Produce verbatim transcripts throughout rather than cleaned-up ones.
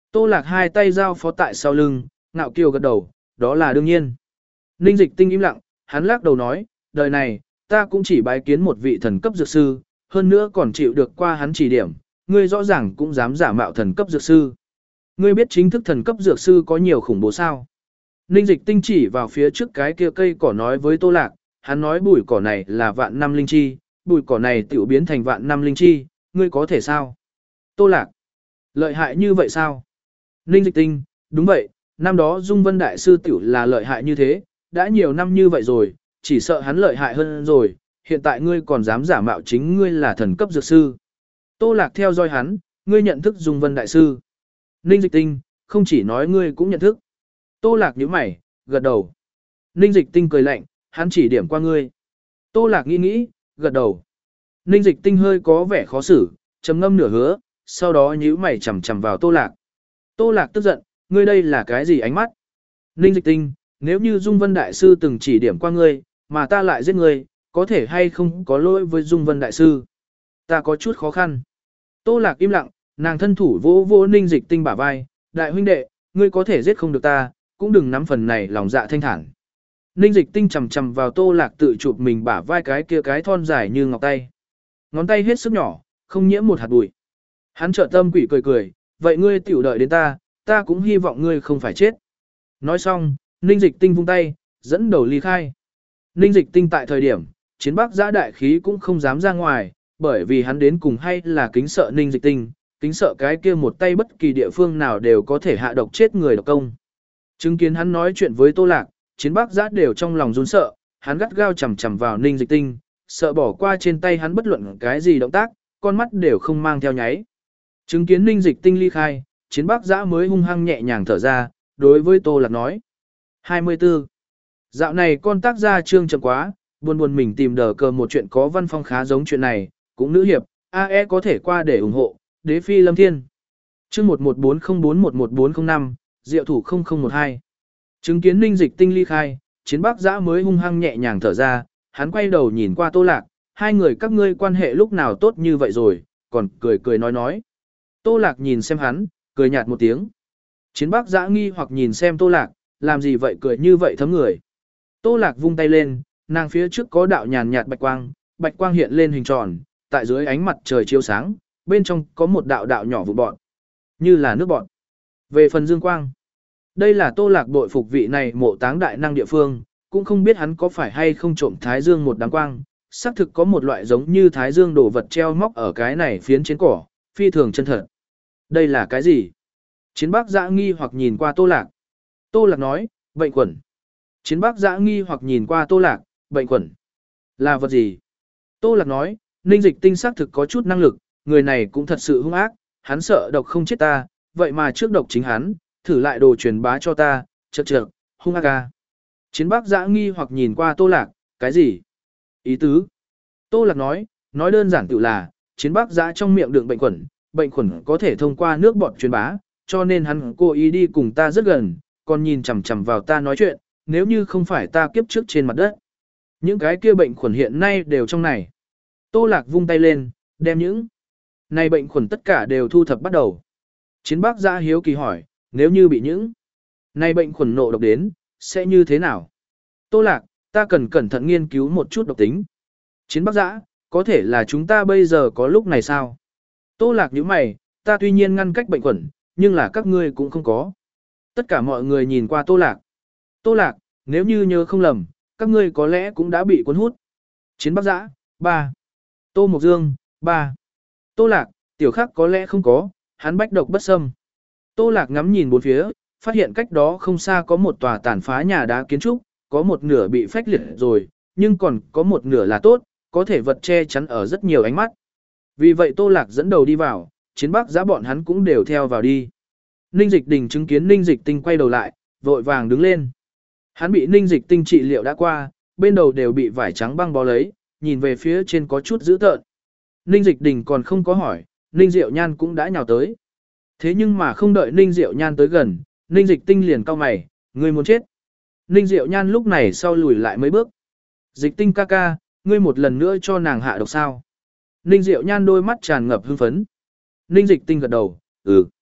Tô Lạc hai tay giao phó tại sau lưng, ngạo kiều gật đầu, đó là đương nhiên. Ninh Dịch Tinh im lặng, hắn lắc đầu nói, đời này, ta cũng chỉ bái kiến một vị thần cấp dược sư, hơn nữa còn chịu được qua hắn chỉ điểm, ngươi rõ ràng cũng dám giả mạo thần cấp dược sư. Ngươi biết chính thức thần cấp dược sư có nhiều khủng bố sao? Ninh Dịch Tinh chỉ vào phía trước cái kia cây cỏ nói với Tô Lạc, hắn nói bụi cỏ này là vạn năm linh chi, bụi cỏ này tiểu biến thành vạn năm linh chi, ngươi có thể sao? Tô Lạc, lợi hại như vậy sao? Ninh Dịch Tinh, đúng vậy, năm đó Dung Vân Đại Sư tiểu là lợi hại như thế, đã nhiều năm như vậy rồi, chỉ sợ hắn lợi hại hơn rồi, hiện tại ngươi còn dám giả mạo chính ngươi là thần cấp dược sư. Tô Lạc theo dõi hắn, ngươi nhận thức Dung Vân Đại Sư. Ninh Dịch Tinh, không chỉ nói ngươi cũng nhận thức. Tô Lạc nhíu mày, gật đầu. Ninh Dịch Tinh cười lạnh, hắn chỉ điểm qua ngươi. Tô Lạc nghĩ nghĩ, gật đầu. Ninh Dịch Tinh hơi có vẻ khó xử, trầm ngâm nửa hứa, sau đó nhíu mày chằm chằm vào Tô Lạc. Tô Lạc tức giận, ngươi đây là cái gì ánh mắt? Ninh Dịch Tinh, nếu như Dung Vân Đại Sư từng chỉ điểm qua ngươi, mà ta lại giết ngươi, có thể hay không có lỗi với Dung Vân Đại Sư? Ta có chút khó khăn. Tô Lạc im lặng, nàng thân thủ vỗ vỗ Ninh Dịch Tinh bả vai, đại huynh đệ, ngươi có thể giết không được ta, cũng đừng nắm phần này lòng dạ thanh thản. Ninh Dịch Tinh chầm chầm vào Tô Lạc tự chụp mình bả vai cái kia cái thon dài như ngọc tay. Ngón tay hết sức nhỏ, không nhiễm một hạt bụi. Hắn trợ tâm quỷ cười cười, vậy ngươi tiểu đợi đến ta, ta cũng hy vọng ngươi không phải chết. Nói xong, Ninh Dịch Tinh vung tay, dẫn đầu ly khai. Ninh Dịch Tinh tại thời điểm, chiến bắc giã đại khí cũng không dám ra ngoài, bởi vì hắn đến cùng hay là kính sợ Ninh Dịch Tinh, kính sợ cái kia một tay bất kỳ địa phương nào đều có thể hạ độc chết người độc công. Chứng kiến hắn nói chuyện với Tô Lạc, chiến bắc giã đều trong lòng run sợ, hắn gắt gao chầm chầm vào Ninh Dịch Tinh, sợ bỏ qua trên tay hắn bất luận cái gì động tác, con mắt đều không mang theo nháy. Chứng kiến Ninh Dịch Tinh ly khai, chiến bắc giã mới hung hăng nhẹ nhàng thở ra, đối với Tô Lạc nói. hai mươi tư. Dạo này con tác gia trương chậm quá, buồn buồn mình tìm đờ cờ một chuyện có văn phong khá giống chuyện này, cũng nữ hiệp, a e có thể qua để ủng hộ, đế phi lâm thiên. Chương một một bốn không bốn một một bốn không năm, diệu thủ không không một hai. Chứng kiến Ninh Dịch Tinh ly khai, chiến bắc giã mới hung hăng nhẹ nhàng thở ra, hắn quay đầu nhìn qua Tô Lạc, hai người các ngươi quan hệ lúc nào tốt như vậy rồi, còn cười cười nói nói. Tô Lạc nhìn xem hắn, cười nhạt một tiếng. Chiến bắc giã nghi hoặc nhìn xem Tô Lạc, làm gì vậy cười như vậy thấm người. Tô Lạc vung tay lên, nàng phía trước có đạo nhàn nhạt bạch quang, bạch quang hiện lên hình tròn, tại dưới ánh mặt trời chiếu sáng, bên trong có một đạo đạo nhỏ vụ bọt, như là nước bọt. Về phần dương quang, đây là Tô Lạc bội phục vị này mộ táng đại năng địa phương, cũng không biết hắn có phải hay không trộm thái dương một đám quang, xác thực có một loại giống như thái dương đồ vật treo móc ở cái này phiến trên cỏ, phi thường chân thật. Đây là cái gì? Chiến bắc giã nghi hoặc nhìn qua Tô Lạc. Tô Lạc nói, bệnh khuẩn. Chiến bắc giã nghi hoặc nhìn qua Tô Lạc, bệnh khuẩn. Là vật gì? Tô Lạc nói, Ninh Dịch Tinh xác thực có chút năng lực, người này cũng thật sự hung ác, hắn sợ độc không chết ta, vậy mà trước độc chính hắn, thử lại đồ truyền bá cho ta, chật chật, hung ác ca. Chiến bắc giã nghi hoặc nhìn qua Tô Lạc, cái gì? Ý tứ? Tô Lạc nói, nói đơn giản tự là, chiến bắc giã trong miệng đựng bệnh khuẩn, bệnh khuẩn có thể thông qua nước bọt truyền bá, cho nên hắn cố ý đi cùng ta rất gần, còn nhìn chằm chằm vào ta nói chuyện, nếu như không phải ta kiếp trước trên mặt đất. Những cái kia bệnh khuẩn hiện nay đều trong này. Tô Lạc vung tay lên, đem những này bệnh khuẩn tất cả đều thu thập bắt đầu. Chiến bắc giã hiếu kỳ hỏi, nếu như bị những này bệnh khuẩn nộ độc đến, sẽ như thế nào? Tô Lạc, ta cần cẩn thận nghiên cứu một chút độc tính. Chiến bắc giã, có thể là chúng ta bây giờ có lúc này sao? Tô Lạc nhíu mày, ta tuy nhiên ngăn cách bệnh khuẩn, nhưng là các ngươi cũng không có. Tất cả mọi người nhìn qua Tô Lạc. Tô Lạc, nếu như nhớ không lầm, các ngươi có lẽ cũng đã bị cuốn hút. Chiến bắc giã, ba. Tô Mộc Dương, ba. Tô Lạc, tiểu khắc có lẽ không có, hắn bách độc bất xâm. Tô Lạc ngắm nhìn bốn phía, phát hiện cách đó không xa có một tòa tàn phá nhà đá kiến trúc, có một nửa bị phách liệt rồi, nhưng còn có một nửa là tốt, có thể vật che chắn ở rất nhiều ánh mắt. Vì vậy Tô Lạc dẫn đầu đi vào, chiến bắc giã bọn hắn cũng đều theo vào đi. Ninh Dịch Đình chứng kiến Ninh Dịch Tinh quay đầu lại, vội vàng đứng lên. Hắn bị Ninh Dịch Tinh trị liệu đã qua, bên đầu đều bị vải trắng băng bó lấy, nhìn về phía trên có chút dữ tợn. Ninh Dịch Đình còn không có hỏi, Ninh Diệu Nhan cũng đã nhào tới. Thế nhưng mà không đợi Ninh Diệu Nhan tới gần, Ninh Dịch Tinh liền cau mày, ngươi muốn chết. Ninh Diệu Nhan lúc này sau lùi lại mấy bước. Dịch Tinh ca ca, ngươi một lần nữa cho nàng hạ độc sao. Ninh Diệu Nhan đôi mắt tràn ngập hưng phấn. Ninh Dịch Tinh gật đầu, ừ.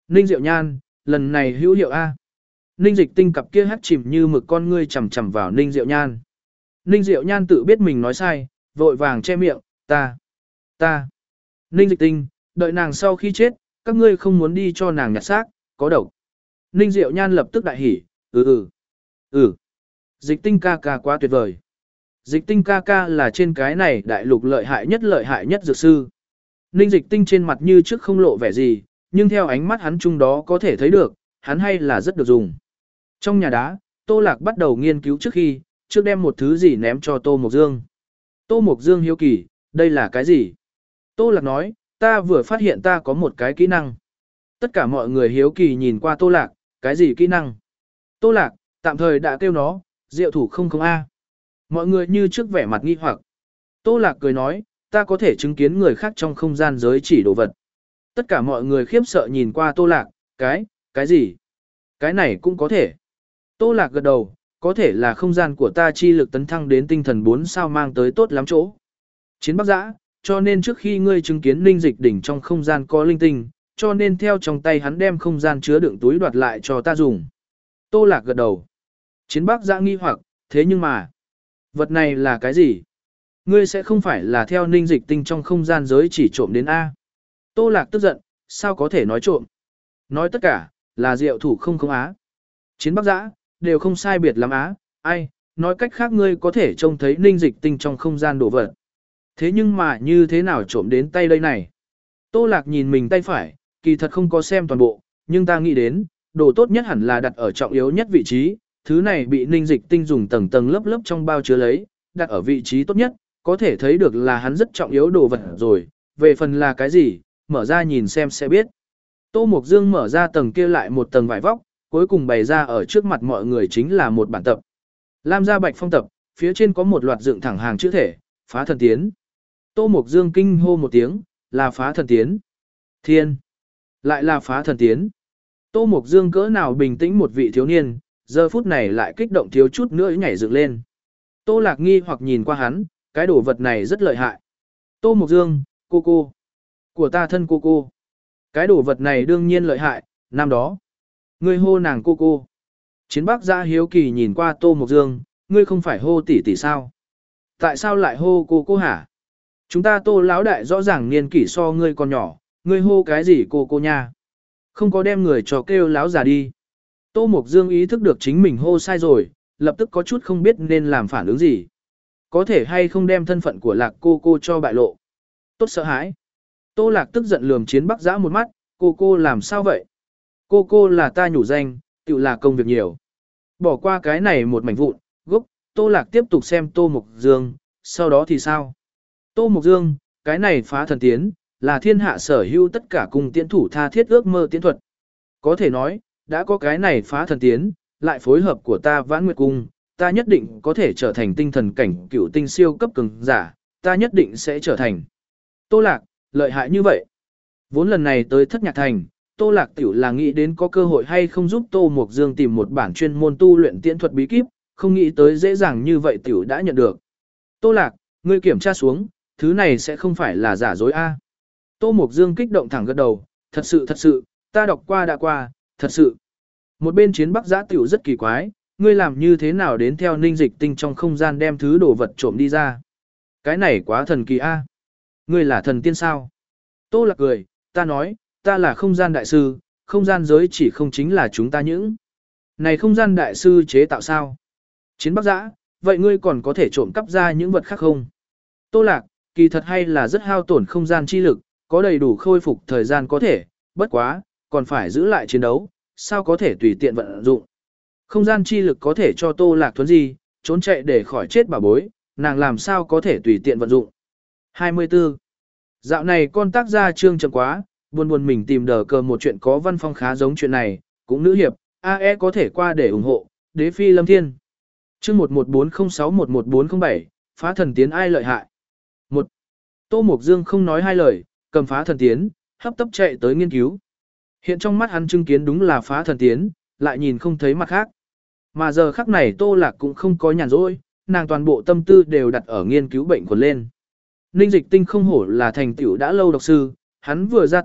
Ninh Diệu Nhan, lần này hữu hiệu A. Ninh Dịch Tinh cặp kia hắt chìm như mực con ngươi chằm chằm vào Ninh Diệu Nhan. Ninh Diệu Nhan tự biết mình nói sai, vội vàng che miệng, ta, ta. Ninh Dịch Tinh, đợi nàng sau khi chết, các ngươi không muốn đi cho nàng nhặt xác, có độc. Ninh Diệu Nhan lập tức đại hỉ, ừ ừ, ừ. Dịch Tinh ca ca quá tuyệt vời. Dịch Tinh ca ca là trên cái này đại lục lợi hại nhất lợi hại nhất dược sư. Ninh Dịch Tinh trên mặt như trước không lộ vẻ gì, nhưng theo ánh mắt hắn chung đó có thể thấy được, hắn hay là rất được dùng. Trong nhà đá, Tô Lạc bắt đầu nghiên cứu trước khi, trước đem một thứ gì ném cho Tô Mộc Dương. Tô Mộc Dương hiếu kỳ, đây là cái gì? Tô Lạc nói, ta vừa phát hiện ta có một cái kỹ năng. Tất cả mọi người hiếu kỳ nhìn qua Tô Lạc, cái gì kỹ năng? Tô Lạc, tạm thời đã kêu nó, diệu thủ không không A. Mọi người như trước vẻ mặt nghi hoặc. Tô Lạc cười nói, ta có thể chứng kiến người khác trong không gian giới chỉ đồ vật. Tất cả mọi người khiếp sợ nhìn qua Tô Lạc, cái, cái gì? Cái này cũng có thể. Tô Lạc gật đầu, có thể là không gian của ta chi lực tấn thăng đến tinh thần bốn sao mang tới tốt lắm chỗ. Chiến Bắc Giã, cho nên trước khi ngươi chứng kiến linh dịch đỉnh trong không gian có linh tinh, cho nên theo trong tay hắn đem không gian chứa đựng túi đoạt lại cho ta dùng. Tô Lạc gật đầu. Chiến Bắc Giã nghi hoặc, thế nhưng mà, vật này là cái gì? Ngươi sẽ không phải là theo ninh dịch tinh trong không gian giới chỉ trộm đến A. Tô Lạc tức giận, sao có thể nói trộm? Nói tất cả, là diệu thủ không không á. Chiến Bắc Giã, đều không sai biệt lắm á, ai, nói cách khác ngươi có thể trông thấy ninh dịch tinh trong không gian đổ vật. Thế nhưng mà như thế nào trộm đến tay đây này? Tô Lạc nhìn mình tay phải, kỳ thật không có xem toàn bộ, nhưng ta nghĩ đến, đồ tốt nhất hẳn là đặt ở trọng yếu nhất vị trí, thứ này bị ninh dịch tinh dùng tầng tầng lớp lớp trong bao chứa lấy, đặt ở vị trí tốt nhất, có thể thấy được là hắn rất trọng yếu đồ vật rồi, về phần là cái gì, mở ra nhìn xem sẽ biết. Tô Mộc Dương mở ra tầng kia lại một tầng vải vóc, cuối cùng bày ra ở trước mặt mọi người chính là một bản tập. Lam gia bạch phong tập, phía trên có một loạt dựng thẳng hàng chữ thể, phá thần tiến. Tô Mộc Dương kinh hô một tiếng, là phá thần tiến. Thiên! Lại là phá thần tiến. Tô Mộc Dương cỡ nào bình tĩnh một vị thiếu niên, giờ phút này lại kích động thiếu chút nữa nhảy dựng lên. Tô Lạc nghi hoặc nhìn qua hắn, cái đồ vật này rất lợi hại. Tô Mộc Dương, cô cô. Của ta thân cô cô. Cái đồ vật này đương nhiên lợi hại, năm đó. Ngươi hô nàng cô cô. Chiến Bắc Giã hiếu kỳ nhìn qua Tô Mộc Dương, ngươi không phải hô tỷ tỷ sao? Tại sao lại hô cô cô hả? Chúng ta Tô lão đại rõ ràng niên kỷ so ngươi còn nhỏ, ngươi hô cái gì cô cô nha? Không có đem người cho kêu láo già đi. Tô Mộc Dương ý thức được chính mình hô sai rồi, lập tức có chút không biết nên làm phản ứng gì. Có thể hay không đem thân phận của Lạc cô cô cho bại lộ. Tốt sợ hãi. Tô Lạc tức giận lườm Chiến Bắc Giã một mắt, cô cô làm sao vậy? Cô cô là ta nhủ danh, tự là công việc nhiều. Bỏ qua cái này một mảnh vụn, gốc, Tô Lạc tiếp tục xem Tô Mộc Dương, sau đó thì sao? Tô Mộc Dương, cái này phá thần tiến, là thiên hạ sở hữu tất cả cùng tiễn thủ tha thiết ước mơ tiến thuật. Có thể nói, đã có cái này phá thần tiến, lại phối hợp của ta Vãn Nguyệt Cung, ta nhất định có thể trở thành tinh thần cảnh cựu tinh siêu cấp cường giả, ta nhất định sẽ trở thành. Tô Lạc, lợi hại như vậy. Vốn lần này tới Thất Nhạc Thành, Tô Lạc tiểu là nghĩ đến có cơ hội hay không giúp Tô Mộc Dương tìm một bản chuyên môn tu luyện tiễn thuật bí kíp, không nghĩ tới dễ dàng như vậy tiểu đã nhận được. Tô Lạc, ngươi kiểm tra xuống, thứ này sẽ không phải là giả dối a? Tô Mộc Dương kích động thẳng gật đầu, thật sự thật sự, ta đọc qua đã qua, thật sự. Một bên Chiến Bắc Giã tiểu rất kỳ quái, ngươi làm như thế nào đến theo ninh dịch tinh trong không gian đem thứ đồ vật trộm đi ra? Cái này quá thần kỳ a. Ngươi là thần tiên sao? Tô Lạc cười, ta nói, ta là không gian đại sư, không gian giới chỉ không chính là chúng ta những. Này không gian đại sư chế tạo sao? Chiến Bắc Giã, vậy ngươi còn có thể trộm cắp ra những vật khác không? Tô Lạc, kỳ thật hay là rất hao tổn không gian chi lực, có đầy đủ khôi phục thời gian có thể, bất quá, còn phải giữ lại chiến đấu, sao có thể tùy tiện vận dụng. Không gian chi lực có thể cho Tô Lạc thuấn gì, trốn chạy để khỏi chết bà bối, nàng làm sao có thể tùy tiện vận dụng. hai mươi tư. Dạo này con tác gia trương chậm quá, buồn buồn mình tìm đờ cờ một chuyện có văn phong khá giống chuyện này, cũng nữ hiệp, a e có thể qua để ủng hộ, đế phi lâm thiên. Chương một một bốn không sáu một một bốn không bảy, phá thần tiến ai lợi hại. một. Tô Mộc Dương không nói hai lời, cầm phá thần tiến, hấp tấp chạy tới nghiên cứu. Hiện trong mắt hắn chứng kiến đúng là phá thần tiến, lại nhìn không thấy mặt khác. Mà giờ khắc này Tô Lạc cũng không có nhàn rỗi, nàng toàn bộ tâm tư đều đặt ở nghiên cứu bệnh quần lên. Ninh dịch tinh không hổ là thành tựu đã lâu độc sư, hắn vừa ra tay,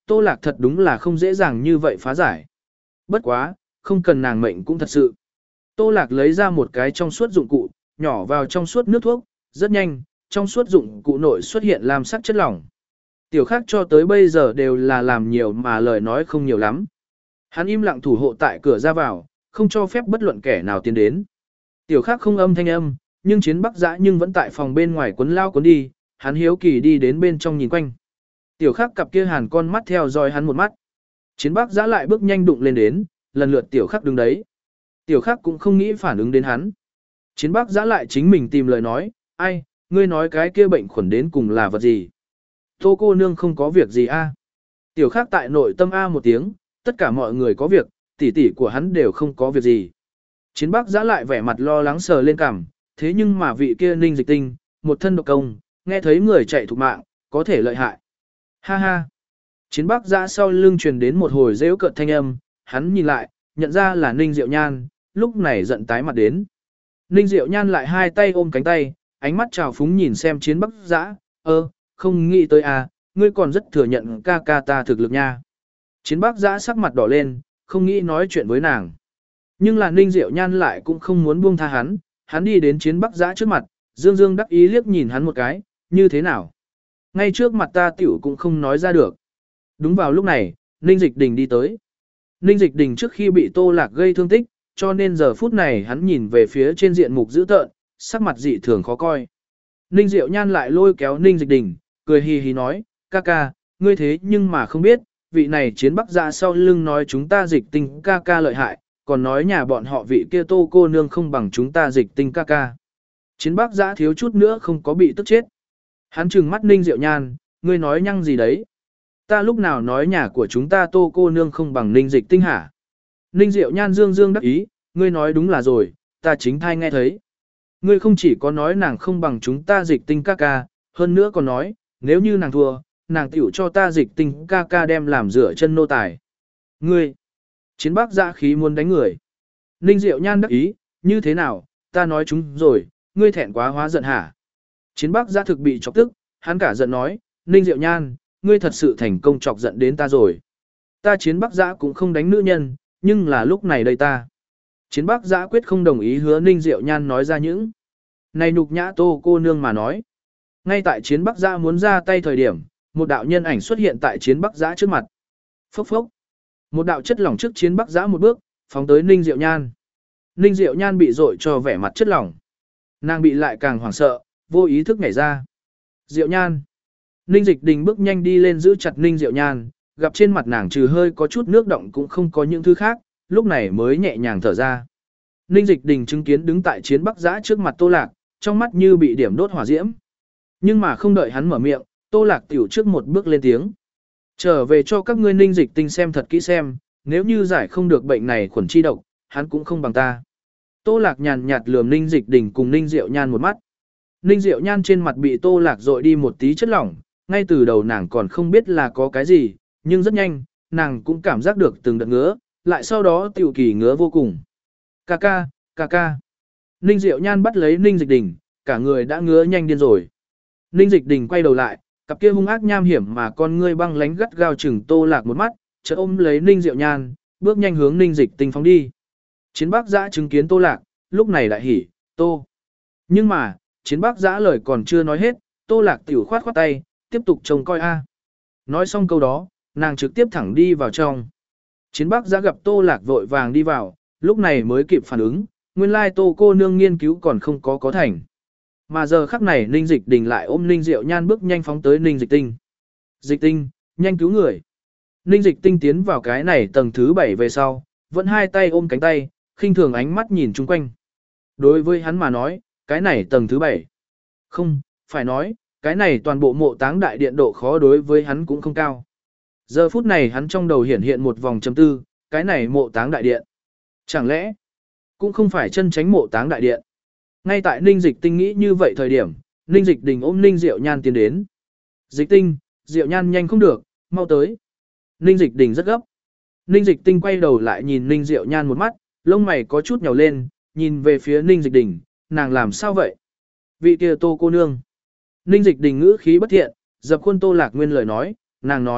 Tô Lạc thật đúng là không dễ dàng như vậy phá giải. Bất quá, không cần nàng mệnh cũng thật sự. Tô Lạc lấy ra một cái trong suốt dụng cụ, nhỏ vào trong suốt nước thuốc, rất nhanh, trong suốt dụng cụ nội xuất hiện làm sắc chất lỏng. Tiểu Khắc cho tới bây giờ đều là làm nhiều mà lời nói không nhiều lắm. Hắn im lặng thủ hộ tại cửa ra vào, không cho phép bất luận kẻ nào tiến đến. Tiểu Khắc không âm thanh âm, nhưng Chiến Bắc Dã nhưng vẫn tại phòng bên ngoài quấn lao quấn đi, hắn hiếu kỳ đi đến bên trong nhìn quanh. Tiểu Khắc cặp kia hàn con mắt theo dõi hắn một mắt. Chiến Bắc Dã lại bước nhanh đụng lên đến, lần lượt Tiểu Khắc đứng đấy. Tiểu Khắc cũng không nghĩ phản ứng đến hắn. Chiến Bắc Dã lại chính mình tìm lời nói, ai, ngươi nói cái kia bệnh khuẩn đến cùng là vật gì? Tô cô nương không có việc gì a? Tiểu Khắc tại nội tâm a một tiếng, tất cả mọi người có việc, tỷ tỷ của hắn đều không có việc gì. Chiến Bắc Dã lại vẻ mặt lo lắng sờ lên cằm, thế nhưng mà vị kia Ninh Dịch Tinh, một thân độc công, nghe thấy người chạy thục mạng, có thể lợi hại. Ha ha. Chiến Bắc Dã sau lưng truyền đến một hồi rêu cợt thanh âm, hắn nhìn lại, nhận ra là Ninh Diệu Nhan, lúc này giận tái mặt đến. Ninh Diệu Nhan lại hai tay ôm cánh tay, ánh mắt trào phúng nhìn xem Chiến Bắc Dã, ơ, không nghĩ tới à, ngươi còn rất thừa nhận ca ca ta thực lực nha. Chiến Bắc Dã sắc mặt đỏ lên, không nghĩ nói chuyện với nàng. Nhưng là Ninh Diệu Nhan lại cũng không muốn buông tha hắn, hắn đi đến Chiến Bắc Dã trước mặt, dương dương đắc ý liếc nhìn hắn một cái, như thế nào? Ngay trước mặt ta tiểu cũng không nói ra được. Đúng vào lúc này, Ninh Dịch Đình đi tới. Ninh Dịch Đình trước khi bị Tô Lạc gây thương tích, cho nên giờ phút này hắn nhìn về phía trên diện mục dữ tợn, sắc mặt dị thường khó coi. Ninh Diệu Nhan lại lôi kéo Ninh Dịch Đình, cười hì hì nói, ca ca, ngươi thế nhưng mà không biết, vị này Chiến Bắc Dã sau lưng nói chúng ta Dịch Tinh ca ca lợi hại, còn nói nhà bọn họ vị kia Tô cô nương không bằng chúng ta Dịch Tinh ca ca. Chiến Bắc Dã thiếu chút nữa không có bị tức chết. Hắn trừng mắt Ninh Diệu Nhan, ngươi nói nhăng gì đấy? Ta lúc nào nói nhà của chúng ta Tô cô nương không bằng Ninh Dịch Tinh hả? Ninh Diệu Nhan dương dương đắc ý, ngươi nói đúng là rồi, ta chính thai nghe thấy. Ngươi không chỉ có nói nàng không bằng chúng ta Dịch Tinh ca ca, hơn nữa còn nói, nếu như nàng thua, nàng tiểu cho ta Dịch Tinh ca ca đem làm rửa chân nô tài. Ngươi! Chiến Bắc Dã khí muốn đánh người. Ninh Diệu Nhan đắc ý, như thế nào, ta nói chúng rồi, ngươi thẹn quá hóa giận hả? Chiến Bắc Dã thực bị chọc tức, hắn cả giận nói, Ninh Diệu Nhan, ngươi thật sự thành công chọc giận đến ta rồi. Ta Chiến Bắc Dã cũng không đánh nữ nhân, nhưng là lúc này đây ta. Chiến Bắc Dã quyết không đồng ý hứa Ninh Diệu Nhan nói ra những này nhục nhã Tô cô nương mà nói. Ngay tại Chiến Bắc Dã muốn ra tay thời điểm, một đạo nhân ảnh xuất hiện tại Chiến Bắc Dã trước mặt. Phốc phốc. Một đạo chất lỏng trước Chiến Bắc Dã một bước, phóng tới Ninh Diệu Nhan. Ninh Diệu Nhan bị dội cho vẻ mặt chất lỏng. Nàng bị lại càng hoảng sợ, vô ý thức nhảy ra. Diệu Nhan. Ninh Dịch Đình bước nhanh đi lên giữ chặt Ninh Diệu Nhan, gặp trên mặt nàng trừ hơi có chút nước động cũng không có những thứ khác, lúc này mới nhẹ nhàng thở ra. Ninh Dịch Đình chứng kiến đứng tại Chiến Bắc Dã trước mặt Tô Lạc, trong mắt như bị điểm đốt hỏa diễm. Nhưng mà không đợi hắn mở miệng, Tô Lạc tiểu trước một bước lên tiếng. Trở về cho các ngươi Ninh Dịch Tinh xem thật kỹ xem, nếu như giải không được bệnh này khuẩn chi độc, hắn cũng không bằng ta. Tô Lạc nhàn nhạt lườm Ninh Dịch Đình cùng Ninh Diệu Nhan một mắt. Ninh Diệu Nhan trên mặt bị Tô Lạc dội đi một tí chất lỏng, ngay từ đầu nàng còn không biết là có cái gì, nhưng rất nhanh, nàng cũng cảm giác được từng đợt ngứa, lại sau đó tiểu kỳ ngứa vô cùng. Ca ca, ca ca. Ninh Diệu Nhan bắt lấy Ninh Dịch Đình, cả người đã ngứa nhanh điên rồi. Ninh Dịch Đình quay đầu lại, cặp kia hung ác nham hiểm mà con ngươi băng lánh gắt gao chừng Tô Lạc một mắt, chợt ôm lấy Ninh Diệu Nhan, bước nhanh hướng Ninh Dịch Tinh phóng đi. Chiến Bắc Dã chứng kiến Tô Lạc, lúc này đại hỉ, Tô. Nhưng mà, Chiến Bắc Dã lời còn chưa nói hết, Tô Lạc tiểu khoát khoát tay, tiếp tục trông coi a. Nói xong câu đó, nàng trực tiếp thẳng đi vào trong. Chiến Bắc Dã gặp Tô Lạc vội vàng đi vào, lúc này mới kịp phản ứng, nguyên lai Tô cô nương nghiên cứu còn không có có thành. Mà giờ khắc này Ninh Dịch Đình lại ôm Ninh Diệu Nhan bước nhanh phóng tới Ninh Dịch Tinh. Dịch Tinh, nhanh cứu người. Ninh Dịch Tinh tiến vào cái này tầng thứ bảy về sau, vẫn hai tay ôm cánh tay, khinh thường ánh mắt nhìn chung quanh. Đối với hắn mà nói, cái này tầng thứ bảy. Không, phải nói, cái này toàn bộ mộ táng đại điện độ khó đối với hắn cũng không cao. Giờ phút này hắn trong đầu hiện hiện một vòng chấm tư, cái này mộ táng đại điện. Chẳng lẽ, cũng không phải chân tránh mộ táng đại điện. Ngay tại Ninh Dịch Tinh nghĩ như vậy thời điểm, Ninh Dịch Đình ôm Ninh Diệu Nhan tiến đến. Dịch Tinh, Diệu Nhan nhanh không được, mau tới. Ninh Dịch Đình rất gấp. Ninh Dịch Tinh quay đầu lại nhìn Ninh Diệu Nhan một mắt, lông mày có chút nhàu lên, nhìn về phía Ninh Dịch Đình, nàng làm sao vậy? Vị kia Tô cô nương. Ninh Dịch Đình ngữ khí bất thiện, dập khuôn Tô Lạc Nguyên lời nói, nàng nói,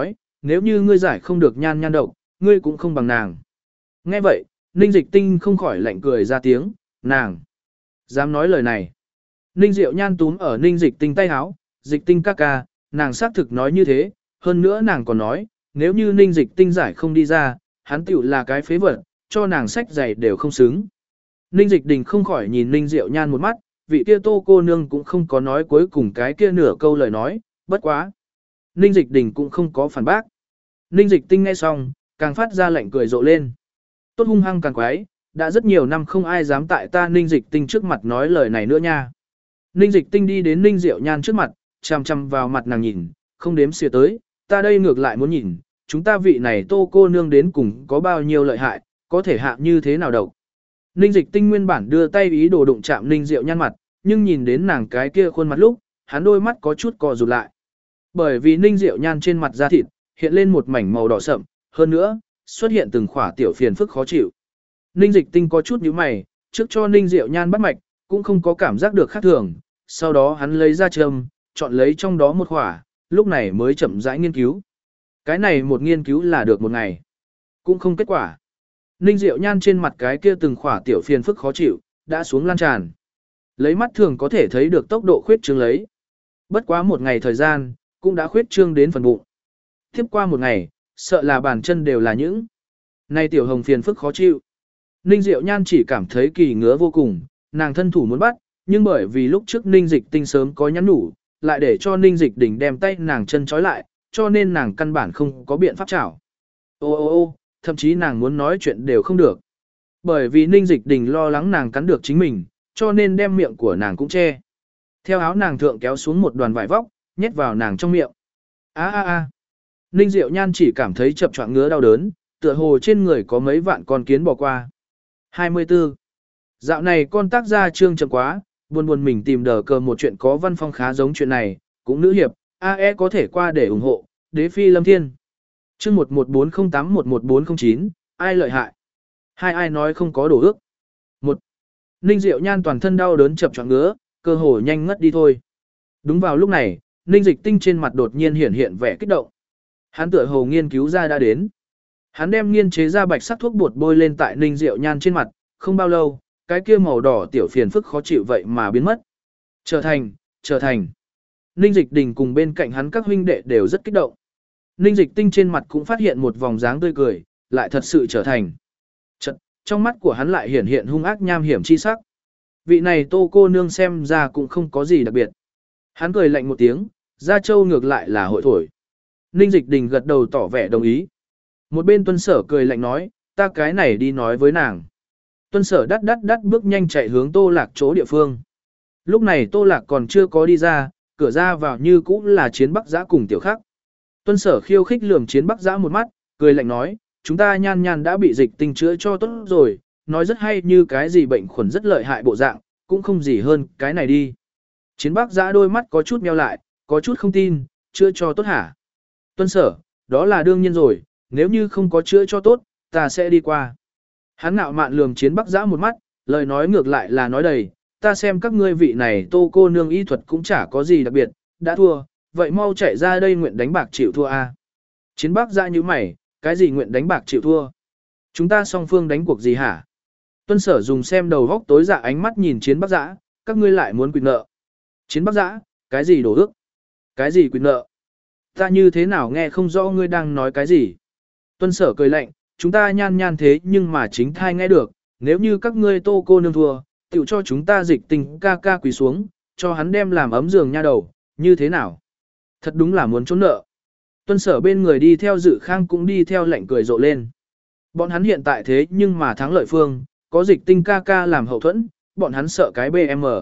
nếu như ngươi giải không được nhan nhan độc, ngươi cũng không bằng nàng. Nghe vậy, Ninh Dịch Tinh không khỏi lạnh cười ra tiếng, nàng dám nói lời này. Ninh Diệu Nhan túm ở Ninh Dịch Tinh tay háo, Dịch Tinh ca ca, nàng xác thực nói như thế, hơn nữa nàng còn nói, nếu như Ninh Dịch Tinh giải không đi ra, hắn tiểu là cái phế vật, cho nàng sách giày đều không xứng. Ninh Dịch Đình không khỏi nhìn Ninh Diệu Nhan một mắt, vị kia Tô cô nương cũng không có nói cuối cùng cái kia nửa câu lời nói, bất quá. Ninh Dịch Đình cũng không có phản bác. Ninh Dịch Tinh nghe xong, càng phát ra lạnh cười rộ lên. Tốt hung hăng càng quái, đã rất nhiều năm không ai dám tại ta Ninh Dịch Tinh trước mặt nói lời này nữa nha. Ninh Dịch Tinh đi đến Ninh Diệu Nhan trước mặt, chằm chằm vào mặt nàng nhìn, không đếm xỉa tới, ta đây ngược lại muốn nhìn, chúng ta vị này Tô cô nương đến cùng có bao nhiêu lợi hại, có thể hạ như thế nào độc. Ninh Dịch Tinh nguyên bản đưa tay ý đồ đụng chạm Ninh Diệu Nhan mặt, nhưng nhìn đến nàng cái kia khuôn mặt lúc, hắn đôi mắt có chút co rụt lại. Bởi vì Ninh Diệu Nhan trên mặt da thịt hiện lên một mảnh màu đỏ sậm, hơn nữa, xuất hiện từng khỏa tiểu phiền phức khó chịu. Ninh Dịch Tinh có chút nhíu mày, trước cho Ninh Diệu Nhan bắt mạch, cũng không có cảm giác được khác thường, sau đó hắn lấy ra châm, chọn lấy trong đó một khỏa, lúc này mới chậm rãi nghiên cứu. Cái này một nghiên cứu là được một ngày, cũng không kết quả. Ninh Diệu Nhan trên mặt cái kia từng khỏa tiểu phiền phức khó chịu, đã xuống lan tràn. Lấy mắt thường có thể thấy được tốc độ khuyết trương lấy. Bất quá một ngày thời gian, cũng đã khuyết trương đến phần bụng. Tiếp qua một ngày, sợ là bàn chân đều là những. Này tiểu hồng phiền phức khó chịu. Ninh Diệu Nhan chỉ cảm thấy kỳ ngứa vô cùng, nàng thân thủ muốn bắt, nhưng bởi vì lúc trước Ninh Dịch Tinh sớm có nhắn nhủ, lại để cho Ninh Dịch Đình đem tay nàng chân trói lại, cho nên nàng căn bản không có biện pháp chảo. Ô ô ô, thậm chí nàng muốn nói chuyện đều không được. Bởi vì Ninh Dịch Đình lo lắng nàng cắn được chính mình, cho nên đem miệng của nàng cũng che. Theo áo nàng thượng kéo xuống một đoàn vải vóc, nhét vào nàng trong miệng. A a a. Ninh Diệu Nhan chỉ cảm thấy chập choạng ngứa đau đớn, tựa hồ trên người có mấy vạn con kiến bò qua. hai mươi tư. Dạo này con tác gia trương chậm quá, buồn buồn mình tìm đờ cờ một chuyện có văn phong khá giống chuyện này, cũng nữ hiệp, a e có thể qua để ủng hộ, đế phi lâm thiên. Chương một một bốn không tám một một bốn không chín, ai lợi hại? Hai ai nói không có đổ ước? Một. Ninh Diệu Nhan toàn thân đau đớn chập choạng ngứa, cơ hồ nhanh ngất đi thôi. Đúng vào lúc này, Ninh Dịch Tinh trên mặt đột nhiên hiện hiện vẻ kích động. Hắn tựa hồ nghiên cứu ra đã đến. Hắn đem nghiên chế ra bạch sắc thuốc bột bôi lên tại Ninh Diệu Nhan trên mặt, không bao lâu, cái kia màu đỏ tiểu phiền phức khó chịu vậy mà biến mất. Trở thành, trở thành. Ninh Dịch Đình cùng bên cạnh hắn các huynh đệ đều rất kích động. Ninh Dịch Tinh trên mặt cũng phát hiện một vòng dáng tươi cười, lại thật sự trở thành. Chật, trong mắt của hắn lại hiển hiện hung ác nham hiểm chi sắc. Vị này Tô cô nương xem ra cũng không có gì đặc biệt. Hắn cười lạnh một tiếng, Gia Châu ngược lại là hội thổi. Ninh Dịch Đình gật đầu tỏ vẻ đồng ý. Một bên Tuân Sở cười lạnh nói, ta cái này đi nói với nàng. Tuân Sở đắt đắt đắt bước nhanh chạy hướng Tô Lạc chỗ địa phương. Lúc này Tô Lạc còn chưa có đi ra, cửa ra vào như cũ là Chiến Bắc Giã cùng Tiểu Khắc. Tuân Sở khiêu khích lườm Chiến Bắc Giã một mắt, cười lạnh nói, chúng ta Nhan Nhan đã bị Dịch Tinh chữa cho tốt rồi, nói rất hay như cái gì bệnh khuẩn rất lợi hại bộ dạng, cũng không gì hơn cái này đi. Chiến Bắc Giã đôi mắt có chút meo lại, có chút không tin, chữa cho tốt hả? Tuân Sở, đó là đương nhiên rồi, nếu như không có chữa cho tốt, ta sẽ đi qua. Hắn ngạo mạn lườm Chiến Bắc Giã một mắt, lời nói ngược lại là nói đầy, ta xem các ngươi vị này Tô cô nương y thuật cũng chả có gì đặc biệt, đã thua, vậy mau chạy ra đây nguyện đánh bạc chịu thua a. Chiến Bắc Giã như mày, cái gì nguyện đánh bạc chịu thua? Chúng ta song phương đánh cuộc gì hả? Tuân Sở dùng xem đầu góc tối dạ ánh mắt nhìn Chiến Bắc Giã, các ngươi lại muốn quỵt nợ. Chiến Bắc Giã, cái gì đổ ước? Cái gì quỵt nợ? Ta như thế nào nghe không rõ ngươi đang nói cái gì? Tuân Sở cười lạnh, chúng ta Nhan Nhan thế nhưng mà chính thai nghe được, nếu như các ngươi Tô cô nương thua, tiểu cho chúng ta Dịch Tinh ca ca quỳ xuống, cho hắn đem làm ấm giường nha đầu, như thế nào? Thật đúng là muốn trốn nợ. Tuân Sở bên người đi theo Dự Khang cũng đi theo lạnh cười rộ lên. Bọn hắn hiện tại thế nhưng mà thắng lợi phương, có Dịch Tinh ca ca làm hậu thuẫn, bọn hắn sợ cái bê em.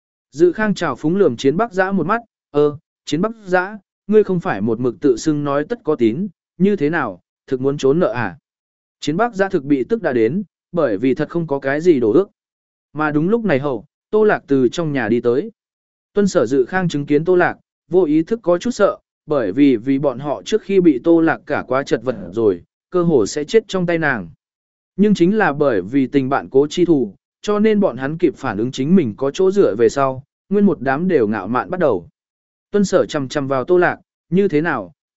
Dự Khang chào phúng lườm Chiến Bắc Giã một mắt, ơ, Chiến Bắc Giã, ngươi không phải một mực tự xưng nói tất có tín, như thế nào, thực muốn trốn nợ à? Chiến Bắc Giã thực bị tức đã đến, bởi vì thật không có cái gì đổ ước. Mà đúng lúc này hậu, Tô Lạc từ trong nhà đi tới. Tuân Sở Dự Khang chứng kiến Tô Lạc, vô ý thức có chút sợ, bởi vì vì bọn họ trước khi bị Tô Lạc cả quá chật vật rồi, cơ hồ sẽ chết trong tay nàng. Nhưng chính là bởi vì tình bạn cố chi thù, cho nên bọn hắn kịp phản ứng chính mình có chỗ dựa về sau, nguyên một đám đều ngạo mạn bắt đầu. Tuân Sở chằm chằm vào Tô Lạc, như thế nào,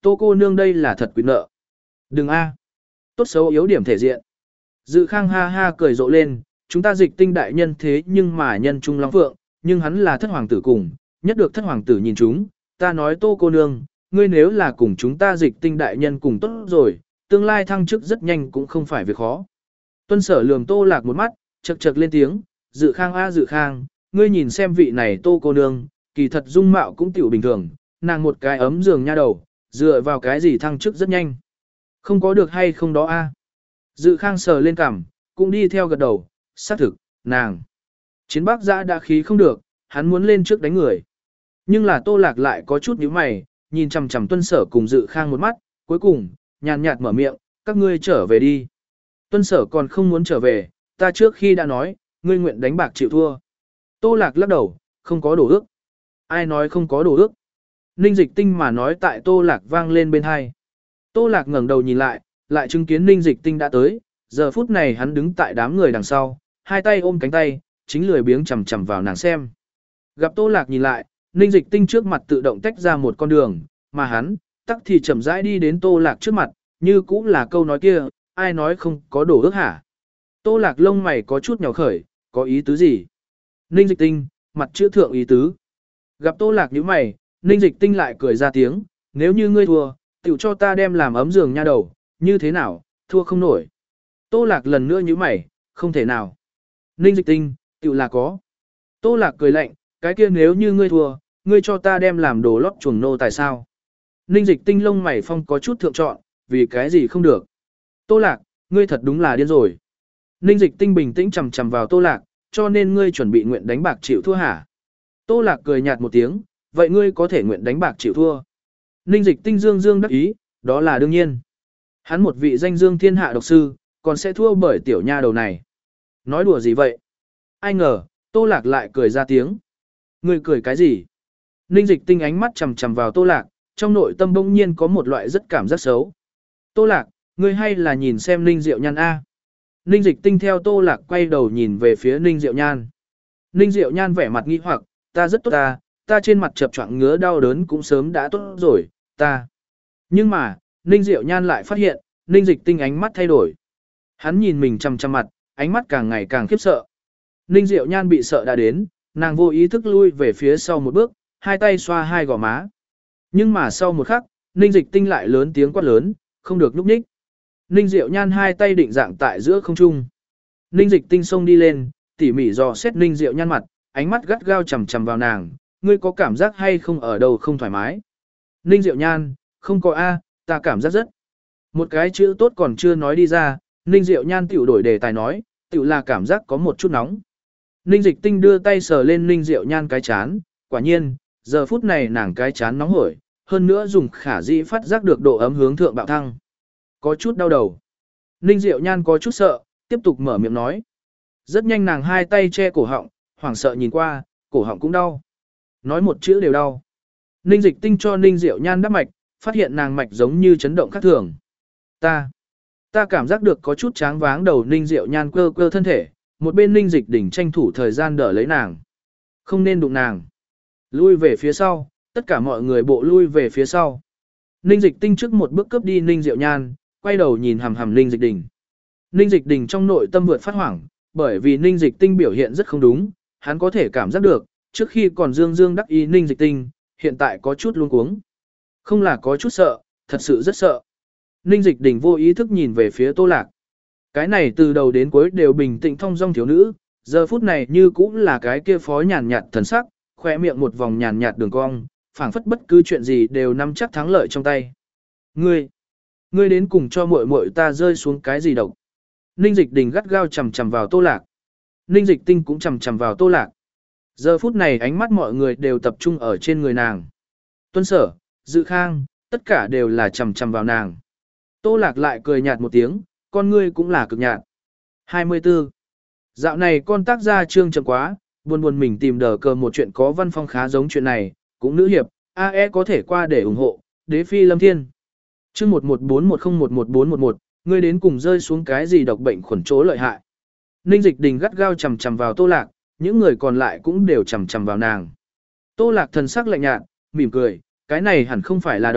Tô cô nương đây là thật quyền nợ. Đừng a, tốt xấu yếu điểm thể diện. Dự Khang ha ha cười rộ lên, chúng ta Dịch Tinh đại nhân thế nhưng mà nhân trung long phượng, nhưng hắn là thất hoàng tử cùng, nhất được thất hoàng tử nhìn chúng, ta nói Tô cô nương, ngươi nếu là cùng chúng ta Dịch Tinh đại nhân cùng tốt rồi, tương lai thăng chức rất nhanh cũng không phải việc khó. Tuân Sở lườm Tô Lạc một mắt, chậc chậc lên tiếng, Dự Khang a Dự Khang, ngươi nhìn xem vị này Tô cô nương, kỳ thật dung mạo cũng tiểu bình thường, nàng một cái ấm giường nha đầu, dựa vào cái gì thăng chức rất nhanh. Không có được hay không đó a? Dự Khang sờ lên cằm, cũng đi theo gật đầu, xác thực, nàng. Chiến Bắc Giã đã khí không được, hắn muốn lên trước đánh người. Nhưng là Tô Lạc lại có chút nhíu mày, nhìn chằm chằm Tuân Sở cùng Dự Khang một mắt, cuối cùng, nhàn nhạt mở miệng, các ngươi trở về đi. Tuân Sở còn không muốn trở về, ta trước khi đã nói, ngươi nguyện đánh bạc chịu thua. Tô Lạc lắc đầu, không có đổ ước. Ai nói không có đổ ước? Ninh Dịch Tinh mà nói tại Tô Lạc vang lên bên hai. Tô Lạc ngẩng đầu nhìn lại, lại chứng kiến Ninh Dịch Tinh đã tới, giờ phút này hắn đứng tại đám người đằng sau, hai tay ôm cánh tay, chính lười biếng chằm chằm vào nàng xem. Gặp Tô Lạc nhìn lại, Ninh Dịch Tinh trước mặt tự động tách ra một con đường, mà hắn, tắc thì chậm rãi đi đến Tô Lạc trước mặt, như cũng là câu nói kia, ai nói không có đổ ước hả? Tô Lạc lông mày có chút nhỏ khởi, có ý tứ gì? Ninh Dịch Tinh, mặt chữ thượng ý tứ. Gặp Tô Lạc nhíu mày, Ninh Dịch Tinh lại cười ra tiếng, nếu như ngươi thua, tiểu cho ta đem làm ấm giường nha đầu, như thế nào, thua không nổi. Tô Lạc lần nữa nhíu mày, không thể nào. Ninh Dịch Tinh, tiểu là có. Tô Lạc cười lạnh, cái kia nếu như ngươi thua, ngươi cho ta đem làm đồ lót chuồng nô tại sao? Ninh Dịch Tinh lông mày phong có chút thượng trọn, vì cái gì không được. Tô Lạc, ngươi thật đúng là điên rồi. Ninh Dịch Tinh bình tĩnh chằm chằm vào Tô Lạc, cho nên ngươi chuẩn bị nguyện đánh bạc chịu thua hả? Tô Lạc cười nhạt một tiếng, vậy ngươi có thể nguyện đánh bạc chịu thua. Ninh Dịch Tinh dương dương đắc ý, đó là đương nhiên. Hắn một vị danh dương thiên hạ độc sư, còn sẽ thua bởi tiểu nha đầu này. Nói đùa gì vậy? Ai ngờ, Tô Lạc lại cười ra tiếng. Ngươi cười cái gì? Ninh Dịch Tinh ánh mắt chằm chằm vào Tô Lạc, trong nội tâm bỗng nhiên có một loại rất cảm giác xấu. Tô Lạc, ngươi hay là nhìn xem Ninh Diệu Nhan a? Ninh Dịch Tinh theo Tô Lạc quay đầu nhìn về phía Ninh Diệu Nhan. Ninh Diệu Nhan vẻ mặt nghi hoặc, ta rất tốt ta, ta trên mặt chập choạng ngứa đau đớn cũng sớm đã tốt rồi, ta. Nhưng mà, Ninh Diệu Nhan lại phát hiện, Ninh Dịch Tinh ánh mắt thay đổi. Hắn nhìn mình chằm chằm mặt, ánh mắt càng ngày càng khiếp sợ. Ninh Diệu Nhan bị sợ đã đến, nàng vô ý thức lui về phía sau một bước, hai tay xoa hai gò má. Nhưng mà sau một khắc, Ninh Dịch Tinh lại lớn tiếng quát lớn, không được núp nhích. Ninh Diệu Nhan hai tay định dạng tại giữa không trung. Ninh Dịch Tinh xông đi lên, tỉ mỉ dò xét Ninh Diệu Nhan mặt, ánh mắt gắt gao chằm chằm vào nàng, ngươi có cảm giác hay không ở đâu không thoải mái? Ninh Diệu Nhan, không có a, ta cảm giác rất. Một cái chữ tốt còn chưa nói đi ra, Ninh Diệu Nhan tiểu đổi đề tài nói, tiểu là cảm giác có một chút nóng. Ninh Dịch Tinh đưa tay sờ lên Ninh Diệu Nhan cái chán, quả nhiên, giờ phút này nàng cái chán nóng hổi, hơn nữa dùng khả dĩ phát giác được độ ấm hướng thượng bạo thăng. Có chút đau đầu. Ninh Diệu Nhan có chút sợ, tiếp tục mở miệng nói. Rất nhanh nàng hai tay che cổ họng, hoảng sợ nhìn qua, cổ họng cũng đau. Nói một chữ đều đau. Ninh Dịch Tinh cho Ninh Diệu Nhan đắp mạch, phát hiện nàng mạch giống như chấn động khác thường. Ta, ta cảm giác được có chút tráng váng đầu. Ninh Diệu Nhan cơ cơ thân thể, một bên Ninh Dịch Đỉnh tranh thủ thời gian đỡ lấy nàng. Không nên đụng nàng. Lui về phía sau, tất cả mọi người bộ lui về phía sau. Ninh Dịch Tinh trước một bước cướp đi Ninh Diệu Nhan, quay đầu nhìn hằm hằm Ninh Dịch Đỉnh. Ninh Dịch Đỉnh trong nội tâm vượt phát hoảng, bởi vì Ninh Dịch Tinh biểu hiện rất không đúng, hắn có thể cảm giác được, trước khi còn dương dương đắc ý Ninh Dịch Tinh, hiện tại có chút luống cuống. Không là có chút sợ, thật sự rất sợ. Ninh Dịch Đỉnh vô ý thức nhìn về phía Tô Lạc. Cái này từ đầu đến cuối đều bình tĩnh thong dong thiếu nữ, giờ phút này như cũng là cái kia phó nhàn nhạt thần sắc, khỏe miệng một vòng nhàn nhạt đường cong, phảng phất bất cứ chuyện gì đều nắm chắc thắng lợi trong tay. Ngươi, ngươi đến cùng cho muội muội ta rơi xuống cái gì độc? Ninh Dịch Đình gắt gao chằm chằm vào Tô Lạc. Ninh Dịch Tinh cũng chằm chằm vào Tô Lạc. Giờ phút này ánh mắt mọi người đều tập trung ở trên người nàng. Tuân Sở, Dự Khang, tất cả đều là chằm chằm vào nàng. Tô Lạc lại cười nhạt một tiếng, con ngươi cũng là cực nhạt. hai mươi tư. Dạo này con tác gia trương chậm quá, buồn buồn mình tìm đờ cờ một chuyện có văn phong khá giống chuyện này, cũng nữ hiệp, a e có thể qua để ủng hộ, đế phi lâm thiên. Chương một một bốn một không một một bốn một một, ngươi đến cùng rơi xuống cái gì độc bệnh khuẩn chỗ lợi hại. Ninh Dịch Đình gắt gao chằm chằm vào Tô Lạc, những người còn lại cũng đều chằm chằm vào nàng. Tô Lạc thần sắc lạnh nhạt, mỉm cười, cái này hẳn không phải là độc,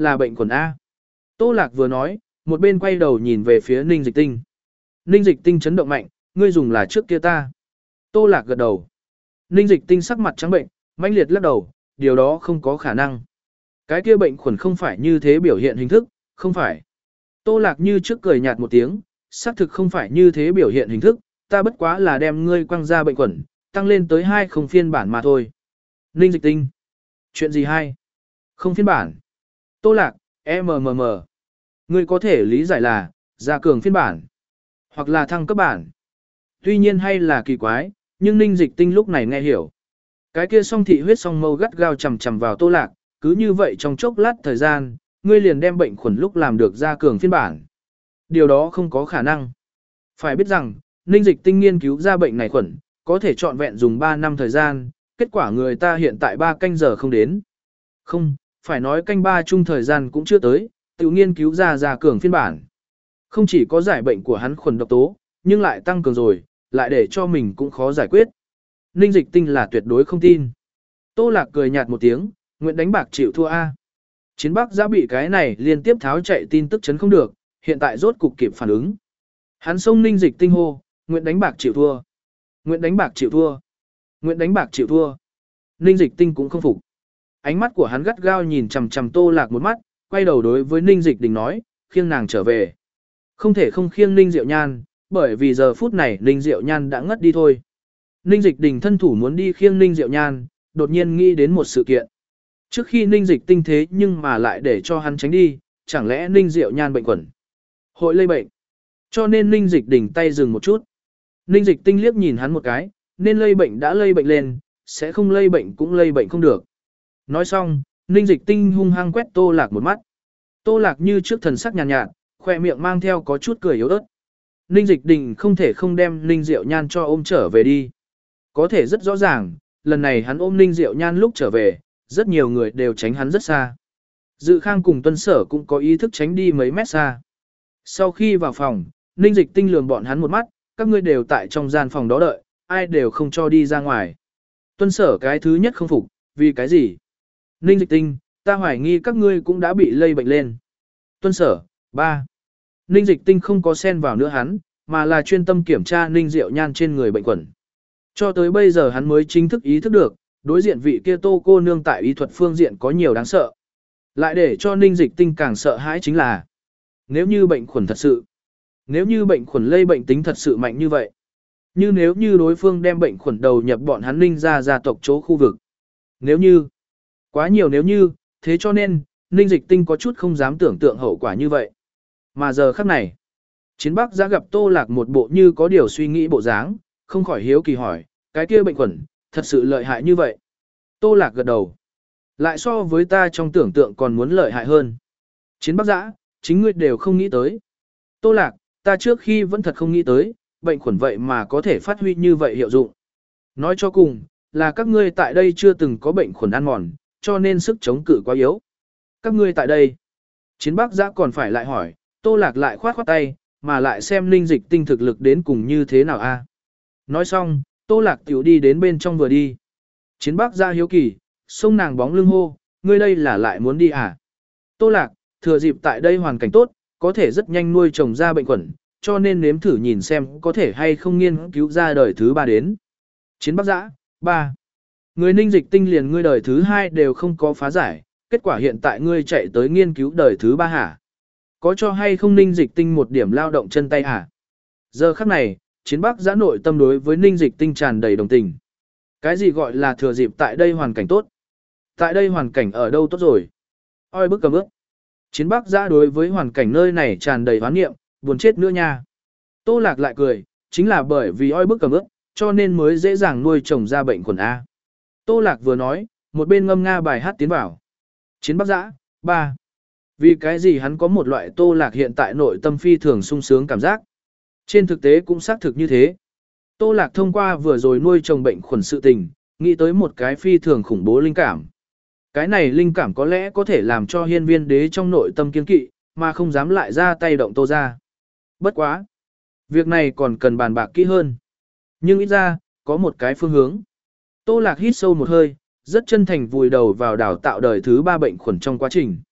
là bệnh khuẩn A. Tô Lạc vừa nói, một bên quay đầu nhìn về phía Ninh Dịch Tinh. Ninh Dịch Tinh chấn động mạnh, ngươi dùng là trước kia ta. Tô Lạc gật đầu. Ninh Dịch Tinh sắc mặt trắng bệnh, mãnh liệt lắc đầu, điều đó không có khả năng. Cái kia bệnh khuẩn không phải như thế biểu hiện hình thức, không phải. Tô Lạc như trước cười nhạt một tiếng, xác thực không phải như thế biểu hiện hình thức, ta bất quá là đem ngươi quăng ra bệnh khuẩn, tăng lên tới hai không phiên bản mà thôi. Ninh Dịch Tinh. Chuyện gì hay? Không phiên bản. Tô Lạc, MMM. Ngươi có thể lý giải là, gia cường phiên bản, hoặc là thăng cấp bản. Tuy nhiên hay là kỳ quái, nhưng Ninh Dịch Tinh lúc này nghe hiểu. Cái kia song thị huyết song mâu gắt gao chầm chầm vào Tô Lạc, cứ như vậy trong chốc lát thời gian, ngươi liền đem bệnh khuẩn lúc làm được gia cường phiên bản. Điều đó không có khả năng. Phải biết rằng, Ninh Dịch Tinh nghiên cứu ra bệnh này khuẩn, có thể trọn vẹn dùng ba năm thời gian, kết quả người ta hiện tại ba canh giờ không đến. Không, phải nói canh ba chung thời gian cũng chưa tới, tự nghiên cứu ra gia cường phiên bản. Không chỉ có giải bệnh của hắn khuẩn độc tố, nhưng lại tăng cường rồi, lại để cho mình cũng khó giải quyết. Ninh Dịch Tinh là tuyệt đối không tin. Tô Lạc cười nhạt một tiếng, nguyện đánh bạc chịu thua A. Chiến Bắc Giã bị cái này liên tiếp tháo chạy tin tức chấn không được, hiện tại rốt cục kịp phản ứng. Hắn xông Ninh Dịch Tinh hô, nguyện đánh bạc chịu thua. Nguyện đánh bạc chịu thua. Nguyện đánh bạc chịu thua. Ninh Dịch Tinh cũng không phục. Ánh mắt của hắn gắt gao nhìn chằm chằm Tô Lạc một mắt, quay đầu đối với Ninh Dịch Đình nói, khiêng nàng trở về. Không thể không khiêng Ninh Diệu Nhan, bởi vì giờ phút này Ninh Diệu Nhan đã ngất đi thôi. Ninh Dịch Đình thân thủ muốn đi khiêng Ninh Diệu Nhan, đột nhiên nghĩ đến một sự kiện. Trước khi Ninh Dịch Tinh thế nhưng mà lại để cho hắn tránh đi, chẳng lẽ Ninh Diệu Nhan bệnh khuẩn, hội lây bệnh. Cho nên Ninh Dịch Đình tay dừng một chút. Ninh Dịch Tinh liếc nhìn hắn một cái, nên lây bệnh đã lây bệnh lên, sẽ không lây bệnh cũng lây bệnh không được. Nói xong, Ninh Dịch Tinh hung hăng quét Tô Lạc một mắt. Tô Lạc như trước thần sắc nhàn nhạt, nhạt, khoe miệng mang theo có chút cười yếu ớt. Ninh Dịch Đình không thể không đem Ninh Diệu Nhan cho ôm trở về đi. Có thể rất rõ ràng, lần này hắn ôm Ninh Diệu Nhan lúc trở về, rất nhiều người đều tránh hắn rất xa. Dự Khang cùng Tuân Sở cũng có ý thức tránh đi mấy mét xa. Sau khi vào phòng, Ninh Dịch Tinh lườm bọn hắn một mắt, các ngươi đều tại trong gian phòng đó đợi, ai đều không cho đi ra ngoài. Tuân Sở cái thứ nhất không phục, vì cái gì? Ninh Dịch Tinh, ta hoài nghi các ngươi cũng đã bị lây bệnh lên. Tuân Sở, ba. Ninh Dịch Tinh không có xen vào nữa hắn, mà là chuyên tâm kiểm tra Ninh Diệu Nhan trên người bệnh khuẩn. Cho tới bây giờ hắn mới chính thức ý thức được, đối diện vị kia Tô cô nương tại y thuật phương diện có nhiều đáng sợ. Lại để cho Ninh Dịch Tinh càng sợ hãi chính là, nếu như bệnh khuẩn thật sự, nếu như bệnh khuẩn lây bệnh tính thật sự mạnh như vậy, như nếu như đối phương đem bệnh khuẩn đầu nhập bọn hắn Ninh ra gia tộc chỗ khu vực. Nếu như, quá nhiều nếu như, thế cho nên, Ninh Dịch Tinh có chút không dám tưởng tượng hậu quả như vậy. Mà giờ khắc này, Chiến Bắc Giã gặp Tô Lạc một bộ như có điều suy nghĩ bộ dáng, không khỏi hiếu kỳ hỏi, cái kia bệnh khuẩn, thật sự lợi hại như vậy. Tô Lạc gật đầu. Lại so với ta trong tưởng tượng còn muốn lợi hại hơn. Chiến Bắc Giã, chính ngươi đều không nghĩ tới. Tô Lạc, ta trước khi vẫn thật không nghĩ tới, bệnh khuẩn vậy mà có thể phát huy như vậy hiệu dụng. Nói cho cùng, là các ngươi tại đây chưa từng có bệnh khuẩn ăn mòn, cho nên sức chống cự quá yếu. Các ngươi tại đây. Chiến Bắc Giã còn phải lại hỏi, Tô Lạc lại khoát khoát tay, mà lại xem Ninh Dịch Tinh thực lực đến cùng như thế nào a. Nói xong, Tô Lạc tiểu đi đến bên trong vừa đi. Chiến Bắc Giã hiếu kỳ, xông nàng bóng lưng hô, ngươi đây là lại muốn đi à? Tô Lạc, thừa dịp tại đây hoàn cảnh tốt, có thể rất nhanh nuôi trồng ra bệnh khuẩn, cho nên nếm thử nhìn xem có thể hay không nghiên cứu ra đời thứ ba đến. Chiến Bắc Giã, ba. Người Ninh Dịch Tinh liền ngươi đời thứ hai đều không có phá giải, kết quả hiện tại ngươi chạy tới nghiên cứu đời thứ ba hả? Có cho hay không Ninh Dịch Tinh một điểm lao động chân tay hả? Giờ khắc này, Chiến Bắc Giã nội tâm đối với Ninh Dịch Tinh tràn đầy đồng tình. Cái gì gọi là thừa dịp tại đây hoàn cảnh tốt? Tại đây hoàn cảnh ở đâu tốt rồi? Oi bức cầm ức. Chiến Bắc Giã đối với hoàn cảnh nơi này tràn đầy hoán nghiệm, buồn chết nữa nha. Tô Lạc lại cười, chính là bởi vì oi bức cầm ức, cho nên mới dễ dàng nuôi trồng ra bệnh khuẩn A. Tô Lạc vừa nói, một bên ngâm nga bài hát tiến vào. Chiến Bắc Giã, ba. Vì cái gì hắn có một loại Tô Lạc hiện tại nội tâm phi thường sung sướng cảm giác. Trên thực tế cũng xác thực như thế. Tô Lạc thông qua vừa rồi nuôi trồng bệnh khuẩn sự tình, nghĩ tới một cái phi thường khủng bố linh cảm. Cái này linh cảm có lẽ có thể làm cho hiên viên đế trong nội tâm kiên kỵ, mà không dám lại ra tay động Tô ra. Bất quá. Việc này còn cần bàn bạc kỹ hơn. Nhưng ít ra, có một cái phương hướng. Tô Lạc hít sâu một hơi, rất chân thành vùi đầu vào đào tạo đời thứ ba bệnh khuẩn trong quá trình.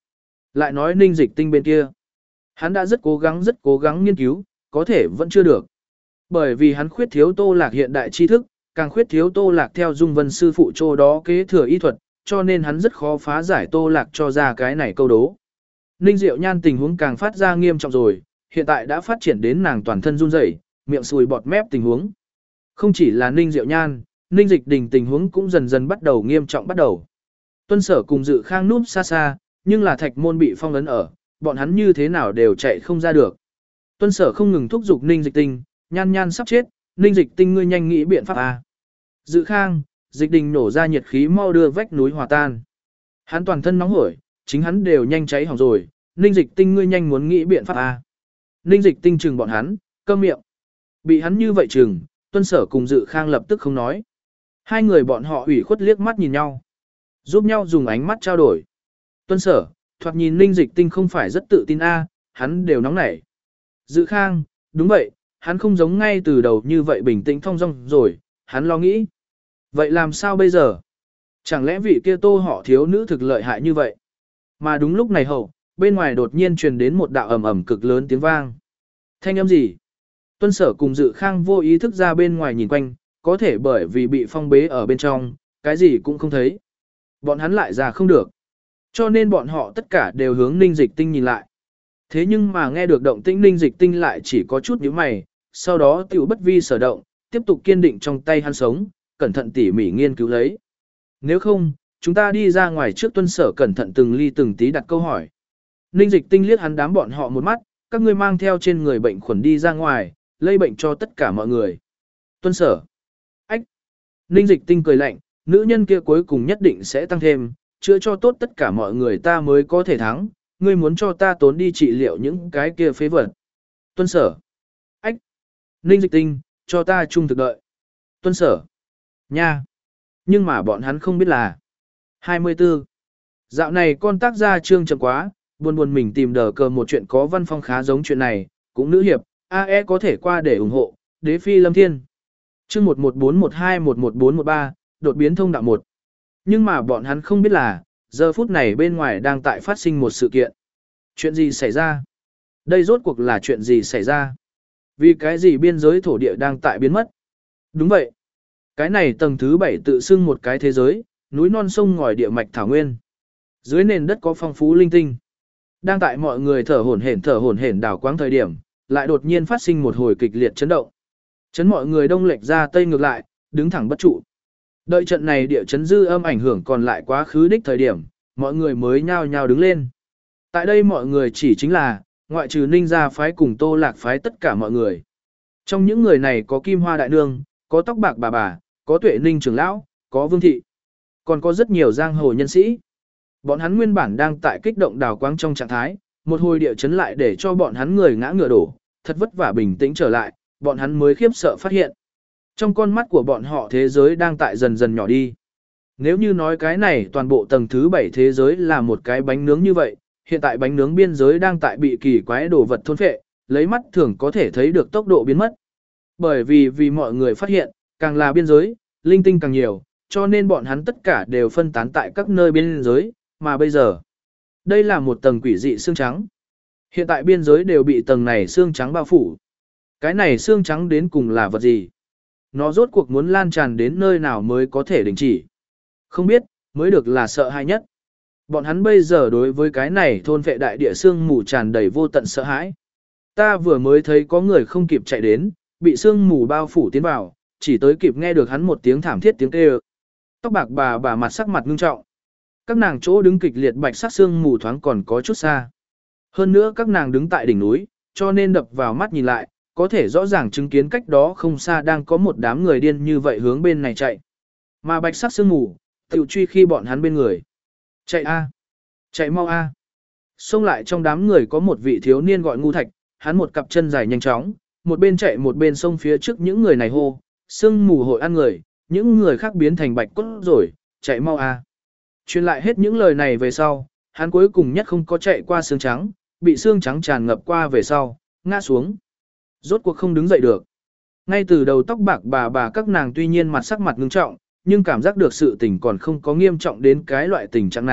Lại nói Ninh Dịch Tinh bên kia. Hắn đã rất cố gắng rất cố gắng nghiên cứu, có thể vẫn chưa được. Bởi vì hắn khuyết thiếu Tô Lạc hiện đại tri thức, càng khuyết thiếu Tô Lạc theo Dung Vân sư phụ chỗ đó kế thừa y thuật, cho nên hắn rất khó phá giải Tô Lạc cho ra cái này câu đố. Ninh Diệu Nhan tình huống càng phát ra nghiêm trọng rồi, hiện tại đã phát triển đến nàng toàn thân run rẩy, miệng sùi bọt mép tình huống. Không chỉ là Ninh Diệu Nhan, Ninh Dịch Đình tình huống cũng dần dần bắt đầu nghiêm trọng bắt đầu. Tuân Sở cùng Dự Khang núp xa xa, nhưng là thạch môn bị phong ấn ở, bọn hắn như thế nào đều chạy không ra được. Tuân Sở không ngừng thúc giục Ninh Dịch Tinh, Nhan Nhan sắp chết, Ninh Dịch Tinh ngươi nhanh nghĩ biện pháp a. Dự Khang, Dịch Đình nổ ra nhiệt khí mau đưa vách núi hòa tan. Hắn toàn thân nóng hổi, chính hắn đều nhanh cháy hỏng rồi, Ninh Dịch Tinh ngươi nhanh muốn nghĩ biện pháp a. Ninh Dịch Tinh trừng bọn hắn, câm miệng. Bị hắn như vậy trừng, Tuân Sở cùng Dự Khang lập tức không nói. Hai người bọn họ ủy khuất liếc mắt nhìn nhau, giúp nhau dùng ánh mắt trao đổi. Tuân Sở, thoạt nhìn Ninh Dịch Tinh không phải rất tự tin a, hắn đều nóng nảy. Dự Khang, đúng vậy, hắn không giống ngay từ đầu như vậy bình tĩnh thong dong rồi, hắn lo nghĩ. Vậy làm sao bây giờ? Chẳng lẽ vị kia Tô họ thiếu nữ thực lợi hại như vậy? Mà đúng lúc này hậu, bên ngoài đột nhiên truyền đến một đạo ầm ầm cực lớn tiếng vang. Thanh âm gì? Tuân Sở cùng Dự Khang vô ý thức ra bên ngoài nhìn quanh, có thể bởi vì bị phong bế ở bên trong, cái gì cũng không thấy. Bọn hắn lại ra không được. Cho nên bọn họ tất cả đều hướng Ninh Dịch Tinh nhìn lại. Thế nhưng mà nghe được động tĩnh Ninh Dịch Tinh lại chỉ có chút nhíu mày, sau đó tiểu bất vi sở động, tiếp tục kiên định trong tay hắn sống, cẩn thận tỉ mỉ nghiên cứu lấy. Nếu không, chúng ta đi ra ngoài trước. Tuân Sở cẩn thận từng ly từng tí đặt câu hỏi. Ninh Dịch Tinh liếc hắn đám bọn họ một mắt, các ngươi mang theo trên người bệnh khuẩn đi ra ngoài, lây bệnh cho tất cả mọi người. Tuân Sở. Ách. Ninh Dịch Tinh cười lạnh, nữ nhân kia cuối cùng nhất định sẽ tăng thêm, chữa cho tốt tất cả mọi người ta mới có thể thắng, ngươi muốn cho ta tốn đi trị liệu những cái kia phế vật. Tuân Sở. Ách. Ninh Dịch Tinh, cho ta trung thực đợi. Tuân Sở. Nha. Nhưng mà bọn hắn không biết là. hai mươi tư. Dạo này con tác gia trương chậm quá, buồn buồn mình tìm đờ cờ một chuyện có văn phong khá giống chuyện này, cũng nữ hiệp, a e có thể qua để ủng hộ, đế phi lâm thiên. Chương một một bốn một hai một một bốn một ba, đột biến thông đạo một. Nhưng mà bọn hắn không biết là, giờ phút này bên ngoài đang tại phát sinh một sự kiện. Chuyện gì xảy ra? Đây rốt cuộc là chuyện gì xảy ra? Vì cái gì biên giới thổ địa đang tại biến mất? Đúng vậy. Cái này tầng thứ bảy tự xưng một cái thế giới, núi non sông ngòi địa mạch thảo nguyên. Dưới nền đất có phong phú linh tinh. Đang tại mọi người thở hổn hển thở hổn hển đảo quáng thời điểm, lại đột nhiên phát sinh một hồi kịch liệt chấn động. Chấn mọi người đông lệch ra tây ngược lại, đứng thẳng bất trụ. Đợi trận này địa chấn dư âm ảnh hưởng còn lại quá khứ đích thời điểm, mọi người mới nhao nhao đứng lên. Tại đây mọi người chỉ chính là, ngoại trừ Ninh gia phái cùng Tô Lạc phái tất cả mọi người. Trong những người này có Kim Hoa đại nương, có Tóc Bạc bà bà, có Tuệ Ninh trưởng lão, có Vương thị, còn có rất nhiều giang hồ nhân sĩ. Bọn hắn nguyên bản đang tại kích động đào quáng trong trạng thái, một hồi địa chấn lại để cho bọn hắn người ngã ngựa đổ, thật vất vả bình tĩnh trở lại, bọn hắn mới khiếp sợ phát hiện. Trong con mắt của bọn họ thế giới đang tại dần dần nhỏ đi. Nếu như nói cái này toàn bộ tầng thứ bảy thế giới là một cái bánh nướng như vậy, hiện tại bánh nướng biên giới đang tại bị kỳ quái đồ vật thôn phệ, lấy mắt thường có thể thấy được tốc độ biến mất. Bởi vì vì mọi người phát hiện, càng là biên giới, linh tinh càng nhiều, cho nên bọn hắn tất cả đều phân tán tại các nơi biên giới, mà bây giờ, đây là một tầng quỷ dị xương trắng. Hiện tại biên giới đều bị tầng này xương trắng bao phủ. Cái này xương trắng đến cùng là vật gì? Nó rốt cuộc muốn lan tràn đến nơi nào mới có thể đình chỉ? Không biết, mới được là sợ hãi nhất. Bọn hắn bây giờ đối với cái này thôn vệ đại địa xương mù tràn đầy vô tận sợ hãi. Ta vừa mới thấy có người không kịp chạy đến, bị xương mù bao phủ tiến vào, chỉ tới kịp nghe được hắn một tiếng thảm thiết tiếng kêu. Tóc bạc bà bà mặt sắc mặt ngưng trọng. Các nàng chỗ đứng kịch liệt bạch sắc xương mù thoáng còn có chút xa. Hơn nữa các nàng đứng tại đỉnh núi, cho nên đập vào mắt nhìn lại, có thể rõ ràng chứng kiến cách đó không xa đang có một đám người điên như vậy hướng bên này chạy. Mà bạch sắc sương mù, tiểu truy khi bọn hắn bên người. Chạy a, chạy mau a. Xông lại trong đám người có một vị thiếu niên gọi Ngu Thạch, hắn một cặp chân dài nhanh chóng, một bên chạy một bên xông phía trước những người này hô, sương mù hội ăn người, những người khác biến thành bạch cốt rồi, chạy mau a. Truyền lại hết những lời này về sau, hắn cuối cùng nhất không có chạy qua xương trắng, bị xương trắng tràn ngập qua về sau, ngã xuống. Rốt cuộc không đứng dậy được. Ngay từ đầu tóc bạc bà bà các nàng tuy nhiên mặt sắc mặt ngưng trọng, nhưng cảm giác được sự tình còn không có nghiêm trọng đến cái loại tình trạng này,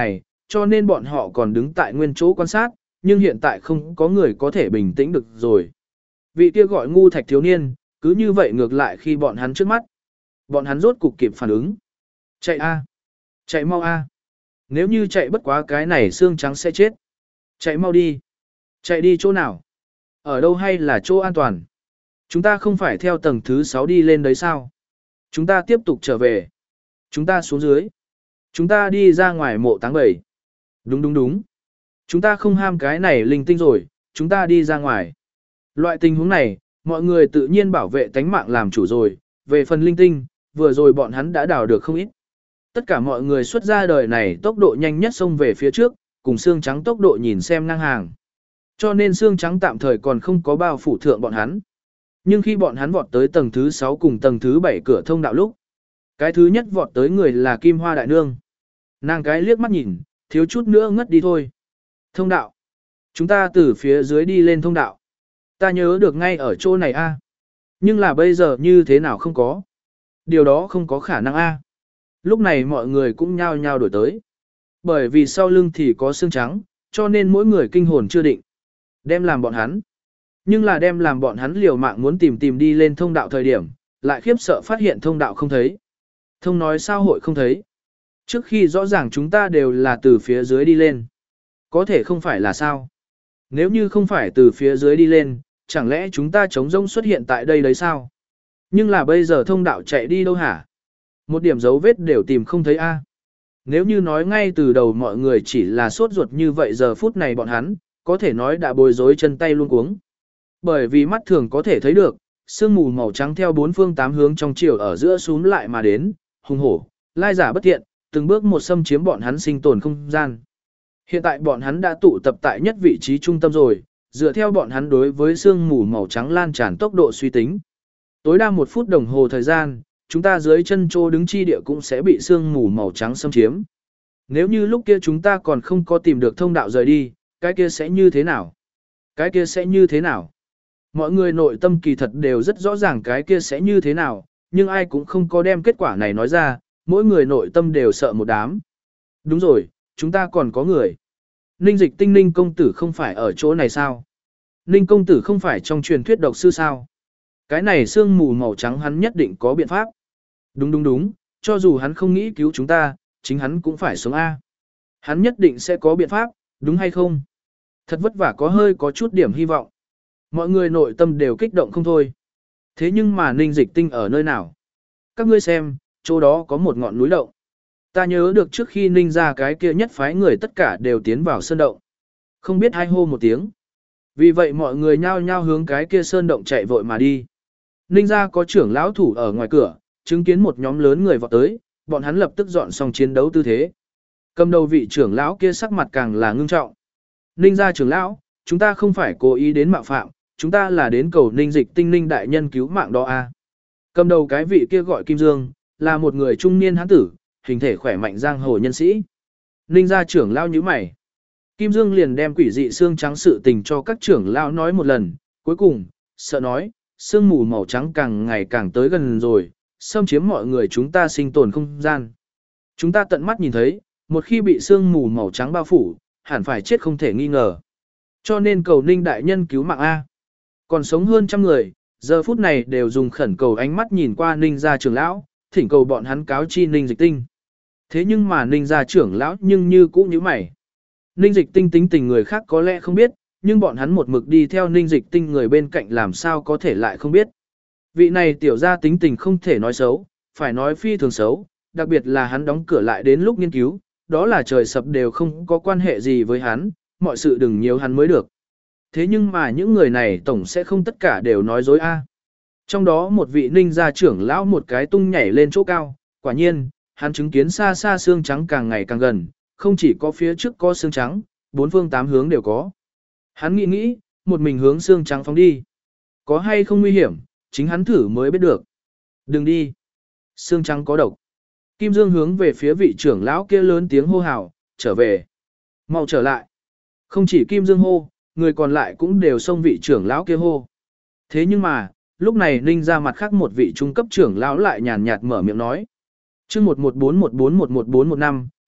cho nên bọn họ còn đứng tại nguyên chỗ quan sát, nhưng hiện tại không có người có thể bình tĩnh được rồi. Vị kia gọi ngu thạch thiếu niên, cứ như vậy ngược lại khi bọn hắn trước mắt. Bọn hắn rốt cục kịp phản ứng. Chạy a, chạy mau a. Nếu như chạy bất quá cái này xương trắng sẽ chết. Chạy mau đi. Chạy đi chỗ nào? Ở đâu hay là chỗ an toàn? Chúng ta không phải theo tầng thứ sáu đi lên đấy sao? Chúng ta tiếp tục trở về. Chúng ta xuống dưới. Chúng ta đi ra ngoài mộ táng bảy. Đúng đúng đúng. Chúng ta không ham cái này linh tinh rồi, chúng ta đi ra ngoài. Loại tình huống này, mọi người tự nhiên bảo vệ tánh mạng làm chủ rồi, về phần linh tinh, vừa rồi bọn hắn đã đào được không ít. Tất cả mọi người xuất ra đời này tốc độ nhanh nhất xông về phía trước, cùng xương trắng tốc độ nhìn xem ngang hàng. Cho nên xương trắng tạm thời còn không có bao phủ thượng bọn hắn. Nhưng khi bọn hắn vọt tới tầng thứ sáu cùng tầng thứ bảy cửa thông đạo lúc, cái thứ nhất vọt tới người là Kim Hoa Đại Nương. Nàng cái liếc mắt nhìn, thiếu chút nữa ngất đi thôi. Thông đạo. Chúng ta từ phía dưới đi lên thông đạo. Ta nhớ được ngay ở chỗ này a. Nhưng là bây giờ như thế nào không có. Điều đó không có khả năng a. Lúc này mọi người cũng nhao nhao đổi tới. Bởi vì sau lưng thì có xương trắng, cho nên mỗi người kinh hồn chưa định. Đem làm bọn hắn. Nhưng là đem làm bọn hắn liều mạng muốn tìm tìm đi lên thông đạo thời điểm, lại khiếp sợ phát hiện thông đạo không thấy. Thông nói sao hội không thấy. Trước khi rõ ràng chúng ta đều là từ phía dưới đi lên. Có thể không phải là sao? Nếu như không phải từ phía dưới đi lên, chẳng lẽ chúng ta trống rỗng xuất hiện tại đây đấy sao? Nhưng là bây giờ thông đạo chạy đi đâu hả? Một điểm dấu vết đều tìm không thấy a. Nếu như nói ngay từ đầu mọi người chỉ là sốt ruột như vậy giờ phút này bọn hắn, có thể nói đã bối rối chân tay luôn cuống. Bởi vì mắt thường có thể thấy được, sương mù màu trắng theo bốn phương tám hướng trong chiều ở giữa súm lại mà đến, hung hổ, lai giả bất thiện, từng bước một xâm chiếm bọn hắn sinh tồn không gian. Hiện tại bọn hắn đã tụ tập tại nhất vị trí trung tâm rồi, dựa theo bọn hắn đối với sương mù màu trắng lan tràn tốc độ suy tính. Tối đa một phút đồng hồ thời gian, chúng ta dưới chân trô đứng chi địa cũng sẽ bị sương mù màu trắng xâm chiếm. Nếu như lúc kia chúng ta còn không có tìm được thông đạo rời đi, cái kia sẽ như thế nào? Cái kia sẽ như thế nào? Mọi người nội tâm kỳ thật đều rất rõ ràng cái kia sẽ như thế nào, nhưng ai cũng không có đem kết quả này nói ra, mỗi người nội tâm đều sợ một đám. Đúng rồi, chúng ta còn có người. Ninh Dịch Tinh Ninh công tử không phải ở chỗ này sao? Ninh công tử không phải trong truyền thuyết độc sư sao? Cái này sương mù màu trắng hắn nhất định có biện pháp. Đúng đúng đúng, cho dù hắn không nghĩ cứu chúng ta, chính hắn cũng phải sống A. Hắn nhất định sẽ có biện pháp, đúng hay không? Thật vất vả có hơi có chút điểm hy vọng. Mọi người nội tâm đều kích động không thôi. Thế nhưng mà Ninh Dịch Tinh ở nơi nào? Các ngươi xem, chỗ đó có một ngọn núi động. Ta nhớ được trước khi Ninh ra cái kia nhất phái người tất cả đều tiến vào sơn động. Không biết hai hô một tiếng. Vì vậy mọi người nhao nhao hướng cái kia sơn động chạy vội mà đi. Ninh ra có trưởng lão thủ ở ngoài cửa, chứng kiến một nhóm lớn người vọt tới, bọn hắn lập tức dọn xong chiến đấu tư thế. Cầm đầu vị trưởng lão kia sắc mặt càng là ngưng trọng. Ninh ra trưởng lão, chúng ta không phải cố ý đến mạo phạm, chúng ta là đến cầu Ninh Dịch Tinh Ninh đại nhân cứu mạng đó a. Cầm đầu cái vị kia gọi Kim Dương, là một người trung niên hán tử, hình thể khỏe mạnh giang hồ nhân sĩ. Ninh gia trưởng lão nhíu mày. Kim Dương liền đem quỷ dị xương trắng sự tình cho các trưởng lão nói một lần, cuối cùng, sợ nói, sương mù màu trắng càng ngày càng tới gần rồi, xâm chiếm mọi người chúng ta sinh tồn không gian. Chúng ta tận mắt nhìn thấy, một khi bị sương mù màu trắng bao phủ, hẳn phải chết không thể nghi ngờ. Cho nên cầu Ninh đại nhân cứu mạng A. Còn sống hơn trăm người, giờ phút này đều dùng khẩn cầu ánh mắt nhìn qua Ninh gia trưởng lão, thỉnh cầu bọn hắn cáo chi Ninh Dịch Tinh. Thế nhưng mà Ninh gia trưởng lão nhưng như cũ như mày. Ninh Dịch Tinh tính tình người khác có lẽ không biết, nhưng bọn hắn một mực đi theo Ninh Dịch Tinh người bên cạnh làm sao có thể lại không biết. Vị này tiểu gia tính tình không thể nói xấu, phải nói phi thường xấu, đặc biệt là hắn đóng cửa lại đến lúc nghiên cứu, đó là trời sập đều không có quan hệ gì với hắn, mọi sự đừng nhiều hắn mới được. Thế nhưng mà những người này tổng sẽ không tất cả đều nói dối a. Trong đó một vị Ninh gia trưởng lão một cái tung nhảy lên chỗ cao, quả nhiên, hắn chứng kiến xa xa xương trắng càng ngày càng gần, không chỉ có phía trước có xương trắng, bốn phương tám hướng đều có. Hắn nghĩ nghĩ, một mình hướng xương trắng phóng đi. Có hay không nguy hiểm, chính hắn thử mới biết được. Đừng đi. Xương trắng có độc. Kim Dương hướng về phía vị trưởng lão kia lớn tiếng hô hào, trở về. Mau trở lại. Không chỉ Kim Dương hô, người còn lại cũng đều xông vị trưởng lão kia hô. Thế nhưng mà, lúc này Ninh ra mặt khác một vị trung cấp trưởng lão lại nhàn nhạt mở miệng nói. chương một một bốn một bốn một một bốn một năm,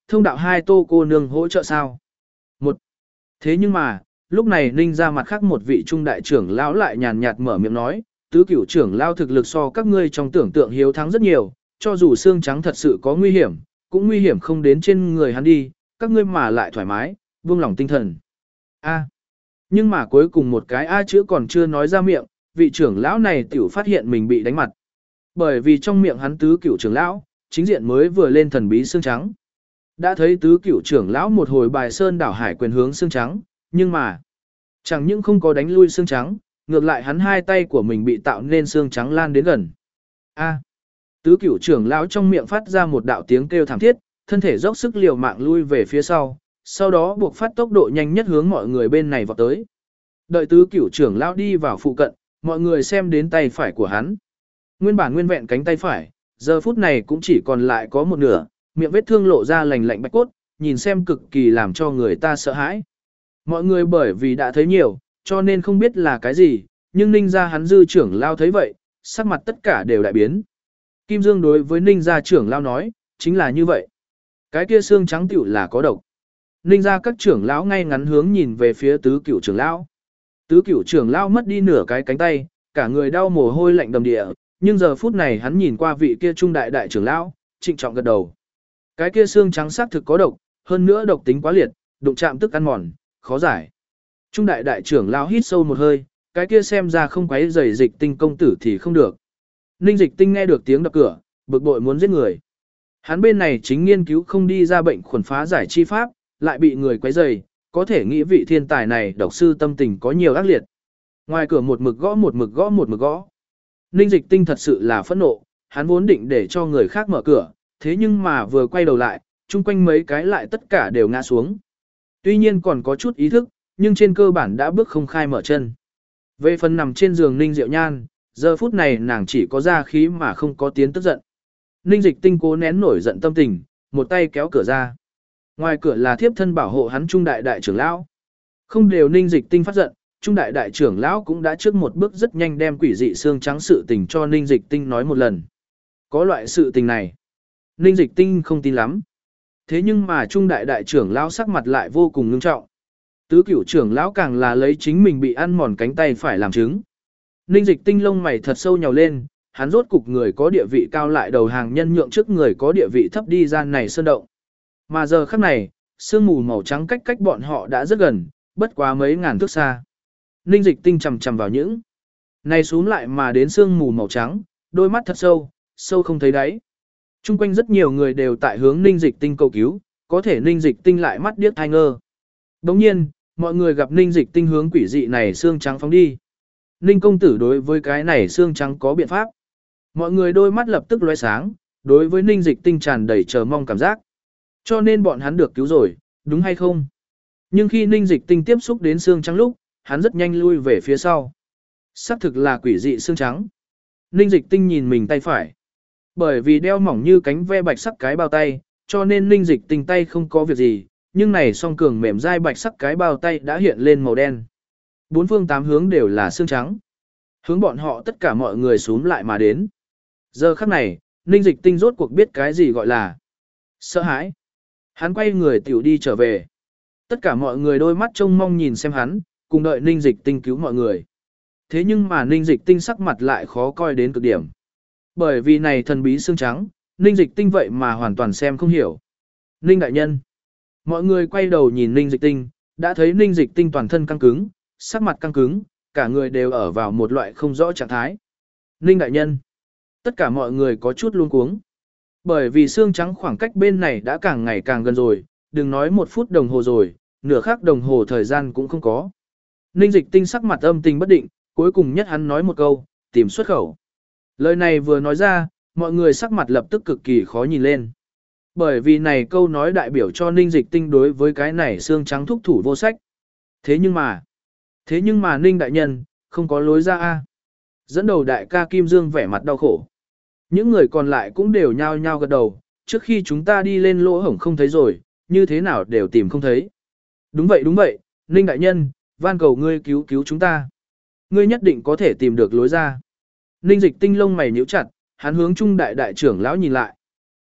thông đạo hai Tô cô nương hỗ trợ sao? Một. Thế nhưng mà, lúc này Ninh ra mặt khác một vị trung đại trưởng lão lại nhàn nhạt mở miệng nói, tứ cửu trưởng lão thực lực so các ngươi trong tưởng tượng hiếu thắng rất nhiều, cho dù xương trắng thật sự có nguy hiểm, cũng nguy hiểm không đến trên người hắn đi, các ngươi mà lại thoải mái, buông lòng tinh thần. A. Nhưng mà cuối cùng một cái A chữ còn chưa nói ra miệng, vị trưởng lão này tiểu phát hiện mình bị đánh mặt. Bởi vì trong miệng hắn tứ cửu trưởng lão, chính diện mới vừa lên thần bí xương trắng. Đã thấy tứ cửu trưởng lão một hồi bài sơn đảo hải quyền hướng xương trắng, nhưng mà chẳng những không có đánh lui xương trắng, ngược lại hắn hai tay của mình bị tạo nên xương trắng lan đến gần. A. Tứ cửu trưởng lão trong miệng phát ra một đạo tiếng kêu thảm thiết, thân thể dốc sức liều mạng lui về phía sau, sau đó buộc phát tốc độ nhanh nhất hướng mọi người bên này vọt tới. Đợi tứ cửu trưởng lão đi vào phụ cận, mọi người xem đến tay phải của hắn. Nguyên bản nguyên vẹn cánh tay phải, giờ phút này cũng chỉ còn lại có một nửa, miệng vết thương lộ ra lành lạnh bạch cốt, nhìn xem cực kỳ làm cho người ta sợ hãi. Mọi người bởi vì đã thấy nhiều, cho nên không biết là cái gì, nhưng Ninh gia hắn dư trưởng lao thấy vậy, sắc mặt tất cả đều đại biến. Kim Dương đối với Ninh gia trưởng lao nói, chính là như vậy. Cái kia xương trắng tiểu là có độc. Ninh gia các trưởng lão ngay ngắn hướng nhìn về phía tứ cửu trưởng lão. Tứ cửu trưởng lão mất đi nửa cái cánh tay, cả người đau mồ hôi lạnh đầm địa, nhưng giờ phút này hắn nhìn qua vị kia trung đại đại trưởng lão, trịnh trọng gật đầu. Cái kia xương trắng xác thực có độc, hơn nữa độc tính quá liệt, đụng chạm tức ăn mòn, khó giải. Trung đại đại trưởng lão hít sâu một hơi, cái kia xem ra không quấy rầy Dịch Tinh công tử thì không được. Ninh Dịch Tinh nghe được tiếng đập cửa, bực bội muốn giết người. Hắn bên này chính nghiên cứu không đi ra bệnh khuẩn phá giải chi pháp, lại bị người quấy rầy, có thể nghĩ vị thiên tài này độc sư tâm tình có nhiều ác liệt. Ngoài cửa một mực gõ một mực gõ một mực gõ. Ninh Dịch Tinh thật sự là phẫn nộ, hắn vốn định để cho người khác mở cửa, thế nhưng mà vừa quay đầu lại, chung quanh mấy cái lại tất cả đều ngã xuống. Tuy nhiên còn có chút ý thức, nhưng trên cơ bản đã bước không khai mở chân. Về phần nằm trên giường Ninh Diệu Nhan, giờ phút này nàng chỉ có ra khí mà không có tiếng tức giận. Ninh Dịch Tinh cố nén nổi giận tâm tình, một tay kéo cửa ra. Ngoài cửa là thiếp thân bảo hộ hắn trung đại đại trưởng lão. Không đều Ninh Dịch Tinh phát giận, trung đại đại trưởng lão cũng đã trước một bước rất nhanh đem quỷ dị xương trắng sự tình cho Ninh Dịch Tinh nói một lần. Có loại sự tình này, Ninh Dịch Tinh không tin lắm. Thế nhưng mà trung đại đại trưởng lão sắc mặt lại vô cùng ngưng trọng. Tứ cửu trưởng lão càng là lấy chính mình bị ăn mòn cánh tay phải làm chứng. Ninh Dịch Tinh lông mày thật sâu nhào lên, hắn rốt cục người có địa vị cao lại đầu hàng nhân nhượng trước người có địa vị thấp đi gian này sơn động. Mà giờ khắc này, sương mù màu trắng cách cách bọn họ đã rất gần, bất quá mấy ngàn thước xa. Ninh Dịch Tinh chầm chầm vào những này xuống lại mà đến sương mù màu trắng, đôi mắt thật sâu, sâu không thấy đáy. Trung quanh rất nhiều người đều tại hướng Ninh Dịch Tinh cầu cứu, có thể Ninh Dịch Tinh lại mắt điếc thai ngơ. Đồng nhiên, mọi người gặp Ninh Dịch Tinh hướng quỷ dị này xương trắng phóng đi. Ninh công tử đối với cái này xương trắng có biện pháp. Mọi người đôi mắt lập tức lóe sáng, đối với Ninh Dịch Tinh tràn đầy chờ mong cảm giác. Cho nên bọn hắn được cứu rồi, đúng hay không? Nhưng khi Ninh Dịch Tinh tiếp xúc đến xương trắng lúc, hắn rất nhanh lui về phía sau. Xác thực là quỷ dị xương trắng. Ninh Dịch Tinh nhìn mình tay phải. Bởi vì đeo mỏng như cánh ve bạch sắc cái bao tay, cho nên Ninh Dịch Tinh tay không có việc gì, nhưng này song cường mềm dai bạch sắc cái bao tay đã hiện lên màu đen. Bốn phương tám hướng đều là xương trắng. Hướng bọn họ tất cả mọi người xuống lại mà đến. Giờ khắc này, Ninh Dịch Tinh rốt cuộc biết cái gì gọi là sợ hãi. Hắn quay người tiểu đi trở về. Tất cả mọi người đôi mắt trông mong nhìn xem hắn, cùng đợi Ninh Dịch Tinh cứu mọi người. Thế nhưng mà Ninh Dịch Tinh sắc mặt lại khó coi đến cực điểm. Bởi vì này thần bí xương trắng, Ninh Dịch Tinh vậy mà hoàn toàn xem không hiểu. Ninh đại nhân. Mọi người quay đầu nhìn Ninh Dịch Tinh, đã thấy Ninh Dịch Tinh toàn thân căng cứng, sắc mặt căng cứng, cả người đều ở vào một loại không rõ trạng thái. Ninh đại nhân. Tất cả mọi người có chút luống cuống. Bởi vì xương trắng khoảng cách bên này đã càng ngày càng gần rồi, đừng nói một phút đồng hồ rồi, nửa khắc đồng hồ thời gian cũng không có. Ninh Dịch Tinh sắc mặt âm tình bất định, cuối cùng nhất hắn nói một câu, tìm xuất khẩu. Lời này vừa nói ra, mọi người sắc mặt lập tức cực kỳ khó nhìn lên. Bởi vì này câu nói đại biểu cho Ninh Dịch Tinh đối với cái này xương trắng thúc thủ vô sách. Thế nhưng mà, thế nhưng mà Ninh đại nhân, không có lối ra a. Dẫn đầu đại ca Kim Dương vẻ mặt đau khổ. Những người còn lại cũng đều nhao nhao gật đầu, trước khi chúng ta đi lên lỗ hổng không thấy rồi, như thế nào đều tìm không thấy. Đúng vậy đúng vậy, Ninh đại nhân, van cầu ngươi cứu cứu chúng ta. Ngươi nhất định có thể tìm được lối ra. Ninh Dịch Tinh lông mày nhíu chặt, hắn hướng trung đại đại trưởng lão nhìn lại.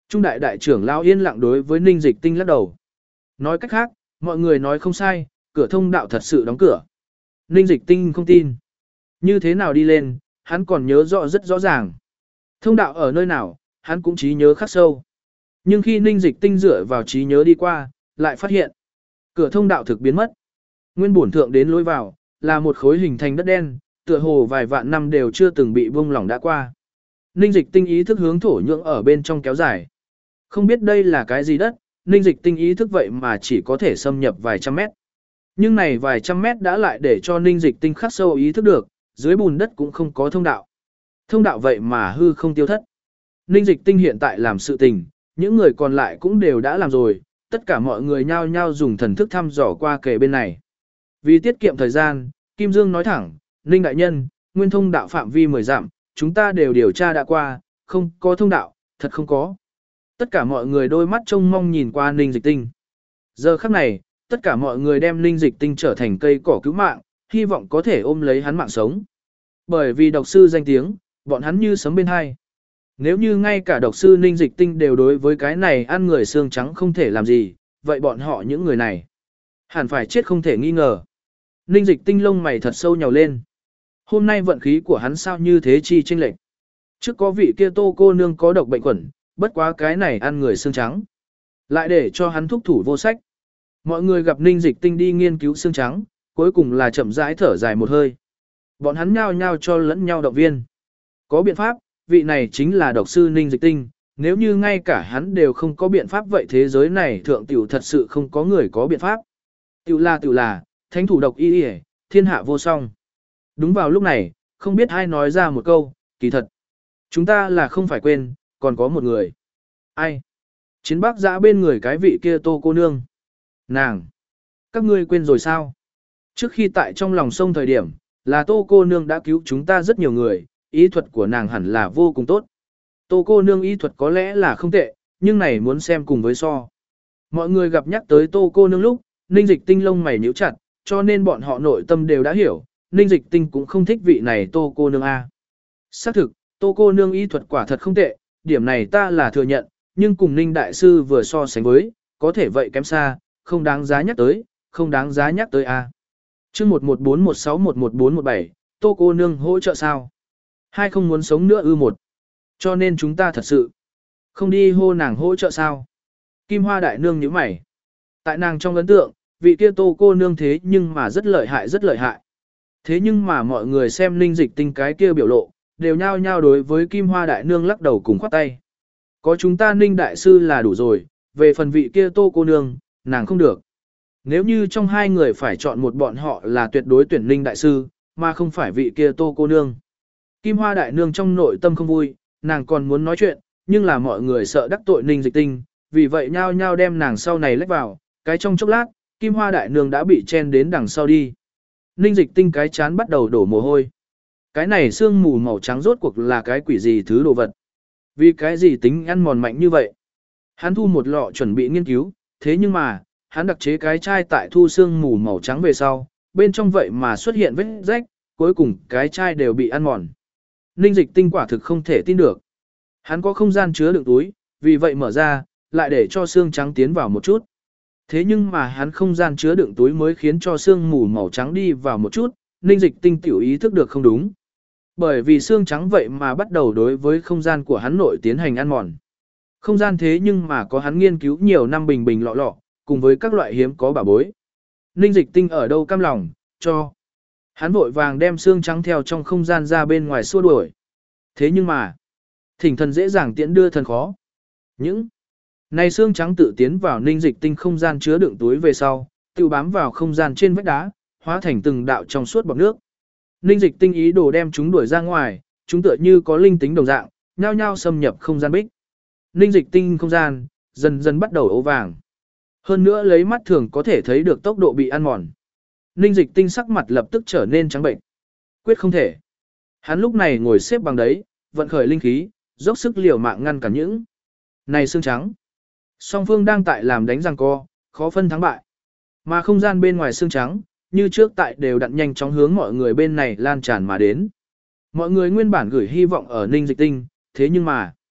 Trung đại đại trưởng lão yên lặng đối với Ninh Dịch Tinh lắc đầu. Nói cách khác, mọi người nói không sai, cửa thông đạo thật sự đóng cửa. Ninh Dịch Tinh không tin. Như thế nào đi lên, hắn còn nhớ rõ rất rõ ràng. Thông đạo ở nơi nào, hắn cũng trí nhớ khắc sâu. Nhưng khi Ninh Dịch Tinh dựa vào trí nhớ đi qua, lại phát hiện cửa thông đạo thực biến mất. Nguyên bổn thượng đến lối vào, là một khối hình thành đất đen, tựa hồ vài vạn năm đều chưa từng bị buông lỏng đã qua. Ninh Dịch Tinh ý thức hướng thổ nhưỡng ở bên trong kéo dài. Không biết đây là cái gì đất, Ninh Dịch Tinh ý thức vậy mà chỉ có thể xâm nhập vài trăm mét. Nhưng này vài trăm mét đã lại để cho Ninh Dịch Tinh khắc sâu ý thức được, dưới bùn đất cũng không có thông đạo. Thông đạo vậy mà hư không tiêu thất. Ninh Dịch Tinh hiện tại làm sự tình, những người còn lại cũng đều đã làm rồi, tất cả mọi người nhao nhao dùng thần thức thăm dò qua kề bên này. Vì tiết kiệm thời gian, Kim Dương nói thẳng, Ninh đại nhân, nguyên thông đạo phạm vi mười dặm, chúng ta đều điều tra đã qua, không có thông đạo, thật không có. Tất cả mọi người đôi mắt trông mong nhìn qua Ninh Dịch Tinh. Giờ khắc này, tất cả mọi người đem Ninh Dịch Tinh trở thành cây cỏ cứu mạng, hy vọng có thể ôm lấy hắn mạng sống. Bởi vì độc sư danh tiếng, bọn hắn như sấm bên hai. Nếu như ngay cả độc sư Ninh Dịch Tinh đều đối với cái này ăn người xương trắng không thể làm gì, vậy bọn họ những người này hẳn phải chết không thể nghi ngờ. Ninh Dịch Tinh lông mày thật sâu nhào lên. Hôm nay vận khí của hắn sao như thế chi chênh lệch. Trước có vị kia Tô cô nương có độc bệnh khuẩn, bất quá cái này ăn người xương trắng. Lại để cho hắn thúc thủ vô sách. Mọi người gặp Ninh Dịch Tinh đi nghiên cứu xương trắng, cuối cùng là chậm rãi thở dài một hơi. Bọn hắn nhao nhao cho lẫn nhau động viên. Có biện pháp, vị này chính là độc sư Ninh Dịch Tinh, nếu như ngay cả hắn đều không có biện pháp vậy thế giới này thượng tiểu thật sự không có người có biện pháp. Tiểu là tiểu là, thánh thủ độc y y, thiên hạ vô song. Đúng vào lúc này, không biết ai nói ra một câu, kỳ thật. Chúng ta là không phải quên, còn có một người. Ai? Chiến bắc giã bên người cái vị kia Tô cô nương. Nàng! Các ngươi quên rồi sao? Trước khi tại trong lòng sông thời điểm, là Tô cô nương đã cứu chúng ta rất nhiều người, ý thuật của nàng hẳn là vô cùng tốt. Tô cô nương ý thuật có lẽ là không tệ, nhưng này muốn xem cùng với so. Mọi người gặp nhắc tới Tô cô nương lúc, Ninh Dịch Tinh lông mày nhíu chặt, cho nên bọn họ nội tâm đều đã hiểu, Ninh Dịch Tinh cũng không thích vị này Tô cô nương A. Xác thực, Tô cô nương ý thuật quả thật không tệ, điểm này ta là thừa nhận, nhưng cùng Ninh Đại Sư vừa so sánh với, có thể vậy kém xa, không đáng giá nhắc tới, không đáng giá nhắc tới A. Chương một một bốn một sáu một một bốn một bảy, Tô cô nương hỗ trợ sao? Hai không muốn sống nữa ư một. Cho nên chúng ta thật sự không đi hô nàng hỗ trợ sao? Kim Hoa đại nương nhíu mày. Tại nàng trong ấn tượng, vị kia Tô cô nương thế nhưng mà rất lợi hại rất lợi hại. Thế nhưng mà mọi người xem Ninh Dịch Tinh cái kia biểu lộ, đều nhao nhao đối với Kim Hoa đại nương lắc đầu cùng khoát tay. Có chúng ta Ninh đại sư là đủ rồi, về phần vị kia Tô cô nương, nàng không được. Nếu như trong hai người phải chọn một bọn họ là tuyệt đối tuyển Ninh đại sư, mà không phải vị kia Tô cô nương. Kim Hoa đại nương trong nội tâm không vui, nàng còn muốn nói chuyện, nhưng là mọi người sợ đắc tội Ninh Dịch Tinh, vì vậy nhao nhao đem nàng sau này lách vào, cái trong chốc lát, Kim Hoa đại nương đã bị chen đến đằng sau đi. Ninh Dịch Tinh cái chán bắt đầu đổ mồ hôi. Cái này sương mù màu trắng rốt cuộc là cái quỷ gì thứ đồ vật? Vì cái gì tính ăn mòn mạnh như vậy? Hắn thu một lọ chuẩn bị nghiên cứu, thế nhưng mà, hắn đặc chế cái chai tại thu sương mù màu trắng về sau, bên trong vậy mà xuất hiện vết rách, cuối cùng cái chai đều bị ăn mòn. Ninh Dịch Tinh quả thực không thể tin được. Hắn có không gian chứa đựng túi, vì vậy mở ra, lại để cho xương trắng tiến vào một chút. Thế nhưng mà hắn không gian chứa đựng túi mới khiến cho xương mù màu trắng đi vào một chút, Ninh Dịch Tinh tiểu ý thức được không đúng. Bởi vì xương trắng vậy mà bắt đầu đối với không gian của hắn nội tiến hành ăn mòn. Không gian thế nhưng mà có hắn nghiên cứu nhiều năm bình bình lọ lọ, cùng với các loại hiếm có bảo bối. Ninh Dịch Tinh ở đâu cam lòng, cho. Hắn vội vàng đem xương trắng theo trong không gian ra bên ngoài xua đuổi. Thế nhưng mà, thỉnh thần dễ dàng tiễn đưa thần khó. Những này xương trắng tự tiến vào Ninh Dịch Tinh không gian chứa đựng túi về sau, tự bám vào không gian trên vách đá, hóa thành từng đạo trong suốt bọt nước. Ninh Dịch Tinh ý đồ đem chúng đuổi ra ngoài, chúng tựa như có linh tính đồng dạng, nhao nhao xâm nhập không gian bích. Ninh Dịch Tinh không gian dần dần bắt đầu ố vàng. Hơn nữa lấy mắt thường có thể thấy được tốc độ bị ăn mòn. Ninh Dịch Tinh sắc mặt lập tức trở nên trắng bệnh. Quyết không thể. Hắn lúc này ngồi xếp bằng đấy, vận khởi linh khí, dốc sức liều mạng ngăn cản những này xương trắng. Song phương đang tại làm đánh giằng co, khó phân thắng bại. Mà không gian bên ngoài xương trắng, như trước tại đều đặn nhanh chóng hướng mọi người bên này lan tràn mà đến. Mọi người nguyên bản gửi hy vọng ở Ninh Dịch Tinh, thế nhưng mà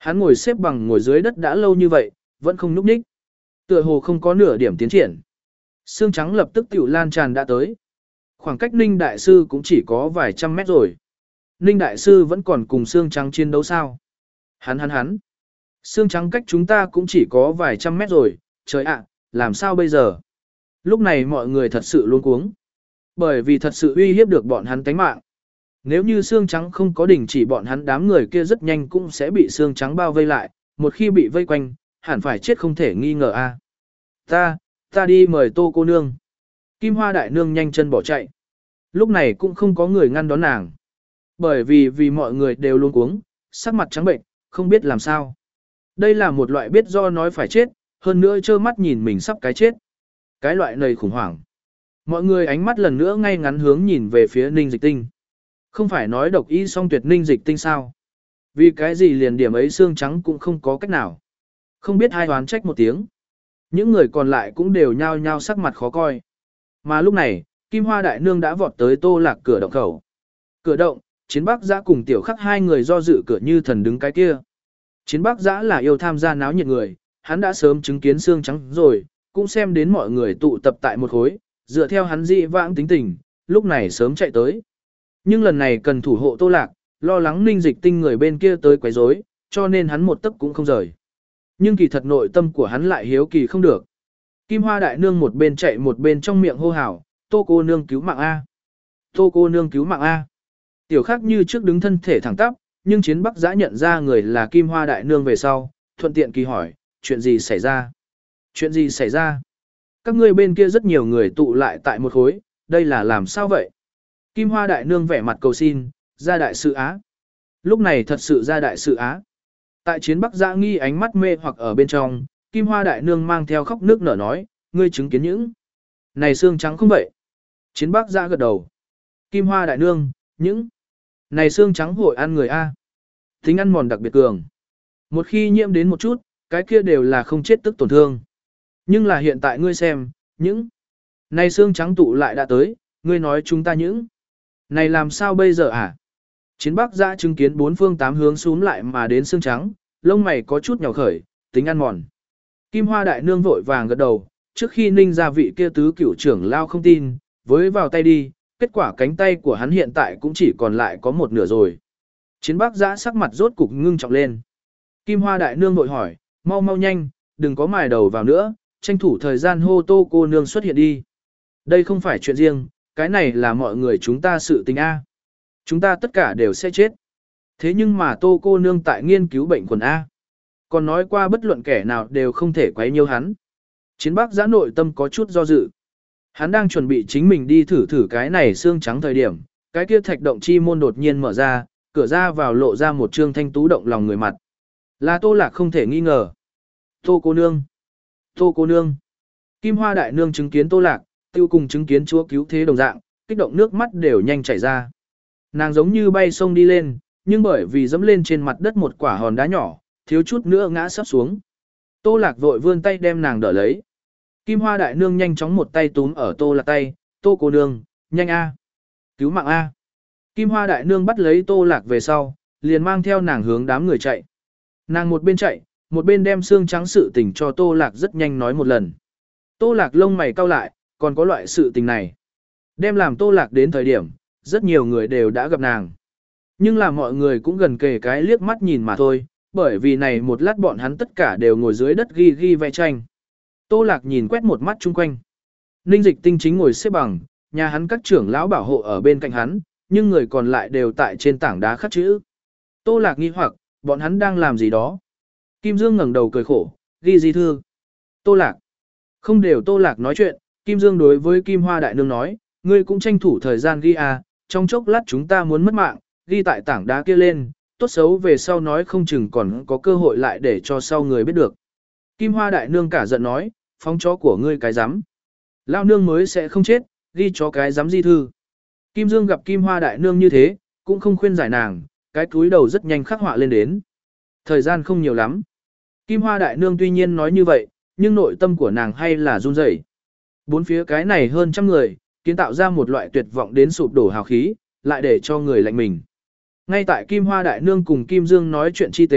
Hắn ngồi xếp bằng ngồi dưới đất đã lâu như vậy, vẫn không nhúc nhích. Tựa hồ không có nửa điểm tiến triển. Xương trắng lập tức tiểu lan tràn đã tới. Khoảng cách Ninh Đại Sư cũng chỉ có vài trăm mét rồi. Ninh Đại Sư vẫn còn cùng xương trắng chiến đấu sao? Hắn hắn hắn. Xương trắng cách chúng ta cũng chỉ có vài trăm mét rồi, trời ạ, làm sao bây giờ? Lúc này mọi người thật sự luống cuống. Bởi vì thật sự uy hiếp được bọn hắn tánh mạng. Nếu như xương trắng không có đình chỉ bọn hắn, đám người kia rất nhanh cũng sẽ bị xương trắng bao vây lại, một khi bị vây quanh, hẳn phải chết không thể nghi ngờ a. Ta, ta đi mời Tô cô nương. Kim Hoa đại nương nhanh chân bỏ chạy. Lúc này cũng không có người ngăn đón nàng. Bởi vì vì mọi người đều luống cuống, sắc mặt trắng bệnh, không biết làm sao. Đây là một loại biết do nói phải chết, hơn nữa trơ mắt nhìn mình sắp cái chết. Cái loại này khủng hoảng. Mọi người ánh mắt lần nữa ngay ngắn hướng nhìn về phía Ninh Dịch Tinh. Không phải nói độc y song tuyệt Ninh Dịch Tinh sao? Vì cái gì liền điểm ấy xương trắng cũng không có cách nào. Không biết hai đoán trách một tiếng. Những người còn lại cũng đều nhao nhao sắc mặt khó coi. Mà lúc này, Kim Hoa đại nương đã vọt tới Tô Lạc cửa động khẩu. Cửa động, Chiến Bắc Giã cùng Tiểu Khắc hai người do dự cửa như thần đứng cái kia. Chiến Bắc Giã là yêu tham gia náo nhiệt người, hắn đã sớm chứng kiến xương trắng rồi, cũng xem đến mọi người tụ tập tại một khối, dựa theo hắn dị vãng tính tình, lúc này sớm chạy tới. Nhưng lần này cần thủ hộ Tô Lạc, lo lắng Ninh Dịch Tinh người bên kia tới quấy rối, cho nên hắn một tấc cũng không rời. Nhưng kỳ thật nội tâm của hắn lại hiếu kỳ không được. Kim Hoa đại nương một bên chạy một bên trong miệng hô hào, Tô cô nương cứu mạng A. Tô cô nương cứu mạng A. Tiểu Khắc như trước đứng thân thể thẳng tắp, nhưng Chiến Bắc Giã nhận ra người là Kim Hoa đại nương về sau, thuận tiện kỳ hỏi, chuyện gì xảy ra? Chuyện gì xảy ra? Các ngươi bên kia rất nhiều người tụ lại tại một khối, đây là làm sao vậy? Kim Hoa đại nương vẻ mặt cầu xin, ra đại sự á. Lúc này thật sự ra đại sự á. Tại Chiến Bắc Giã nghi ánh mắt mê hoặc ở bên trong, Kim Hoa đại nương mang theo khóc nước nở nói, ngươi chứng kiến những này xương trắng không vậy? Chiến Bắc Giã gật đầu. Kim Hoa đại nương, những này xương trắng hội ăn người a. Tính ăn mòn đặc biệt cường. Một khi nhiễm đến một chút, cái kia đều là không chết tức tổn thương. Nhưng là hiện tại ngươi xem, những này xương trắng tụ lại đã tới, ngươi nói chúng ta những này làm sao bây giờ à? Chiến Bắc Giã chứng kiến bốn phương tám hướng xuống lại mà đến xương trắng, lông mày có chút nhỏ khởi, tính ăn mòn. Kim Hoa đại nương vội vàng gật đầu, trước khi Ninh gia vị kia tứ cửu trưởng lao không tin, với vào tay đi, kết quả cánh tay của hắn hiện tại cũng chỉ còn lại có một nửa rồi. Chiến Bắc Giã sắc mặt rốt cục ngưng trọng lên. Kim Hoa đại nương vội hỏi, mau mau nhanh, đừng có mài đầu vào nữa, tranh thủ thời gian hô Tô cô nương xuất hiện đi. Đây không phải chuyện riêng, cái này là mọi người chúng ta sự tình A. Chúng ta tất cả đều sẽ chết. Thế nhưng mà Tô cô nương tại nghiên cứu bệnh quần A. Còn nói qua bất luận kẻ nào đều không thể quấy nhiêu hắn. Chiến Bắc Giã nội tâm có chút do dự. Hắn đang chuẩn bị chính mình đi thử thử cái này xương trắng thời điểm, cái kia thạch động chi môn đột nhiên mở ra, cửa ra vào lộ ra một trương thanh tú động lòng người mặt. Là Tô Lạc không thể nghi ngờ. Tô cô nương. Tô cô nương. Kim Hoa đại nương chứng kiến Tô Lạc, tiêu cùng chứng kiến chúa cứu thế đồng dạng, kích động nước mắt đều nhanh chảy ra. Nàng giống như bay sông đi lên, nhưng bởi vì dẫm lên trên mặt đất một quả hòn đá nhỏ, thiếu chút nữa ngã sắp xuống. Tô Lạc vội vươn tay đem nàng đỡ lấy. Kim Hoa đại nương nhanh chóng một tay túm ở Tô Lạc tay, Tô cô nương, nhanh a, cứu mạng a. Kim Hoa đại nương bắt lấy Tô Lạc về sau, liền mang theo nàng hướng đám người chạy. Nàng một bên chạy, một bên đem xương trắng sự tình cho Tô Lạc rất nhanh nói một lần. Tô Lạc lông mày cau lại, còn có loại sự tình này. Đem làm Tô Lạc đến thời điểm, rất nhiều người đều đã gặp nàng. Nhưng là mọi người cũng gần kề cái liếc mắt nhìn mà thôi, bởi vì này một lát bọn hắn tất cả đều ngồi dưới đất ghi ghi vẽ tranh. Tô Lạc nhìn quét một mắt chung quanh. Ninh Dịch Tinh chính ngồi xếp bằng, nhà hắn các trưởng lão bảo hộ ở bên cạnh hắn, nhưng người còn lại đều tại trên tảng đá khắc chữ. Tô Lạc nghi hoặc, bọn hắn đang làm gì đó. Kim Dương ngẩng đầu cười khổ, ghi gì thư. Tô Lạc. Không đều Tô Lạc nói chuyện, Kim Dương đối với Kim Hoa đại nương nói, ngươi cũng tranh thủ thời gian ghi à, trong chốc lát chúng ta muốn mất mạng, ghi tại tảng đá kia lên, tốt xấu về sau nói không chừng còn có cơ hội lại để cho sau người biết được. Kim Hoa đại nương cả giận nói, phóng chó của ngươi cái rắm. Lao nương mới sẽ không chết, ghi chó cái rắm di thư. Kim Dương gặp Kim Hoa đại nương như thế, cũng không khuyên giải nàng, cái túi đầu rất nhanh khắc họa lên đến. Thời gian không nhiều lắm. Kim Hoa đại nương tuy nhiên nói như vậy, nhưng nội tâm của nàng hay là run rẩy. Bốn phía cái này hơn trăm người, kiến tạo ra một loại tuyệt vọng đến sụp đổ hào khí, lại để cho người lạnh mình. Ngay tại Kim Hoa đại nương cùng Kim Dương nói chuyện chi tế,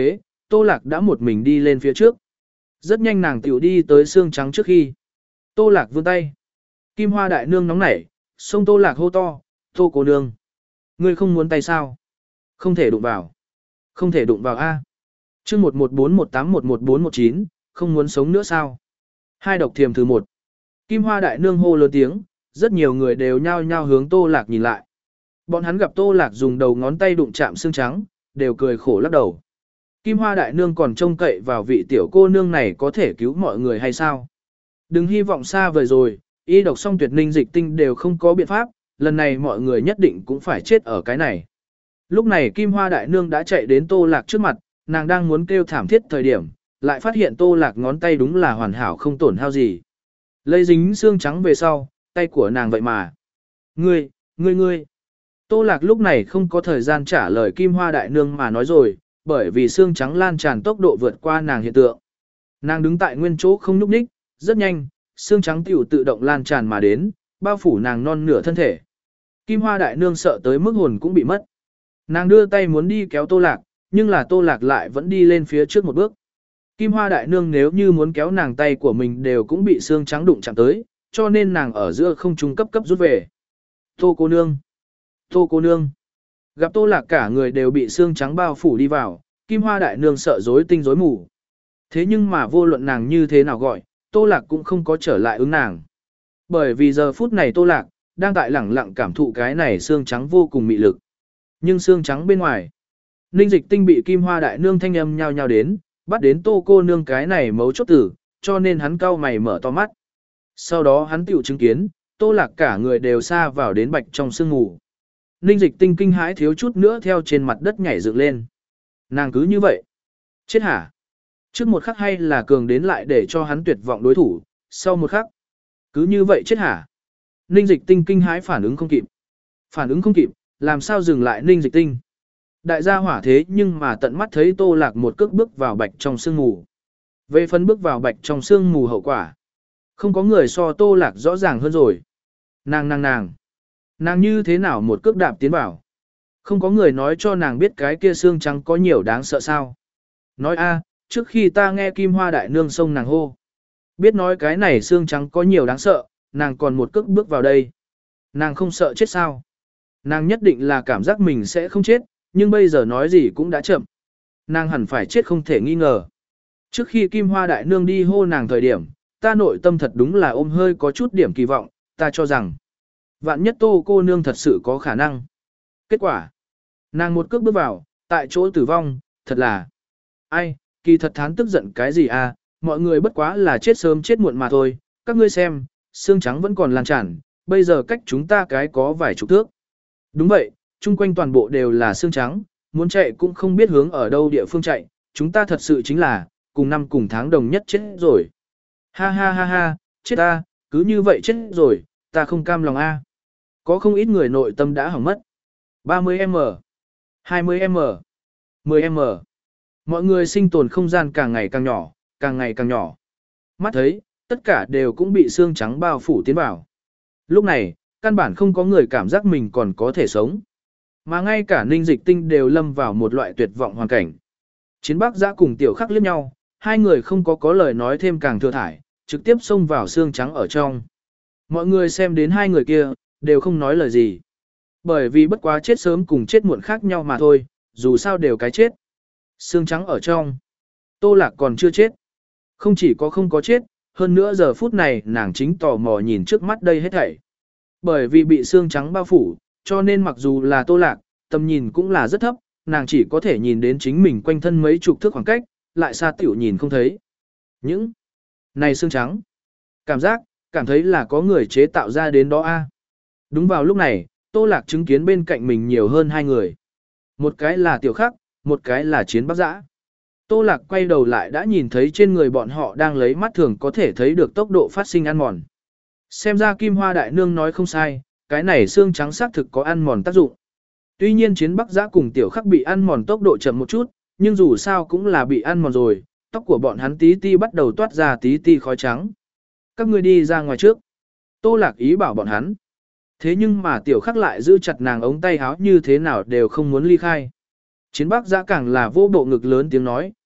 Tô Lạc đã một mình đi lên phía trước. Rất nhanh nàng tiểu đi tới xương trắng trước khi. Tô Lạc vươn tay. Kim Hoa đại nương nóng nảy, xông Tô Lạc hô to, Tô cô nương. Ngươi không muốn tay sao? Không thể đụng vào. Không thể đụng vào A. chương một một bốn một tám một một bốn một chín, không muốn sống nữa sao? Hai độc thiềm thứ một. Kim Hoa đại nương hô lớn tiếng, rất nhiều người đều nhao nhao hướng Tô Lạc nhìn lại. Bọn hắn gặp Tô Lạc dùng đầu ngón tay đụng chạm xương trắng, đều cười khổ lắc đầu. Kim Hoa đại nương còn trông cậy vào vị tiểu cô nương này có thể cứu mọi người hay sao? Đừng hy vọng xa vời rồi, y độc song tuyệt ninh dịch tinh đều không có biện pháp, lần này mọi người nhất định cũng phải chết ở cái này. Lúc này Kim Hoa đại nương đã chạy đến Tô Lạc trước mặt, nàng đang muốn kêu thảm thiết thời điểm, lại phát hiện Tô Lạc ngón tay đúng là hoàn hảo không tổn hao gì. Lấy dính xương trắng về sau, tay của nàng vậy mà. Ngươi, ngươi ngươi. Tô Lạc lúc này không có thời gian trả lời Kim Hoa đại nương mà nói rồi, bởi vì xương trắng lan tràn tốc độ vượt qua nàng hiện tượng. Nàng đứng tại nguyên chỗ không nhúc nhích, rất nhanh, xương trắng tiểu tự động lan tràn mà đến, bao phủ nàng non nửa thân thể. Kim Hoa đại nương sợ tới mức hồn cũng bị mất. Nàng đưa tay muốn đi kéo Tô Lạc, nhưng là Tô Lạc lại vẫn đi lên phía trước một bước. Kim Hoa đại nương nếu như muốn kéo nàng tay của mình đều cũng bị xương trắng đụng chạm tới, cho nên nàng ở giữa không trung cấp cấp rút về. Tô cô nương! Tô cô nương! Gặp Tô Lạc cả người đều bị xương trắng bao phủ đi vào, Kim Hoa đại nương sợ rối tinh rối mù. Thế nhưng mà vô luận nàng như thế nào gọi, Tô Lạc cũng không có trở lại ứng nàng. Bởi vì giờ phút này Tô Lạc đang tại lẳng lặng cảm thụ cái này xương trắng vô cùng mị lực. Nhưng xương trắng bên ngoài, Ninh Dịch Tinh bị Kim Hoa đại nương thanh âm nhao nhao đến, bắt đến Tô cô nương cái này mấu chốt tử, cho nên hắn cau mày mở to mắt. Sau đó hắn tiểu chứng kiến, Tô Lạc cả người đều xa vào đến bạch trong sương mù. Ninh Dịch Tinh kinh hãi thiếu chút nữa theo trên mặt đất nhảy dựng lên. Nàng cứ như vậy. Chết hả? Trước một khắc hay là cường đến lại để cho hắn tuyệt vọng đối thủ, sau một khắc. Cứ như vậy chết hả? Ninh Dịch Tinh kinh hãi phản ứng không kịp. Phản ứng không kịp, làm sao dừng lại Ninh Dịch Tinh? Đại gia hỏa thế nhưng mà tận mắt thấy Tô Lạc một cước bước vào bạch trong sương mù. Về phần bước vào bạch trong sương mù hậu quả. Không có người so Tô Lạc rõ ràng hơn rồi. Nàng nàng nàng. Nàng như thế nào một cước đạp tiến vào. Không có người nói cho nàng biết cái kia xương trắng có nhiều đáng sợ sao. Nói a, trước khi ta nghe Kim Hoa đại nương sông nàng hô. Biết nói cái này xương trắng có nhiều đáng sợ, nàng còn một cước bước vào đây. Nàng không sợ chết sao. Nàng nhất định là cảm giác mình sẽ không chết, nhưng bây giờ nói gì cũng đã chậm. Nàng hẳn phải chết không thể nghi ngờ. Trước khi Kim Hoa đại nương đi hô nàng thời điểm, ta nội tâm thật đúng là ôm hơi có chút điểm kỳ vọng, ta cho rằng vạn nhất Tô cô nương thật sự có khả năng. Kết quả, nàng một cước bước vào, tại chỗ tử vong, thật là ai, kỳ thật thán tức giận cái gì à, mọi người bất quá là chết sớm chết muộn mà thôi, các ngươi xem, xương trắng vẫn còn lan tràn, bây giờ cách chúng ta cái có vài chục thước. Đúng vậy, chung quanh toàn bộ đều là xương trắng, muốn chạy cũng không biết hướng ở đâu địa phương chạy, chúng ta thật sự chính là, cùng năm cùng tháng đồng nhất chết rồi. Ha ha ha ha, chết ta, cứ như vậy chết rồi, ta không cam lòng a. Có không ít người nội tâm đã hỏng mất. ba mươi em em, hai mươi em em, mười em em. Mọi người sinh tồn không gian càng ngày càng nhỏ, càng ngày càng nhỏ. Mắt thấy, tất cả đều cũng bị xương trắng bao phủ tiến vào. Lúc này, căn bản không có người cảm giác mình còn có thể sống. Mà ngay cả Ninh Dịch Tinh đều lâm vào một loại tuyệt vọng hoàn cảnh. Chiến Bắc Giã cùng Tiểu Khắc liếc nhau, hai người không có có lời nói thêm càng thừa thải, trực tiếp xông vào xương trắng ở trong. Mọi người xem đến hai người kia, đều không nói lời gì. Bởi vì bất quá chết sớm cùng chết muộn khác nhau mà thôi, dù sao đều cái chết. Xương trắng ở trong. Tô Lạc còn chưa chết. Không chỉ có không có chết, hơn nữa giờ phút này nàng chính tò mò nhìn trước mắt đây hết thảy. Bởi vì bị xương trắng bao phủ, cho nên mặc dù là Tô Lạc, tầm nhìn cũng là rất thấp, nàng chỉ có thể nhìn đến chính mình quanh thân mấy chục thước khoảng cách, lại xa tiểu nhìn không thấy. Những này xương trắng. Cảm giác, cảm thấy là có người chế tạo ra đến đó a. Đúng vào lúc này, Tô Lạc chứng kiến bên cạnh mình nhiều hơn hai người. Một cái là Tiểu Khắc, một cái là Chiến Bắc Giã. Tô Lạc quay đầu lại đã nhìn thấy trên người bọn họ đang lấy mắt thường có thể thấy được tốc độ phát sinh ăn mòn. Xem ra Kim Hoa đại nương nói không sai, cái này xương trắng xác thực có ăn mòn tác dụng. Tuy nhiên Chiến Bắc Giã cùng Tiểu Khắc bị ăn mòn tốc độ chậm một chút, nhưng dù sao cũng là bị ăn mòn rồi, tóc của bọn hắn tí ti bắt đầu toát ra tí ti khói trắng. Các ngươi đi ra ngoài trước. Tô Lạc ý bảo bọn hắn. Thế nhưng mà Tiểu Khắc lại giữ chặt nàng ống tay áo như thế nào đều không muốn ly khai. Chiến Bắc Giã càng là vô bộ ngực lớn tiếng nói,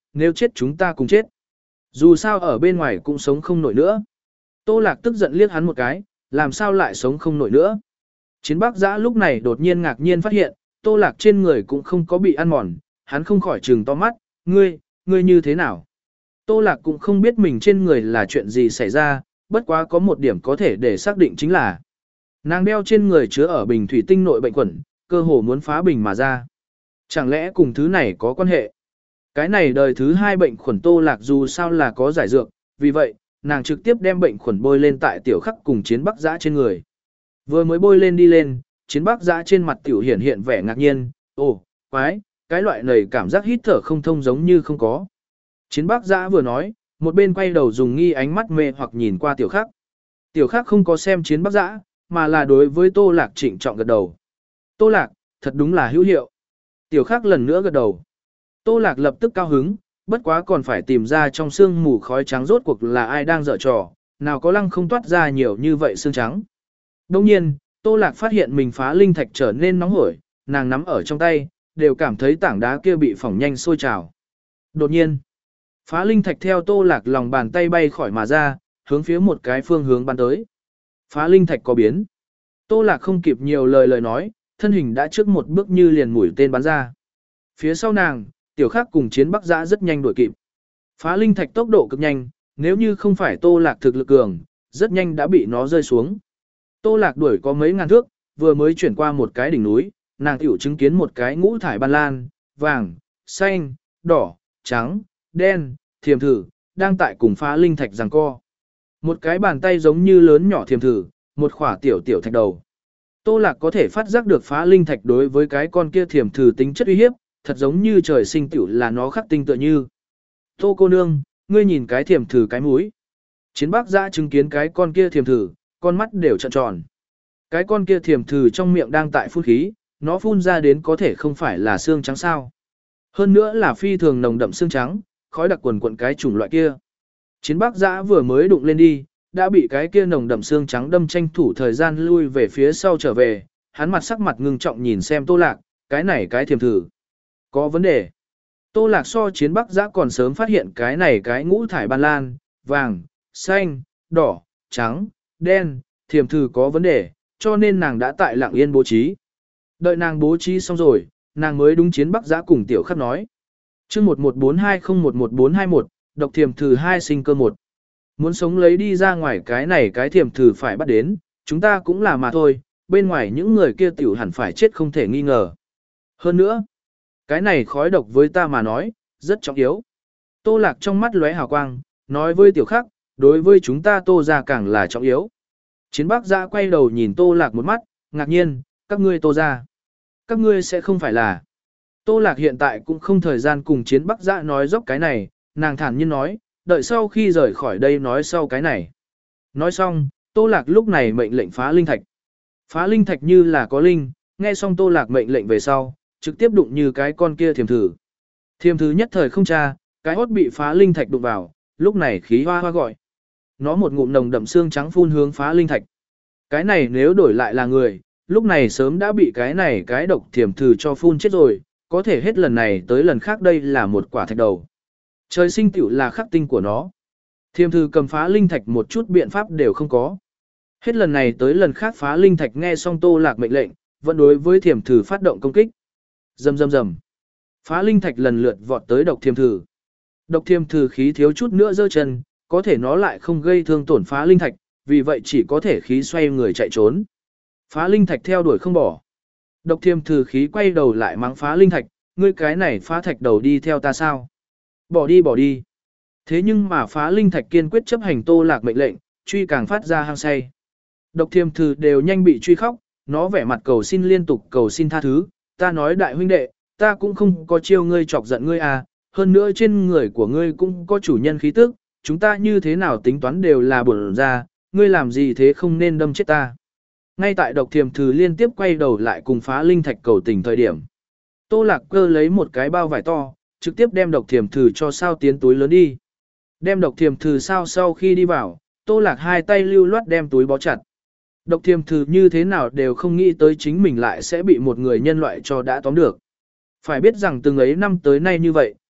nếu chết chúng ta cùng chết. Dù sao ở bên ngoài cũng sống không nổi nữa. Tô Lạc tức giận liếc hắn một cái, làm sao lại sống không nổi nữa. Chiến Bắc Giã lúc này đột nhiên ngạc nhiên phát hiện, Tô Lạc trên người cũng không có bị ăn mòn, hắn không khỏi trừng to mắt, ngươi, ngươi như thế nào? Tô Lạc cũng không biết mình trên người là chuyện gì xảy ra, bất quá có một điểm có thể để xác định chính là nàng đeo trên người chứa ở bình thủy tinh nội bệnh khuẩn, cơ hồ muốn phá bình mà ra. Chẳng lẽ cùng thứ này có quan hệ? Cái này đời thứ hai bệnh khuẩn Tô Lạc dù sao là có giải dược, vì vậy, nàng trực tiếp đem bệnh khuẩn bôi lên tại Tiểu Khắc cùng Chiến Bắc Giã trên người. Vừa mới bôi lên đi lên, Chiến Bắc Giã trên mặt Tiểu hiển hiện vẻ ngạc nhiên, ồ, quái, cái loại này cảm giác hít thở không thông giống như không có. Chiến Bắc Giã vừa nói, một bên quay đầu dùng nghi ánh mắt mê hoặc nhìn qua Tiểu Khắc. Tiểu Khắc không có xem Chiến Bắc Giã, mà là đối với Tô Lạc trịnh trọng gật đầu. Tô Lạc, thật đúng là hữu hiệu. Tiểu Khắc lần nữa gật đầu. Tô Lạc lập tức cao hứng, bất quá còn phải tìm ra trong xương mù khói trắng rốt cuộc là ai đang dở trò, nào có lăng không toát ra nhiều như vậy xương trắng. Đồng nhiên, Tô Lạc phát hiện mình phá linh thạch trở nên nóng hổi, nàng nắm ở trong tay, đều cảm thấy tảng đá kia bị phỏng nhanh sôi trào. Đột nhiên, phá linh thạch theo Tô Lạc lòng bàn tay bay khỏi mà ra, hướng phía một cái phương hướng bắn tới. Phá linh thạch có biến. Tô Lạc không kịp nhiều lời lời nói, thân hình đã trước một bước như liền mũi tên bắn ra. Phía sau nàng, Tiểu Khắc cùng Chiến Bắc Giã rất nhanh đuổi kịp. Phá linh thạch tốc độ cực nhanh, nếu như không phải Tô Lạc thực lực cường, rất nhanh đã bị nó rơi xuống. Tô Lạc đuổi có mấy ngàn thước, vừa mới chuyển qua một cái đỉnh núi, nàng tiểu chứng kiến một cái ngũ thải ban lan, vàng, xanh, đỏ, trắng, đen, thiềm thử, đang tại cùng phá linh thạch giằng co. Một cái bàn tay giống như lớn nhỏ thiềm thử, một khỏa tiểu tiểu thạch đầu. Tô Lạc có thể phát giác được phá linh thạch đối với cái con kia thiềm thử tính chất uy hiếp, thật giống như trời sinh tiểu là nó khắc tinh tựa như. Tô cô nương, ngươi nhìn cái thiềm thử cái mũi. Chiến Bắc Giã chứng kiến cái con kia thiềm thử, con mắt đều trợn tròn. Cái con kia thiềm thử trong miệng đang tại phun khí, nó phun ra đến có thể không phải là xương trắng sao. Hơn nữa là phi thường nồng đậm xương trắng, khói đặc quần quần cái chủng loại kia. Chiến Bắc Giã vừa mới đụng lên đi, đã bị cái kia nồng đậm xương trắng đâm tranh thủ thời gian lui về phía sau trở về, hắn mặt sắc mặt ngưng trọng nhìn xem Tô Lạc, cái này cái thiềm thử. Có vấn đề. Tô Lạc so Chiến Bắc Giã còn sớm phát hiện cái này cái ngũ thải ban lan, vàng, xanh, đỏ, trắng, đen, thiềm thử có vấn đề, cho nên nàng đã tại Lặng Yên bố trí. Đợi nàng bố trí xong rồi, nàng mới đúng Chiến Bắc Giã cùng Tiểu Khắc nói. Chương một một bốn hai không một một bốn hai mốt, độc thiềm thử hai sinh cơ một. Muốn sống lấy đi ra ngoài cái này cái thiềm thử phải bắt đến, chúng ta cũng là mà thôi, bên ngoài những người kia tiểu hẳn phải chết không thể nghi ngờ. Hơn nữa, cái này khói độc với ta mà nói, rất trọng yếu. Tô Lạc trong mắt lóe hào quang, nói với Tiểu Khắc, đối với chúng ta Tô gia càng là trọng yếu. Chiến Bắc Giã quay đầu nhìn Tô Lạc một mắt, ngạc nhiên, các ngươi Tô gia, các ngươi sẽ không phải là. Tô Lạc hiện tại cũng không thời gian cùng Chiến Bắc Giã nói dốc cái này, nàng thản nhiên nói, đợi sau khi rời khỏi đây nói sau cái này. Nói xong, Tô Lạc lúc này mệnh lệnh phá linh thạch. Phá linh thạch như là có linh, nghe xong Tô Lạc mệnh lệnh về sau, trực tiếp đụng như cái con kia thiềm thử. Thiềm thử nhất thời không tra, cái hốt bị phá linh thạch đụng vào, lúc này khí hoa hoa gọi. Nó một ngụm nồng đậm xương trắng phun hướng phá linh thạch. Cái này nếu đổi lại là người, lúc này sớm đã bị cái này cái độc thiềm thử cho phun chết rồi, có thể hết lần này tới lần khác đây là một quả thạch đầu. Trời sinh tiểu là khắc tinh của nó. Thiềm thử cầm phá linh thạch một chút biện pháp đều không có. Hết lần này tới lần khác phá linh thạch nghe xong Tô Lạc mệnh lệnh, vẫn đối với thiềm thử phát động công kích. Rầm rầm rầm. Phá linh thạch lần lượt vọt tới độc thiềm thử. Độc thiềm thử khí thiếu chút nữa giơ chân, có thể nó lại không gây thương tổn phá linh thạch, vì vậy chỉ có thể khí xoay người chạy trốn. Phá linh thạch theo đuổi không bỏ. Độc thiềm thử khí quay đầu lại mắng phá linh thạch, ngươi cái này phá thạch đầu đi theo ta sao? Bỏ đi bỏ đi. Thế nhưng mà phá linh thạch kiên quyết chấp hành Tô Lạc mệnh lệnh, truy càng phát ra hăng say. Độc thiềm thử đều nhanh bị truy khóc, nó vẻ mặt cầu xin liên tục cầu xin tha thứ, ta nói đại huynh đệ, ta cũng không có chiêu ngươi chọc giận ngươi à, hơn nữa trên người của ngươi cũng có chủ nhân khí tức, chúng ta như thế nào tính toán đều là bổn ra, ngươi làm gì thế không nên đâm chết ta. Ngay tại độc thiềm thử liên tiếp quay đầu lại cùng phá linh thạch cầu tình thời điểm. Tô Lạc cơ lấy một cái bao vải to, trực tiếp đem độc thiềm thử cho sao tiến túi lớn đi. Đem độc thiềm thử sao sau khi đi vào, Tô Lạc hai tay lưu loát đem túi bó chặt. Độc thiềm thử như thế nào đều không nghĩ tới chính mình lại sẽ bị một người nhân loại cho đã tóm được. Phải biết rằng từng ấy năm tới nay như vậy,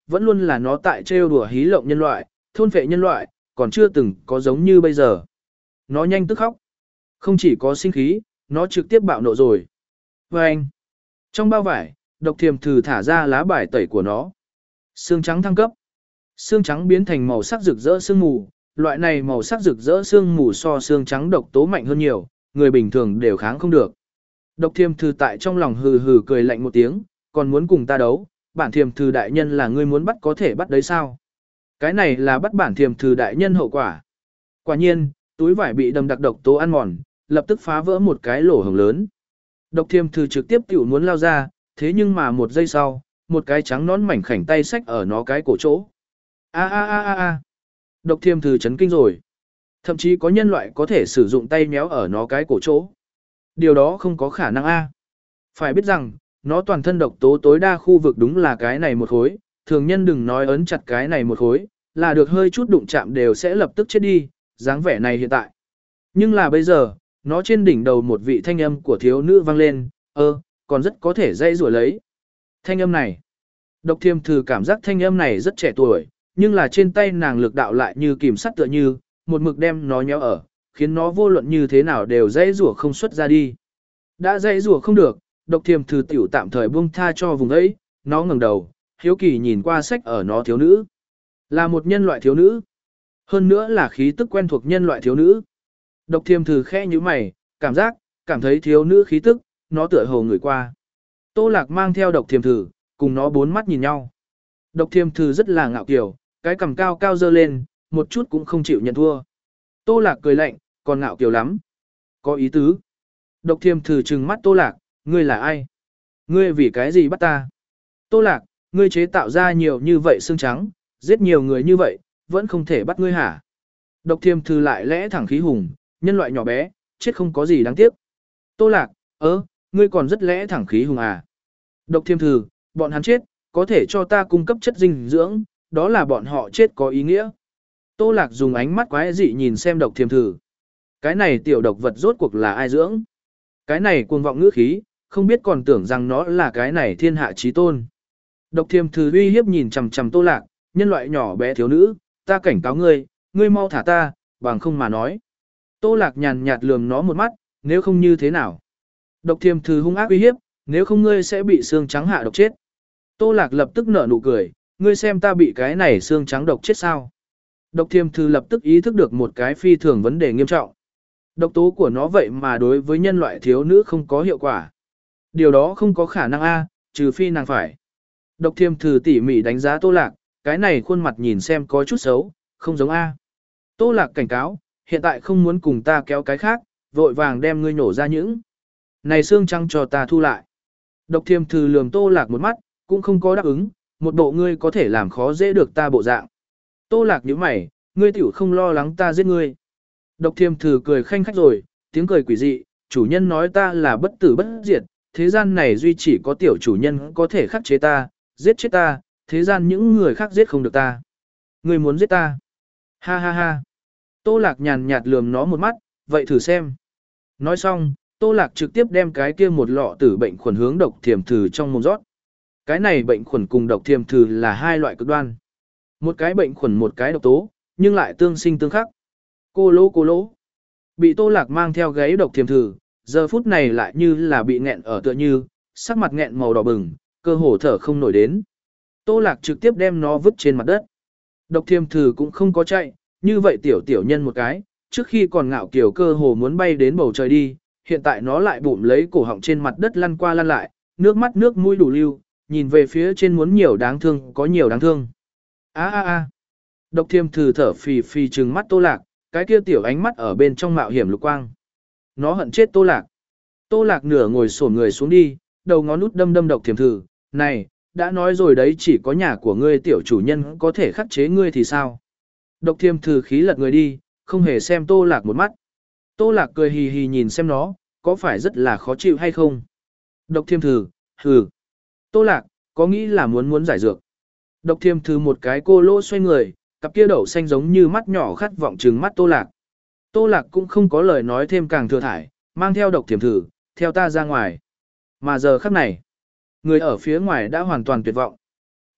vẫn luôn là nó tại trêu đùa hí lộng nhân loại, thôn phệ nhân loại, còn chưa từng có giống như bây giờ. Nó nhanh tức khóc. Không chỉ có sinh khí, nó trực tiếp bạo nộ rồi. Và anh, trong bao vải, độc thiềm thử thả ra lá bài tẩy của nó. Xương trắng thăng cấp. Xương trắng biến thành màu sắc rực rỡ sương mù, loại này màu sắc rực rỡ sương mù so xương trắng độc tố mạnh hơn nhiều, người bình thường đều kháng không được. Độc thiềm thử tại trong lòng hừ hừ cười lạnh một tiếng, còn muốn cùng ta đấu, bản thiềm thử đại nhân là ngươi muốn bắt có thể bắt đấy sao? Cái này là bắt bản thiềm thử đại nhân hậu quả. Quả nhiên, túi vải bị đầm đặc độc tố ăn mòn, lập tức phá vỡ một cái lỗ hổng lớn. Độc thiềm thử trực tiếp tiểu muốn lao ra, thế nhưng mà một giây sau, một cái trắng nón mảnh khảnh tay xách ở nó cái cổ chỗ. A a a a a. Độc thiềm thử chấn kinh rồi. Thậm chí có nhân loại có thể sử dụng tay méo ở nó cái cổ chỗ. Điều đó không có khả năng a. Phải biết rằng, nó toàn thân độc tố tối đa khu vực đúng là cái này một khối, thường nhân đừng nói ấn chặt cái này một khối, là được hơi chút đụng chạm đều sẽ lập tức chết đi, dáng vẻ này hiện tại. Nhưng là bây giờ, nó trên đỉnh đầu một vị thanh âm của thiếu nữ vang lên, ơ, còn rất có thể dây rủa lấy. Thanh âm này. Độc thiềm thử cảm giác thanh âm này rất trẻ tuổi, nhưng là trên tay nàng lực đạo lại như kìm sắt tựa như, một mực đem nó nhéo ở, khiến nó vô luận như thế nào đều dây rủa không xuất ra đi. Đã dây rủa không được, độc thiềm thử tiểu tạm thời buông tha cho vùng ấy, nó ngẩng đầu, hiếu kỳ nhìn qua sách ở nó thiếu nữ. Là một nhân loại thiếu nữ. Hơn nữa là khí tức quen thuộc nhân loại thiếu nữ. Độc thiềm thử khẽ như mày, cảm giác, cảm thấy thiếu nữ khí tức, nó tựa hồ người qua. Tô Lạc mang theo độc thiềm thử, cùng nó bốn mắt nhìn nhau. Độc thiềm thử rất là ngạo kiều, cái cằm cao cao dơ lên, một chút cũng không chịu nhận thua. Tô Lạc cười lạnh, còn ngạo kiều lắm. Có ý tứ. Độc thiềm thử trừng mắt Tô Lạc, ngươi là ai? Ngươi vì cái gì bắt ta? Tô Lạc, ngươi chế tạo ra nhiều như vậy xương trắng, giết nhiều người như vậy, vẫn không thể bắt ngươi hả? Độc thiềm thử lại lẽ thẳng khí hùng, nhân loại nhỏ bé, chết không có gì đáng tiếc. Tô Lạc, ơ, ngươi còn rất lẽ thẳng khí hùng à? Độc thiềm thử, bọn hắn chết, có thể cho ta cung cấp chất dinh dưỡng, đó là bọn họ chết có ý nghĩa. Tô Lạc dùng ánh mắt quái dị nhìn xem độc thiềm thử. Cái này tiểu độc vật rốt cuộc là ai dưỡng? Cái này cuồng vọng ngữ khí, không biết còn tưởng rằng nó là cái này thiên hạ chí tôn. Độc thiềm thử uy hiếp nhìn chằm chằm Tô Lạc, nhân loại nhỏ bé thiếu nữ, ta cảnh cáo ngươi, ngươi mau thả ta, bằng không mà nói. Tô Lạc nhàn nhạt lườm nó một mắt, nếu không như thế nào? Độc thiềm thử hung ác uy hiếp, nếu không ngươi sẽ bị xương trắng hạ độc chết. Tô Lạc lập tức nở nụ cười, ngươi xem ta bị cái này xương trắng độc chết sao? Độc thiềm thử lập tức ý thức được một cái phi thường vấn đề nghiêm trọng. Độc tố của nó vậy mà đối với nhân loại thiếu nữ không có hiệu quả. Điều đó không có khả năng a, trừ phi nàng phải. Độc thiềm thử tỉ mỉ đánh giá Tô Lạc, cái này khuôn mặt nhìn xem có chút xấu, không giống a. Tô Lạc cảnh cáo, hiện tại không muốn cùng ta kéo cái khác, vội vàng đem ngươi nổ ra những. Này xương trắng cho ta thu lại. Độc thiềm thử lườm Tô Lạc một mắt, cũng không có đáp ứng, một bộ ngươi có thể làm khó dễ được ta bộ dạng. Tô Lạc nhíu mày, ngươi tiểu không lo lắng ta giết ngươi. Độc thiềm thử cười khanh khách rồi, tiếng cười quỷ dị, chủ nhân nói ta là bất tử bất diệt, thế gian này duy chỉ có tiểu chủ nhân có thể khắc chế ta, giết chết ta, thế gian những người khác giết không được ta. Ngươi muốn giết ta? Ha ha ha. Tô Lạc nhàn nhạt lườm nó một mắt, vậy thử xem. Nói xong, Tô Lạc trực tiếp đem cái kia một lọ tử bệnh khuẩn hướng độc thiềm thử trong mồm rót. Cái này bệnh khuẩn cùng độc thiềm thử là hai loại cực đoan. Một cái bệnh khuẩn một cái độc tố, nhưng lại tương sinh tương khắc. Cô lỗ cô lỗ. Bị Tô Lạc mang theo gáy độc thiềm thử, giờ phút này lại như là bị nghẹn ở tựa như, sắc mặt nghẹn màu đỏ bừng, cơ hồ thở không nổi đến. Tô Lạc trực tiếp đem nó vứt trên mặt đất. Độc thiềm thử cũng không có chạy, như vậy tiểu tiểu nhân một cái, trước khi còn ngạo kiều cơ hồ muốn bay đến bầu trời đi, hiện tại nó lại bụm lấy cổ họng trên mặt đất lăn qua lăn lại, nước mắt nước mũi đủ lưu, nhìn về phía trên muốn nhiều đáng thương có nhiều đáng thương. A a a. Độc thiềm thử thở phì phì trừng mắt Tô Lạc, cái kia tiểu ánh mắt ở bên trong mạo hiểm lục quang. Nó hận chết Tô Lạc. Tô Lạc nửa ngồi xổm người xuống đi, đầu ngón út đâm đâm độc thiềm thử, này, đã nói rồi đấy chỉ có nhà của ngươi tiểu chủ nhân có thể khắc chế ngươi thì sao? Độc thiềm thử khí lật người đi, không hề xem Tô Lạc một mắt. Tô Lạc cười hì hì nhìn xem nó, có phải rất là khó chịu hay không? Độc thiềm thử, hừ. Tô Lạc, có nghĩ là muốn muốn giải dược. Độc thiềm thử một cái cô lỗ xoay người, cặp kia đậu xanh giống như mắt nhỏ khát vọng trừng mắt Tô Lạc. Tô Lạc cũng không có lời nói thêm càng thừa thải, mang theo độc thiềm thử, theo ta ra ngoài. Mà giờ khắc này, người ở phía ngoài đã hoàn toàn tuyệt vọng.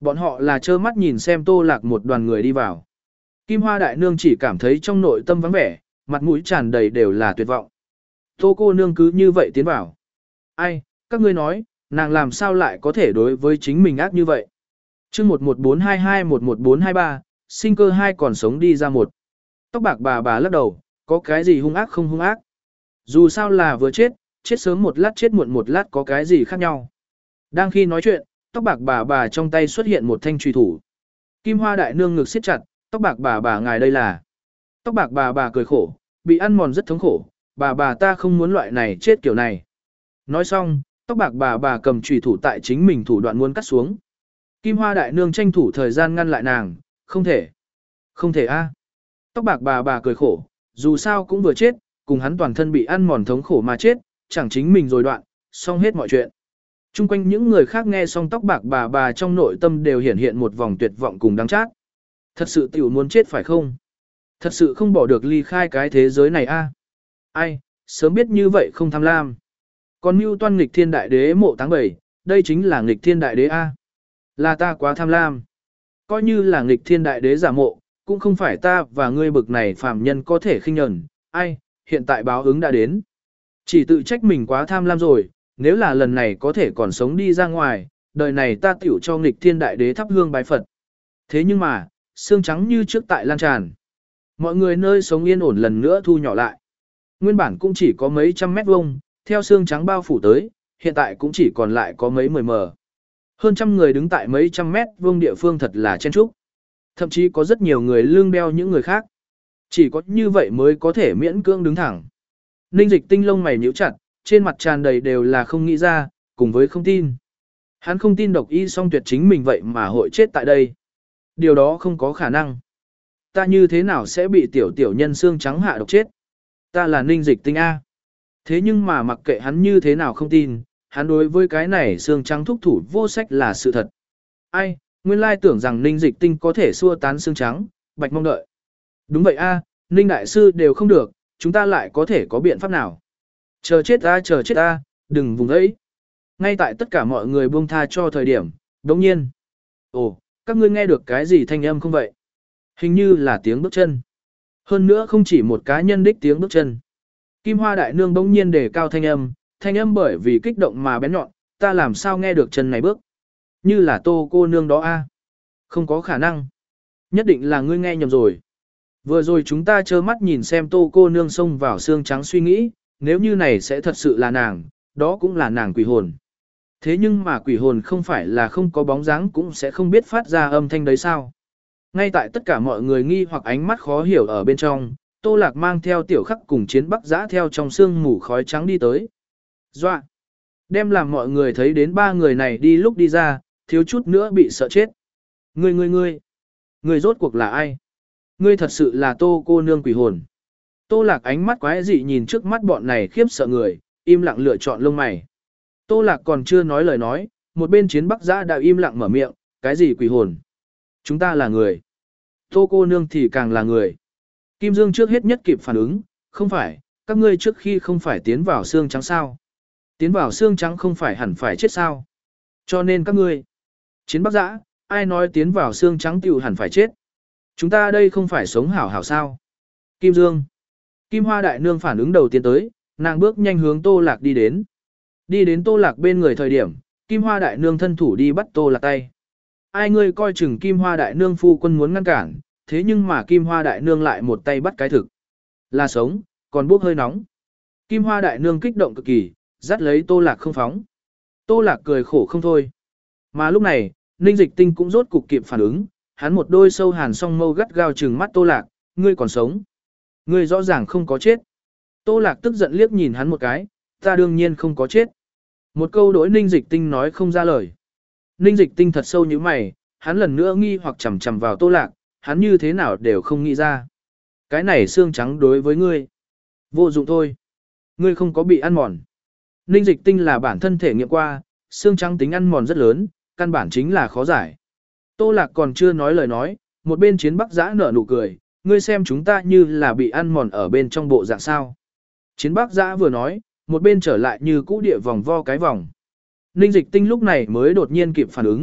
Bọn họ là trơ mắt nhìn xem Tô Lạc một đoàn người đi vào. Kim Hoa đại nương chỉ cảm thấy trong nội tâm vắng vẻ, mặt mũi tràn đầy đều là tuyệt vọng. Tô cô nương cứ như vậy tiến vào. Ai, các ngươi nói, nàng làm sao lại có thể đối với chính mình ác như vậy? chương một một bốn hai hai một một bốn hai ba, sinh cơ hai còn sống đi ra một. Tóc bạc bà bà lắc đầu, có cái gì hung ác không hung ác. Dù sao là vừa chết, chết sớm một lát chết muộn một lát có cái gì khác nhau. Đang khi nói chuyện, tóc bạc bà bà trong tay xuất hiện một thanh truy thủ. Kim Hoa đại nương ngực siết chặt, tóc bạc bà bà ngài đây là. Tóc bạc bà bà cười khổ, bị ăn mòn rất thống khổ, bà bà ta không muốn loại này chết kiểu này. Nói xong, tóc bạc bà bà cầm truy thủ tại chính mình thủ đoạn muốn cắt xuống. Kim Hoa đại nương tranh thủ thời gian ngăn lại nàng, không thể. Không thể a. Tóc bạc bà bà cười khổ, dù sao cũng vừa chết, cùng hắn toàn thân bị ăn mòn thống khổ mà chết, chẳng chính mình rồi đoạn, xong hết mọi chuyện. Trung quanh những người khác nghe xong tóc bạc bà bà trong nội tâm đều hiển hiện một vòng tuyệt vọng cùng đắng chát. Thật sự tiểu muốn chết phải không? Thật sự không bỏ được ly khai cái thế giới này a. Ai, sớm biết như vậy không tham lam. Còn mưu toan nghịch thiên đại đế mộ tháng bảy, đây chính là nghịch thiên đại đế a. Là ta quá tham lam. Coi như là nghịch thiên đại đế giả mộ, cũng không phải ta và ngươi bực này phàm nhân có thể khinh nhẫn. Ai, hiện tại báo ứng đã đến. Chỉ tự trách mình quá tham lam rồi, nếu là lần này có thể còn sống đi ra ngoài, đời này ta tiểu cho nghịch thiên đại đế thắp hương bái Phật. Thế nhưng mà, xương trắng như trước tại lan tràn. Mọi người nơi sống yên ổn lần nữa thu nhỏ lại. Nguyên bản cũng chỉ có mấy trăm mét vuông, theo xương trắng bao phủ tới, hiện tại cũng chỉ còn lại có mấy mười mờ. Hơn trăm người đứng tại mấy trăm mét vuông địa phương thật là chen chúc. Thậm chí có rất nhiều người lưng đeo những người khác. Chỉ có như vậy mới có thể miễn cưỡng đứng thẳng. Ninh Dịch Tinh lông mày nhíu chặt, trên mặt tràn đầy đều là không nghĩ ra, cùng với không tin. Hắn không tin độc y song tuyệt chính mình vậy mà hội chết tại đây. Điều đó không có khả năng. Ta như thế nào sẽ bị tiểu tiểu nhân xương trắng hạ độc chết? Ta là Ninh Dịch Tinh A. Thế nhưng mà mặc kệ hắn như thế nào không tin, hắn đối với cái này xương trắng thúc thủ vô sách là sự thật. Ai, nguyên lai tưởng rằng Ninh Dịch Tinh có thể xua tán xương trắng, bạch mong đợi. Đúng vậy A, Ninh Đại Sư đều không được, chúng ta lại có thể có biện pháp nào? Chờ chết ta, chờ chết ta, đừng vùng ấy. Ngay tại tất cả mọi người buông tha cho thời điểm, đồng nhiên. Ồ, các ngươi nghe được cái gì thanh âm không vậy? Hình như là tiếng bước chân. Hơn nữa không chỉ một cá nhân đích tiếng bước chân. Kim Hoa đại nương bỗng nhiên đề cao thanh âm, thanh âm bởi vì kích động mà bén nhọn, ta làm sao nghe được chân này bước? Như là Tô cô nương đó a? Không có khả năng. Nhất định là ngươi nghe nhầm rồi. Vừa rồi chúng ta trơ mắt nhìn xem Tô cô nương xông vào xương trắng suy nghĩ, nếu như này sẽ thật sự là nàng, đó cũng là nàng quỷ hồn. Thế nhưng mà quỷ hồn không phải là không có bóng dáng cũng sẽ không biết phát ra âm thanh đấy sao? Ngay tại tất cả mọi người nghi hoặc ánh mắt khó hiểu ở bên trong, Tô Lạc mang theo tiểu khắc cùng chiến bắc giã theo trong sương mù khói trắng đi tới. Doa! Đem làm mọi người thấy đến ba người này đi lúc đi ra, thiếu chút nữa bị sợ chết. Ngươi ngươi ngươi! Ngươi rốt cuộc là ai? Ngươi thật sự là Tô cô nương quỷ hồn. Tô Lạc ánh mắt quái dị nhìn trước mắt bọn này khiếp sợ người, im lặng lựa chọn lông mày. Tô Lạc còn chưa nói lời nói, một bên chiến bắc giã đã im lặng mở miệng, cái gì quỷ hồn? Chúng ta là người. Tô cô nương thì càng là người. Kim Dương trước hết nhất kịp phản ứng, không phải, các ngươi trước khi không phải tiến vào xương trắng sao? Tiến vào xương trắng không phải hẳn phải chết sao? Cho nên các ngươi. Chiến bắc giã, ai nói tiến vào xương trắng tiểu hẳn phải chết? Chúng ta đây không phải sống hảo hảo sao? Kim Dương. Kim Hoa đại nương phản ứng đầu tiên tới, nàng bước nhanh hướng Tô Lạc đi đến. Đi đến Tô Lạc bên người thời điểm, Kim Hoa đại nương thân thủ đi bắt Tô Lạc tay. Ai ngươi coi chừng Kim Hoa đại nương phu quân muốn ngăn cản, thế nhưng mà Kim Hoa đại nương lại một tay bắt cái thực. Là sống, còn bốc hơi nóng. Kim Hoa đại nương kích động cực kỳ, dắt lấy Tô Lạc không phóng. Tô Lạc cười khổ không thôi. Mà lúc này, Ninh Dịch Tinh cũng rốt cục kịp phản ứng, hắn một đôi sâu hàn song mâu gắt gao trừng mắt Tô Lạc, ngươi còn sống. Ngươi rõ ràng không có chết. Tô Lạc tức giận liếc nhìn hắn một cái, ta đương nhiên không có chết. Một câu đối Ninh Dịch Tinh nói không ra lời. Ninh Dịch Tinh thật sâu như mày, hắn lần nữa nghi hoặc chầm chầm vào Tô Lạc, hắn như thế nào đều không nghĩ ra. Cái này xương trắng đối với ngươi. Vô dụng thôi. Ngươi không có bị ăn mòn. Ninh Dịch Tinh là bản thân thể nghiệm qua, xương trắng tính ăn mòn rất lớn, căn bản chính là khó giải. Tô Lạc còn chưa nói lời nói, một bên chiến bắc giã nở nụ cười, ngươi xem chúng ta như là bị ăn mòn ở bên trong bộ dạng sao. Chiến bắc giã vừa nói, một bên trở lại như cũ địa vòng vo cái vòng. Ninh Dịch Tinh lúc này mới đột nhiên kịp phản ứng,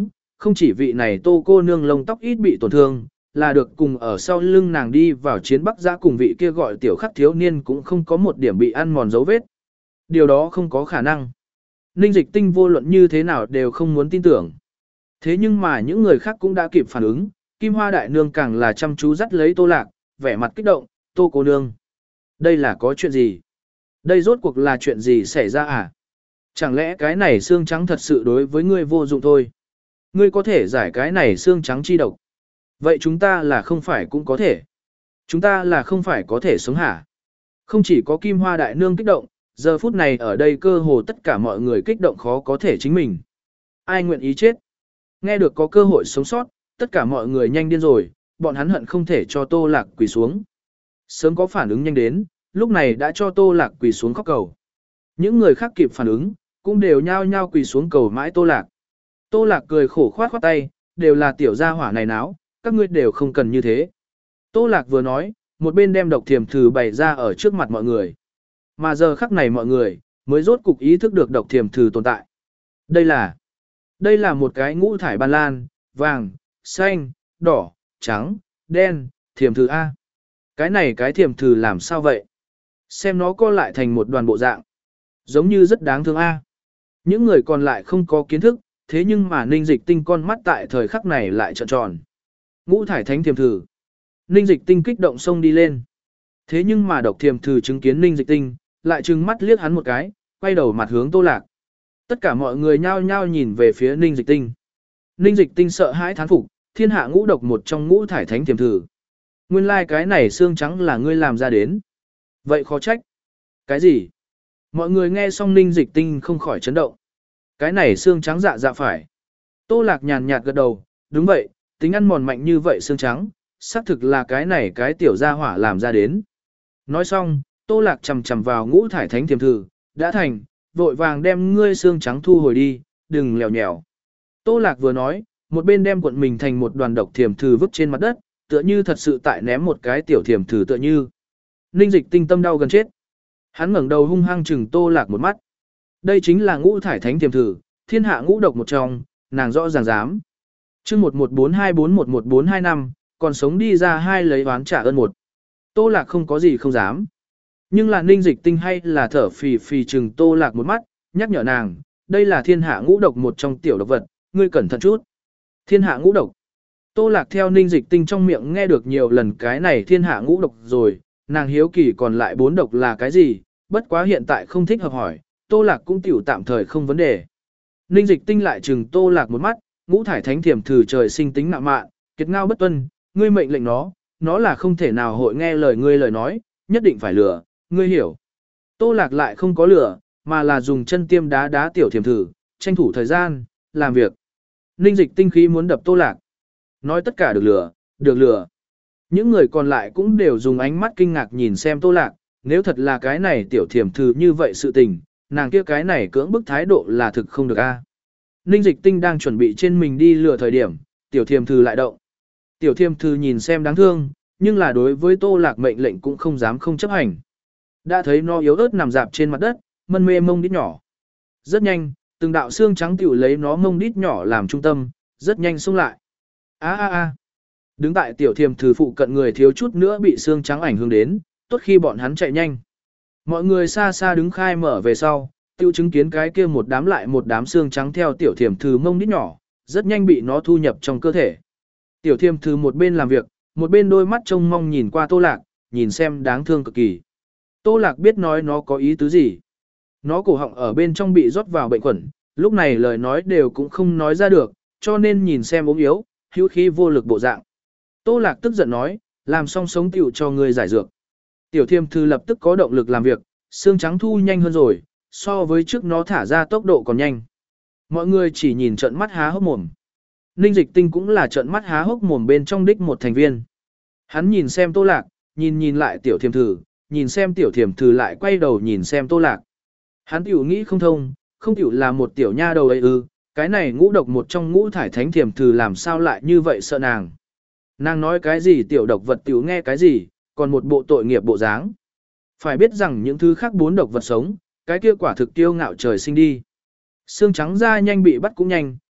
không chỉ vị này Tô cô nương lông tóc ít bị tổn thương, là được cùng ở sau lưng nàng đi vào chiến Bắc Giã cùng vị kia gọi tiểu khắc thiếu niên cũng không có một điểm bị ăn mòn dấu vết. Điều đó không có khả năng. Ninh Dịch Tinh vô luận như thế nào đều không muốn tin tưởng. Thế nhưng mà những người khác cũng đã kịp phản ứng, Kim Hoa đại nương càng là chăm chú dắt lấy Tô Lạc, vẻ mặt kích động, Tô cô nương. Đây là có chuyện gì? Đây rốt cuộc là chuyện gì xảy ra à? Chẳng lẽ cái này xương trắng thật sự đối với ngươi vô dụng thôi? Ngươi có thể giải cái này xương trắng chi độc. Vậy chúng ta là không phải cũng có thể. Chúng ta là không phải có thể sống hả? Không chỉ có Kim Hoa đại nương kích động, giờ phút này ở đây cơ hồ tất cả mọi người kích động khó có thể chính mình. Ai nguyện ý chết? Nghe được có cơ hội sống sót, tất cả mọi người nhanh điên rồi, bọn hắn hận không thể cho Tô Lạc quỳ xuống. Sớm có phản ứng nhanh đến, lúc này đã cho Tô Lạc quỳ xuống khóc cầu. Những người khác kịp phản ứng, cũng đều nhao nhao quỳ xuống cầu mãi Tô Lạc. Tô Lạc cười khổ khoát khoát tay, đều là tiểu gia hỏa này náo, các ngươi đều không cần như thế. Tô Lạc vừa nói, một bên đem độc thiềm thử bày ra ở trước mặt mọi người. Mà giờ khắc này mọi người, mới rốt cục ý thức được độc thiềm thử tồn tại. Đây là, đây là một cái ngũ thải ban lan, vàng, xanh, đỏ, trắng, đen, thiềm thử A. Cái này cái thiềm thử làm sao vậy? Xem nó co lại thành một đoàn bộ dạng. Giống như rất đáng thương A. Những người còn lại không có kiến thức, thế nhưng mà Ninh Dịch Tinh con mắt tại thời khắc này lại trợn tròn. Ngũ thải thánh thiềm thử. Ninh Dịch Tinh kích động xông đi lên. Thế nhưng mà độc thiềm thử chứng kiến Ninh Dịch Tinh, lại trừng mắt liếc hắn một cái, quay đầu mặt hướng Tô Lạc. Tất cả mọi người nhao nhao nhìn về phía Ninh Dịch Tinh. Ninh Dịch Tinh sợ hãi thán phục, thiên hạ ngũ độc một trong ngũ thải thánh thiềm thử. Nguyên lai like cái này xương trắng là ngươi làm ra đến. Vậy khó trách. Cái gì? Mọi người nghe xong Ninh Dịch Tinh không khỏi chấn động. Cái này xương trắng dạ dạ phải. Tô Lạc nhàn nhạt gật đầu, đúng vậy, tính ăn mòn mạnh như vậy xương trắng, xác thực là cái này cái tiểu gia hỏa làm ra đến. Nói xong, Tô Lạc chầm chầm vào ngũ thải thánh thiềm thử, đã thành, vội vàng đem ngươi xương trắng thu hồi đi, đừng lèo nhèo. Tô Lạc vừa nói, một bên đem cuộn mình thành một đoàn độc thiềm thử vứt trên mặt đất, tựa như thật sự tại ném một cái tiểu thiềm thử tựa như. Ninh Dịch Tinh tâm đau gần chết. Hắn ngẩng đầu hung hăng chừng Tô Lạc một mắt. Đây chính là ngũ thải thánh thiềm thử, thiên hạ ngũ độc một trong, nàng rõ ràng dám. Chương một một bốn hai bốn một một bốn hai năm, còn sống đi ra hai lấy oán trả ơn một. Tô Lạc không có gì không dám. Nhưng là Ninh Dịch Tinh hay là thở phì phì chừng Tô Lạc một mắt, nhắc nhở nàng, đây là thiên hạ ngũ độc một trong tiểu độc vật, ngươi cẩn thận chút. Thiên hạ ngũ độc. Tô Lạc theo Ninh Dịch Tinh trong miệng nghe được nhiều lần cái này thiên hạ ngũ độc rồi, nàng hiếu kỳ còn lại bốn độc là cái gì, bất quá hiện tại không thích hợp hỏi, Tô Lạc cũng tiểu tạm thời không vấn đề. Ninh Dịch Tinh lại chừng Tô Lạc một mắt, ngũ thải thánh thiềm thử trời sinh tính ngạo mạn, kiệt ngao bất tuân, ngươi mệnh lệnh nó, nó là không thể nào hội nghe lời ngươi lời nói, nhất định phải lừa, ngươi hiểu. Tô Lạc lại không có lừa, mà là dùng chân tiêm đá đá tiểu thiềm thử, tranh thủ thời gian, làm việc. Ninh Dịch Tinh khí muốn đập Tô Lạc. Nói tất cả được lừa, được lừa. Những người còn lại cũng đều dùng ánh mắt kinh ngạc nhìn xem Tô Lạc, nếu thật là cái này tiểu thiềm thử như vậy sự tình, nàng kia cái này cưỡng bức thái độ là thực không được a. Ninh Dịch Tinh đang chuẩn bị trên mình đi lừa thời điểm, tiểu thiềm thử lại động. Tiểu thiềm thử nhìn xem đáng thương, nhưng là đối với Tô Lạc mệnh lệnh cũng không dám không chấp hành. Đã thấy nó yếu ớt nằm dạp trên mặt đất, mân mê mông đít nhỏ. Rất nhanh, từng đạo xương trắng tiểu lấy nó mông đít nhỏ làm trung tâm, rất nhanh xông lại. A a a. Đứng tại tiểu thiềm thử phụ cận người thiếu chút nữa bị xương trắng ảnh hưởng đến, tốt khi bọn hắn chạy nhanh. Mọi người xa xa đứng khai mở về sau, tiêu chứng kiến cái kia một đám lại một đám xương trắng theo tiểu thiềm thử mông đít nhỏ, rất nhanh bị nó thu nhập trong cơ thể. Tiểu thiềm thử một bên làm việc, một bên đôi mắt trông mong nhìn qua Tô Lạc, nhìn xem đáng thương cực kỳ. Tô Lạc biết nói nó có ý tứ gì. Nó cổ họng ở bên trong bị rót vào bệnh khuẩn, lúc này lời nói đều cũng không nói ra được, cho nên nhìn xem ốm yếu, hữu khí vô lực bộ dạng. Tô Lạc tức giận nói, làm xong sống tiểu cho ngươi giải dược. Tiểu thiềm thử lập tức có động lực làm việc, xương trắng thu nhanh hơn rồi, so với trước nó thả ra tốc độ còn nhanh. Mọi người chỉ nhìn trận mắt há hốc mồm. Ninh Dịch Tinh cũng là trận mắt há hốc mồm bên trong đích một thành viên. Hắn nhìn xem Tô Lạc, nhìn nhìn lại tiểu thiềm thử, nhìn xem tiểu thiềm thử lại quay đầu nhìn xem Tô Lạc. Hắn tiểu nghĩ không thông, không tiểu là một tiểu nha đầu ấy ư, cái này ngũ độc một trong ngũ thải thánh thiềm thử làm sao lại như vậy sợ nàng. Nàng nói cái gì tiểu độc vật tiểu nghe cái gì, còn một bộ tội nghiệp bộ dáng. Phải biết rằng những thứ khác bốn độc vật sống, cái kia quả thực tiêu ngạo trời sinh đi. Xương trắng ra nhanh bị bắt cũng nhanh,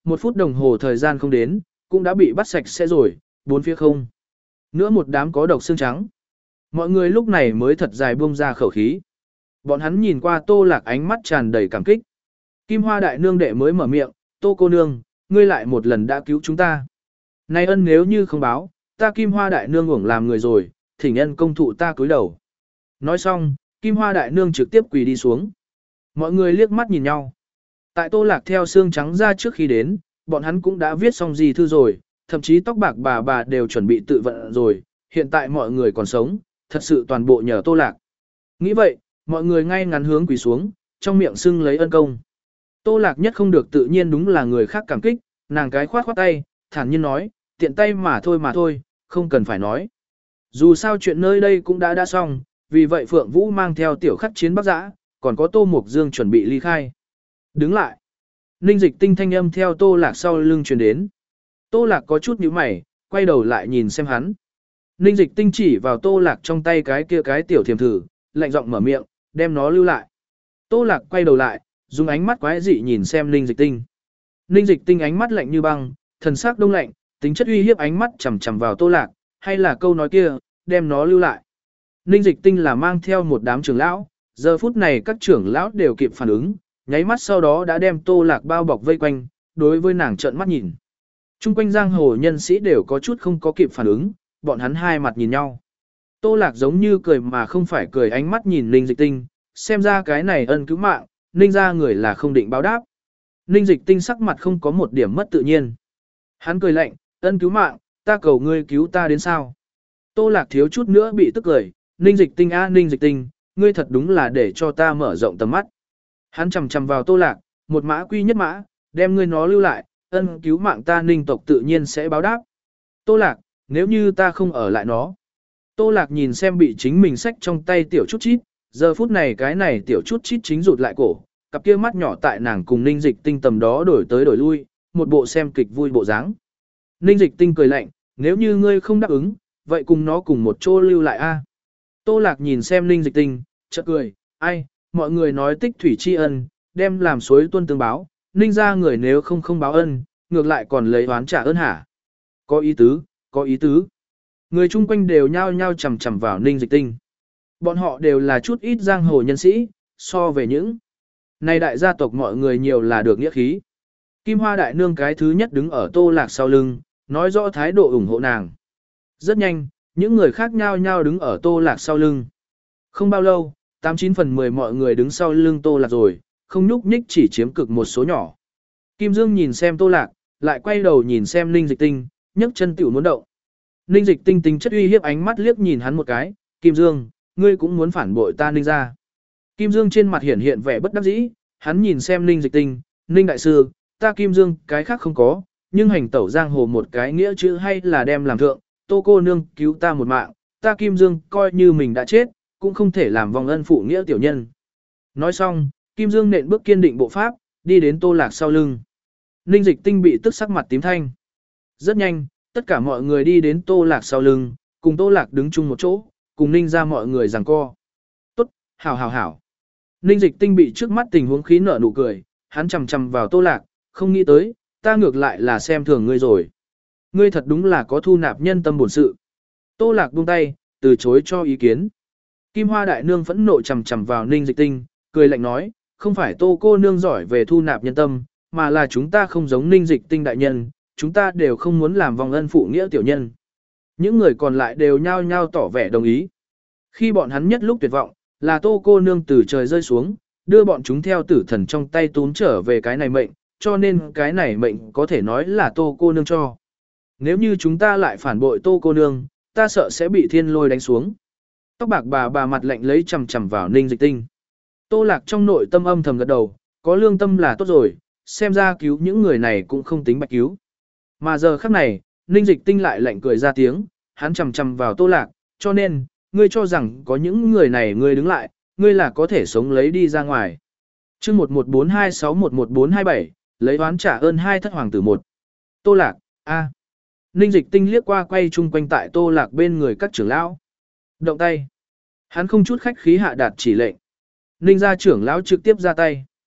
một phút đồng hồ thời gian không đến, cũng đã bị bắt sạch sẽ rồi, bốn phía không. Nữa một đám có độc xương trắng. Mọi người lúc này mới thật dài buông ra khẩu khí. Bọn hắn nhìn qua Tô Lạc ánh mắt tràn đầy cảm kích. Kim Hoa đại nương đệ mới mở miệng, Tô cô nương, ngươi lại một lần đã cứu chúng ta. Nay ân nếu như không báo, ta Kim Hoa đại nương uổng làm người rồi, thỉnh nhân công thụ ta cúi đầu. Nói xong, Kim Hoa đại nương trực tiếp quỳ đi xuống. Mọi người liếc mắt nhìn nhau. Tại Tô Lạc theo xương trắng ra trước khi đến, bọn hắn cũng đã viết xong gì thư rồi, thậm chí tóc bạc bà bà đều chuẩn bị tự vận rồi, hiện tại mọi người còn sống, thật sự toàn bộ nhờ Tô Lạc. Nghĩ vậy, mọi người ngay ngắn hướng quỳ xuống, trong miệng xưng lấy ân công. Tô Lạc nhất không được tự nhiên đúng là người khác cảm kích, nàng cái khoát khoát tay, thản nhiên nói, tiện tay mà thôi mà thôi, không cần phải nói. Dù sao chuyện nơi đây cũng đã đã xong, vì vậy Phượng Vũ mang theo tiểu khắc chiến bắc giã, còn có Tô Mục Dương chuẩn bị ly khai. Đứng lại. Ninh Dịch Tinh thanh âm theo Tô Lạc sau lưng truyền đến. Tô Lạc có chút nhíu mày, quay đầu lại nhìn xem hắn. Ninh Dịch Tinh chỉ vào Tô Lạc trong tay cái kia cái tiểu thiềm thử, lạnh giọng mở miệng, đem nó lưu lại. Tô Lạc quay đầu lại, dùng ánh mắt quái dị nhìn xem Ninh Dịch Tinh. Ninh Dịch Tinh ánh mắt lạnh như băng, thần sắc đông lạnh, tính chất uy hiếp ánh mắt chằm chằm vào Tô Lạc, hay là câu nói kia, đem nó lưu lại. Ninh Dịch Tinh là mang theo một đám trưởng lão, giờ phút này các trưởng lão đều kịp phản ứng, nháy mắt sau đó đã đem Tô Lạc bao bọc vây quanh, đối với nàng trợn mắt nhìn. Trung quanh giang hồ nhân sĩ đều có chút không có kịp phản ứng, bọn hắn hai mặt nhìn nhau. Tô Lạc giống như cười mà không phải cười, ánh mắt nhìn Ninh Dịch Tinh, xem ra cái này ân cứu mạng, Ninh ra người là không định báo đáp. Ninh Dịch Tinh sắc mặt không có một điểm mất tự nhiên. Hắn cười lạnh, ân cứu mạng, ta cầu ngươi cứu ta đến sao? Tô Lạc thiếu chút nữa bị tức cười, Ninh Dịch Tinh a Ninh Dịch Tinh, ngươi thật đúng là để cho ta mở rộng tầm mắt. Hắn chầm chầm vào Tô Lạc, một mã quy nhất mã, đem ngươi nó lưu lại, ân cứu mạng ta Ninh tộc tự nhiên sẽ báo đáp. Tô Lạc, nếu như ta không ở lại nó. Tô Lạc nhìn xem bị chính mình xách trong tay tiểu chút chít, giờ phút này cái này tiểu chút chít chính rụt lại cổ, cặp kia mắt nhỏ tại nàng cùng Ninh Dịch Tinh tầm đó đổi tới đổi lui, một bộ xem kịch vui bộ dáng. Ninh Dịch Tinh cười lạnh, nếu như ngươi không đáp ứng, vậy cùng nó cùng một chỗ lưu lại a. Tô Lạc nhìn xem Ninh Dịch Tinh, chợt cười, ai, mọi người nói tích thủy tri ân, đem làm suối tuân tương báo, Ninh ra người nếu không không báo ân, ngược lại còn lấy oán trả ơn hả? Có ý tứ, có ý tứ. Người chung quanh đều nhao nhao chầm chầm vào Ninh Dịch Tinh. Bọn họ đều là chút ít giang hồ nhân sĩ, so về những này đại gia tộc mọi người nhiều là được nghĩa khí. Kim Hoa đại nương cái thứ nhất đứng ở Tô Lạc sau lưng, nói rõ thái độ ủng hộ nàng. Rất nhanh, những người khác nhao nhao đứng ở Tô Lạc sau lưng. Không bao lâu, tám chín phần mười mọi người đứng sau lưng Tô Lạc rồi, không nhúc nhích chỉ chiếm cực một số nhỏ. Kim Dương nhìn xem Tô Lạc, lại quay đầu nhìn xem Ninh Dịch Tinh, nhấc chân tiểu muốn động. Ninh Dịch Tinh tính chất uy hiếp ánh mắt liếc nhìn hắn một cái, Kim Dương, ngươi cũng muốn phản bội ta Ninh ra. Kim Dương trên mặt hiện hiện vẻ bất đắc dĩ, hắn nhìn xem Ninh Dịch Tinh, Ninh đại sư, ta Kim Dương cái khác không có, nhưng hành tẩu giang hồ một cái nghĩa chữ hay là đem làm thượng, Tô cô nương cứu ta một mạng, ta Kim Dương coi như mình đã chết, cũng không thể làm vòng ân phụ nghĩa tiểu nhân. Nói xong, Kim Dương nện bước kiên định bộ pháp, đi đến Tô Lạc sau lưng. Ninh Dịch Tinh bị tức sắc mặt tím thanh. Rất nhanh, tất cả mọi người đi đến Tô Lạc sau lưng, cùng Tô Lạc đứng chung một chỗ, cùng Ninh ra mọi người giằng co. Tốt, hảo hảo hảo. Ninh Dịch Tinh bị trước mắt tình huống khí nở nụ cười, hắn chầm chầm vào Tô Lạc, không nghĩ tới, ta ngược lại là xem thường ngươi rồi. Ngươi thật đúng là có thu nạp nhân tâm bổn sự. Tô Lạc buông tay, từ chối cho ý kiến. Kim Hoa đại nương phẫn nộ chầm chầm vào Ninh Dịch Tinh, cười lạnh nói, không phải Tô cô nương giỏi về thu nạp nhân tâm, mà là chúng ta không giống Ninh Dịch Tinh đại nhân, chúng ta đều không muốn làm vòng ân phụ nghĩa tiểu nhân. Những người còn lại đều nhao nhao tỏ vẻ đồng ý. Khi bọn hắn nhất lúc tuyệt vọng, là Tô cô nương từ trời rơi xuống, đưa bọn chúng theo tử thần trong tay tún trở về cái này mệnh, cho nên cái này mệnh có thể nói là Tô cô nương cho. Nếu như chúng ta lại phản bội Tô cô nương, ta sợ sẽ bị thiên lôi đánh xuống. Tóc bạc bà bà mặt lạnh lấy chằm chằm vào Ninh Dịch Tinh. Tô Lạc trong nội tâm âm thầm gật đầu, có lương tâm là tốt rồi, xem ra cứu những người này cũng không tính bạch cứu. Mà giờ khắc này, Ninh Dịch Tinh lại lạnh cười ra tiếng, hắn chằm chằm vào Tô Lạc, cho nên, ngươi cho rằng có những người này ngươi đứng lại, ngươi là có thể sống lấy đi ra ngoài. Chương một một bốn hai sáu một một bốn hai bảy, lấy oán trả ơn hai thất hoàng tử một. Tô Lạc, a. Ninh Dịch Tinh liếc qua quay chung quanh tại Tô Lạc bên người các trưởng lão. Động tay. Hắn không chút khách khí hạ đạt chỉ lệnh. Ninh gia trưởng lão trực tiếp ra tay.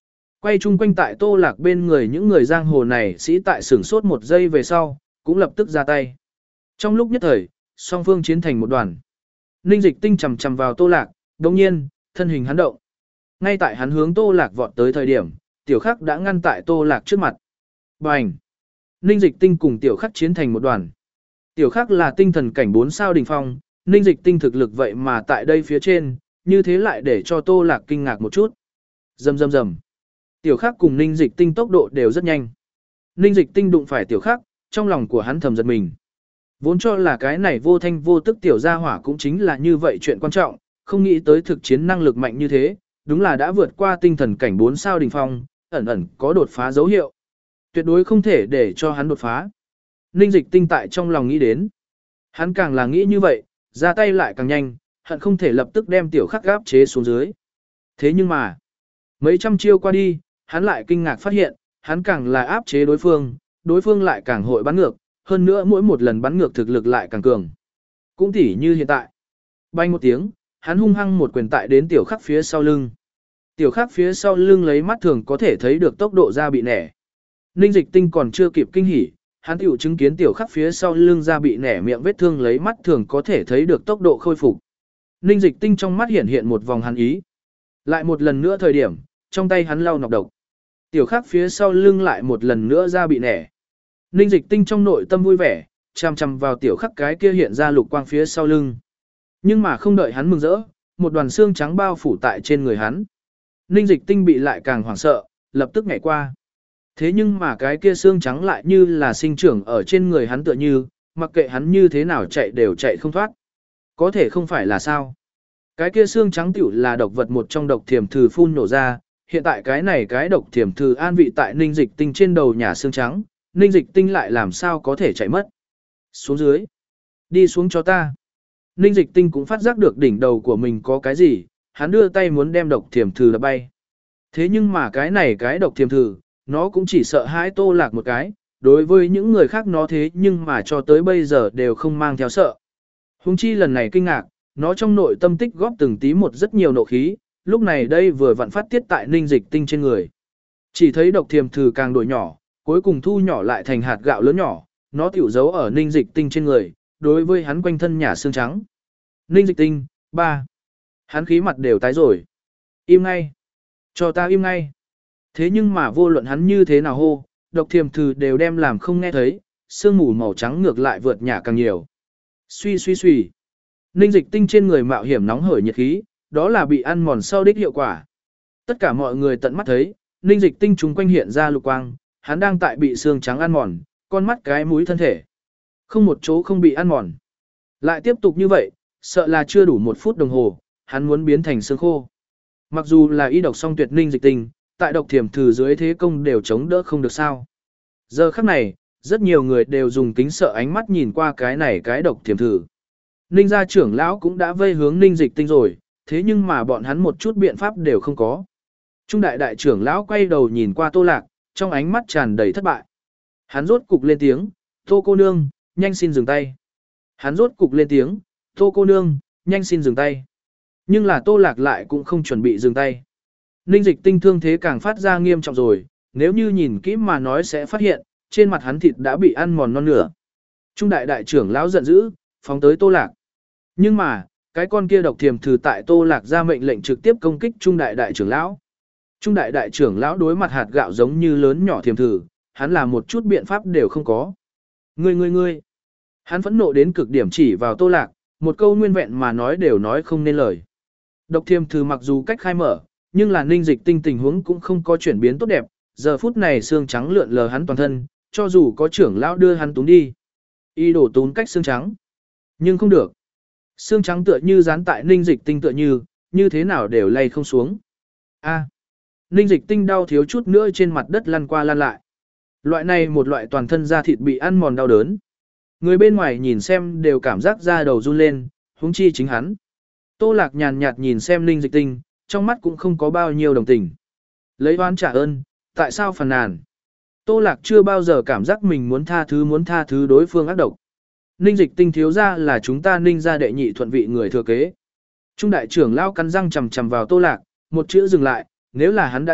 Quay chung quanh tại Tô Lạc bên người những người giang hồ này sĩ tại sửng sốt một giây về sau, cũng lập tức ra tay. Trong lúc nhất thời, song phương chiến thành một đoàn. Ninh Dịch Tinh chầm chầm vào Tô Lạc, đồng nhiên, thân hình hắn động. Ngay tại hắn hướng Tô Lạc vọt tới thời điểm, Tiểu Khắc đã ngăn tại Tô Lạc trước mặt. Bành! Ninh Dịch Tinh cùng Tiểu Khắc chiến thành một đoàn. Tiểu Khắc là tinh thần cảnh bốn sao đỉnh phong, Ninh Dịch Tinh thực lực vậy mà tại đây phía trên, như thế lại để cho Tô Lạc kinh ngạc một chút. Rầm rầm rầm. Tiểu Khắc cùng Ninh Dịch Tinh tốc độ đều rất nhanh. Ninh Dịch Tinh đụng phải Tiểu Khắc, trong lòng của hắn thầm giật mình. Vốn cho là cái này vô thanh vô tức tiểu gia hỏa cũng chính là như vậy chuyện quan trọng, không nghĩ tới thực chiến năng lực mạnh như thế, đúng là đã vượt qua tinh thần cảnh bốn sao đỉnh phong, ẩn ẩn có đột phá dấu hiệu. Tuyệt đối không thể để cho hắn đột phá. Ninh Dịch Tinh tại trong lòng nghĩ đến. Hắn càng là nghĩ như vậy, ra tay lại càng nhanh, hận không thể lập tức đem Tiểu Khắc gáp chế xuống dưới. Thế nhưng mà, mấy trăm chiêu qua đi, hắn lại kinh ngạc phát hiện, hắn càng là áp chế đối phương, đối phương lại càng hội bắn ngược, hơn nữa mỗi một lần bắn ngược thực lực lại càng cường. Cũng tỉ như hiện tại. Bay một tiếng, hắn hung hăng một quyền tại đến Tiểu Khắc phía sau lưng. Tiểu Khắc phía sau lưng lấy mắt thường có thể thấy được tốc độ ra bị nẻ. Ninh Dịch Tinh còn chưa kịp kinh hỉ, hắn tiểu chứng kiến Tiểu Khắc phía sau lưng ra bị nẻ miệng vết thương lấy mắt thường có thể thấy được tốc độ khôi phục. Ninh Dịch Tinh trong mắt hiện hiện một vòng hắn ý. Lại một lần nữa thời điểm, trong tay hắn lau nọc độc. Tiểu Khắc phía sau lưng lại một lần nữa ra bị nẻ. Ninh Dịch Tinh trong nội tâm vui vẻ, chằm chằm vào Tiểu Khắc cái kia hiện ra lục quang phía sau lưng. Nhưng mà không đợi hắn mừng rỡ, một đoàn xương trắng bao phủ tại trên người hắn. Ninh Dịch Tinh bị lại càng hoảng sợ, lập tức nhảy qua. Thế nhưng mà cái kia xương trắng lại như là sinh trưởng ở trên người hắn tựa như, mặc kệ hắn như thế nào chạy đều chạy không thoát. Có thể không phải là sao? Cái kia xương trắng tiểu là độc vật một trong độc thiểm thử phun nổ ra, hiện tại cái này cái độc thiểm thử an vị tại Ninh Dịch Tinh trên đầu nhà xương trắng, Ninh Dịch Tinh lại làm sao có thể chạy mất. Xuống dưới. Đi xuống cho ta. Ninh Dịch Tinh cũng phát giác được đỉnh đầu của mình có cái gì, hắn đưa tay muốn đem độc thiểm thử đập bay. Thế nhưng mà cái này cái độc thiểm thử, nó cũng chỉ sợ hãi Tô Lạc một cái, đối với những người khác nó thế nhưng mà cho tới bây giờ đều không mang theo sợ. Huống chi lần này kinh ngạc, nó trong nội tâm tích góp từng tí một rất nhiều nộ khí, lúc này đây vừa vặn phát tiết tại Ninh Dịch Tinh trên người. Chỉ thấy độc thiểm thử càng đổi nhỏ, cuối cùng thu nhỏ lại thành hạt gạo lớn nhỏ, nó tiểu giấu ở Ninh Dịch Tinh trên người, đối với hắn quanh thân nhà xương trắng. Ninh Dịch Tinh, ba. Hắn khí mặt đều tái rồi. Im ngay. Cho ta im ngay. Thế nhưng mà vô luận hắn như thế nào hô, độc thiểm thử đều đem làm không nghe thấy, sương mù màu trắng ngược lại vượt nhả càng nhiều. Suy suy suy. Ninh Dịch Tinh trên người mạo hiểm nóng hởi nhiệt khí, đó là bị ăn mòn sau đích hiệu quả. Tất cả mọi người tận mắt thấy, Ninh Dịch Tinh chúng quanh hiện ra lục quang, hắn đang tại bị xương trắng ăn mòn, con mắt cái mũi thân thể. Không một chỗ không bị ăn mòn. Lại tiếp tục như vậy, sợ là chưa đủ một phút đồng hồ, hắn muốn biến thành xương khô. Mặc dù là y độc song tuyệt Ninh Dịch Tinh, tại độc thiểm thử dưới thế công đều chống đỡ không được sao. Giờ khắc này, rất nhiều người đều dùng kính sợ ánh mắt nhìn qua cái này cái độc thiểm thử. Ninh gia trưởng lão cũng đã vây hướng Ninh Dịch Tinh rồi, thế nhưng mà bọn hắn một chút biện pháp đều không có. Trung đại đại trưởng lão quay đầu nhìn qua Tô Lạc, trong ánh mắt tràn đầy thất bại. Hắn rốt cục lên tiếng, Tô cô nương, nhanh xin dừng tay. Hắn rốt cục lên tiếng, Tô cô nương, nhanh xin dừng tay. Nhưng là Tô Lạc lại cũng không chuẩn bị dừng tay. Ninh Dịch Tinh thương thế càng phát ra nghiêm trọng rồi, nếu như nhìn kỹ mà nói sẽ phát hiện, trên mặt hắn thịt đã bị ăn mòn non nửa. Trung đại đại trưởng lão giận dữ, phóng tới Tô Lạc. Nhưng mà, cái con kia độc thiểm thử tại Tô Lạc ra mệnh lệnh trực tiếp công kích Trung đại đại trưởng lão. Trung đại đại trưởng lão đối mặt hạt gạo giống như lớn nhỏ thiểm thử, hắn là một chút biện pháp đều không có. Ngươi ngươi ngươi. Hắn phẫn nộ đến cực điểm chỉ vào Tô Lạc, một câu nguyên vẹn mà nói đều nói không nên lời. Độc thiểm thử mặc dù cách khai mở, nhưng là Ninh Dịch Tinh tình huống cũng không có chuyển biến tốt đẹp, giờ phút này xương trắng lượn lờ hắn toàn thân, cho dù có trưởng lão đưa hắn túm đi. Y đổ túm cách xương trắng. Nhưng không được. Xương trắng tựa như dán tại Ninh Dịch Tinh tựa như, như thế nào đều lay không xuống. A. Ninh Dịch Tinh đau thiếu chút nữa trên mặt đất lăn qua lăn lại. Loại này một loại toàn thân da thịt bị ăn mòn đau đớn. Người bên ngoài nhìn xem đều cảm giác da đầu run lên, huống chi chính hắn. Tô Lạc nhàn nhạt nhìn xem Ninh Dịch Tinh, trong mắt cũng không có bao nhiêu đồng tình. Lấy oán trả ơn, tại sao phàn nàn? Tô Lạc chưa bao giờ cảm giác mình muốn tha thứ muốn tha thứ đối phương ác độc. Ninh Dịch Tinh thiếu ra là chúng ta Ninh gia đệ nhị thuận vị người thừa kế. Trung đại trưởng lão cắn răng chằm chằm vào Tô Lạc, một chữ dừng lại, nếu là hắn đã chết,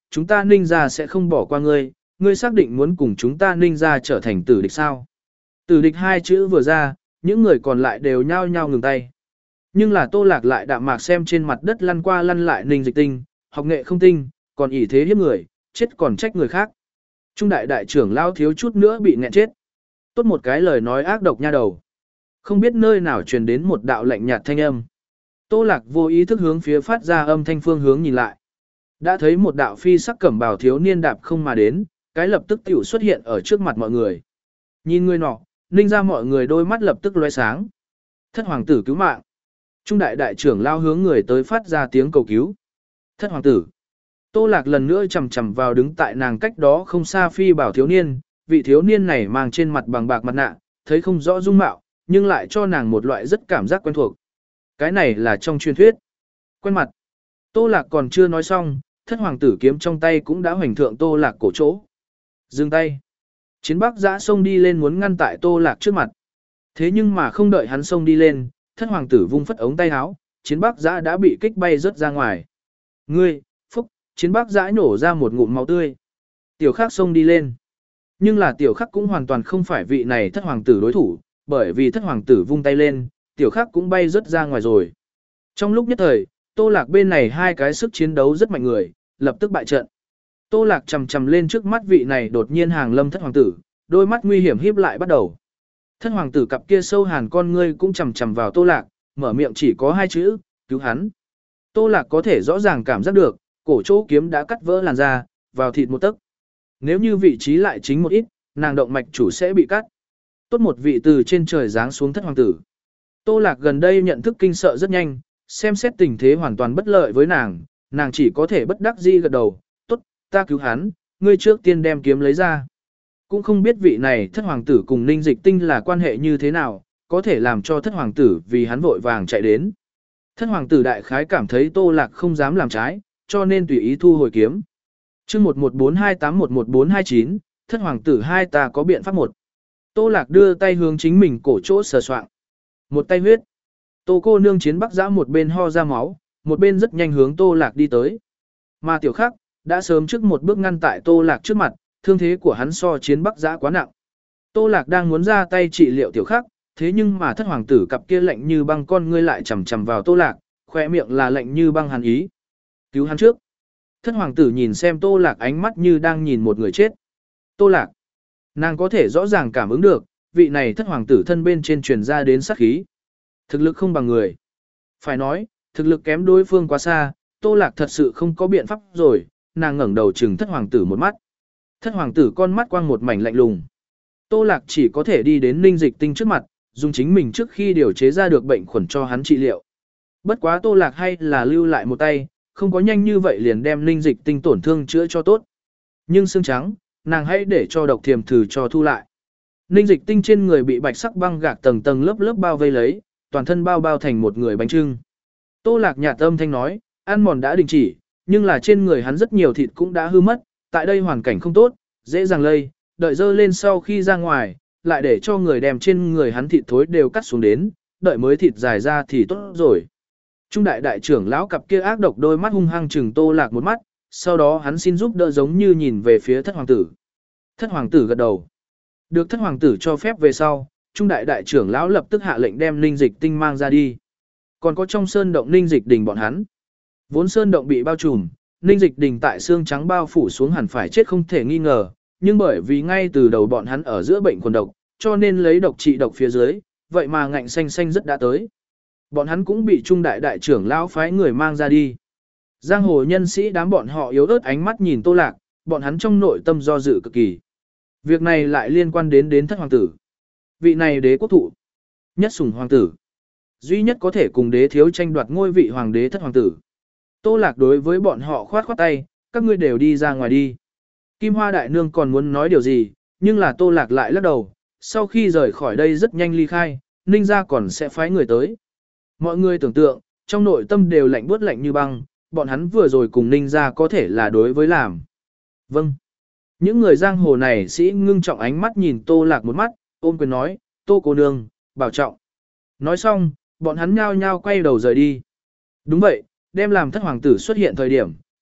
chúng ta ninh gia sẽ không bỏ qua ngươi, ngươi xác định muốn cùng chúng ta ninh gia trở thành tử địch sao. Tử địch hai chữ vừa ra, những người còn lại đều nhao nhao ngừng tay. Nhưng là Tô Lạc lại đạm mạc xem trên mặt đất lăn qua lăn lại Ninh Dịch Tinh, học nghệ không tinh, còn ỷ thế hiếp người, chết còn trách người khác. Trung đại đại trưởng lao thiếu chút nữa bị nghẹn chết. Tốt một cái lời nói ác độc nha đầu. Không biết nơi nào truyền đến một đạo lạnh nhạt thanh âm. Tô Lạc vô ý thức hướng phía phát ra âm thanh phương hướng nhìn lại. Đã thấy một đạo phi sắc cẩm bào thiếu niên đạp không mà đến, cái lập tức tiểu xuất hiện ở trước mặt mọi người. Nhìn người nọ, Ninh ra mọi người đôi mắt lập tức lóe sáng. Thất hoàng tử cứu mạng. Trung đại đại trưởng lao hướng người tới phát ra tiếng cầu cứu. Thất hoàng tử. Tô Lạc lần nữa chầm chầm vào đứng tại nàng cách đó không xa phi bảo thiếu niên, vị thiếu niên này mang trên mặt bằng bạc mặt nạ, thấy không rõ dung mạo, nhưng lại cho nàng một loại rất cảm giác quen thuộc. Cái này là trong truyền thuyết. Quen mặt. Tô Lạc còn chưa nói xong, thất hoàng tử kiếm trong tay cũng đã hoành thượng Tô Lạc cổ chỗ. Dừng tay. Chiến Bắc Giã xông đi lên muốn ngăn tại Tô Lạc trước mặt. Thế nhưng mà không đợi hắn xông đi lên, thất hoàng tử vung phất ống tay áo, Chiến Bắc Giã đã bị kích bay rớt ra ngoài. Ngươi, phúc, Chiến Bắc Giã nổ ra một ngụm máu tươi. Tiểu Khắc xông đi lên. Nhưng là Tiểu Khắc cũng hoàn toàn không phải vị này thất hoàng tử đối thủ, bởi vì thất hoàng tử vung tay lên, Tiểu Khắc cũng bay rớt ra ngoài rồi. Trong lúc nhất thời, Tô Lạc bên này hai cái sức chiến đấu rất mạnh người, lập tức bại trận. Tô Lạc chầm chầm lên trước mắt vị này đột nhiên hàng lâm thất hoàng tử, đôi mắt nguy hiểm híp lại bắt đầu. Thất hoàng tử cặp kia sâu hàn con ngươi cũng chầm chầm vào Tô Lạc, mở miệng chỉ có hai chữ, cứu hắn. Tô Lạc có thể rõ ràng cảm giác được, cổ chỗ kiếm đã cắt vỡ làn da, vào thịt một tấc. Nếu như vị trí lại chính một ít, nàng động mạch chủ sẽ bị cắt. Tốt một vị từ trên trời giáng xuống thất hoàng tử. Tô Lạc gần đây nhận thức kinh sợ rất nhanh, xem xét tình thế hoàn toàn bất lợi với nàng, nàng chỉ có thể bất đắc dĩ gật đầu, tốt, ta cứu hắn, ngươi trước tiên đem kiếm lấy ra. Cũng không biết vị này thất hoàng tử cùng Ninh Dịch Tinh là quan hệ như thế nào, có thể làm cho thất hoàng tử vì hắn vội vàng chạy đến. Thất hoàng tử đại khái cảm thấy Tô Lạc không dám làm trái, cho nên tùy ý thu hồi kiếm. Chương một một bốn hai tám một một bốn hai chín, thất hoàng tử hai ta có biện pháp một. Tô Lạc đưa tay hướng chính mình cổ chỗ sờ soạng. Một tay huyết. Tô cô nương Chiến Bắc Giã một bên ho ra máu, một bên rất nhanh hướng Tô Lạc đi tới. Mà Tiểu Khắc đã sớm trước một bước ngăn tại Tô Lạc trước mặt, thương thế của hắn so Chiến Bắc Giã quá nặng. Tô Lạc đang muốn ra tay trị liệu Tiểu Khắc, thế nhưng mà thất hoàng tử cặp kia lạnh như băng con ngươi lại chằm chằm vào Tô Lạc, khóe miệng là lạnh như băng hàn ý. Cứu hắn trước. Thất hoàng tử nhìn xem Tô Lạc ánh mắt như đang nhìn một người chết. Tô Lạc. Nàng có thể rõ ràng cảm ứng được, vị này thất hoàng tử thân bên trên truyền ra đến sát khí. Thực lực không bằng người. Phải nói, thực lực kém đối phương quá xa, Tô Lạc thật sự không có biện pháp rồi, nàng ngẩng đầu trừng thất hoàng tử một mắt. Thất hoàng tử con mắt quang một mảnh lạnh lùng. Tô Lạc chỉ có thể đi đến Ninh Dịch Tinh trước mặt, dùng chính mình trước khi điều chế ra được bệnh khuẩn cho hắn trị liệu. Bất quá Tô Lạc hay là lưu lại một tay, không có nhanh như vậy liền đem Ninh Dịch Tinh tổn thương chữa cho tốt. Nhưng xương trắng, nàng hãy để cho độc thiềm thử cho thu lại. Ninh Dịch Tinh trên người bị bạch sắc băng gạc tầng tầng lớp lớp bao vây lấy, toàn thân bao bao thành một người bánh trưng. Tô Lạc nhạt âm thanh nói, ăn mòn đã đình chỉ, nhưng là trên người hắn rất nhiều thịt cũng đã hư mất, tại đây hoàn cảnh không tốt, dễ dàng lây, đợi dơ lên sau khi ra ngoài, lại để cho người đem trên người hắn thịt thối đều cắt xuống đến, đợi mới thịt dài ra thì tốt rồi. Trung đại đại trưởng lão cặp kia ác độc đôi mắt hung hăng trừng Tô Lạc một mắt, sau đó hắn xin giúp đỡ giống như nhìn về phía thất hoàng tử. Thất hoàng tử gật đầu. Được thất hoàng tử cho phép về sau, Trung đại đại trưởng lão lập tức hạ lệnh đem Ninh Dịch Tinh mang ra đi. Còn có trong sơn động Ninh Dịch Đình bọn hắn. Vốn sơn động bị bao trùm, Ninh Dịch Đình tại xương trắng bao phủ xuống hẳn phải chết không thể nghi ngờ, nhưng bởi vì ngay từ đầu bọn hắn ở giữa bệnh quần độc, cho nên lấy độc trị độc phía dưới, vậy mà ngạnh xanh xanh rất đã tới. Bọn hắn cũng bị Trung đại đại trưởng lão phái người mang ra đi. Giang hồ nhân sĩ đám bọn họ yếu ớt ánh mắt nhìn Tô Lạc, bọn hắn trong nội tâm do dự cực kỳ. Việc này lại liên quan đến đến thất hoàng tử. Vị này đế quốc thụ, nhất sủng hoàng tử, duy nhất có thể cùng đế thiếu tranh đoạt ngôi vị hoàng đế thất hoàng tử. Tô Lạc đối với bọn họ khoát khoát tay, các ngươi đều đi ra ngoài đi. Kim Hoa đại nương còn muốn nói điều gì, nhưng là Tô Lạc lại lắc đầu, sau khi rời khỏi đây rất nhanh ly khai, Ninh gia còn sẽ phái người tới. Mọi người tưởng tượng, trong nội tâm đều lạnh buốt lạnh như băng, bọn hắn vừa rồi cùng Ninh gia có thể là đối với làm. Vâng. Những người giang hồ này sĩ ngưng trọng ánh mắt nhìn Tô Lạc một mắt, ôm quyền nói, Tô cô nương, bảo trọng. Nói xong, bọn hắn nhao nhao quay đầu rời đi. Đúng vậy, đem làm thất hoàng tử xuất hiện thời điểm,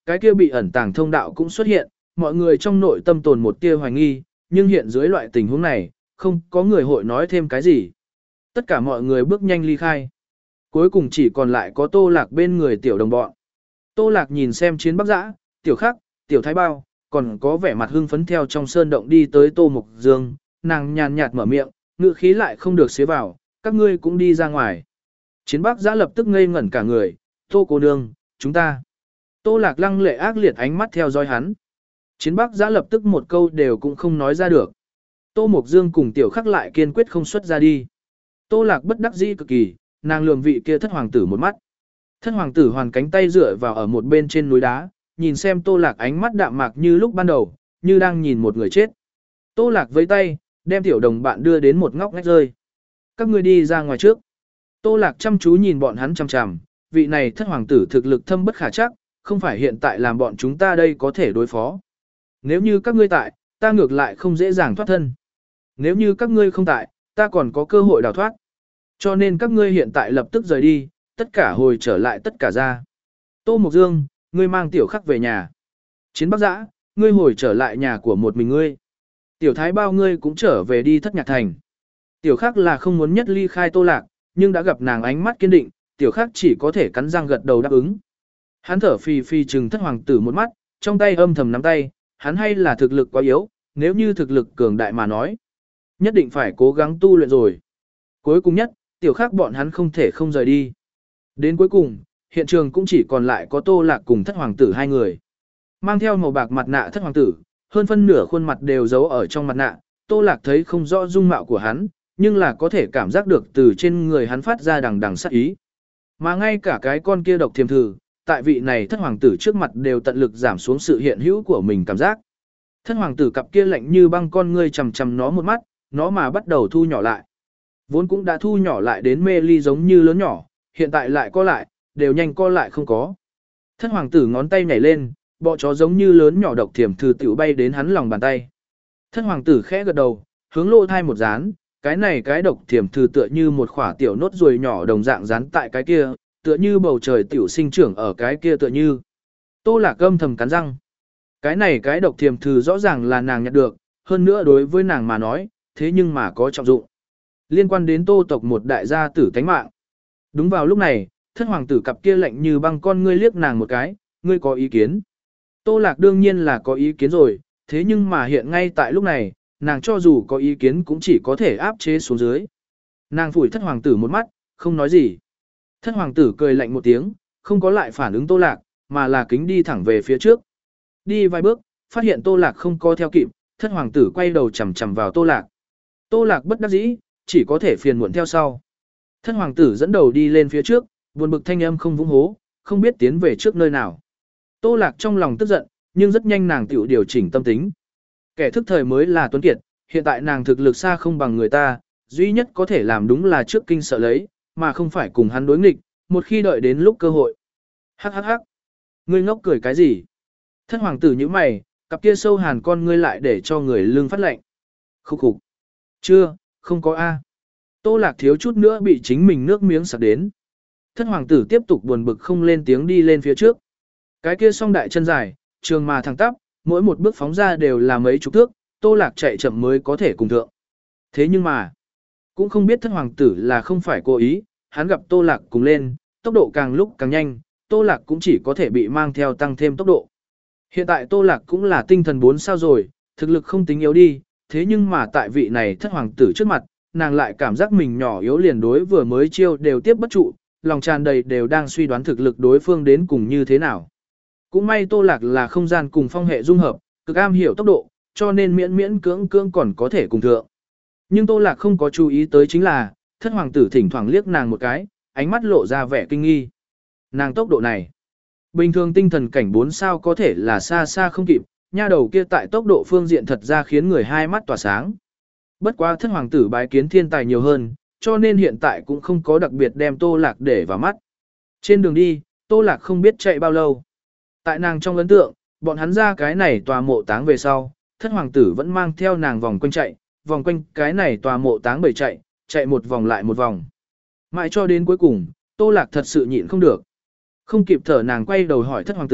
cái kia bị ẩn tàng thông đạo cũng xuất hiện, mọi người trong nội tâm tồn một tia hoài nghi, nhưng hiện dưới loại tình huống này, không có người hội nói thêm cái gì. Tất cả mọi người bước nhanh ly khai. Cuối cùng chỉ còn lại có Tô Lạc bên người tiểu đồng bọn. Tô Lạc nhìn xem Chiến Bắc Giã, Tiểu Khắc, Tiểu Thái Bao, còn có vẻ mặt hưng phấn theo trong sơn động đi tới Tô Mục Dương, nàng nhàn nhạt mở miệng, ngữ khí lại không được xế vào, các ngươi cũng đi ra ngoài. Chiến Bắc Giã lập tức ngây ngẩn cả người, Tô cô nương, chúng ta. Tô Lạc lăng lệ ác liệt ánh mắt theo dõi hắn. Chiến Bắc Giã lập tức một câu đều cũng không nói ra được. Tô Mục Dương cùng Tiểu Khắc lại kiên quyết không xuất ra đi. Tô Lạc bất đắc dĩ cực kỳ, nàng lườm vị kia thất hoàng tử một mắt. Thất hoàng tử hoàn cánh tay dựa vào ở một bên trên núi đá, nhìn xem Tô Lạc ánh mắt đạm mạc như lúc ban đầu, như đang nhìn một người chết. Tô Lạc với tay, đem tiểu đồng bạn đưa đến một ngóc ngách rơi. Các ngươi đi ra ngoài trước. Tô Lạc chăm chú nhìn bọn hắn chằm chằm, vị này thất hoàng tử thực lực thâm bất khả chắc, không phải hiện tại làm bọn chúng ta đây có thể đối phó. Nếu như các ngươi tại, ta ngược lại không dễ dàng thoát thân. Nếu như các ngươi không tại, ta còn có cơ hội đào thoát. Cho nên các ngươi hiện tại lập tức rời đi, tất cả hồi trở lại tất cả ra. Tô Mộc Dương, ngươi mang Tiểu Khắc về nhà. Chiến Bắc Giã, ngươi hồi trở lại nhà của một mình ngươi. Tiểu Thái Bao ngươi cũng trở về đi Thất Nhạc Thành. Tiểu Khắc là không muốn nhất ly khai Tô Lạc, nhưng đã gặp nàng ánh mắt kiên định, Tiểu Khắc chỉ có thể cắn răng gật đầu đáp ứng. Hắn thở phì phì trừng thất hoàng tử một mắt, trong tay âm thầm nắm tay, hắn hay là thực lực quá yếu, nếu như thực lực cường đại mà nói, nhất định phải cố gắng tu luyện rồi. Cuối cùng nhất, Tiểu Khắc bọn hắn không thể không rời đi. Đến cuối cùng, hiện trường cũng chỉ còn lại có Tô Lạc cùng thất hoàng tử hai người. Mang theo màu bạc mặt nạ thất hoàng tử, hơn phân nửa khuôn mặt đều giấu ở trong mặt nạ, Tô Lạc thấy không rõ dung mạo của hắn, nhưng là có thể cảm giác được từ trên người hắn phát ra đằng đằng sát ý. Mà ngay cả cái con kia độc thiềm thử, tại vị này thất hoàng tử trước mặt đều tận lực giảm xuống sự hiện hữu của mình cảm giác. Thất hoàng tử cặp kia lạnh như băng con ngươi chằm chằm nó một mắt, nó mà bắt đầu thu nhỏ lại. Vốn cũng đã thu nhỏ lại đến mê ly giống như lớn nhỏ, hiện tại lại co lại, đều nhanh co lại không có. Thất hoàng tử ngón tay nhảy lên, bọ chó giống như lớn nhỏ độc thiểm thử tiểu bay đến hắn lòng bàn tay. Thất hoàng tử khẽ gật đầu, hướng lỗ thai một dán, cái này cái độc thiểm thử tựa như một khỏa tiểu nốt ruồi nhỏ đồng dạng dán tại cái kia, tựa như bầu trời tiểu sinh trưởng ở cái kia tựa như. Tô Lạc âm thầm cắn răng. Cái này cái độc thiểm thử rõ ràng là nàng nhặt được, hơn nữa đối với nàng mà nói, thế nhưng mà có trọng dụng. Liên quan đến Tô tộc một đại gia tử tánh mạng. Đúng vào lúc này, thất hoàng tử cặp kia lạnh như băng con ngươi liếc nàng một cái, ngươi có ý kiến. Tô Lạc đương nhiên là có ý kiến rồi, thế nhưng mà hiện ngay tại lúc này, nàng cho dù có ý kiến cũng chỉ có thể áp chế xuống dưới. Nàng phủi thất hoàng tử một mắt, không nói gì. Thất hoàng tử cười lạnh một tiếng, không có lại phản ứng Tô Lạc, mà là kính đi thẳng về phía trước. Đi vài bước, phát hiện Tô Lạc không có theo kịp, thất hoàng tử quay đầu chằm chằm vào Tô Lạc. Tô Lạc bất đắc dĩ, chỉ có thể phiền muộn theo sau. Thất hoàng tử dẫn đầu đi lên phía trước, buồn bực thanh âm không vung hố, không biết tiến về trước nơi nào. Tô Lạc trong lòng tức giận, nhưng rất nhanh nàng tiểu điều chỉnh tâm tính. Kẻ thức thời mới là tuấn kiệt, hiện tại nàng thực lực xa không bằng người ta, duy nhất có thể làm đúng là trước kinh sợ lấy, mà không phải cùng hắn đối nghịch, một khi đợi đến lúc cơ hội. Hắc hắc hắc. Ngươi ngốc cười cái gì? Thất hoàng tử như mày, cặp kia sâu hàn con ngươi lại để cho người lưng phát lạnh. Khúc khục. Chưa, không có A. Tô Lạc thiếu chút nữa bị chính mình nước miếng sặc đến. Thất hoàng tử tiếp tục buồn bực không lên tiếng đi lên phía trước. Cái kia song đại chân dài, trường mà thẳng tắp, mỗi một bước phóng ra đều là mấy chục thước, Tô Lạc chạy chậm mới có thể cùng thượng. Thế nhưng mà, cũng không biết thất hoàng tử là không phải cố ý, hắn gặp Tô Lạc cùng lên, tốc độ càng lúc càng nhanh, Tô Lạc cũng chỉ có thể bị mang theo tăng thêm tốc độ. Hiện tại Tô Lạc cũng là tinh thần bốn sao rồi, thực lực không tính yếu đi, thế nhưng mà tại vị này thất hoàng tử trước mặt, nàng lại cảm giác mình nhỏ yếu liền đối vừa mới chiêu đều tiếp bất trụ, lòng tràn đầy đều đang suy đoán thực lực đối phương đến cùng như thế nào. Cũng may Tô Lạc là không gian cùng phong hệ dung hợp, cực am hiểu tốc độ, cho nên miễn miễn cưỡng cưỡng còn có thể cùng thượng. Nhưng Tô Lạc không có chú ý tới chính là, thất hoàng tử thỉnh thoảng liếc nàng một cái, ánh mắt lộ ra vẻ kinh nghi. Nàng tốc độ này, bình thường tinh thần cảnh bốn sao có thể là xa xa không kịp, nha đầu kia tại tốc độ phương diện thật ra khiến người hai mắt tỏa sáng. Bất quá thất hoàng tử bái kiến thiên tài nhiều hơn, cho nên hiện tại cũng không có đặc biệt đem Tô Lạc để vào mắt. Trên đường đi, Tô Lạc không biết chạy bao lâu. Tại nàng trong ấn tượng, bọn hắn ra cái này tòa mộ táng về sau, thất hoàng tử vẫn mang theo nàng vòng quanh chạy, vòng quanh cái này tòa mộ táng bầy chạy, chạy một vòng lại một vòng. Mãi cho đến cuối cùng, Tô Lạc thật sự nhịn không được. Không kịp thở nàng quay đầu hỏi thất hoàng tử,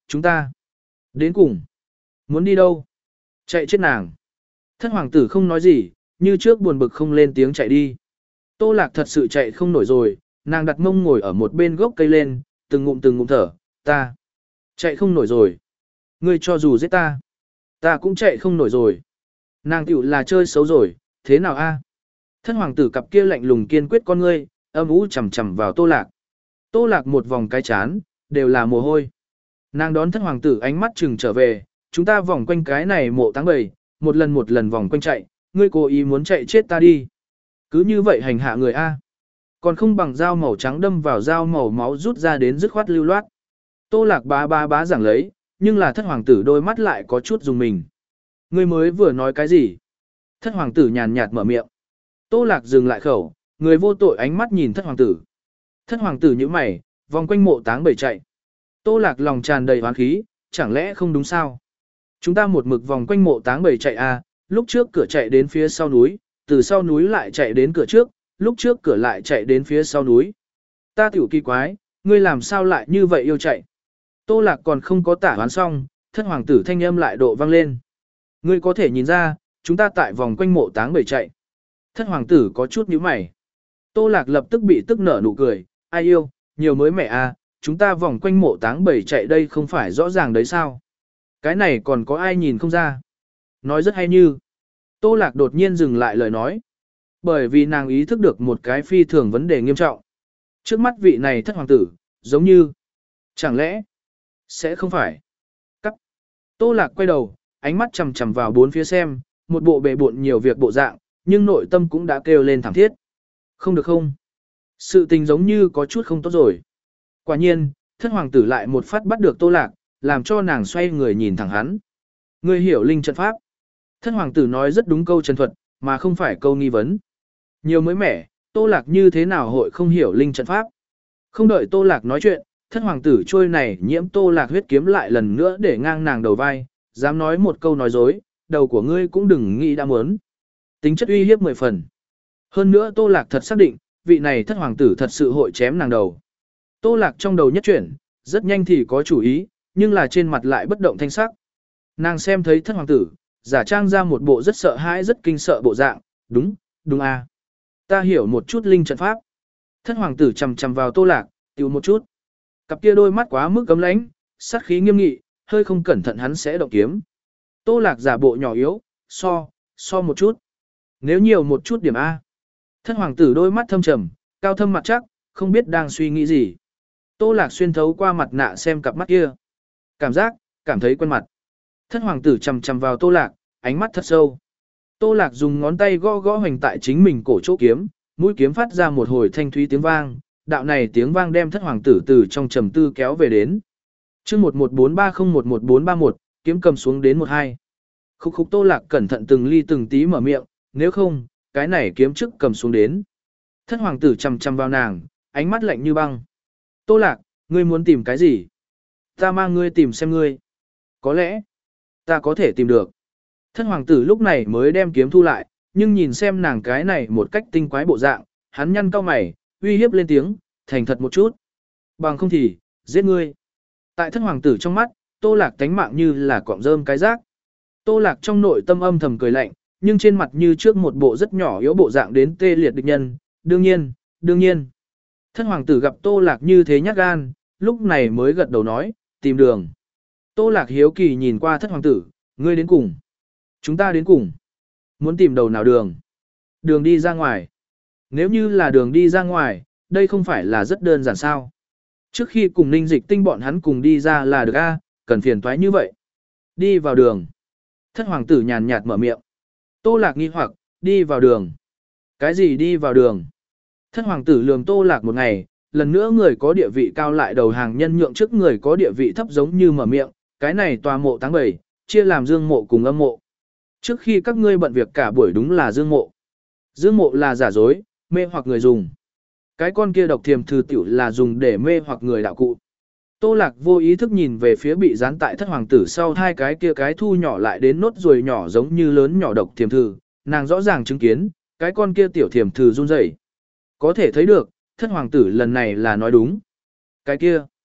chúng ta đến cùng. Muốn đi đâu? Chạy chết nàng. Thất hoàng tử không nói gì, như trước buồn bực không lên tiếng chạy đi. Tô Lạc thật sự chạy không nổi rồi, nàng đặt mông ngồi ở một bên gốc cây lên, từng ngụm từng ngụm thở, ta chạy không nổi rồi. Ngươi cho dù giết ta, ta cũng chạy không nổi rồi. Nàng tiểu là chơi xấu rồi, thế nào a? Thất hoàng tử cặp kia lạnh lùng kiên quyết con ngươi, âm u chầm chầm vào Tô Lạc. Tô Lạc một vòng cái chán, đều là mồ hôi. Nàng đón thất hoàng tử ánh mắt chừng trở về, chúng ta vòng quanh cái này mộ táng bầy, một lần một lần vòng quanh chạy, ngươi cố ý muốn chạy chết ta đi. Cứ như vậy hành hạ người A. Còn không bằng dao màu trắng đâm vào dao màu máu rút ra đến dứt khoát lưu loát. Tô Lạc bá bá bá giảng lấy, nhưng là thất hoàng tử đôi mắt lại có chút dùng mình. Ngươi mới vừa nói cái gì? Thất hoàng tử nhàn nhạt mở miệng. Tô Lạc dừng lại khẩu, người vô tội ánh mắt nhìn thất hoàng tử. Thất hoàng tử nhíu mày, vòng quanh mộ táng bầy chạy. Tô Lạc lòng tràn đầy hoán khí, chẳng lẽ không đúng sao? Chúng ta một mực vòng quanh mộ táng bầy chạy a, lúc trước cửa chạy đến phía sau núi, từ sau núi lại chạy đến cửa trước, lúc trước cửa lại chạy đến phía sau núi. Ta tiểu kỳ quái, ngươi làm sao lại như vậy yêu chạy? Tô Lạc còn không có tả hoán xong, thất hoàng tử thanh âm lại độ vang lên. Ngươi có thể nhìn ra, chúng ta tại vòng quanh mộ táng bầy chạy. Thất hoàng tử có chút nhíu mày. Tô Lạc lập tức bị tức nở nụ cười, ai yêu, nhiều mới mẹ a, chúng ta vòng quanh mộ táng bầy chạy đây không phải rõ ràng đấy sao? Cái này còn có ai nhìn không ra? Nói rất hay như. Tô Lạc đột nhiên dừng lại lời nói. Bởi vì nàng ý thức được một cái phi thường vấn đề nghiêm trọng. Trước mắt vị này thất hoàng tử, giống như. Chẳng lẽ, sẽ không phải. Cắt. Tô Lạc quay đầu, ánh mắt chầm chầm vào bốn phía xem, một bộ bề bộn nhiều việc bộ dạng, nhưng nội tâm cũng đã kêu lên thảm thiết. Không được không? Sự tình giống như có chút không tốt rồi. Quả nhiên, thất hoàng tử lại một phát bắt được Tô Lạc, làm cho nàng xoay người nhìn thẳng hắn. Ngươi hiểu linh trận pháp. Thất hoàng tử nói rất đúng câu trần thuật, mà không phải câu nghi vấn. Nhiều mới mẻ, Tô Lạc như thế nào hội không hiểu linh trận pháp. Không đợi Tô Lạc nói chuyện, thất hoàng tử trôi này nhiễm Tô Lạc huyết kiếm lại lần nữa để ngang nàng đầu vai, dám nói một câu nói dối, đầu của ngươi cũng đừng nghĩ đã muốn. Tính chất uy hiếp mười phần. Hơn nữa Tô Lạc thật xác định, vị này thất hoàng tử thật sự hội chém nàng đầu. Tô Lạc trong đầu nhất chuyển, rất nhanh thì có chủ ý, nhưng là trên mặt lại bất động thanh sắc. Nàng xem thấy thất hoàng tử, giả trang ra một bộ rất sợ hãi rất kinh sợ bộ dạng, đúng, đúng à. Ta hiểu một chút linh trận pháp. Thất hoàng tử chầm chầm vào Tô Lạc, tiểu một chút. Cặp kia đôi mắt quá mức cấm lãnh, sát khí nghiêm nghị, hơi không cẩn thận hắn sẽ động kiếm. Tô Lạc giả bộ nhỏ yếu, so, so một chút. Nếu nhiều một chút điểm A. Thất hoàng tử đôi mắt thâm trầm, cao thâm mặt chắc, không biết đang suy nghĩ gì. Tô Lạc xuyên thấu qua mặt nạ xem cặp mắt kia. Cảm giác, cảm thấy quen mặt. Thất hoàng tử chầm chầm vào Tô Lạc, ánh mắt thật sâu. Tô Lạc dùng ngón tay gõ gõ hoành tại chính mình cổ chỗ kiếm, mũi kiếm phát ra một hồi thanh thúy tiếng vang, đạo này tiếng vang đem thất hoàng tử từ trong trầm tư kéo về đến. Chương một một bốn ba không một một bốn ba một, kiếm cầm xuống đến một hai. Khúc khúc Tô Lạc cẩn thận từng ly từng tí mở miệng, nếu không, cái này kiếm trước cầm xuống đến. Thất hoàng tử chầm chầm vào nàng, ánh mắt lạnh như băng. Tô Lạc, ngươi muốn tìm cái gì? Ta mang ngươi tìm xem ngươi. Có lẽ, ta có thể tìm được. Thất hoàng tử lúc này mới đem kiếm thu lại, nhưng nhìn xem nàng cái này một cách tinh quái bộ dạng, hắn nhăn cau mày, uy hiếp lên tiếng, thành thật một chút. Bằng không thì, giết ngươi. Tại thất hoàng tử trong mắt, Tô Lạc tánh mạng như là cọng rơm cái rác. Tô Lạc trong nội tâm âm thầm cười lạnh, nhưng trên mặt như trước một bộ rất nhỏ yếu bộ dạng đến tê liệt địch nhân, đương nhiên, đương nhiên. Thất hoàng tử gặp Tô Lạc như thế nhát gan, lúc này mới gật đầu nói, tìm đường. Tô Lạc hiếu kỳ nhìn qua thất hoàng tử, ngươi đến cùng. Chúng ta đến cùng. Muốn tìm đầu nào đường? Đường đi ra ngoài. Nếu như là đường đi ra ngoài, đây không phải là rất đơn giản sao. Trước khi cùng ninh dịch tinh bọn hắn cùng đi ra là được a, cần phiền toái như vậy. Đi vào đường. Thất hoàng tử nhàn nhạt mở miệng. Tô Lạc nghi hoặc, đi vào đường. Cái gì đi vào đường? Thất hoàng tử lườm Tô Lạc một ngày, lần nữa người có địa vị cao lại đầu hàng nhân nhượng trước người có địa vị thấp giống như mở miệng, cái này tòa mộ táng bảy, chia làm dương mộ cùng âm mộ. Trước khi các ngươi bận việc cả buổi đúng là dương mộ. Dương mộ là giả dối, mê hoặc người dùng. Cái con kia độc thiềm thư tiểu là dùng để mê hoặc người đạo cụ. Tô Lạc vô ý thức nhìn về phía bị dán tại thất hoàng tử sau hai cái kia cái thu nhỏ lại đến nốt ruồi nhỏ giống như lớn nhỏ độc thiềm thư, nàng rõ ràng chứng kiến, cái con kia tiểu thiềm thư run rẩy. Có thể thấy được, thất hoàng tử lần này là nói đúng. Cái kia,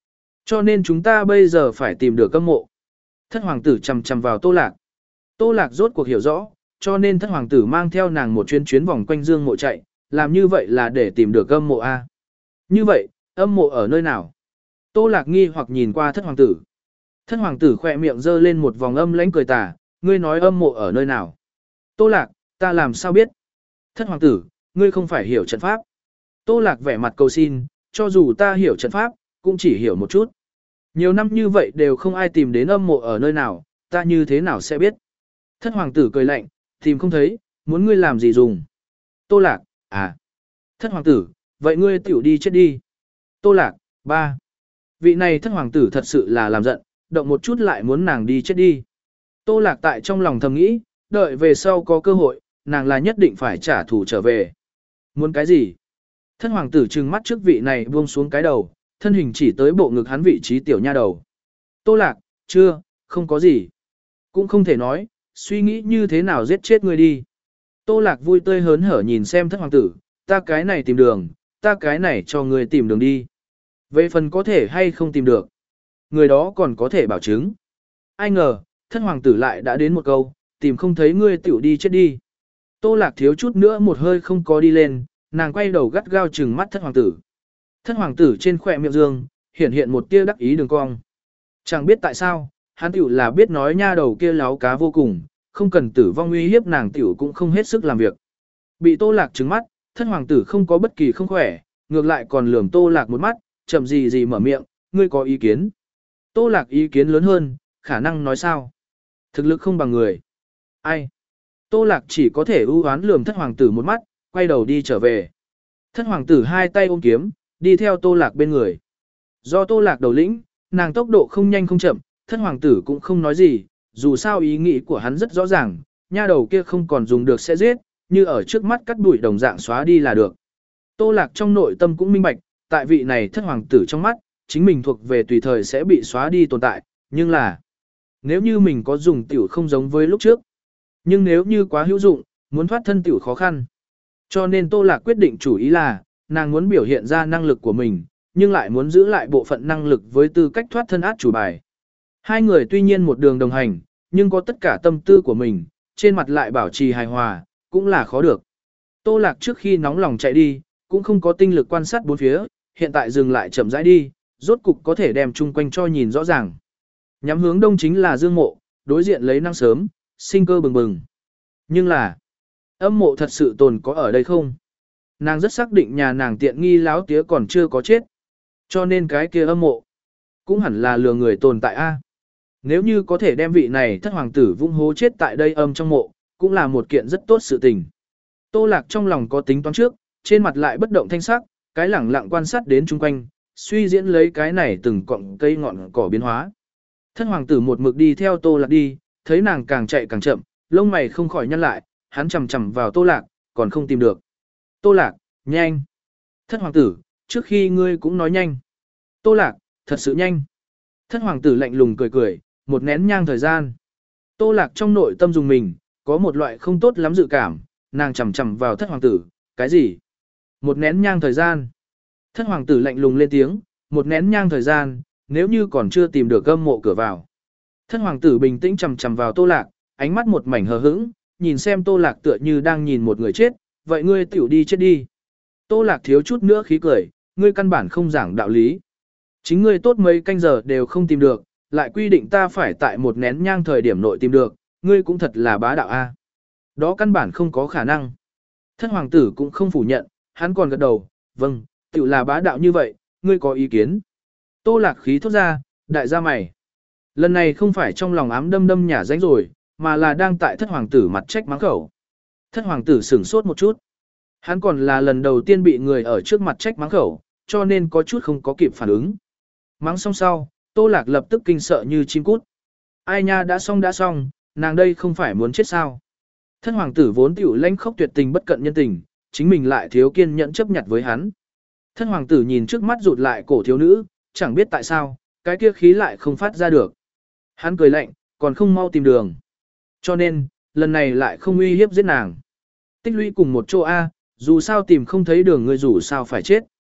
Cho nên chúng ta bây giờ phải tìm được âm mộ. Thất hoàng tử chầm chầm vào Tô Lạc. Tô Lạc rốt cuộc hiểu rõ, cho nên thất hoàng tử mang theo nàng một chuyến chuyến vòng quanh dương mộ chạy, làm như vậy là để tìm được âm mộ A. Như vậy, âm mộ ở nơi nào? Tô Lạc nghi hoặc nhìn qua thất hoàng tử. Thất hoàng tử khỏe miệng giơ lên một vòng âm lãnh cười tà, ngươi nói âm mộ ở nơi nào? Tô Lạc, ta làm sao biết? Thất hoàng tử, ngươi không phải hiểu trận pháp. Tô Lạc vẻ mặt cầu xin, cho dù ta hiểu trận pháp, cũng chỉ hiểu một chút. Nhiều năm như vậy đều không ai tìm đến âm mộ ở nơi nào, ta như thế nào sẽ biết? Thất hoàng tử cười lạnh, tìm không thấy, muốn ngươi làm gì dùng? Tô Lạc, à. Thất hoàng tử, vậy ngươi tiểu đi chết đi. Tô Lạc, ba. Vị này thất hoàng tử thật sự là làm giận, động một chút lại muốn nàng đi chết đi. Tô Lạc tại trong lòng thầm nghĩ, đợi về sau có cơ hội, nàng là nhất định phải trả thù trở về. Muốn cái gì? Thất hoàng tử trừng mắt trước vị này buông xuống cái đầu, thân hình chỉ tới bộ ngực hắn vị trí tiểu nha đầu. Tô Lạc, chưa, không có gì. Cũng không thể nói, suy nghĩ như thế nào giết chết ngươi đi. Tô Lạc vui tươi hớn hở nhìn xem thất hoàng tử, ta cái này tìm đường, ta cái này cho ngươi tìm đường đi. Về phần có thể hay không tìm được, người đó còn có thể bảo chứng. Ai ngờ, thất hoàng tử lại đã đến một câu, tìm không thấy ngươi tiểu đi chết đi. Tô Lạc thiếu chút nữa một hơi không có đi lên, nàng quay đầu gắt gao trừng mắt thất hoàng tử. Thất hoàng tử trên khỏe miệng dương, hiện hiện một tia đắc ý đường cong. Chẳng biết tại sao, hắn tiểu là biết nói nha đầu kia láo cá vô cùng, không cần tử vong uy hiếp nàng tiểu cũng không hết sức làm việc. Bị Tô Lạc trừng mắt, thất hoàng tử không có bất kỳ không khỏe, ngược lại còn lườm Tô Lạc một mắt, chậm gì gì mở miệng, ngươi có ý kiến. Tô Lạc ý kiến lớn hơn, khả năng nói sao? Thực lực không bằng người. Ai? Tô Lạc chỉ có thể ưu oán lườm thất hoàng tử một mắt, quay đầu đi trở về. Thất hoàng tử hai tay ôm kiếm, đi theo Tô Lạc bên người. Do Tô Lạc đầu lĩnh, nàng tốc độ không nhanh không chậm, thất hoàng tử cũng không nói gì, dù sao ý nghĩ của hắn rất rõ ràng, nha đầu kia không còn dùng được sẽ giết, như ở trước mắt cắt đuổi đồng dạng xóa đi là được. Tô Lạc trong nội tâm cũng minh bạch, tại vị này thất hoàng tử trong mắt, chính mình thuộc về tùy thời sẽ bị xóa đi tồn tại, nhưng là nếu như mình có dùng tiểu không giống với lúc trước, nhưng nếu như quá hữu dụng, muốn thoát thân tiểu khó khăn. Cho nên Tô Lạc quyết định chủ ý là, nàng muốn biểu hiện ra năng lực của mình, nhưng lại muốn giữ lại bộ phận năng lực với tư cách thoát thân át chủ bài. Hai người tuy nhiên một đường đồng hành, nhưng có tất cả tâm tư của mình, trên mặt lại bảo trì hài hòa, cũng là khó được. Tô Lạc trước khi nóng lòng chạy đi, cũng không có tinh lực quan sát bốn phía, hiện tại dừng lại chậm rãi đi, rốt cục có thể đem chung quanh cho nhìn rõ ràng. Nhắm hướng đông chính là dương mộ, đối diện lấy năng sớm, sinh cơ bừng bừng. Nhưng là, âm mộ thật sự tồn có ở đây không? Nàng rất xác định nhà nàng tiện nghi láo tía còn chưa có chết. Cho nên cái kia âm mộ, cũng hẳn là lừa người tồn tại a. Nếu như có thể đem vị này thất hoàng tử vung hố chết tại đây âm trong mộ, cũng là một kiện rất tốt sự tình. Tô Lạc trong lòng có tính toán trước, trên mặt lại bất động thanh sắc, cái lẳng lặng quan sát đến chung quanh, suy diễn lấy cái này từng cọng cây ngọn cỏ biến hóa. Thất hoàng tử một mực đi theo Tô Lạc đi, thấy nàng càng chạy càng chậm, lông mày không khỏi nhăn lại, hắn chầm chầm vào Tô Lạc, còn không tìm được. Tô Lạc, nhanh. Thất hoàng tử, trước khi ngươi cũng nói nhanh. Tô Lạc, thật sự nhanh. Thất hoàng tử lạnh lùng cười cười, một nén nhang thời gian. Tô Lạc trong nội tâm dùng mình, có một loại không tốt lắm dự cảm, nàng chầm chầm vào thất hoàng tử, cái gì? Một nén nhang thời gian. Thất hoàng tử lạnh lùng lên tiếng, một nén nhang thời gian, nếu như còn chưa tìm được âm mộ cửa vào. Thất hoàng tử bình tĩnh chầm chầm vào Tô Lạc, ánh mắt một mảnh hờ hững, nhìn xem Tô Lạc tựa như đang nhìn một người chết, vậy ngươi tiểu đi chết đi. Tô Lạc thiếu chút nữa khí cười, ngươi căn bản không giảng đạo lý. Chính ngươi tốt mấy canh giờ đều không tìm được, lại quy định ta phải tại một nén nhang thời điểm nội tìm được, ngươi cũng thật là bá đạo a. Đó căn bản không có khả năng. Thất hoàng tử cũng không phủ nhận, hắn còn gật đầu, vâng, tiểu là bá đạo như vậy, ngươi có ý kiến. Tô Lạc khí thốt ra, đại gia mày. Lần này không phải trong lòng ám đâm đâm nhả ránh rồi, mà là đang tại thất hoàng tử mặt trách mắng khẩu. Thất hoàng tử sửng sốt một chút. Hắn còn là lần đầu tiên bị người ở trước mặt trách mắng khẩu, cho nên có chút không có kịp phản ứng. Mắng xong sau, Tô Lạc lập tức kinh sợ như chim cút. Ai nha, đã xong đã xong, nàng đây không phải muốn chết sao. Thất hoàng tử vốn tiểu lãnh khốc tuyệt tình bất cận nhân tình, chính mình lại thiếu kiên nhẫn chấp nhặt với hắn. Thất hoàng tử nhìn trước mắt rụt lại cổ thiếu nữ, chẳng biết tại sao, cái kia khí lại không phát ra được. Hắn cười lạnh, còn không mau tìm đường. Cho nên, lần này lại không uy hiếp giết nàng. Tích lũy cùng một chỗ A, dù sao tìm không thấy đường người dù sao phải chết.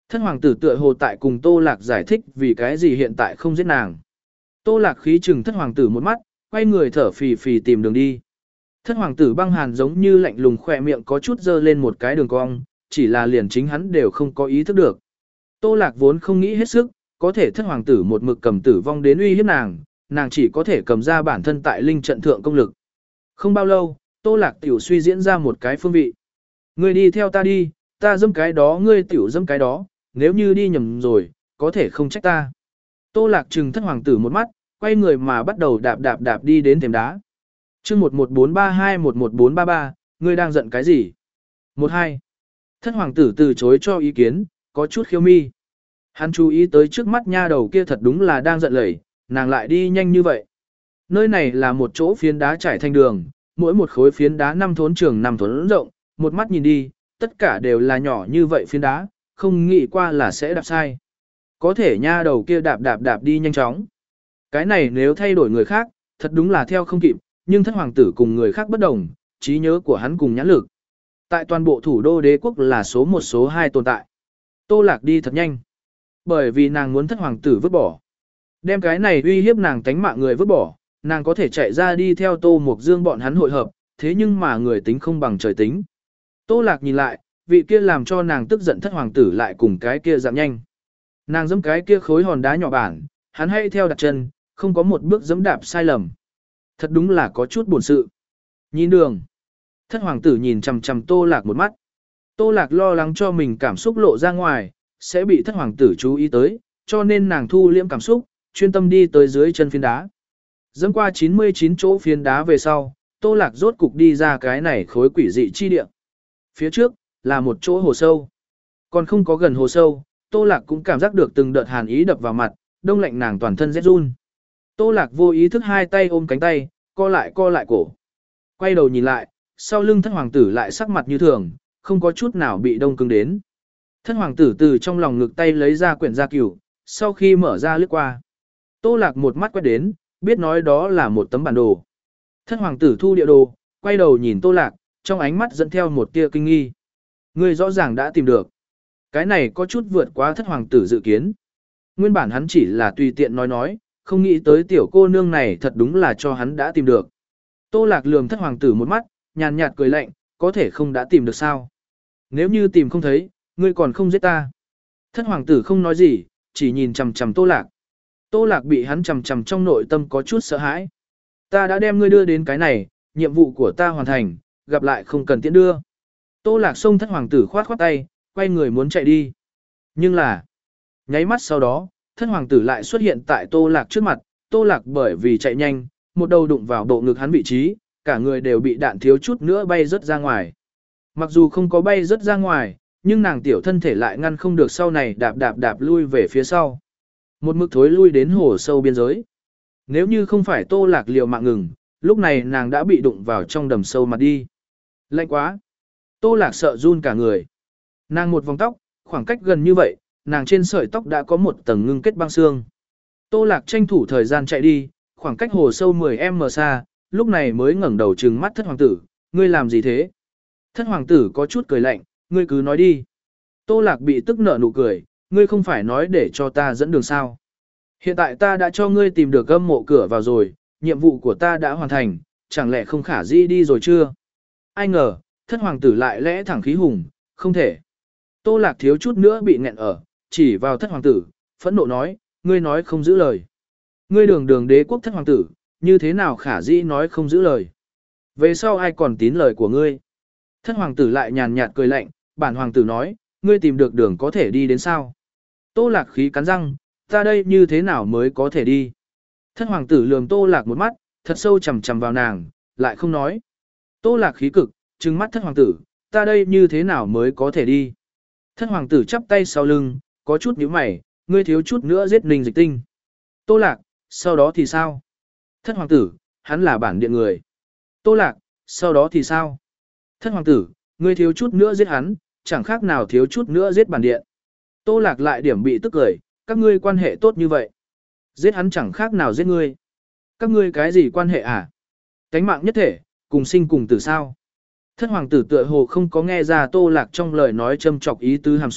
Thất hoàng tử tựa hồ tại cùng Tô Lạc giải thích vì cái gì hiện tại không giết nàng. Tô Lạc khí chừng thất hoàng tử một mắt, quay người thở phì phì tìm đường đi. Thất hoàng tử băng hàn giống như lạnh lùng khỏe miệng có chút dơ lên một cái đường cong, chỉ là liền chính hắn đều không có ý thức được. Tô Lạc vốn không nghĩ hết sức, có thể thất hoàng tử một mực cầm tử vong đến uy hiếp nàng, nàng chỉ có thể cầm ra bản thân tại linh trận thượng công lực. Không bao lâu, Tô Lạc tiểu suy diễn ra một cái phương vị. Ngươi đi theo ta đi, ta dâm cái đó ngươi tiểu dâm cái đó, nếu như đi nhầm rồi, có thể không trách ta. Tô Lạc trừng thất hoàng tử một mắt, quay người mà bắt đầu đạp đạp đạp đi đến thềm đá. Chương một một bốn ba hai một một bốn ba ba, ngươi đang giận cái gì? một hai. Thất hoàng tử từ chối cho ý kiến, có chút khiêu mi. Hắn chú ý tới trước mắt nha đầu kia thật đúng là đang giận lẩy, nàng lại đi nhanh như vậy. Nơi này là một chỗ phiến đá trải thành đường, mỗi một khối phiến đá năm thốn trường năm thốn rộng, một mắt nhìn đi, tất cả đều là nhỏ như vậy phiến đá, không nghĩ qua là sẽ đạp sai. Có thể nha đầu kia đạp đạp đạp đi nhanh chóng. Cái này nếu thay đổi người khác, thật đúng là theo không kịp, nhưng thất hoàng tử cùng người khác bất đồng, trí nhớ của hắn cùng nhãn lực. Tại toàn bộ thủ đô đế quốc là số một số hai tồn tại. Tô Lạc đi thật nhanh, bởi vì nàng muốn thất hoàng tử vứt bỏ. Đem cái này uy hiếp nàng tánh mạng người vứt bỏ, nàng có thể chạy ra đi theo Tô Mục Dương bọn hắn hội hợp, thế nhưng mà người tính không bằng trời tính. Tô Lạc nhìn lại, vị kia làm cho nàng tức giận thất hoàng tử lại cùng cái kia giảm nhanh. Nàng giẫm cái kia khối hòn đá nhỏ bản, hắn hay theo đặt chân, không có một bước giẫm đạp sai lầm. Thật đúng là có chút buồn sự. Nhìn đường. Thất hoàng tử nhìn chằm chằm Tô Lạc một mắt. Tô Lạc lo lắng cho mình cảm xúc lộ ra ngoài, sẽ bị thất hoàng tử chú ý tới, cho nên nàng thu liễm cảm xúc, chuyên tâm đi tới dưới chân phiến đá. Dẫm qua chín mươi chín chỗ phiến đá về sau, Tô Lạc rốt cục đi ra cái này khối quỷ dị chi địa. Phía trước, là một chỗ hồ sâu. Còn không có gần hồ sâu, Tô Lạc cũng cảm giác được từng đợt hàn ý đập vào mặt, đông lạnh nàng toàn thân rét run. Tô Lạc vô ý thức hai tay ôm cánh tay, co lại co lại cổ. Quay đầu nhìn lại, sau lưng thất hoàng tử lại sắc mặt như thường, không có chút nào bị đông cứng đến. Thất hoàng tử từ trong lòng ngực tay lấy ra quyển gia cửu, sau khi mở ra lướt qua. Tô Lạc một mắt quét đến, biết nói đó là một tấm bản đồ. Thất hoàng tử thu địa đồ, quay đầu nhìn Tô Lạc, trong ánh mắt dẫn theo một tia kinh nghi. Ngươi rõ ràng đã tìm được. Cái này có chút vượt quá thất hoàng tử dự kiến. Nguyên bản hắn chỉ là tùy tiện nói nói, không nghĩ tới tiểu cô nương này thật đúng là cho hắn đã tìm được. Tô Lạc lườm thất hoàng tử một mắt, nhàn nhạt cười lạnh, có thể không đã tìm được sao? Nếu như tìm không thấy, ngươi còn không giết ta. Thất hoàng tử không nói gì, chỉ nhìn chằm chằm Tô Lạc. Tô Lạc bị hắn chằm chằm trong nội tâm có chút sợ hãi. Ta đã đem ngươi đưa đến cái này, nhiệm vụ của ta hoàn thành, gặp lại không cần tiễn đưa. Tô Lạc xông thất hoàng tử khoát khoát tay, quay người muốn chạy đi. Nhưng là, nháy mắt sau đó, thất hoàng tử lại xuất hiện tại Tô Lạc trước mặt, Tô Lạc bởi vì chạy nhanh, một đầu đụng vào bộ ngực hắn vị trí, cả người đều bị đạn thiếu chút nữa bay rớt ra ngoài. Mặc dù không có bay rớt ra ngoài, nhưng nàng tiểu thân thể lại ngăn không được sau này đạp đạp đạp lui về phía sau. Một mức thối lui đến hồ sâu biên giới. Nếu như không phải Tô Lạc liều mạng ngừng, lúc này nàng đã bị đụng vào trong đầm sâu mặt đi. Lạnh quá. Tô Lạc sợ run cả người. Nàng một vòng tóc, khoảng cách gần như vậy, nàng trên sợi tóc đã có một tầng ngưng kết băng xương. Tô Lạc tranh thủ thời gian chạy đi, khoảng cách hồ sâu mười mét xa, lúc này mới ngẩng đầu trừng mắt thất hoàng tử, ngươi làm gì thế? Thất hoàng tử có chút cười lạnh, ngươi cứ nói đi. Tô Lạc bị tức nở nụ cười, ngươi không phải nói để cho ta dẫn đường sao? Hiện tại ta đã cho ngươi tìm được âm mộ cửa vào rồi, nhiệm vụ của ta đã hoàn thành, chẳng lẽ không khả dĩ đi rồi chưa? Ai ngờ, thất hoàng tử lại lẽ thẳng khí hùng, không thể. Tô Lạc thiếu chút nữa bị nghẹn ở, chỉ vào thất hoàng tử, phẫn nộ nói, ngươi nói không giữ lời. Ngươi đường đường đế quốc thất hoàng tử, như thế nào khả dĩ nói không giữ lời. Về sau ai còn tín lời của ngươi? Thất hoàng tử lại nhàn nhạt cười lạnh, bản hoàng tử nói, ngươi tìm được đường có thể đi đến sao? Tô Lạc khí cắn răng, ta đây như thế nào mới có thể đi? Thất hoàng tử lườm Tô Lạc một mắt, thật sâu chằm chằm vào nàng, lại không nói. Tô Lạc khí cực, trừng mắt thất hoàng tử, ta đây như thế nào mới có thể đi? Thất hoàng tử chắp tay sau lưng, có chút nhíu mày, ngươi thiếu chút nữa giết Ninh Dịch Tinh. Tô Lạc, sau đó thì sao? Thất hoàng tử, hắn là bản điện người. Tô Lạc, sau đó thì sao? Thất hoàng tử, ngươi thiếu chút nữa giết hắn, chẳng khác nào thiếu chút nữa giết bản điện. Tô Lạc lại điểm bị tức cười, các ngươi quan hệ tốt như vậy. Giết hắn chẳng khác nào giết ngươi. Các ngươi cái gì quan hệ à? Cánh mạng nhất thể, cùng sinh cùng tử sao? Thất hoàng tử tựa hồ không có nghe ra Tô Lạc trong lời nói châm chọc ý tứ hàm xúc,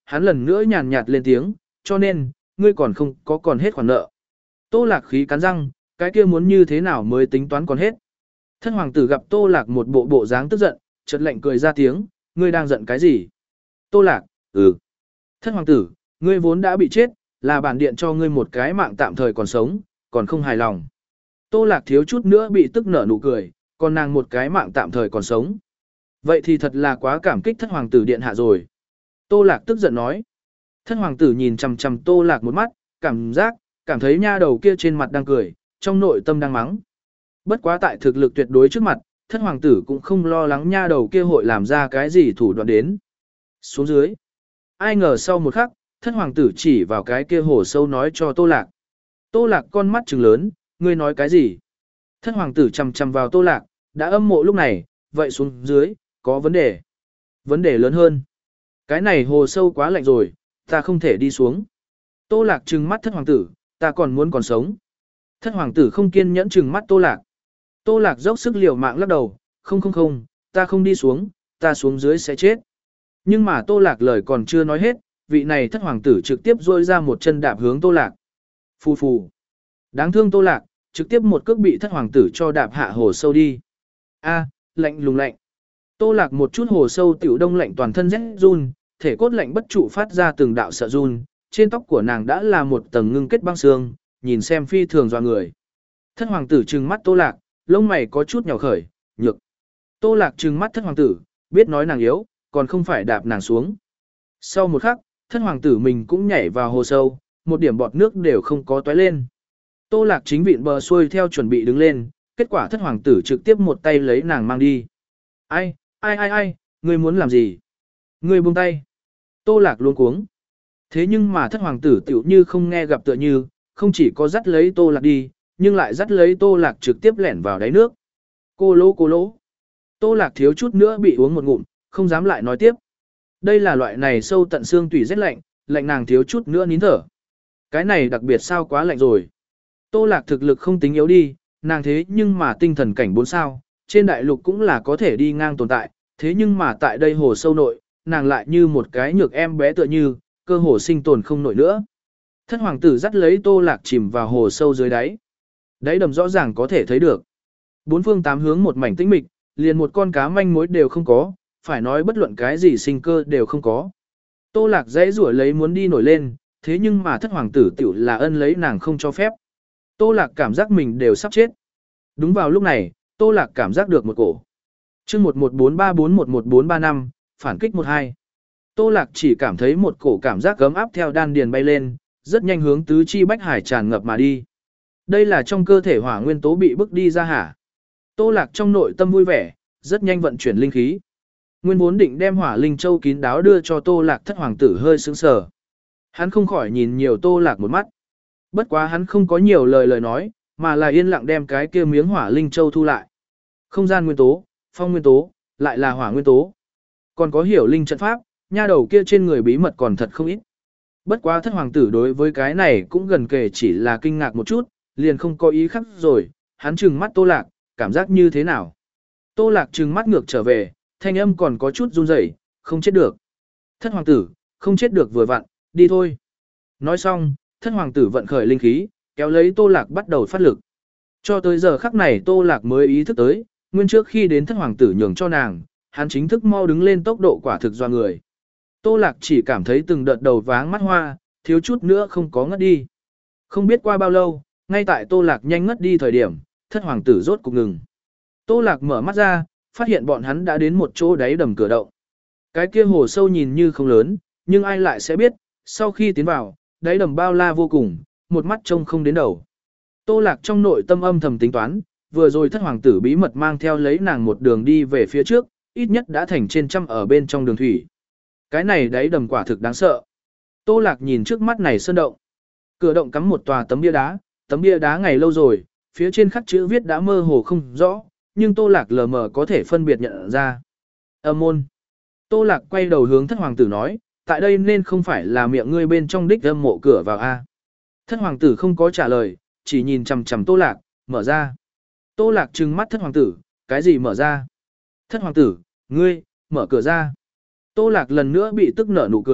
hắn lần nữa nhàn nhạt lên tiếng, cho nên, ngươi còn không có còn hết khoản nợ. Tô Lạc khí cắn răng, cái kia muốn như thế nào mới tính toán còn hết. Thất hoàng tử gặp Tô Lạc một bộ bộ dáng tức giận, chợt lạnh cười ra tiếng, ngươi đang giận cái gì? Tô Lạc, ừ. Thất hoàng tử, ngươi vốn đã bị chết, là bản điện cho ngươi một cái mạng tạm thời còn sống, còn không hài lòng. Tô Lạc thiếu chút nữa bị tức nở nụ cười, còn nàng một cái mạng tạm thời còn sống. Vậy thì thật là quá cảm kích thất hoàng tử điện hạ rồi. Tô Lạc tức giận nói. Thất hoàng tử nhìn chằm chằm Tô Lạc một mắt, cảm giác, cảm thấy nha đầu kia trên mặt đang cười, trong nội tâm đang mắng. Bất quá tại thực lực tuyệt đối trước mặt, thất hoàng tử cũng không lo lắng nha đầu kia hội làm ra cái gì thủ đoạn đến. Xuống dưới. Ai ngờ sau một khắc, thất hoàng tử chỉ vào cái kia hồ sâu nói cho Tô Lạc. Tô Lạc con mắt trừng lớn, ngươi nói cái gì? Thất hoàng tử chằm chằm vào Tô Lạc, đã âm mộ lúc này, vậy xuống dưới, có vấn đề. Vấn đề lớn hơn. Cái này hồ sâu quá lạnh rồi, ta không thể đi xuống. Tô Lạc trừng mắt thất hoàng tử, ta còn muốn còn sống. Thất hoàng tử không kiên nhẫn trừng mắt Tô Lạc. Tô Lạc dốc sức liều mạng lắc đầu, không không không, ta không đi xuống, ta xuống dưới sẽ chết. Nhưng mà Tô Lạc lời còn chưa nói hết, vị này thất hoàng tử trực tiếp rôi ra một chân đạp hướng Tô Lạc. Phù phù. Đáng thương Tô Lạc, trực tiếp một cước bị thất hoàng tử cho đạp hạ hồ sâu đi. A, lạnh lùng lạnh. Tô Lạc một chút hồ sâu tiểu đông lạnh toàn thân rét run, thể cốt lạnh bất trụ phát ra từng đạo sợ run, trên tóc của nàng đã là một tầng ngưng kết băng xương, nhìn xem phi thường dọa người. Thất hoàng tử trừng mắt Tô Lạc, lông mày có chút nhỏ khởi, nhược. Tô Lạc trừng mắt thất hoàng tử, biết nói nàng yếu, còn không phải đạp nàng xuống. Sau một khắc, thất hoàng tử mình cũng nhảy vào hồ sâu, một điểm bọt nước đều không có tóe lên. Tô Lạc chính vịn bờ xuôi theo chuẩn bị đứng lên, kết quả thất hoàng tử trực tiếp một tay lấy nàng mang đi. Ai, ai ai ai, ngươi muốn làm gì? Ngươi buông tay. Tô Lạc luống cuống. Thế nhưng mà thất hoàng tử tiểu như không nghe gặp tựa như, không chỉ có dắt lấy Tô Lạc đi, nhưng lại dắt lấy Tô Lạc trực tiếp lẻn vào đáy nước. Cô lỗ cô lỗ. Tô Lạc thiếu chút nữa bị uống một ngụm, không dám lại nói tiếp. Đây là loại này sâu tận xương tủy rất lạnh, lạnh nàng thiếu chút nữa nín thở. Cái này đặc biệt sao quá lạnh rồi. Tô Lạc thực lực không tính yếu đi, nàng thế nhưng mà tinh thần cảnh bốn sao, trên đại lục cũng là có thể đi ngang tồn tại, thế nhưng mà tại đây hồ sâu nội, nàng lại như một cái nhược em bé tựa như, cơ hồ sinh tồn không nổi nữa. Thất hoàng tử dắt lấy Tô Lạc chìm vào hồ sâu dưới đáy. Đáy đầm rõ ràng có thể thấy được. Bốn phương tám hướng một mảnh tĩnh mịch, liền một con cá manh mối đều không có, phải nói bất luận cái gì sinh cơ đều không có. Tô Lạc dãy rủa lấy muốn đi nổi lên, thế nhưng mà thất hoàng tử tiểu là ân lấy nàng không cho phép. Tô Lạc cảm giác mình đều sắp chết. Đúng vào lúc này, Tô Lạc cảm giác được một cổ. chương một một bốn ba bốn một một bốn ba năm, phản kích một hai. Tô Lạc chỉ cảm thấy một cổ cảm giác gấm áp theo đan điền bay lên, rất nhanh hướng tứ chi bách hải tràn ngập mà đi. Đây là trong cơ thể hỏa nguyên tố bị bức đi ra hả? Tô Lạc trong nội tâm vui vẻ, rất nhanh vận chuyển linh khí. Nguyên vốn định đem hỏa linh châu kín đáo đưa cho Tô Lạc thất hoàng tử hơi sững sờ. Hắn không khỏi nhìn nhiều Tô Lạc một mắt. Bất quá hắn không có nhiều lời lời nói, mà là yên lặng đem cái kia miếng hỏa linh châu thu lại. Không gian nguyên tố, phong nguyên tố, lại là hỏa nguyên tố. Còn có hiểu linh trận pháp, nha đầu kia trên người bí mật còn thật không ít. Bất quá thất hoàng tử đối với cái này cũng gần kể chỉ là kinh ngạc một chút, liền không có ý khác rồi, hắn trừng mắt Tô Lạc, cảm giác như thế nào. Tô Lạc trừng mắt ngược trở về, thanh âm còn có chút run rẩy, không chết được. Thất hoàng tử, không chết được vừa vặn, đi thôi. Nói xong, thất hoàng tử vận khởi linh khí, kéo lấy Tô Lạc bắt đầu phát lực. Cho tới giờ khắc này Tô Lạc mới ý thức tới, nguyên trước khi đến thất hoàng tử nhường cho nàng, hắn chính thức mau đứng lên tốc độ quả thực doa người. Tô Lạc chỉ cảm thấy từng đợt đầu váng mắt hoa, thiếu chút nữa không có ngất đi. Không biết qua bao lâu, ngay tại Tô Lạc nhanh ngất đi thời điểm, thất hoàng tử rốt cục ngừng. Tô Lạc mở mắt ra, phát hiện bọn hắn đã đến một chỗ đáy đầm cửa động. Cái kia hồ sâu nhìn như không lớn, nhưng ai lại sẽ biết, sau khi tiến vào, đáy đầm bao la vô cùng, một mắt trông không đến đầu. Tô Lạc trong nội tâm âm thầm tính toán, vừa rồi thất hoàng tử bí mật mang theo lấy nàng một đường đi về phía trước, ít nhất đã thành trên trăm ở bên trong đường thủy. Cái này đáy đầm quả thực đáng sợ. Tô Lạc nhìn trước mắt này sơn động. Cửa động cắm một tòa tấm bia đá, tấm bia đá ngày lâu rồi, phía trên khắc chữ viết đã mơ hồ không rõ, nhưng Tô Lạc lờ mờ có thể phân biệt nhận ra. Âm môn. Tô Lạc quay đầu hướng thất hoàng tử nói, tại đây nên không phải là miệng ngươi bên trong đích âm mộ cửa vào a. Thất hoàng tử không có trả lời, chỉ nhìn chằm chằm Tô Lạc, mở ra. Tô Lạc trừng mắt thất hoàng tử, cái gì mở ra? Thất hoàng tử, ngươi, mở cửa ra. Tô Lạc lần nữa bị tức nở nụ cười,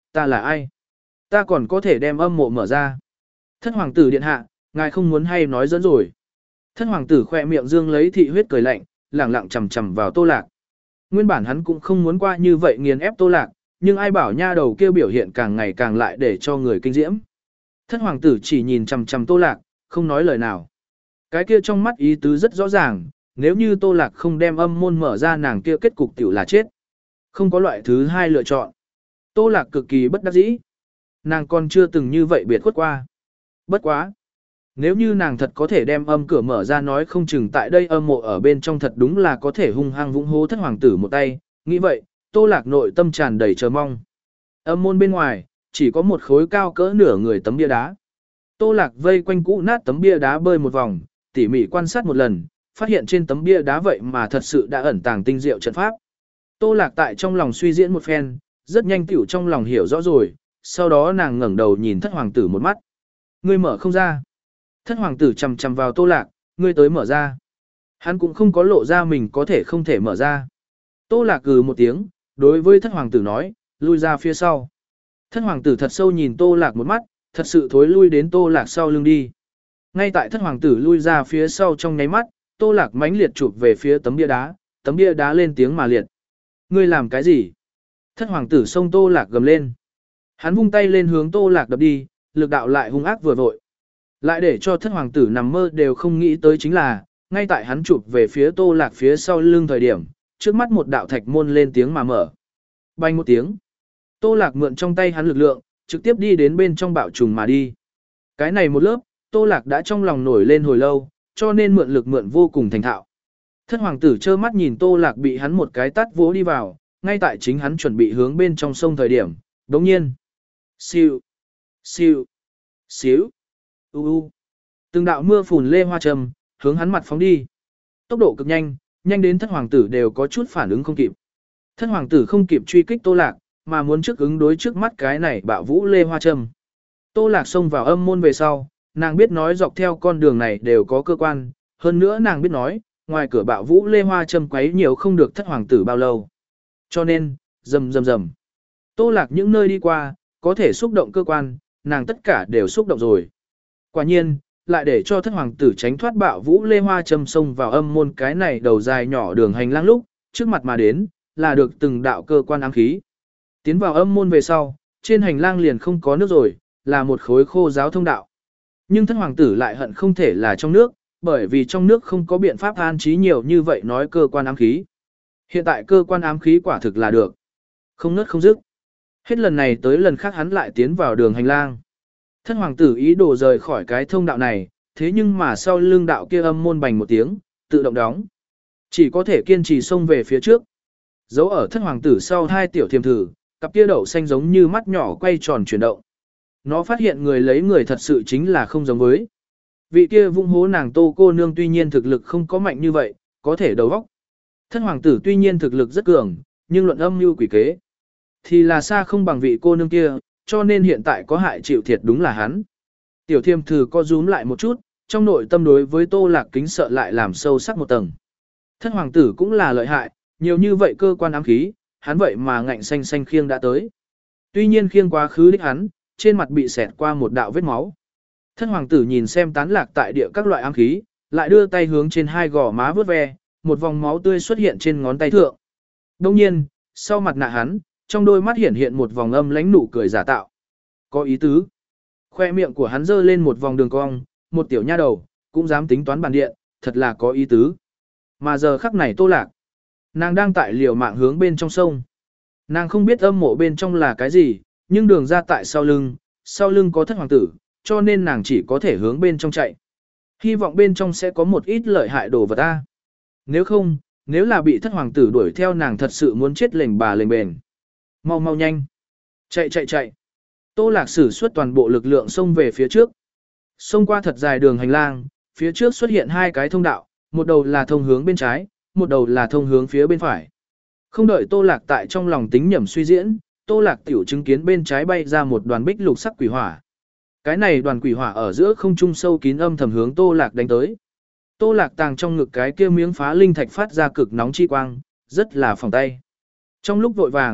ta là ai? Ta còn có thể đem âm mộ mở ra. Thất hoàng tử điện hạ, ngài không muốn hay nói dẫn rồi. Thất hoàng tử khỏe miệng dương lấy thị huyết cười lạnh, lẳng lặng chầm chầm vào Tô Lạc. Nguyên bản hắn cũng không muốn qua như vậy nghiền ép Tô Lạc, nhưng ai bảo nha đầu kia biểu hiện càng ngày càng lại để cho người kinh diễm. Thất hoàng tử chỉ nhìn chằm chằm Tô Lạc, không nói lời nào. Cái kia trong mắt ý tứ rất rõ ràng, nếu như Tô Lạc không đem âm môn mở ra nàng kia kết cục tiểu là chết. Không có loại thứ hai lựa chọn. Tô Lạc cực kỳ bất đắc dĩ. Nàng còn chưa từng như vậy biệt khuất qua. Bất quá. Nếu như nàng thật có thể đem âm cửa mở ra nói không chừng tại đây âm mộ ở bên trong thật đúng là có thể hung hăng vũng hố thất hoàng tử một tay. Nghĩ vậy, Tô Lạc nội tâm tràn đầy chờ mong. Âm môn bên ngoài, chỉ có một khối cao cỡ nửa người tấm bia đá. Tô Lạc vây quanh cũ nát tấm bia đá bơi một vòng, tỉ mỉ quan sát một lần, phát hiện trên tấm bia đá vậy mà thật sự đã ẩn tàng tinh diệu trận pháp. Tô Lạc tại trong lòng suy diễn một phen, rất nhanh tiểu trong lòng hiểu rõ rồi, sau đó nàng ngẩng đầu nhìn thất hoàng tử một mắt. Ngươi mở không ra. Thất hoàng tử chầm chầm vào Tô Lạc, ngươi tới mở ra. Hắn cũng không có lộ ra mình có thể không thể mở ra. Tô Lạc cừ một tiếng, đối với thất hoàng tử nói, lui ra phía sau. Thất hoàng tử thật sâu nhìn Tô Lạc một mắt, thật sự thối lui đến Tô Lạc sau lưng đi. Ngay tại thất hoàng tử lui ra phía sau trong nháy mắt, Tô Lạc mãnh liệt chụp về phía tấm bia đá, tấm bia đá lên tiếng mà liệt. Ngươi làm cái gì? Thất hoàng tử xông Tô Lạc gầm lên. Hắn vung tay lên hướng Tô Lạc đập đi, lực đạo lại hung ác vừa vội. Lại để cho thất hoàng tử nằm mơ đều không nghĩ tới chính là, ngay tại hắn chụp về phía Tô Lạc phía sau lưng thời điểm, trước mắt một đạo thạch môn lên tiếng mà mở. Bành một tiếng. Tô Lạc mượn trong tay hắn lực lượng, trực tiếp đi đến bên trong bạo trùng mà đi. Cái này một lớp, Tô Lạc đã trong lòng nổi lên hồi lâu, cho nên mượn lực mượn vô cùng thành thạo. Thất hoàng tử trơ mắt nhìn Tô Lạc bị hắn một cái tát vỗ đi vào, ngay tại chính hắn chuẩn bị hướng bên trong sông thời điểm, đồng nhiên. Siêu, siêu, xíu, u u. Từng đạo mưa phùn lê hoa trầm, hướng hắn mặt phóng đi. Tốc độ cực nhanh, nhanh đến thất hoàng tử đều có chút phản ứng không kịp. Thất hoàng tử không kịp truy kích Tô Lạc, mà muốn trước ứng đối trước mắt cái này bạo vũ lê hoa trầm. Tô Lạc xông vào âm môn về sau, nàng biết nói dọc theo con đường này đều có cơ quan, hơn nữa nàng biết nói, ngoài cửa bạo vũ lê hoa châm quấy nhiều không được thất hoàng tử bao lâu. Cho nên, rầm rầm rầm. Tô Lạc những nơi đi qua, có thể xúc động cơ quan, nàng tất cả đều xúc động rồi. Quả nhiên, lại để cho thất hoàng tử tránh thoát bạo vũ lê hoa châm xông vào âm môn cái này đầu dài nhỏ đường hành lang lúc, trước mặt mà đến, là được từng đạo cơ quan ám khí. Tiến vào âm môn về sau, trên hành lang liền không có nước rồi, là một khối khô giáo thông đạo. Nhưng thất hoàng tử lại hận không thể là trong nước, bởi vì trong nước không có biện pháp an trí nhiều như vậy nói cơ quan ám khí. Hiện tại cơ quan ám khí quả thực là được. Không nứt không dứt. Hết lần này tới lần khác hắn lại tiến vào đường hành lang. Thất hoàng tử ý đồ rời khỏi cái thông đạo này, thế nhưng mà sau lưng đạo kia âm môn bành một tiếng, tự động đóng. Chỉ có thể kiên trì xông về phía trước. Dấu ở thất hoàng tử sau hai tiểu thiềm thử, cặp kia đậu xanh giống như mắt nhỏ quay tròn chuyển động. Nó phát hiện người lấy người thật sự chính là không giống với. Vị kia vung hố nàng Tô cô nương tuy nhiên thực lực không có mạnh như vậy, có thể đầu óc. Thất hoàng tử tuy nhiên thực lực rất cường, nhưng luận âm mưu quỷ kế thì là xa không bằng vị cô nương kia, cho nên hiện tại có hại chịu thiệt đúng là hắn. Tiểu thiêm thử co rúm lại một chút, trong nội tâm đối với Tô Lạc kính sợ lại làm sâu sắc một tầng. Thất hoàng tử cũng là lợi hại, nhiều như vậy cơ quan ám khí, hắn vậy mà ngạnh xanh xanh khiêng đã tới. Tuy nhiên khiêng quá khứ đích hắn, trên mặt bị xẹt qua một đạo vết máu. Thất hoàng tử nhìn xem tán lạc tại địa các loại ám khí, lại đưa tay hướng trên hai gò má vớt ve, một vòng máu tươi xuất hiện trên ngón tay thượng. Đồng nhiên, sau mặt nạ hắn, trong đôi mắt hiện hiện một vòng âm lãnh nụ cười giả tạo. Có ý tứ. Khoe miệng của hắn giơ lên một vòng đường cong, một tiểu nha đầu, cũng dám tính toán bản điện, thật là có ý tứ. Mà giờ khắc này Tô Lạc, nàng đang tại liều mạng hướng bên trong sông. Nàng không biết âm mộ bên trong là cái gì, nhưng đường ra tại sau lưng, sau lưng có thất hoàng tử, cho nên nàng chỉ có thể hướng bên trong chạy. Hy vọng bên trong sẽ có một ít lợi hại đồ vật ta. Nếu không, nếu là bị thất hoàng tử đuổi theo nàng thật sự muốn chết lềnh bà lềnh bền. Mau mau nhanh. Chạy chạy chạy. Tô Lạc sử xuất toàn bộ lực lượng xông về phía trước. Xông qua thật dài đường hành lang, phía trước xuất hiện hai cái thông đạo, một đầu là thông hướng bên trái, một đầu là thông hướng phía bên phải. Không đợi Tô Lạc tại trong lòng tính nhẩm suy diễn, Tô Lạc tiểu chứng kiến bên trái bay ra một đoàn bích lục sắc quỷ hỏa. Cái này đoàn quỷ hỏa ở giữa không trung sâu kín âm thầm hướng Tô Lạc đánh tới. Tô Lạc tàng trong ngực cái kia miếng phá linh thạch phát ra cực nóng chi quang, rất là phòng tay. Trong lúc vội vàng,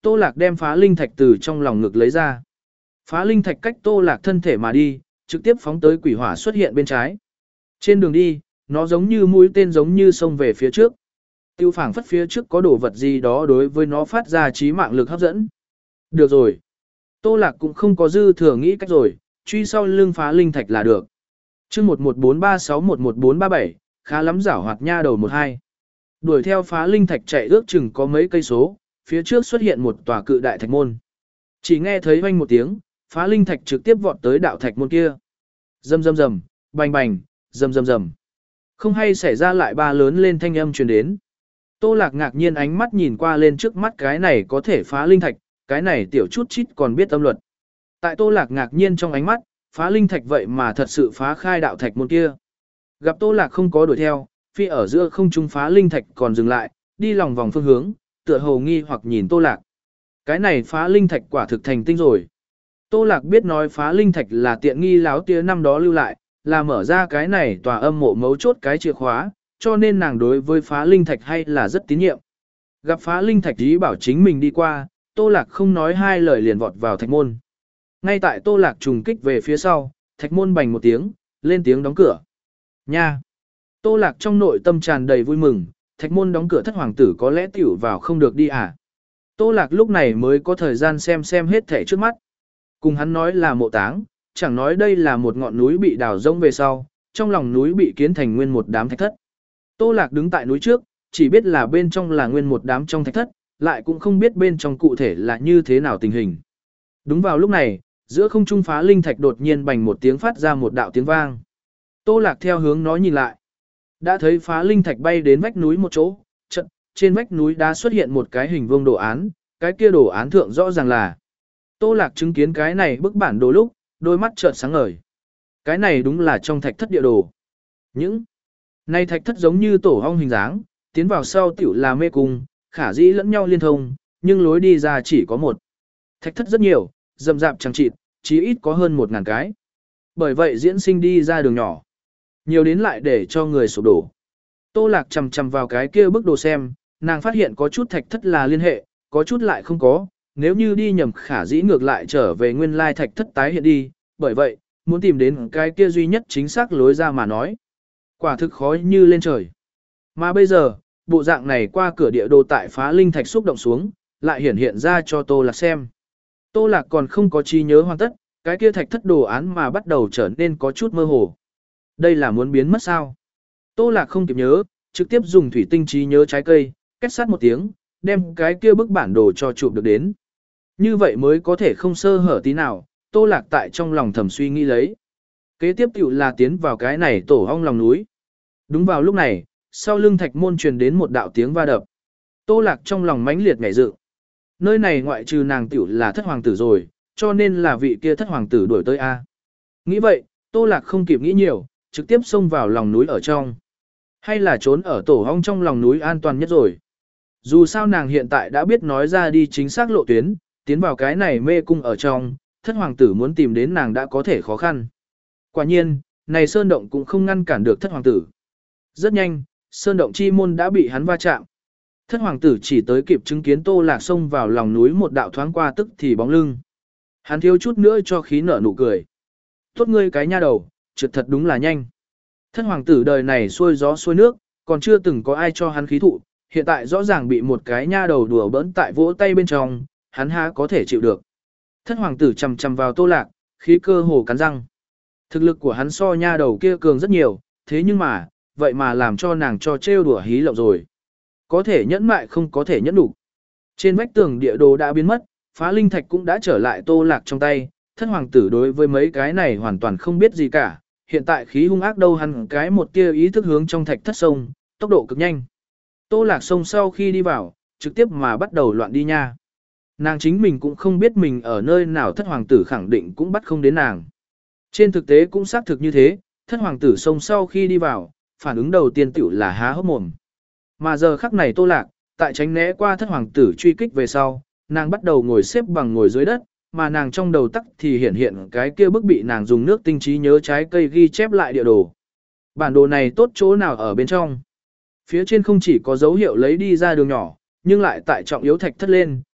Tô Lạc đem phá linh thạch từ trong lòng ngực lấy ra. Phá linh thạch cách Tô Lạc thân thể mà đi, trực tiếp phóng tới quỷ hỏa xuất hiện bên trái. Trên đường đi, nó giống như mũi tên giống như xông về phía trước. Tiêu phảng phất phía trước có đồ vật gì đó đối với nó phát ra trí mạng lực hấp dẫn. Được rồi. Tô Lạc cũng không có dư thừa nghĩ cách rồi, truy sau lưng phá linh thạch là được. chương một một bốn ba sáu một một bốn ba bảy, khá lắm giảo hoạt nha đầu một hai. Đuổi theo phá linh thạch chạy ước chừng có mấy cây số, phía trước xuất hiện một tòa cự đại thạch môn. Chỉ nghe thấy vang một tiếng, phá linh thạch trực tiếp vọt tới đạo thạch môn kia. Rầm rầm rầm, bành bành, rầm rầm rầm. Không hay xảy ra lại ba lớn lên thanh âm truyền đến. Tô Lạc ngạc nhiên ánh mắt nhìn qua lên trước mắt cái này có thể phá linh thạch, cái này tiểu chút chít còn biết âm luật. Tại Tô Lạc ngạc nhiên trong ánh mắt, phá linh thạch vậy mà thật sự phá khai đạo thạch môn kia. Gặp Tô Lạc không có đuổi theo, phi ở giữa không trung phá linh thạch còn dừng lại, đi lòng vòng phương hướng, tựa hồ nghi hoặc nhìn Tô Lạc. Cái này phá linh thạch quả thực thành tinh rồi. Tô Lạc biết nói phá linh thạch là tiện nghi láo tía năm đó lưu lại, là mở ra cái này tòa âm mộ mấu chốt cái chìa khóa, cho nên nàng đối với phá linh thạch hay là rất tín nhiệm. Gặp phá linh thạch ý bảo chính mình đi qua, Tô Lạc không nói hai lời liền vọt vào thạch môn. Ngay tại Tô Lạc trùng kích về phía sau, thạch môn bành một tiếng, lên tiếng đóng cửa. Nha! Tô Lạc trong nội tâm tràn đầy vui mừng, thạch môn đóng cửa thất hoàng tử có lẽ tiểu vào không được đi à. Tô Lạc lúc này mới có thời gian xem xem hết thảy trước mắt. Cùng hắn nói là mộ táng, chẳng nói đây là một ngọn núi bị đào rông về sau, trong lòng núi bị kiến thành nguyên một đám thạch thất. Tô Lạc đứng tại núi trước, chỉ biết là bên trong là nguyên một đám trong thạch thất, lại cũng không biết bên trong cụ thể là như thế nào tình hình. Đúng vào lúc này, giữa không trung phá linh thạch đột nhiên bành một tiếng phát ra một đạo tiếng vang. Tô Lạc theo hướng nó nhìn lại. Đã thấy phá linh thạch bay đến vách núi một chỗ, chợt trên vách núi đã xuất hiện một cái hình vuông đồ án, cái kia đồ án thượng rõ ràng là. Tô Lạc chứng kiến cái này bức bản đồ lúc, đôi mắt chợt sáng ngời. Cái này đúng là trong thạch thất địa đồ. Những này thạch thất giống như tổ ong hình dáng, tiến vào sau tiểu là mê cung, khả dĩ lẫn nhau liên thông, nhưng lối đi ra chỉ có một. Thạch thất rất nhiều, rậm rạp chẳng chịt, chí ít có hơn một ngàn cái. Bởi vậy diễn sinh đi ra đường nhỏ. Nhiều đến lại để cho người sụp đổ. Tô Lạc chầm chầm vào cái kia bức đồ xem, nàng phát hiện có chút thạch thất là liên hệ, có chút lại không có, nếu như đi nhầm khả dĩ ngược lại trở về nguyên lai thạch thất tái hiện đi, bởi vậy, muốn tìm đến cái kia duy nhất chính xác lối ra mà nói. Quả thực khó như lên trời. Mà bây giờ, bộ dạng này qua cửa địa đồ tại phá linh thạch xúc động xuống, lại hiển hiện ra cho Tô Lạc xem. Tô Lạc còn không có trí nhớ hoàn tất, cái kia thạch thất đồ án mà bắt đầu trở nên có chút mơ hồ. Đây là muốn biến mất sao? Tô Lạc không kịp nhớ, trực tiếp dùng thủy tinh trí nhớ trái cây, kết sát một tiếng, đem cái kia bức bản đồ cho chụp được đến. Như vậy mới có thể không sơ hở tí nào, Tô Lạc tại trong lòng thầm suy nghĩ lấy. Kế tiếp tiểu là tiến vào cái này tổ ong lòng núi. Đúng vào lúc này, sau lưng thạch môn truyền đến một đạo tiếng va đập. Tô Lạc trong lòng mãnh liệt nhảy dựng. Nơi này ngoại trừ nàng tiểu là thất hoàng tử rồi, cho nên là vị kia thất hoàng tử đuổi tới A. Nghĩ vậy, Tô Lạc không kịp nghĩ nhiều, trực tiếp xông vào lòng núi ở trong. Hay là trốn ở tổ ong trong lòng núi an toàn nhất rồi. Dù sao nàng hiện tại đã biết nói ra đi chính xác lộ tuyến, tiến vào cái này mê cung ở trong, thất hoàng tử muốn tìm đến nàng đã có thể khó khăn. Quả nhiên, này sơn động cũng không ngăn cản được thất hoàng tử. Rất nhanh, sơn động chi môn đã bị hắn va chạm. Thất hoàng tử chỉ tới kịp chứng kiến Tô Lạc xông vào lòng núi một đạo thoáng qua tức thì bóng lưng. Hắn thiếu chút nữa cho khí nở nụ cười. Tốt ngươi cái nha đầu, trượt thật đúng là nhanh. Thất hoàng tử đời này xuôi gió xuôi nước, còn chưa từng có ai cho hắn khí thụ, hiện tại rõ ràng bị một cái nha đầu đùa bỡn tại vỗ tay bên trong, hắn há có thể chịu được. Thất hoàng tử chầm chầm vào Tô Lạc, khí cơ hồ cắn răng. Thực lực của hắn so nha đầu kia cường rất nhiều, thế nhưng mà, vậy mà làm cho nàng cho trêu đùa hí lộng rồi. Có thể nhẫn mại không có thể nhẫn đủ. Trên vách tường địa đồ đã biến mất, phá linh thạch cũng đã trở lại Tô Lạc trong tay, thất hoàng tử đối với mấy cái này hoàn toàn không biết gì cả, hiện tại khí hung ác đâu hắn cái một tia ý thức hướng trong thạch thất sông, tốc độ cực nhanh. Tô Lạc sông sau khi đi vào, trực tiếp mà bắt đầu loạn đi nha. Nàng chính mình cũng không biết mình ở nơi nào thất hoàng tử khẳng định cũng bắt không đến nàng. Trên thực tế cũng xác thực như thế, thất hoàng tử sông sau khi đi vào, phản ứng đầu tiên tiểu là há hốc mồm. Mà giờ khắc này Tô Lạc, tại tránh né qua thất hoàng tử truy kích về sau, nàng bắt đầu ngồi xếp bằng ngồi dưới đất, mà nàng trong đầu tắc thì hiện hiện cái kia bức bị nàng dùng nước tinh trí nhớ trái cây ghi chép lại địa đồ. Bản đồ này tốt chỗ nào ở bên trong? Phía trên không chỉ có dấu hiệu lấy đi ra đường nhỏ, nhưng lại tại trọng yếu thạch thất lên,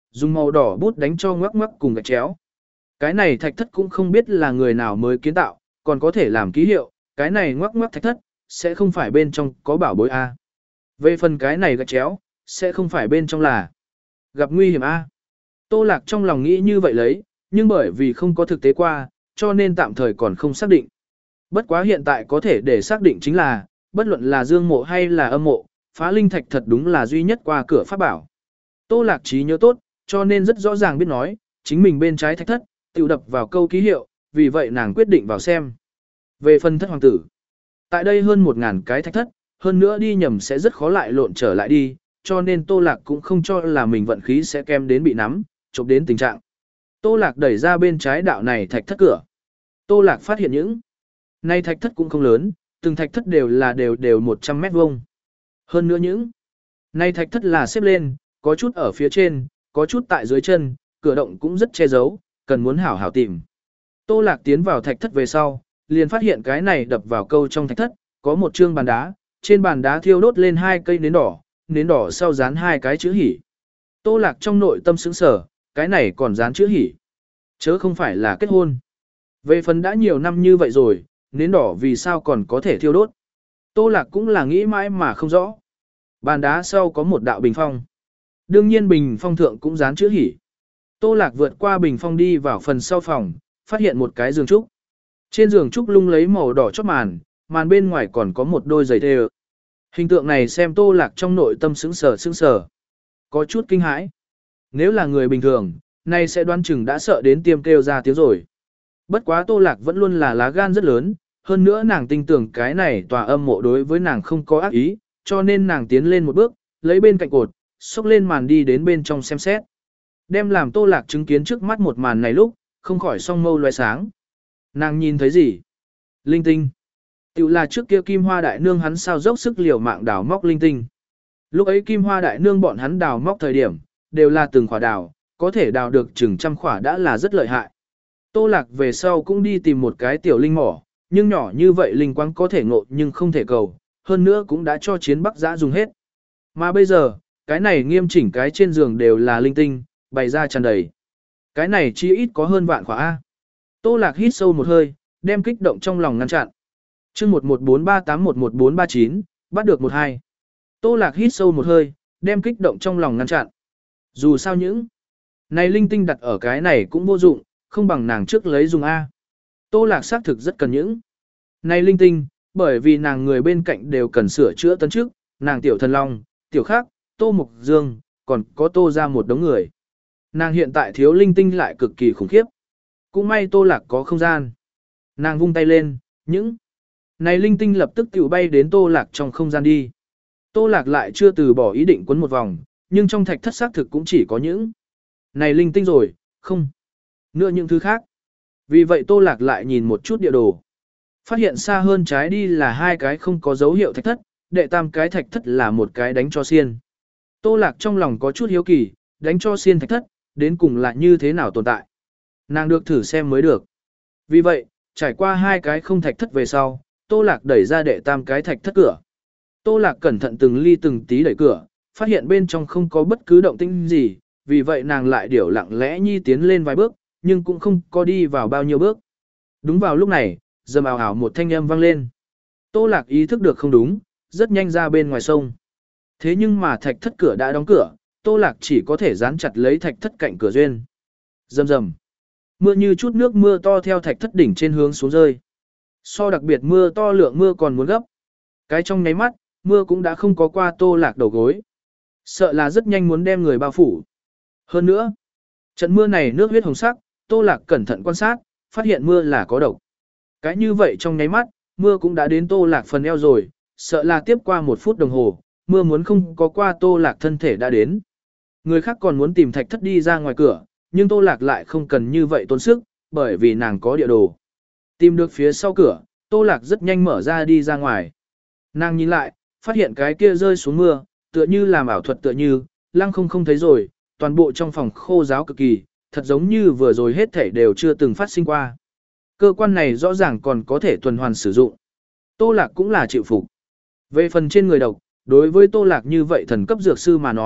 dùng màu đỏ bút đánh cho ngoắc ngoắc cùng gạch chéo. Cái này thạch thất cũng không biết là người nào mới kiến tạo, còn có thể làm ký hiệu, cái này ngoắc ngoắc thạch thất, sẽ không phải bên trong có bảo bối A. Về phần cái này gạch chéo, sẽ không phải bên trong là gặp nguy hiểm A. Tô Lạc trong lòng nghĩ như vậy lấy, nhưng bởi vì không có thực tế qua, cho nên tạm thời còn không xác định. Bất quá hiện tại có thể để xác định chính là, bất luận là dương mộ hay là âm mộ, phá linh thạch thật đúng là duy nhất qua cửa pháp bảo. Tô Lạc trí nhớ tốt, cho nên rất rõ ràng biết nói, chính mình bên trái thạch thất, tự đập vào câu ký hiệu, vì vậy nàng quyết định vào xem. Về phần thất hoàng tử, tại đây hơn một ngàn cái thạch thất, hơn nữa đi nhầm sẽ rất khó lại lộn trở lại đi, cho nên Tô Lạc cũng không cho là mình vận khí sẽ kém đến bị nắm, chụp đến tình trạng. Tô Lạc đẩy ra bên trái đạo này thạch thất cửa. Tô Lạc phát hiện những này thạch thất cũng không lớn, từng thạch thất đều là đều đều một trăm mét vuông. Hơn nữa những này thạch thất là xếp lên, có chút ở phía trên, có chút tại dưới chân, cửa động cũng rất che giấu, cần muốn hảo hảo tìm. Tô Lạc tiến vào thạch thất về sau, liền phát hiện cái này đập vào câu trong thạch thất, có một trương bàn đá, trên bàn đá thiêu đốt lên hai cây nến đỏ, nến đỏ sau dán hai cái chữ hỉ. Tô Lạc trong nội tâm sững sờ, cái này còn dán chữ hỉ. Chớ không phải là kết hôn. Về phần đã nhiều năm như vậy rồi, nến đỏ vì sao còn có thể thiêu đốt. Tô Lạc cũng là nghĩ mãi mà không rõ. Bàn đá sau có một đạo bình phong. Đương nhiên bình phong thượng cũng dán chữ hỉ. Tô Lạc vượt qua bình phong đi vào phần sau phòng, phát hiện một cái giường trúc. Trên giường trúc lung lấy màu đỏ chót màn, màn bên ngoài còn có một đôi giày thêu. Hình tượng này xem Tô Lạc trong nội tâm sững sờ sững sờ. Có chút kinh hãi. Nếu là người bình thường, nay sẽ đoán chừng đã sợ đến tiêm kêu ra tiếng rồi. Bất quá Tô Lạc vẫn luôn là lá gan rất lớn, hơn nữa nàng tin tưởng cái này tòa âm mộ đối với nàng không có ác ý, cho nên nàng tiến lên một bước, lấy bên cạnh cột, xốc lên màn đi đến bên trong xem xét. Đem làm Tô Lạc chứng kiến trước mắt một màn này lúc, không khỏi song mâu loé sáng. Nàng nhìn thấy gì? Linh tinh. Tiểu là trước kia Kim Hoa Đại Nương hắn sao dốc sức liều mạng đào móc linh tinh. Lúc ấy Kim Hoa Đại Nương bọn hắn đào móc thời điểm, đều là từng khỏa đào, có thể đào được chừng trăm khỏa đã là rất lợi hại. Tô Lạc về sau cũng đi tìm một cái tiểu linh mỏ, nhưng nhỏ như vậy linh quang có thể ngộ nhưng không thể cầu, hơn nữa cũng đã cho chiến bắc giã dùng hết. Mà bây giờ, cái này nghiêm chỉnh cái trên giường đều là linh tinh, bày ra tràn đầy. Cái này chi ít có hơn vạn khỏa A. Tô Lạc hít sâu một hơi, đem kích động trong lòng ngăn chặn. chương một một bốn ba tám một một bốn ba chín, bắt được một hai. Tô Lạc hít sâu một hơi, đem kích động trong lòng ngăn chặn. Dù sao những này linh tinh đặt ở cái này cũng vô dụng, không bằng nàng trước lấy dùng A. Tô Lạc xác thực rất cần những này linh tinh, bởi vì nàng người bên cạnh đều cần sửa chữa tấn trước, nàng tiểu thần long, tiểu khác, Tô Mục Dương, còn có Tô ra một đống người. Nàng hiện tại thiếu linh tinh lại cực kỳ khủng khiếp. Cũng may Tô Lạc có không gian. Nàng vung tay lên, những này linh tinh lập tức tiểu bay đến Tô Lạc trong không gian đi. Tô Lạc lại chưa từ bỏ ý định quấn một vòng, nhưng trong thạch thất xác thực cũng chỉ có những này linh tinh rồi, không nữa những thứ khác. Vì vậy Tô Lạc lại nhìn một chút địa đồ. Phát hiện xa hơn trái đi là hai cái không có dấu hiệu thạch thất, đệ tam cái thạch thất là một cái đánh cho xiên. Tô Lạc trong lòng có chút hiếu kỳ, đánh cho xiên thạch thất, đến cùng là như thế nào tồn tại. Nàng được thử xem mới được. Vì vậy, trải qua hai cái không thạch thất về sau, Tô Lạc đẩy ra đệ tam cái thạch thất cửa. Tô Lạc cẩn thận từng ly từng tí đẩy cửa, phát hiện bên trong không có bất cứ động tĩnh gì, vì vậy nàng lại điểu lặng lẽ nhi tiến lên vài bước, nhưng cũng không có đi vào bao nhiêu bước. Đúng vào lúc này, rầm ào ào một thanh âm vang lên. Tô Lạc ý thức được không đúng, rất nhanh ra bên ngoài sông. Thế nhưng mà thạch thất cửa đã đóng cửa, Tô Lạc chỉ có thể dán chặt lấy thạch thất cạnh cửa duyên. Rầm rầm. Mưa như chút nước mưa to theo thạch thất đỉnh trên hướng xuống rơi. So đặc biệt mưa to lượng mưa còn muốn gấp. Cái trong nháy mắt, mưa cũng đã không có qua Tô Lạc đầu gối. Sợ là rất nhanh muốn đem người bao phủ. Hơn nữa, trận mưa này nước huyết hồng sắc, Tô Lạc cẩn thận quan sát, phát hiện mưa là có độc. Cái như vậy trong nháy mắt, mưa cũng đã đến Tô Lạc phần eo rồi, sợ là tiếp qua một phút đồng hồ, mưa muốn không có qua Tô Lạc thân thể đã đến. Người khác còn muốn tìm thạch thất đi ra ngoài cửa, nhưng Tô Lạc lại không cần như vậy tốn sức, bởi vì nàng có địa đồ. Tìm được phía sau cửa, Tô Lạc rất nhanh mở ra đi ra ngoài. Nàng nhìn lại, phát hiện cái kia rơi xuống mưa, tựa như làm ảo thuật tựa như, lăng không không thấy rồi, toàn bộ trong phòng khô ráo cực kỳ, thật giống như vừa rồi hết thảy đều chưa từng phát sinh qua. Cơ quan này rõ ràng còn có thể tuần hoàn sử dụng. Tô Lạc cũng là chịu phục. Về phần trên người độc, đối với Tô Lạc như vậy thần cấp dược sư mà nói,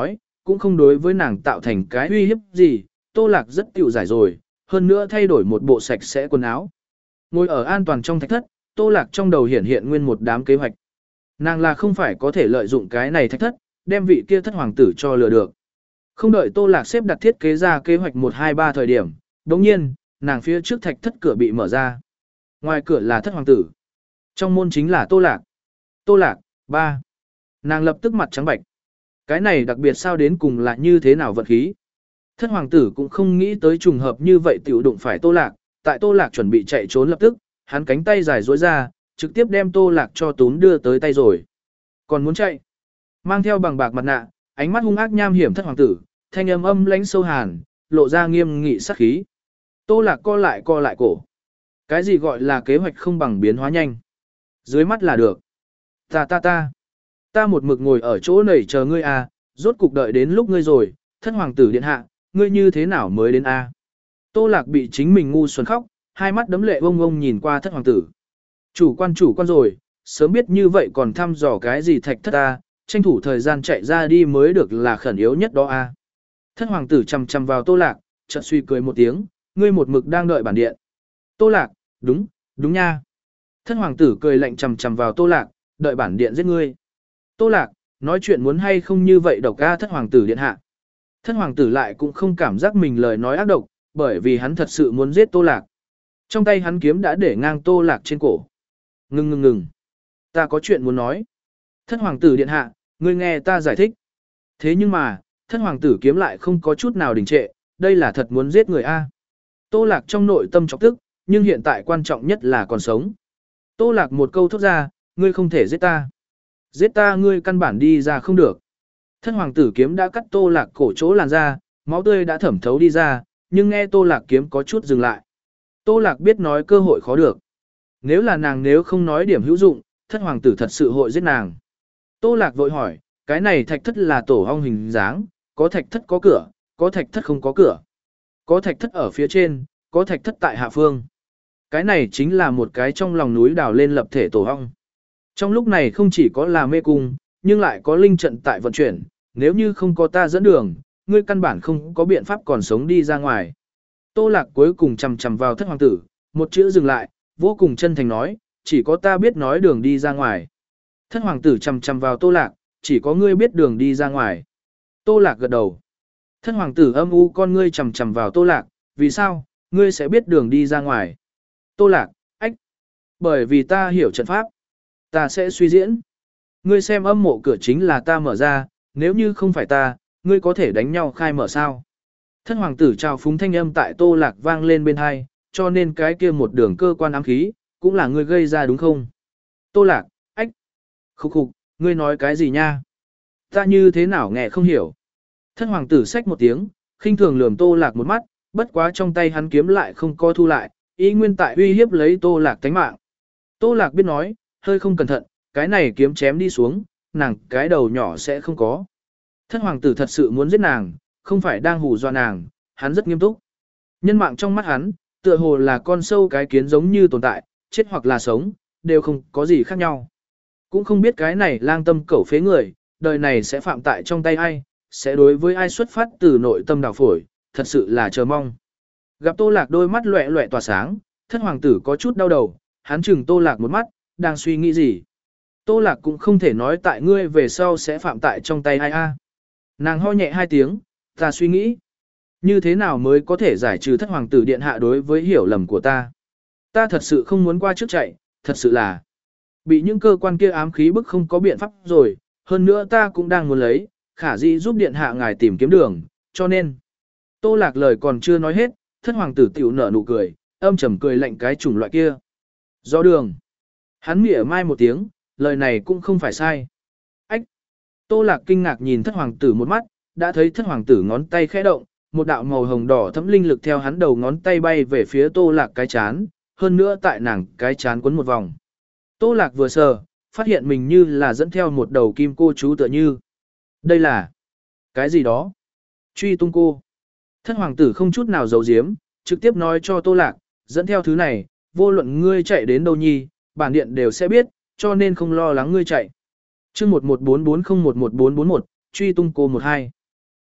cũng không đối với nàng tạo thành cái uy hiếp gì, Tô Lạc rất tiểu giải rồi, hơn nữa thay đổi một bộ sạch sẽ quần áo. Ngồi ở an toàn trong thạch thất, Tô Lạc trong đầu hiện hiện nguyên một đám kế hoạch. Nàng là không phải có thể lợi dụng cái này thạch thất, đem vị kia thất hoàng tử cho lừa được. Không đợi Tô Lạc xếp đặt thiết kế ra kế hoạch một hai ba thời điểm, đồng nhiên, nàng phía trước thạch thất cửa bị mở ra. Ngoài cửa là thất hoàng tử. Trong môn chính là Tô Lạc. Tô Lạc, ba. Nàng lập tức mặt trắng bạch. Cái này đặc biệt sao đến cùng là như thế nào vận khí. Thất hoàng tử cũng không nghĩ tới trùng hợp như vậy tiểu đụng phải Tô Lạc. Tại Tô Lạc chuẩn bị chạy trốn lập tức, hắn cánh tay dài duỗi ra, trực tiếp đem Tô Lạc cho túm đưa tới tay rồi. Còn muốn chạy. Mang theo bằng bạc mặt nạ, ánh mắt hung ác nham hiểm thất hoàng tử, thanh âm âm lãnh sâu hàn, lộ ra nghiêm nghị sát khí. Tô Lạc co lại co lại cổ. Cái gì gọi là kế hoạch không bằng biến hóa nhanh. Dưới mắt là được. Ta ta ta. Ta một mực ngồi ở chỗ này chờ ngươi à, rốt cục đợi đến lúc ngươi rồi, thất hoàng tử điện hạ, ngươi như thế nào mới đến a? À? Tô Lạc bị chính mình ngu xuẩn khóc, hai mắt đấm lệ bông bông nhìn qua thất hoàng tử. Chủ quan chủ quan rồi, sớm biết như vậy còn thăm dò cái gì thạch thất ta, tranh thủ thời gian chạy ra đi mới được là khẩn yếu nhất đó a. À? Thất hoàng tử chằm chằm vào Tô Lạc, chợt suy cười một tiếng, ngươi một mực đang đợi bản điện. Tô Lạc, đúng, đúng nha. Thất hoàng tử cười lạnh chằm chằm vào Tô Lạc, đợi bản điện giết ngươi. Tô Lạc, nói chuyện muốn hay không như vậy độc ca thất hoàng tử điện hạ. Thất hoàng tử lại cũng không cảm giác mình lời nói ác độc, bởi vì hắn thật sự muốn giết Tô Lạc. Trong tay hắn kiếm đã để ngang Tô Lạc trên cổ. Ngừng ngừng ngừng. Ta có chuyện muốn nói. Thất hoàng tử điện hạ, ngươi nghe ta giải thích. Thế nhưng mà, thất hoàng tử kiếm lại không có chút nào đình trệ, đây là thật muốn giết người A. Tô Lạc trong nội tâm chọc tức, nhưng hiện tại quan trọng nhất là còn sống. Tô Lạc một câu thốt ra, ngươi không thể giết ta. Giết ta ngươi căn bản đi ra không được. Thất hoàng tử kiếm đã cắt Tô Lạc cổ chỗ làn ra, máu tươi đã thẩm thấu đi ra, nhưng nghe Tô Lạc kiếm có chút dừng lại. Tô Lạc biết nói cơ hội khó được. Nếu là nàng nếu không nói điểm hữu dụng, thất hoàng tử thật sự hội giết nàng. Tô Lạc vội hỏi, cái này thạch thất là tổ ong hình dáng, có thạch thất có cửa, có thạch thất không có cửa. Có thạch thất ở phía trên, có thạch thất tại hạ phương. Cái này chính là một cái trong lòng núi đào lên lập thể tổ ong. Trong lúc này không chỉ có là mê cung, nhưng lại có linh trận tại vận chuyển, nếu như không có ta dẫn đường, ngươi căn bản không có biện pháp còn sống đi ra ngoài. Tô Lạc cuối cùng chằm chằm vào thất hoàng tử, một chữ dừng lại, vô cùng chân thành nói, chỉ có ta biết nói đường đi ra ngoài. Thất hoàng tử chằm chằm vào Tô Lạc, chỉ có ngươi biết đường đi ra ngoài. Tô Lạc gật đầu. Thất hoàng tử âm u con ngươi chằm chằm vào Tô Lạc, vì sao, ngươi sẽ biết đường đi ra ngoài. Tô Lạc, ách, bởi vì ta hiểu trận pháp. Ta sẽ suy diễn. Ngươi xem âm mộ cửa chính là ta mở ra, nếu như không phải ta, ngươi có thể đánh nhau khai mở sao. Thất hoàng tử trao phúng thanh âm tại Tô Lạc vang lên bên hai, cho nên cái kia một đường cơ quan ám khí, cũng là ngươi gây ra đúng không? Tô Lạc, ách, khúc khục, ngươi nói cái gì nha? Ta như thế nào nghe không hiểu. Thất hoàng tử xách một tiếng, khinh thường lườm Tô Lạc một mắt, bất quá trong tay hắn kiếm lại không co thu lại, ý nguyên tại uy hiếp lấy Tô Lạc tánh mạng. Tô Lạc biết nói, hơi không cẩn thận, cái này kiếm chém đi xuống, nàng cái đầu nhỏ sẽ không có. Thất hoàng tử thật sự muốn giết nàng, không phải đang hù dọa nàng, hắn rất nghiêm túc. Nhân mạng trong mắt hắn, tựa hồ là con sâu cái kiến giống như tồn tại, chết hoặc là sống, đều không có gì khác nhau. Cũng không biết cái này lang tâm cẩu phế người, đời này sẽ phạm tại trong tay ai, sẽ đối với ai xuất phát từ nội tâm đào phổi, thật sự là chờ mong. Gặp Tô Lạc đôi mắt loẹ loẹ tỏa sáng, thất hoàng tử có chút đau đầu, hắn chừng Tô Lạc một mắt, đang suy nghĩ gì. Tô Lạc cũng không thể nói tại ngươi về sau sẽ phạm tại trong tay ai a. Nàng ho nhẹ hai tiếng, ta suy nghĩ. Như thế nào mới có thể giải trừ thất hoàng tử điện hạ đối với hiểu lầm của ta. Ta thật sự không muốn qua trước chạy, thật sự là. Bị những cơ quan kia ám khí bức không có biện pháp rồi, hơn nữa ta cũng đang muốn lấy, khả dĩ giúp điện hạ ngài tìm kiếm đường, cho nên. Tô Lạc lời còn chưa nói hết, thất hoàng tử tiểu nở nụ cười, âm trầm cười lạnh cái chủng loại kia. Do đường. Hắn mỉa mai một tiếng, lời này cũng không phải sai. Ách! Tô Lạc kinh ngạc nhìn thất hoàng tử một mắt, đã thấy thất hoàng tử ngón tay khẽ động, một đạo màu hồng đỏ thấm linh lực theo hắn đầu ngón tay bay về phía Tô Lạc cái chán, hơn nữa tại nàng cái chán quấn một vòng. Tô Lạc vừa sờ, phát hiện mình như là dẫn theo một đầu kim cô chú tựa như. Đây là cái gì đó? Truy tung cô. Thất hoàng tử không chút nào giấu giếm, trực tiếp nói cho Tô Lạc, dẫn theo thứ này, vô luận ngươi chạy đến đâu nhi, bản điện đều sẽ biết, cho nên không lo lắng ngươi chạy. Chương một một bốn bốn không một một bốn bốn một, truy tung cô một hai.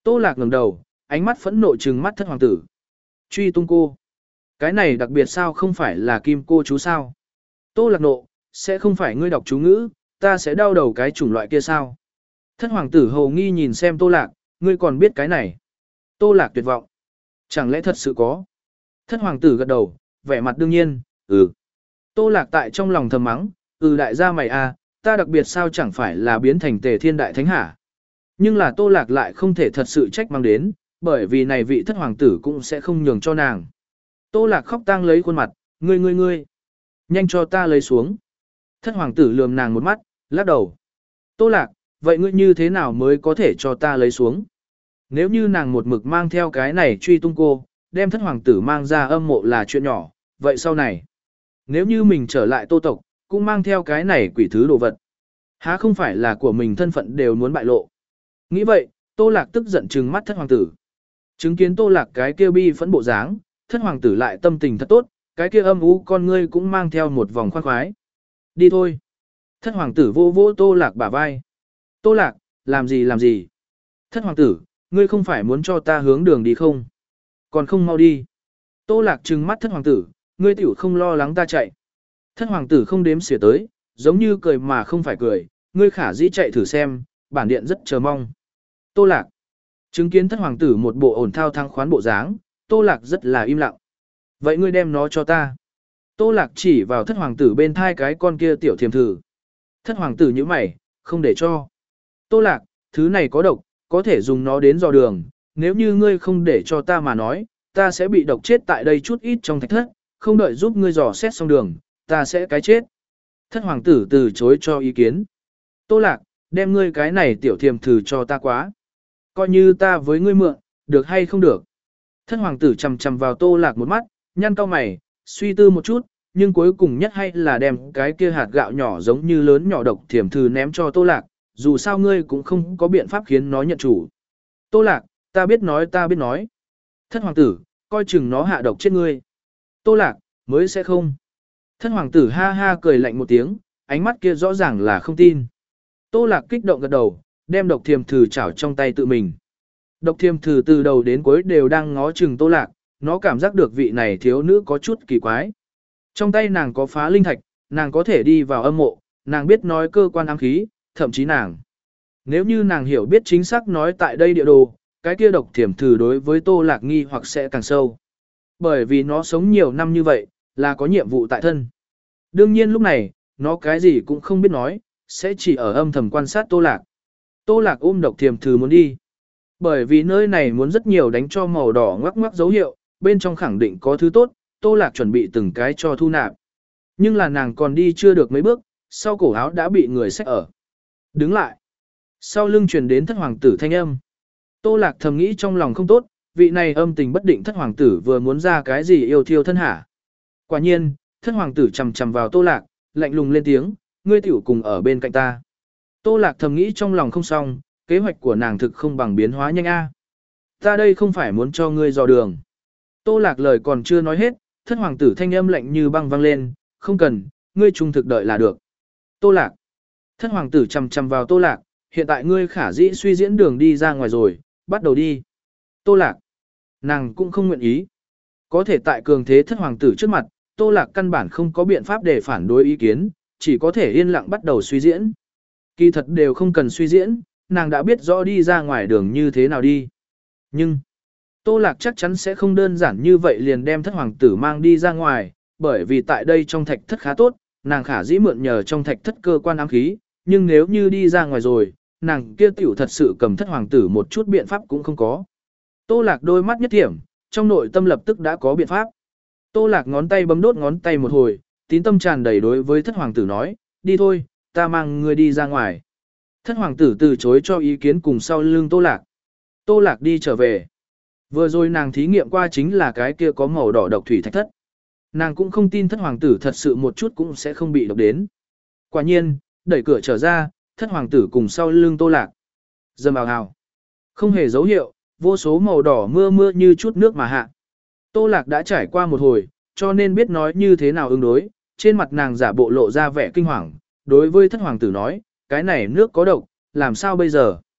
Tô Lạc ngẩng đầu, ánh mắt phẫn nộ trừng mắt thất hoàng tử. Truy tung cô. Cái này đặc biệt sao không phải là kim cô chú sao? Tô Lạc nộ, sẽ không phải ngươi đọc chú ngữ, ta sẽ đau đầu cái chủng loại kia sao? Thất hoàng tử hầu nghi nhìn xem Tô Lạc, ngươi còn biết cái này. Tô Lạc tuyệt vọng. Chẳng lẽ thật sự có? Thất hoàng tử gật đầu, vẻ mặt đương nhiên, ừ. Tô Lạc tại trong lòng thầm mắng, ừ đại gia mày à, ta đặc biệt sao chẳng phải là biến thành tề thiên đại thánh hả? Nhưng là Tô Lạc lại không thể thật sự trách mang đến, bởi vì này vị thất hoàng tử cũng sẽ không nhường cho nàng. Tô Lạc khóc tang lấy khuôn mặt, ngươi ngươi ngươi, nhanh cho ta lấy xuống. Thất hoàng tử lườm nàng một mắt, lắc đầu. Tô Lạc, vậy ngươi như thế nào mới có thể cho ta lấy xuống? Nếu như nàng một mực mang theo cái này truy tung cô, đem thất hoàng tử mang ra âm mộ là chuyện nhỏ, vậy sau này, nếu như mình trở lại Tô tộc, cũng mang theo cái này quỷ thứ đồ vật, há không phải là của mình thân phận đều muốn bại lộ. Nghĩ vậy, Tô Lạc tức giận trừng mắt thất hoàng tử. Chứng kiến Tô Lạc cái kia bi phẫn bộ dáng, thất hoàng tử lại tâm tình thật tốt, cái kia âm u con ngươi cũng mang theo một vòng khoan khoái. Đi thôi. Thất hoàng tử vô vô Tô Lạc bả vai. Tô Lạc, làm gì làm gì? Thất hoàng tử, ngươi không phải muốn cho ta hướng đường đi không? Còn không mau đi. Tô Lạc trừng mắt thất hoàng tử, ngươi tiểu không lo lắng ta chạy. Thất hoàng tử không đếm xỉa tới, giống như cười mà không phải cười, ngươi khả dĩ chạy thử xem, bản điện rất chờ mong. Tô Lạc. Chứng kiến thất hoàng tử một bộ ổn thao thăng khoán bộ dáng, Tô Lạc rất là im lặng. Vậy ngươi đem nó cho ta. Tô Lạc chỉ vào thất hoàng tử bên thai cái con kia tiểu thiềm thử. Thất hoàng tử như mày, không để cho. Tô Lạc, thứ này có độc, có thể dùng nó đến dò đường. Nếu như ngươi không để cho ta mà nói, ta sẽ bị độc chết tại đây chút ít trong thạch thất, không đợi giúp ngươi dò xét xong đường, ta sẽ cái chết. Thất hoàng tử từ chối cho ý kiến. Tô Lạc, đem ngươi cái này tiểu thiềm thử cho ta quá. Coi như ta với ngươi mượn, được hay không được. Thất hoàng tử chầm chầm vào Tô Lạc một mắt, nhăn cau mày, suy tư một chút, nhưng cuối cùng nhất hay là đem cái kia hạt gạo nhỏ giống như lớn nhỏ độc thiềm thử ném cho Tô Lạc, dù sao ngươi cũng không có biện pháp khiến nó nhận chủ. Tô Lạc, ta biết nói ta biết nói. Thất hoàng tử, coi chừng nó hạ độc chết ngươi. Tô Lạc, mới sẽ không. Thất hoàng tử ha ha cười lạnh một tiếng, ánh mắt kia rõ ràng là không tin. Tô Lạc kích động gật đầu, đem độc thiềm thử chảo trong tay tự mình. Độc thiềm thử từ đầu đến cuối đều đang ngó chừng Tô Lạc, nó cảm giác được vị này thiếu nữ có chút kỳ quái. Trong tay nàng có phá linh thạch, nàng có thể đi vào âm mộ, nàng biết nói cơ quan ám khí, thậm chí nàng. Nếu như nàng hiểu biết chính xác nói tại đây địa đồ, cái kia độc thiềm thử đối với Tô Lạc nghi hoặc sẽ càng sâu. Bởi vì nó sống nhiều năm như vậy, là có nhiệm vụ tại thân. Đương nhiên lúc này, nó cái gì cũng không biết nói, sẽ chỉ ở âm thầm quan sát Tô Lạc. Tô Lạc ôm độc thiềm thử muốn đi. Bởi vì nơi này muốn rất nhiều đánh cho màu đỏ ngoắc ngoắc dấu hiệu, bên trong khẳng định có thứ tốt, Tô Lạc chuẩn bị từng cái cho thu nạp. Nhưng là nàng còn đi chưa được mấy bước, sau cổ áo đã bị người xách ở. Đứng lại. Sau lưng truyền đến thất hoàng tử thanh âm. Tô Lạc thầm nghĩ trong lòng không tốt, vị này âm tình bất định thất hoàng tử vừa muốn ra cái gì yêu thiêu thân hả. Quả nhiên, thất hoàng tử chầm chầm vào Tô Lạc, lạnh lùng lên tiếng, ngươi tiểu cùng ở bên cạnh ta. Tô Lạc thầm nghĩ trong lòng không xong, kế hoạch của nàng thực không bằng biến hóa nhanh a. Ta đây không phải muốn cho ngươi dò đường. Tô Lạc lời còn chưa nói hết, thất hoàng tử thanh âm lạnh như băng vang lên, không cần, ngươi trung thực đợi là được. Tô Lạc. Thất hoàng tử chầm chầm vào Tô Lạc, hiện tại ngươi khả dĩ suy diễn đường đi ra ngoài rồi, bắt đầu đi. Tô Lạc. Nàng cũng không nguyện ý. Có thể tại cường thế thất hoàng tử trước mặt, Tô Lạc căn bản không có biện pháp để phản đối ý kiến, chỉ có thể yên lặng bắt đầu suy diễn. Kỳ thật đều không cần suy diễn, nàng đã biết rõ đi ra ngoài đường như thế nào đi. Nhưng, Tô Lạc chắc chắn sẽ không đơn giản như vậy liền đem thất hoàng tử mang đi ra ngoài, bởi vì tại đây trong thạch thất khá tốt, nàng khả dĩ mượn nhờ trong thạch thất cơ quan ám khí, nhưng nếu như đi ra ngoài rồi, nàng kia tiểu thật sự cầm thất hoàng tử một chút biện pháp cũng không có. Tô Lạc đôi mắt nhất điểm, trong nội tâm lập tức đã có biện pháp. Tô Lạc ngón tay bấm đốt ngón tay một hồi, tín tâm tràn đầy đối với thất hoàng tử nói, đi thôi, ta mang ngươi đi ra ngoài. Thất hoàng tử từ chối cho ý kiến cùng sau lưng Tô Lạc. Tô Lạc đi trở về. Vừa rồi nàng thí nghiệm qua chính là cái kia có màu đỏ độc thủy thạch thất. Nàng cũng không tin thất hoàng tử thật sự một chút cũng sẽ không bị độc đến. Quả nhiên, đẩy cửa trở ra, thất hoàng tử cùng sau lưng Tô Lạc. Dầm ào hào. Không hề dấu hiệu, vô số màu đỏ mưa mưa như chút nước mà hạ. Tô Lạc đã trải qua một hồi, cho nên biết nói như thế nào ứng đối, trên mặt nàng giả bộ lộ ra vẻ kinh hoàng, đối với thất hoàng tử nói, cái này nước có độc, làm sao bây giờ?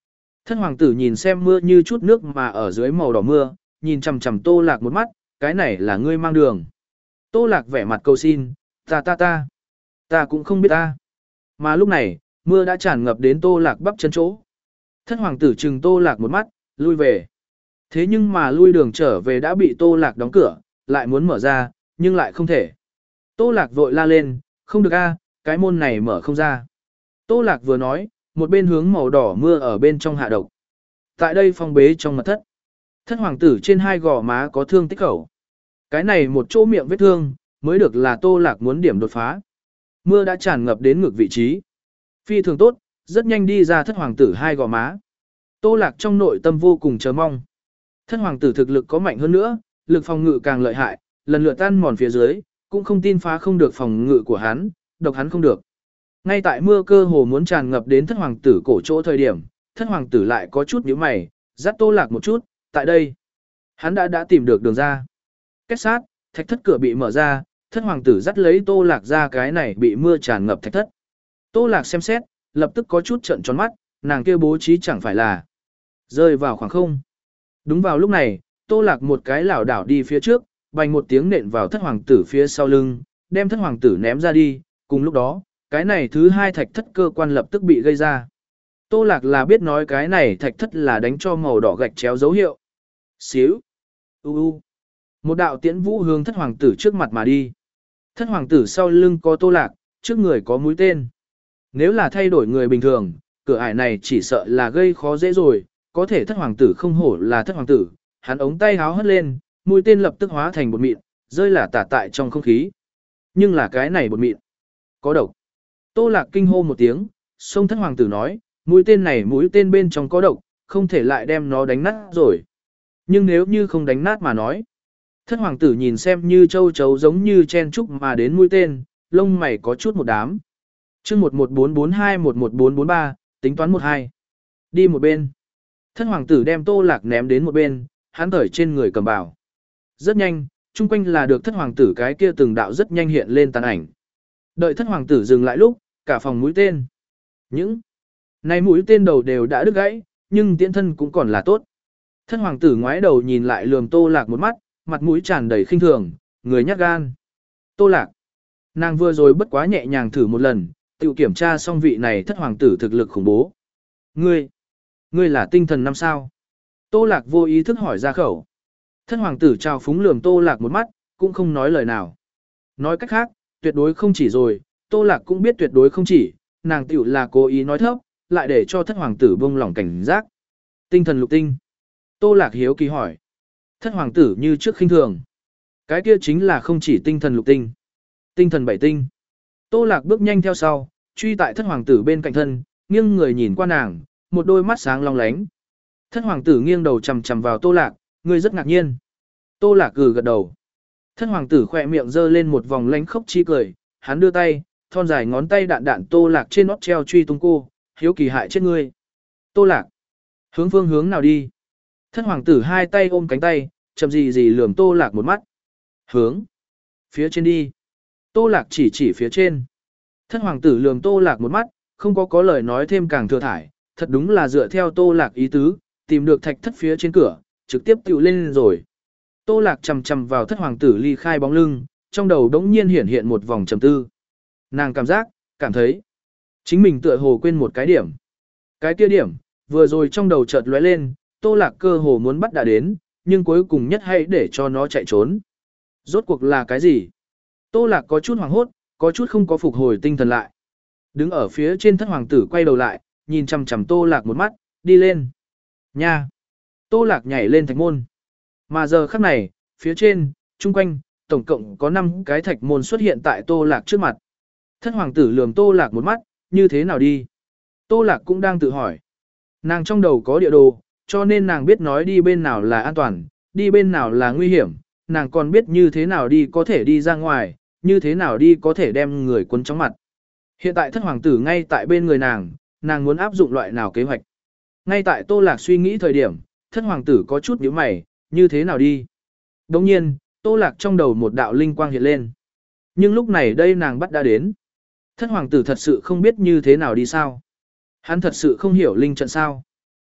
Thất hoàng tử nhìn xem mưa như chút nước mà ở dưới màu đỏ mưa, nhìn chằm chằm Tô Lạc một mắt, cái này là ngươi mang đường. Tô Lạc vẻ mặt cầu xin, ta ta ta, ta cũng không biết ta. Mà lúc này, mưa đã tràn ngập đến Tô Lạc bắp chân chỗ. Thất hoàng tử trừng Tô Lạc một mắt, lui về. Thế nhưng mà lui đường trở về đã bị Tô Lạc đóng cửa, lại muốn mở ra, nhưng lại không thể. Tô Lạc vội la lên, không được a, cái môn này mở không ra. Tô Lạc vừa nói, một bên hướng màu đỏ mưa ở bên trong hạ độc. Tại đây phong bế trong mật thất. Thất hoàng tử trên hai gò má có thương tích khẩu. Cái này một chỗ miệng vết thương, mới được là Tô Lạc muốn điểm đột phá. Mưa đã tràn ngập đến ngực vị trí. Phi thường tốt, rất nhanh đi ra thất hoàng tử hai gò má. Tô Lạc trong nội tâm vô cùng chờ mong. Thất hoàng tử thực lực có mạnh hơn nữa, lực phòng ngự càng lợi hại, lần lượt tan mòn phía dưới, cũng không tin phá không được phòng ngự của hắn, độc hắn không được. Ngay tại mưa cơ hồ muốn tràn ngập đến thất hoàng tử cổ chỗ thời điểm, thất hoàng tử lại có chút nhíu mày, dắt Tô Lạc một chút, tại đây. Hắn đã đã tìm được đường ra. Kết sát, thạch thất cửa bị mở ra, thất hoàng tử dắt lấy Tô Lạc ra cái này bị mưa tràn ngập thạch thất. Tô Lạc xem xét, lập tức có chút trợn tròn mắt, nàng kia bố trí chẳng phải là rơi vào khoảng không. Đúng vào lúc này, Tô Lạc một cái lảo đảo đi phía trước, bành một tiếng nện vào thất hoàng tử phía sau lưng, đem thất hoàng tử ném ra đi, cùng lúc đó, cái này thứ hai thạch thất cơ quan lập tức bị gây ra. Tô Lạc là biết nói cái này thạch thất là đánh cho màu đỏ gạch chéo dấu hiệu. Xíu. U u. Một đạo tiễn vũ hướng thất hoàng tử trước mặt mà đi. Thất hoàng tử sau lưng có Tô Lạc, trước người có mũi tên. Nếu là thay đổi người bình thường, cửa ải này chỉ sợ là gây khó dễ rồi, có thể thất hoàng tử không hổ là thất hoàng tử, hắn ống tay háo hất lên, mũi tên lập tức hóa thành bột mịn, rơi là tả tại trong không khí. Nhưng là cái này bột mịn, có độc. Tô Lạc kinh hô một tiếng, xông thất hoàng tử nói, mũi tên này mũi tên bên trong có độc, không thể lại đem nó đánh nát rồi. Nhưng nếu như không đánh nát mà nói, thất hoàng tử nhìn xem như châu chấu giống như chen trúc mà đến mũi tên, lông mày có chút một đám. Chương một một bốn bốn hai một một bốn bốn ba, tính toán một hai. Đi một bên. Thất hoàng tử đem Tô Lạc ném đến một bên, hắn thởi trên người cầm bảo. Rất nhanh, chung quanh là được thất hoàng tử cái kia từng đạo rất nhanh hiện lên tàn ảnh. Đợi thất hoàng tử dừng lại lúc, cả phòng mũi tên. Những này mũi tên đầu đều đã đứt gãy, nhưng tiễn thân cũng còn là tốt. Thất hoàng tử ngoái đầu nhìn lại lườm Tô Lạc một mắt, mặt mũi tràn đầy khinh thường, người nhát gan. Tô Lạc. Nàng vừa rồi bất quá nhẹ nhàng thử một lần, tự kiểm tra xong vị này thất hoàng tử thực lực khủng bố. Ngươi, ngươi là tinh thần năm sao? Tô Lạc vô ý thức hỏi ra khẩu. Thất hoàng tử trao phúng lườm Tô Lạc một mắt, cũng không nói lời nào. Nói cách khác, tuyệt đối không chỉ rồi, Tô Lạc cũng biết tuyệt đối không chỉ, nàng tiểu là cố ý nói thấp, lại để cho thất hoàng tử buông lỏng cảnh giác. Tinh thần lục tinh. Tô Lạc hiếu kỳ hỏi. Thất hoàng tử như trước khinh thường. Cái kia chính là không chỉ tinh thần lục tinh. Tinh thần bảy tinh. Tô Lạc bước nhanh theo sau, truy tại thất hoàng tử bên cạnh thân, nghiêng người nhìn qua nàng, một đôi mắt sáng long lánh. Thất hoàng tử nghiêng đầu chằm chằm vào Tô Lạc, người rất ngạc nhiên. Tô Lạc gừ gật đầu. Thất hoàng tử khỏe miệng giơ lên một vòng lánh khóc chi cười, hắn đưa tay, thon dài ngón tay đạn đạn Tô Lạc trên nót treo truy tung cô, hiếu kỳ hại chết ngươi. Tô Lạc. Hướng phương hướng nào đi? Thất hoàng tử hai tay ôm cánh tay, chậm gì gì lườm Tô Lạc một mắt. Hướng. Phía trên đi. Tô Lạc chỉ chỉ phía trên. Thất hoàng tử lườm Tô Lạc một mắt, không có có lời nói thêm càng thừa thải, thật đúng là dựa theo Tô Lạc ý tứ, tìm được thạch thất phía trên cửa, trực tiếp tựu lên rồi. Tô Lạc chầm chầm vào thất hoàng tử ly khai bóng lưng, trong đầu đống nhiên hiện hiện một vòng trầm tư. Nàng cảm giác, cảm thấy, chính mình tựa hồ quên một cái điểm. Cái kia điểm, vừa rồi trong đầu chợt lóe lên, Tô Lạc cơ hồ muốn bắt đã đến, nhưng cuối cùng nhất hãy để cho nó chạy trốn. Rốt cuộc là cái gì? Tô Lạc có chút hoảng hốt, có chút không có phục hồi tinh thần lại. Đứng ở phía trên thất hoàng tử quay đầu lại, nhìn chằm chằm Tô Lạc một mắt, đi lên. Nha! Tô Lạc nhảy lên thạch môn. Mà giờ khắc này, phía trên, chung quanh, tổng cộng có năm cái thạch môn xuất hiện tại Tô Lạc trước mặt. Thất hoàng tử lườm Tô Lạc một mắt, như thế nào đi? Tô Lạc cũng đang tự hỏi. Nàng trong đầu có địa đồ, cho nên nàng biết nói đi bên nào là an toàn, đi bên nào là nguy hiểm, nàng còn biết như thế nào đi có thể đi ra ngoài, như thế nào đi có thể đem người quấn trong mặt. Hiện tại thất hoàng tử ngay tại bên người nàng, nàng muốn áp dụng loại nào kế hoạch. Ngay tại Tô Lạc suy nghĩ thời điểm, thất hoàng tử có chút nhíu mày, như thế nào đi. Đồng nhiên, Tô Lạc trong đầu một đạo linh quang hiện lên. Nhưng lúc này đây nàng bắt đã đến. Thất hoàng tử thật sự không biết như thế nào đi sao. Hắn thật sự không hiểu linh trận sao.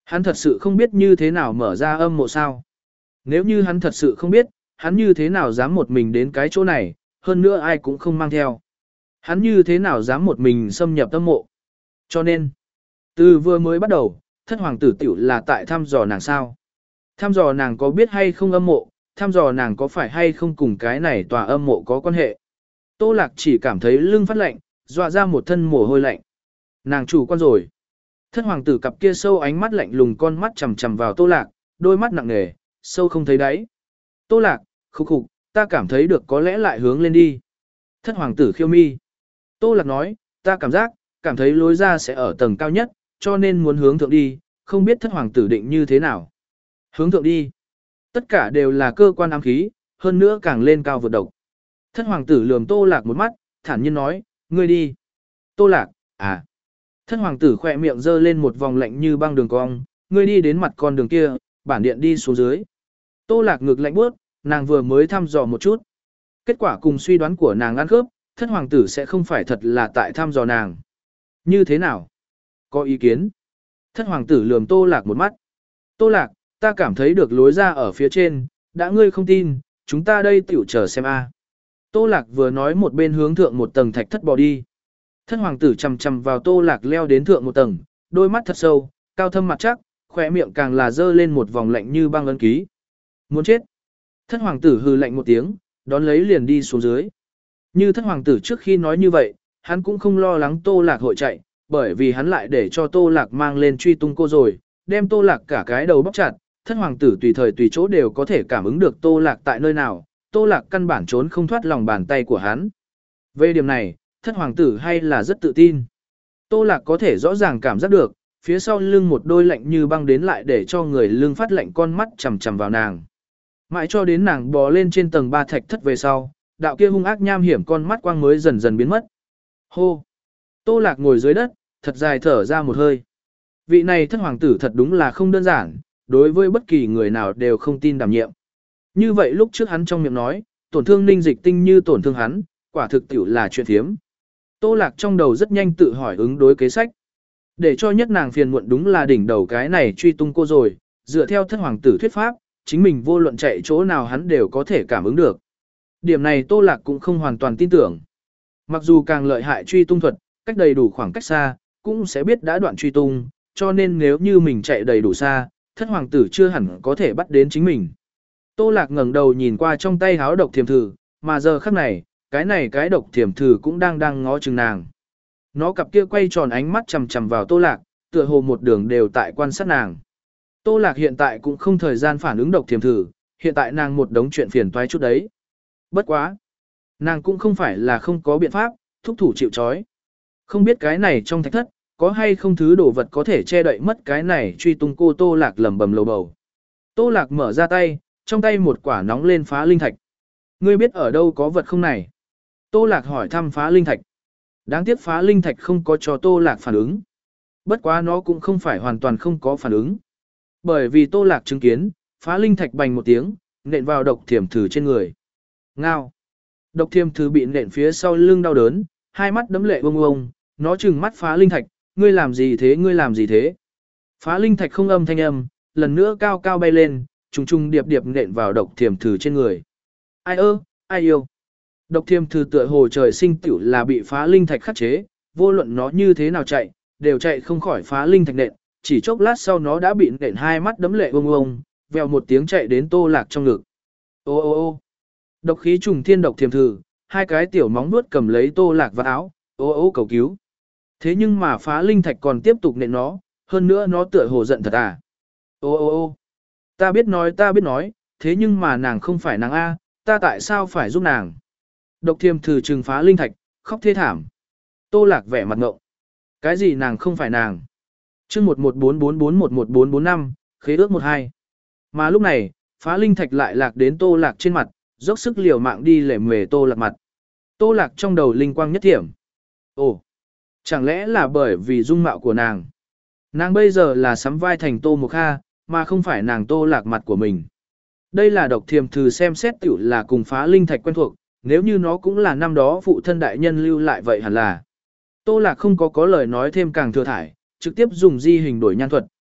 Hắn thật sự không biết như thế nào mở ra âm mộ sao. Nếu như hắn thật sự không biết, hắn như thế nào dám một mình đến cái chỗ này, hơn nữa ai cũng không mang theo. Hắn như thế nào dám một mình xâm nhập âm mộ. Cho nên, từ vừa mới bắt đầu, thất hoàng tử tiểu là tại thăm dò nàng sao. Thăm dò nàng có biết hay không âm mộ, thăm dò nàng có phải hay không cùng cái này tòa âm mộ có quan hệ. Tô Lạc chỉ cảm thấy lưng phát lạnh, dọa ra một thân mồ hôi lạnh. Nàng chủ quan rồi. Thất hoàng tử cặp kia sâu ánh mắt lạnh lùng, con mắt chằm chằm vào Tô Lạc, đôi mắt nặng nề, sâu không thấy đáy. Tô Lạc, khục khục, ta cảm thấy được có lẽ lại hướng lên đi. Thất hoàng tử khiêu mi. Tô Lạc nói, ta cảm giác, cảm thấy lối ra sẽ ở tầng cao nhất, cho nên muốn hướng thượng đi, không biết thất hoàng tử định như thế nào. Hướng thượng đi. Tất cả đều là cơ quan ám khí, hơn nữa càng lên cao vượt độc. Thất hoàng tử lườm Tô Lạc một mắt, thản nhiên nói, ngươi đi. Tô Lạc, à. Thất hoàng tử khỏe miệng giơ lên một vòng lạnh như băng đường cong, ngươi đi đến mặt con đường kia, bản điện đi xuống dưới. Tô Lạc ngực lạnh bước, nàng vừa mới thăm dò một chút. Kết quả cùng suy đoán của nàng ăn khớp, thất hoàng tử sẽ không phải thật là tại thăm dò nàng. Như thế nào? Có ý kiến? Thất hoàng tử lườm Tô Lạc một mắt. Tô Lạc, ta cảm thấy được lối ra ở phía trên, đã ngươi không tin, chúng ta đây tiểu chờ xem a. Tô Lạc vừa nói một bên hướng thượng một tầng thạch thất bò đi. Thất hoàng tử chầm chầm vào Tô Lạc leo đến thượng một tầng, đôi mắt thật sâu, cao thâm mặt chắc, khỏe miệng càng là dơ lên một vòng lạnh như băng ấn ký. Muốn chết. Thất hoàng tử hừ lạnh một tiếng, đón lấy liền đi xuống dưới. Như thất hoàng tử trước khi nói như vậy, hắn cũng không lo lắng Tô Lạc hội chạy, bởi vì hắn lại để cho Tô Lạc mang lên truy tung cô rồi, đem Tô Lạc cả cái đầu bóc chặt, thất hoàng tử tùy thời tùy chỗ đều có thể cảm ứng được Tô Lạc tại nơi nào, Tô Lạc căn bản trốn không thoát lòng bàn tay của hắn. Về điểm này, thất hoàng tử hay là rất tự tin. Tô Lạc có thể rõ ràng cảm giác được, phía sau lưng một đôi lạnh như băng đến lại để cho người lưng phát lạnh con mắt chằm chằm vào nàng. Mãi cho đến nàng bò lên trên tầng ba thạch thất về sau, đạo kia hung ác nham hiểm con mắt quang mới dần dần biến mất. Hô! Tô Lạc ngồi dưới đất, thật dài thở ra một hơi. Vị này thất hoàng tử thật đúng là không đơn giản, đối với bất kỳ người nào đều không tin đảm nhiệm. Như vậy lúc trước hắn trong miệng nói, tổn thương Ninh Dịch Tinh như tổn thương hắn, quả thực tiểu là chuyện thiếm. Tô Lạc trong đầu rất nhanh tự hỏi ứng đối kế sách. Để cho nhất nàng phiền muộn đúng là đỉnh đầu cái này truy tung cô rồi, dựa theo thất hoàng tử thuyết pháp, chính mình vô luận chạy chỗ nào hắn đều có thể cảm ứng được. Điểm này Tô Lạc cũng không hoàn toàn tin tưởng. Mặc dù càng lợi hại truy tung thuật, cách đầy đủ khoảng cách xa, cũng sẽ biết đã đoạn truy tung, cho nên nếu như mình chạy đầy đủ xa, thất hoàng tử chưa hẳn có thể bắt đến chính mình. Tô Lạc ngẩng đầu nhìn qua trong tay háo độc thiềm thử, mà giờ khắc này, cái này cái độc thiềm thử cũng đang đang ngó chừng nàng. Nó cặp kia quay tròn ánh mắt chằm chằm vào Tô Lạc, tựa hồ một đường đều tại quan sát nàng. Tô Lạc hiện tại cũng không thời gian phản ứng độc thiềm thử, hiện tại nàng một đống chuyện phiền toái chút đấy. Bất quá, nàng cũng không phải là không có biện pháp, thúc thủ chịu trói. Không biết cái này trong thạch thất, có hay không thứ đồ vật có thể che đậy mất cái này truy tung cô. Tô Lạc lầm bầm lầu bầu. Tô Lạc mở ra tay, trong tay một quả nóng lên phá linh thạch. Ngươi biết ở đâu có vật không này? Tô Lạc hỏi thăm phá linh thạch. Đáng tiếc phá linh thạch không có cho Tô Lạc phản ứng. Bất quá nó cũng không phải hoàn toàn không có phản ứng. Bởi vì Tô Lạc chứng kiến, phá linh thạch bành một tiếng, nện vào độc thiểm thử trên người. Ngao. Độc thiểm thử bị nện phía sau lưng đau đớn, hai mắt đấm lệ bông bông, nó trừng mắt phá linh thạch, ngươi làm gì thế, ngươi làm gì thế? Phá linh thạch không âm thanh âm, lần nữa cao cao bay lên, trùng trùng điệp điệp nện vào độc thiểm thử trên người. Ai ơ, ai yêu. Độc thiểm thử tựa hồ trời sinh tiểu là bị phá linh thạch khắc chế, vô luận nó như thế nào chạy, đều chạy không khỏi phá linh thạch nện, chỉ chốc lát sau nó đã bị nện hai mắt đấm lệ bông bông, vèo một tiếng chạy đến Tô Lạc trong ngực. Ô ô ô. Độc khí trùng thiên độc thiểm thử, hai cái tiểu móng vuốt cầm lấy Tô Lạc vào áo, ô ô cầu cứu. Thế nhưng mà phá linh thạch còn tiếp tục nện nó, hơn nữa nó tựa hồ giận thật à. Ô ô ô. Ta biết nói ta biết nói, thế nhưng mà nàng không phải nàng A, ta tại sao phải giúp nàng? Độc thiềm thử trừng phá linh thạch, khóc thê thảm. Tô Lạc vẻ mặt ngộng. Cái gì nàng không phải nàng? Chương một một bốn bốn bốn một một bốn bốn năm, khế ước một hai. Mà lúc này, phá linh thạch lại lạc đến Tô Lạc trên mặt, dốc sức liều mạng đi lệ mề Tô Lạc mặt. Tô Lạc trong đầu linh quang nhất thiểm. Ồ, chẳng lẽ là bởi vì dung mạo của nàng? Nàng bây giờ là sắm vai thành Tô Mộc Kha, mà không phải nàng Tô Lạc mặt của mình. Đây là độc thiềm thử xem xét tiểu là cùng phá linh thạch quen thuộc, nếu như nó cũng là năm đó phụ thân đại nhân lưu lại vậy hẳn là. Tô Lạc không có có lời nói thêm càng thừa thải, trực tiếp dùng di hình đổi nhan thuật,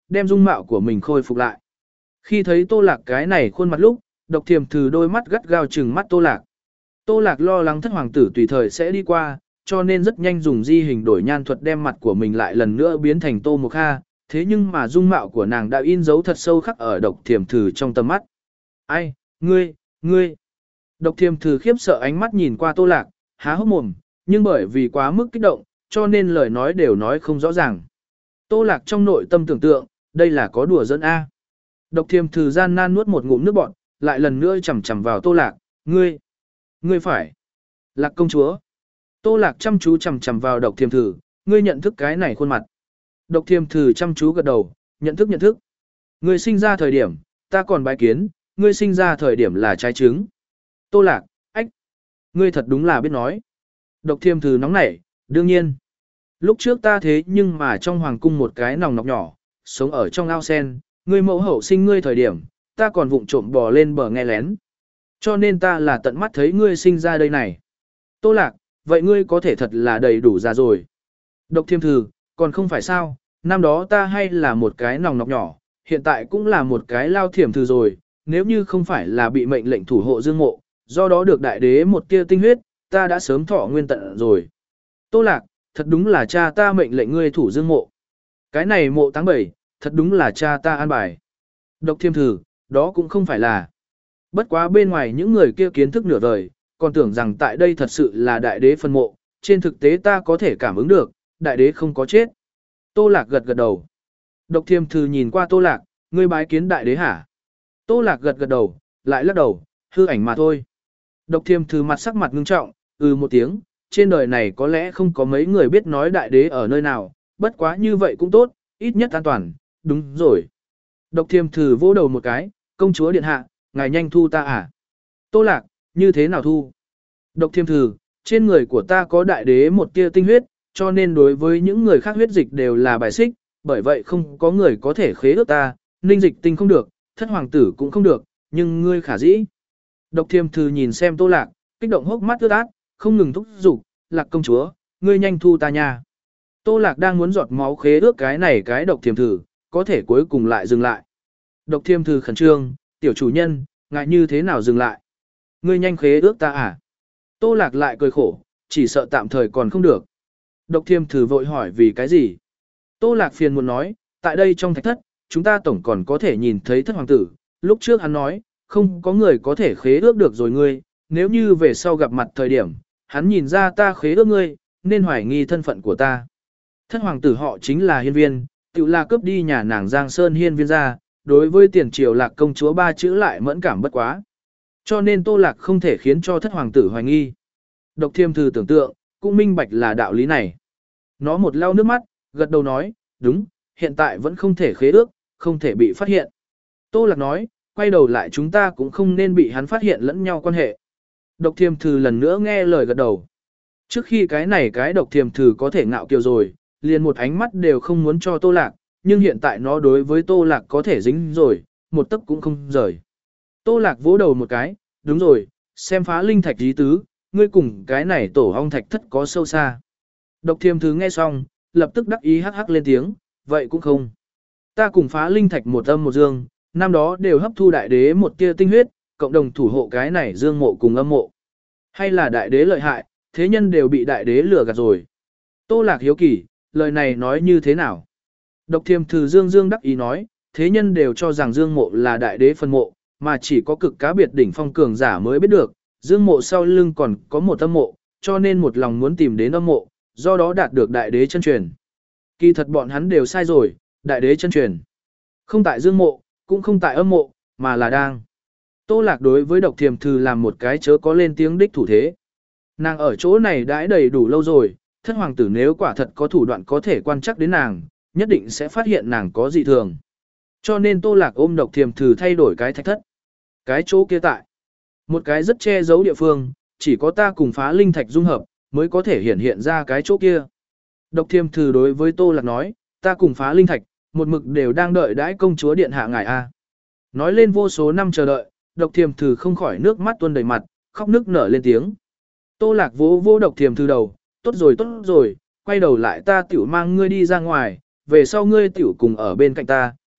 đem dung mạo của mình khôi phục lại. Khi thấy Tô Lạc cái này khuôn mặt lúc, Độc Thiềm Thử đôi mắt gắt gao trừng mắt Tô Lạc. Tô Lạc lo lắng thất hoàng tử tùy thời sẽ đi qua, cho nên rất nhanh dùng di hình đổi nhan thuật đem mặt của mình lại lần nữa biến thành Tô Mộc Kha, thế nhưng mà dung mạo của nàng đã in dấu thật sâu khắc ở Độc Thiềm Thử trong tầm mắt. Ai, ngươi, ngươi. Độc Thiềm Thử khiếp sợ ánh mắt nhìn qua Tô Lạc, há hốc mồm, nhưng bởi vì quá mức kích động, cho nên lời nói đều nói không rõ ràng. Tô Lạc trong nội tâm tưởng tượng, đây là có đùa giỡn A. Độc Thiềm Thử gian nan nuốt một ngụm nước bọt, lại lần nữa chầm chầm vào Tô Lạc, ngươi, ngươi phải. Lạc công chúa. Tô Lạc chăm chú chầm chầm vào Độc Thiềm Thử, ngươi nhận thức cái này khuôn mặt. Độc Thiềm Thử chăm chú gật đầu, nhận thức nhận thức. Ngươi sinh ra thời điểm, ta còn bái kiến, ngươi sinh ra thời điểm là trái trứng. Tô Lạc, ách, ngươi thật đúng là biết nói. Độc Thiềm Thử nóng nảy, đương nhiên. Lúc trước ta thế nhưng mà trong hoàng cung một cái nòng nọc nhỏ, sống ở trong ao sen, ngươi mẫu hậu sinh ngươi thời điểm, ta còn vụng trộm bò lên bờ nghe lén. Cho nên ta là tận mắt thấy ngươi sinh ra đây này. Tô Lạc, vậy ngươi có thể thật là đầy đủ già rồi. Độc Thiềm Thử, còn không phải sao, năm đó ta hay là một cái nòng nọc nhỏ, hiện tại cũng là một cái lao thiểm thử rồi, nếu như không phải là bị mệnh lệnh thủ hộ Dương Mộ, do đó được đại đế một tia tinh huyết, ta đã sớm thọ nguyên tận rồi. Tô Lạc, thật đúng là cha ta mệnh lệnh ngươi thủ Dương Mộ. Cái này mộ tháng bảy, thật đúng là cha ta an bài. Độc Thiềm Thử, đó cũng không phải là. Bất quá bên ngoài những người kia kiến thức nửa vời, còn tưởng rằng tại đây thật sự là đại đế phân mộ, trên thực tế ta có thể cảm ứng được, đại đế không có chết. Tô Lạc gật gật đầu. Độc Thiềm Thử nhìn qua Tô Lạc, ngươi bái kiến đại đế hả? Tô Lạc gật gật đầu, lại lắc đầu, hư ảnh mà thôi. Độc Thiềm Thử mặt sắc mặt ngưng trọng, ừ một tiếng, trên đời này có lẽ không có mấy người biết nói đại đế ở nơi nào, bất quá như vậy cũng tốt, ít nhất an toàn, đúng rồi. Độc Thiềm Thử vỗ đầu một cái, công chúa điện hạ, ngài nhanh thu ta à? Tô Lạc, như thế nào thu? Độc Thiềm Thử, trên người của ta có đại đế một tia tinh huyết, cho nên đối với những người khác huyết dịch đều là bài xích, bởi vậy không có người có thể khế ước ta, ninh dịch tinh không được, thất hoàng tử cũng không được, nhưng ngươi khả dĩ. Độc Thiềm Thử nhìn xem Tô Lạc, kích động hốc mắt ướt át, không ngừng thúc giục, Lạc công chúa, ngươi nhanh thu ta nha. Tô Lạc đang muốn giọt máu khế ước cái này cái Độc Thiềm Thử, có thể cuối cùng lại dừng lại. Độc Thiềm Thử khẩn trương, tiểu chủ nhân, ngại như thế nào dừng lại? Ngươi nhanh khế ước ta à? Tô Lạc lại cười khổ, chỉ sợ tạm thời còn không được. Độc Thiềm Thử vội hỏi vì cái gì? Tô Lạc phiền muốn nói, tại đây trong thạch thất, chúng ta tổng còn có thể nhìn thấy thất hoàng tử. Lúc trước hắn nói, không có người có thể khế ước được rồi ngươi, nếu như về sau gặp mặt thời điểm, hắn nhìn ra ta khế ước ngươi, nên hoài nghi thân phận của ta. Thất hoàng tử họ chính là Hiên Viên, tự là cướp đi nhà nàng Giang Sơn Hiên Viên ra, đối với tiền triều Lạc công chúa ba chữ lại mẫn cảm bất quá. Cho nên Tô Lạc không thể khiến cho thất hoàng tử hoài nghi. Độc Thiềm Thử tưởng tượng, cũng minh bạch là đạo lý này. Nó một lau nước mắt, gật đầu nói, đúng, hiện tại vẫn không thể khế ước, không thể bị phát hiện. Tô Lạc nói, quay đầu lại chúng ta cũng không nên bị hắn phát hiện lẫn nhau quan hệ. Độc Thiềm Thử lần nữa nghe lời gật đầu. Trước khi cái này cái Độc Thiềm Thử có thể ngạo kiều rồi, liền một ánh mắt đều không muốn cho Tô Lạc, nhưng hiện tại nó đối với Tô Lạc có thể dính rồi, một tấc cũng không rời. Tô Lạc vỗ đầu một cái, đúng rồi, xem Phá Linh Thạch ý tứ, ngươi cùng cái này tổ ong thạch thất có sâu xa. Độc Thiềm Thử nghe xong, lập tức đắc ý hắc hắc lên tiếng, vậy cũng không. Ta cùng Phá Linh Thạch một âm một dương, năm đó đều hấp thu đại đế một tia tinh huyết, cộng đồng thủ hộ cái này dương mộ cùng âm mộ. Hay là đại đế lợi hại, thế nhân đều bị đại đế lừa gạt rồi. Tô Lạc hiếu kỳ, lời này nói như thế nào? Độc Thiềm Thử dương dương đắc ý nói, thế nhân đều cho rằng dương mộ là đại đế phân mộ, mà chỉ có cực cá biệt đỉnh phong cường giả mới biết được, dương mộ sau lưng còn có một âm mộ, cho nên một lòng muốn tìm đến âm mộ, do đó đạt được đại đế chân truyền. Kỳ thật bọn hắn đều sai rồi, đại đế chân truyền. Không tại dương mộ, cũng không tại âm mộ, mà là đang. Tô Lạc đối với Độc Thiềm Thử làm một cái chớ có lên tiếng đích thủ thế. Nàng ở chỗ này đãi đầy đủ lâu rồi, thất hoàng tử nếu quả thật có thủ đoạn có thể quan chắc đến nàng, nhất định sẽ phát hiện nàng có dị thường. Cho nên Tô Lạc ôm Độc Thiềm Thử thay đổi cái thạch thất. Cái chỗ kia tại. Một cái rất che giấu địa phương, chỉ có ta cùng Phá Linh Thạch dung hợp, mới có thể hiện hiện ra cái chỗ kia. Độc Thiềm Thử đối với Tô Lạc nói, ta cùng Phá Linh Thạch, một mực đều đang đợi đãi công chúa điện hạ ngài a. Nói lên vô số năm chờ đợi, Độc Thiềm Thử không khỏi nước mắt tuôn đầy mặt, khóc nức nở lên tiếng. Tô Lạc vỗ vỗ Độc Thiềm Thử đầu, tốt rồi tốt rồi, quay đầu lại ta tiểu mang ngươi đi ra ngoài, về sau ngươi tiểu cùng ở bên cạnh ta,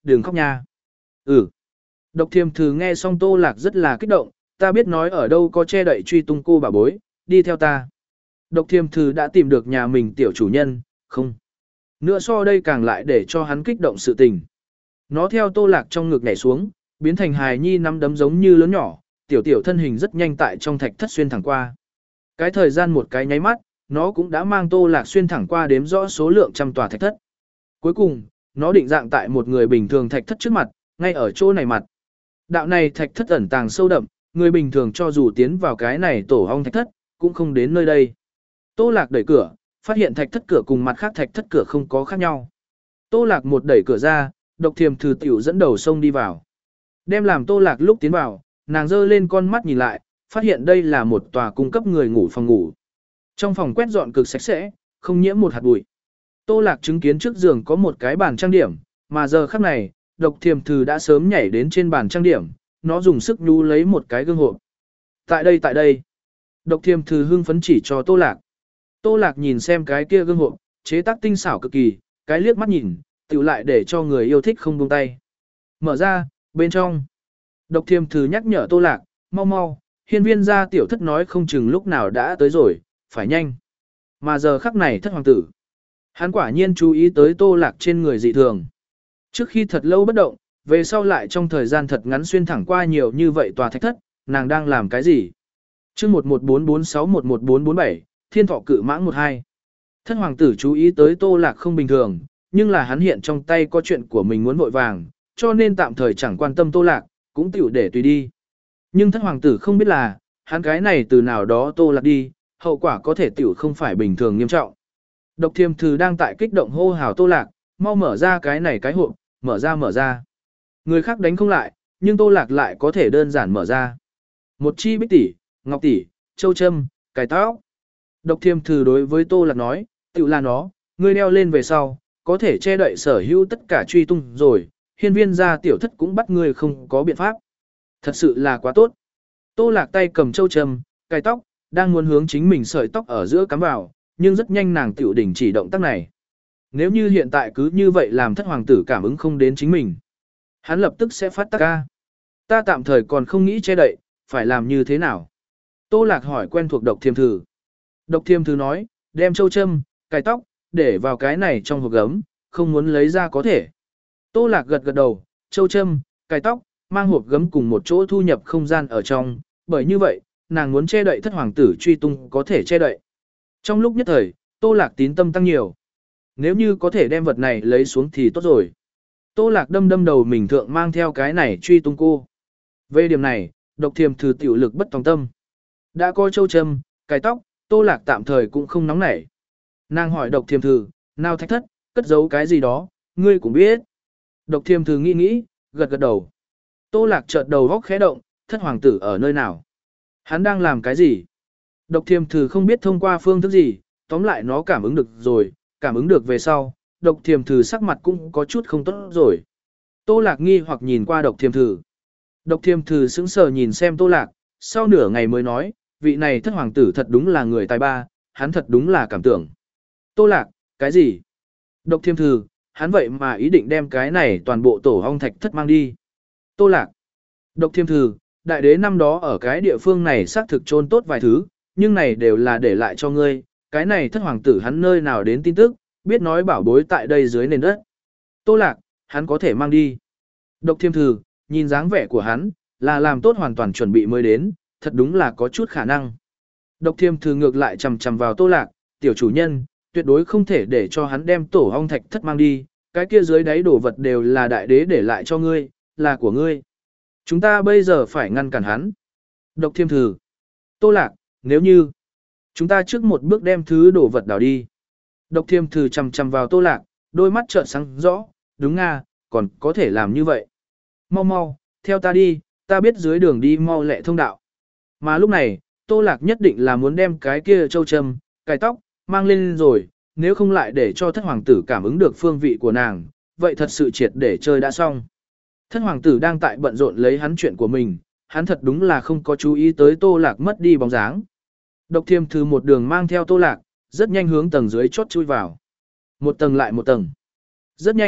đừng khóc nha. Ừ. Độc thiềm thử nghe xong Tô Lạc rất là kích động, ta biết nói ở đâu có che đậy truy tung cô bà bối, đi theo ta. Độc thiềm thử đã tìm được nhà mình tiểu chủ nhân, không. Nữa so đây càng lại để cho hắn kích động sự tình. Nó theo Tô Lạc trong ngực nhảy xuống, biến thành hài nhi nắm đấm giống như lớn nhỏ, tiểu tiểu thân hình rất nhanh tại trong thạch thất xuyên thẳng qua. Cái thời gian một cái nháy mắt, nó cũng đã mang Tô Lạc xuyên thẳng qua đếm rõ số lượng trăm tòa thạch thất. Cuối cùng, nó định dạng tại một người bình thường thạch thất trước mặt, ngay ở chỗ này mặt. Đạo này thạch thất ẩn tàng sâu đậm, người bình thường cho dù tiến vào cái này tổ ong thạch thất, cũng không đến nơi đây. Tô Lạc đẩy cửa, phát hiện thạch thất cửa cùng mặt khác thạch thất cửa không có khác nhau. Tô Lạc một đẩy cửa ra, độc thiềm thử tiểu dẫn đầu sông đi vào. Đem làm Tô Lạc lúc tiến vào, nàng giơ lên con mắt nhìn lại, phát hiện đây là một tòa cung cấp người ngủ phòng ngủ. Trong phòng quét dọn cực sạch sẽ, không nhiễm một hạt bụi. Tô Lạc chứng kiến trước giường có một cái bàn trang điểm, mà giờ khắc này, độc thiềm thử đã sớm nhảy đến trên bàn trang điểm, nó dùng sức nhu lấy một cái gương hộp. Tại đây tại đây. Độc thiềm thử hưng phấn chỉ cho Tô Lạc. Tô Lạc nhìn xem cái kia gương hộp, chế tác tinh xảo cực kỳ, cái liếc mắt nhìn, tiểu lại để cho người yêu thích không buông tay. Mở ra, bên trong. Độc thiềm thử nhắc nhở Tô Lạc, mau mau, hiên viên gia tiểu thất nói không chừng lúc nào đã tới rồi, phải nhanh. Mà giờ khắc này thất hoàng tử. Hắn quả nhiên chú ý tới Tô Lạc trên người dị thường. Trước khi thật lâu bất động, về sau lại trong thời gian thật ngắn xuyên thẳng qua nhiều như vậy tòa thạch thất, nàng đang làm cái gì? Chương một một bốn bốn sáu một một bốn bốn bảy, Thiên Thọ Cự Mãng một hai. Thất hoàng tử chú ý tới Tô Lạc không bình thường, nhưng là hắn hiện trong tay có chuyện của mình muốn vội vàng, cho nên tạm thời chẳng quan tâm Tô Lạc, cũng tiểu để tùy đi. Nhưng thất hoàng tử không biết là, hắn cái này từ nào đó Tô Lạc đi, hậu quả có thể tiểu không phải bình thường nghiêm trọng. Độc thiềm thử đang tại kích động hô hào Tô Lạc, mau mở ra cái này cái hộp, mở ra mở ra. Người khác đánh không lại, nhưng Tô Lạc lại có thể đơn giản mở ra. Một chi bích tỷ, ngọc tỷ, châu châm, cài tóc. Độc thiềm thử đối với Tô Lạc nói, tự là nó, ngươi đeo lên về sau, có thể che đậy sở hữu tất cả truy tung rồi, hiên viên gia tiểu thất cũng bắt ngươi không có biện pháp. Thật sự là quá tốt. Tô Lạc tay cầm châu châm, cài tóc, đang muốn hướng chính mình sợi tóc ở giữa cắm vào, nhưng rất nhanh nàng tiểu đình chỉ động tác này. Nếu như hiện tại cứ như vậy làm thất hoàng tử cảm ứng không đến chính mình, hắn lập tức sẽ phát tác ca. Ta tạm thời còn không nghĩ che đậy, phải làm như thế nào? Tô Lạc hỏi quen thuộc độc thiềm thử. Độc thiềm thử nói, đem châu châm, cài tóc, để vào cái này trong hộp gấm, không muốn lấy ra có thể. Tô Lạc gật gật đầu, châu châm, cài tóc, mang hộp gấm cùng một chỗ thu nhập không gian ở trong, bởi như vậy, nàng muốn che đậy thất hoàng tử truy tung có thể che đậy. Trong lúc nhất thời, Tô Lạc tín tâm tăng nhiều. Nếu như có thể đem vật này lấy xuống thì tốt rồi. Tô Lạc đâm đâm đầu mình thượng mang theo cái này truy tung cô. Về điểm này, độc thiềm thử tiểu lực bất tòng tâm. Đã coi châu châm, cài tóc, Tô Lạc tạm thời cũng không nóng nảy. Nàng hỏi độc thiềm thử, nào thạch thất, cất giấu cái gì đó, ngươi cũng biết. Độc thiềm thử nghĩ nghĩ, gật gật đầu. Tô Lạc chợt đầu góc khẽ động, thất hoàng tử ở nơi nào? Hắn đang làm cái gì? Độc thiềm thử không biết thông qua phương thức gì, tóm lại nó cảm ứng được rồi, cảm ứng được về sau, độc thiềm thử sắc mặt cũng có chút không tốt rồi. Tô Lạc nghi hoặc nhìn qua độc thiềm thử. Độc thiềm thử sững sờ nhìn xem Tô Lạc, sau nửa ngày mới nói, vị này thất hoàng tử thật đúng là người tài ba, hắn thật đúng là cảm tưởng. Tô Lạc, cái gì? Độc thiềm thử, hắn vậy mà ý định đem cái này toàn bộ tổ ong thạch thất mang đi. Tô Lạc. Độc thiềm thử, đại đế năm đó ở cái địa phương này xác thực trôn tốt vài thứ, nhưng này đều là để lại cho ngươi, cái này thất hoàng tử hắn nơi nào đến tin tức, biết nói bảo bối tại đây dưới nền đất. Tô Lạc, hắn có thể mang đi. Độc thiềm thử, nhìn dáng vẻ của hắn, là làm tốt hoàn toàn chuẩn bị mới đến, thật đúng là có chút khả năng. Độc thiềm thử ngược lại chầm chầm vào Tô Lạc, tiểu chủ nhân, tuyệt đối không thể để cho hắn đem tổ ong thạch thất mang đi, cái kia dưới đáy đồ vật đều là đại đế để lại cho ngươi, là của ngươi. Chúng ta bây giờ phải ngăn cản hắn. Độc thiềm thử. Tô Lạc, nếu như chúng ta trước một bước đem thứ đồ vật đào đi. Độc thiềm thử chầm chầm vào Tô Lạc, đôi mắt trợn sáng rõ, đúng nga, còn có thể làm như vậy. Mau mau, theo ta đi, ta biết dưới đường đi mau lẹ thông đạo. Mà lúc này, Tô Lạc nhất định là muốn đem cái kia châu châm, cài tóc, mang lên rồi, nếu không lại để cho thất hoàng tử cảm ứng được phương vị của nàng, vậy thật sự triệt để chơi đã xong. Thất hoàng tử đang tại bận rộn lấy hắn chuyện của mình, hắn thật đúng là không có chú ý tới Tô Lạc mất đi bóng dáng. Độc thiềm thử một đường mang theo Tô Lạc, rất nhanh hướng tầng dưới chốt chui vào. Một tầng lại một tầng. Rất nhanh,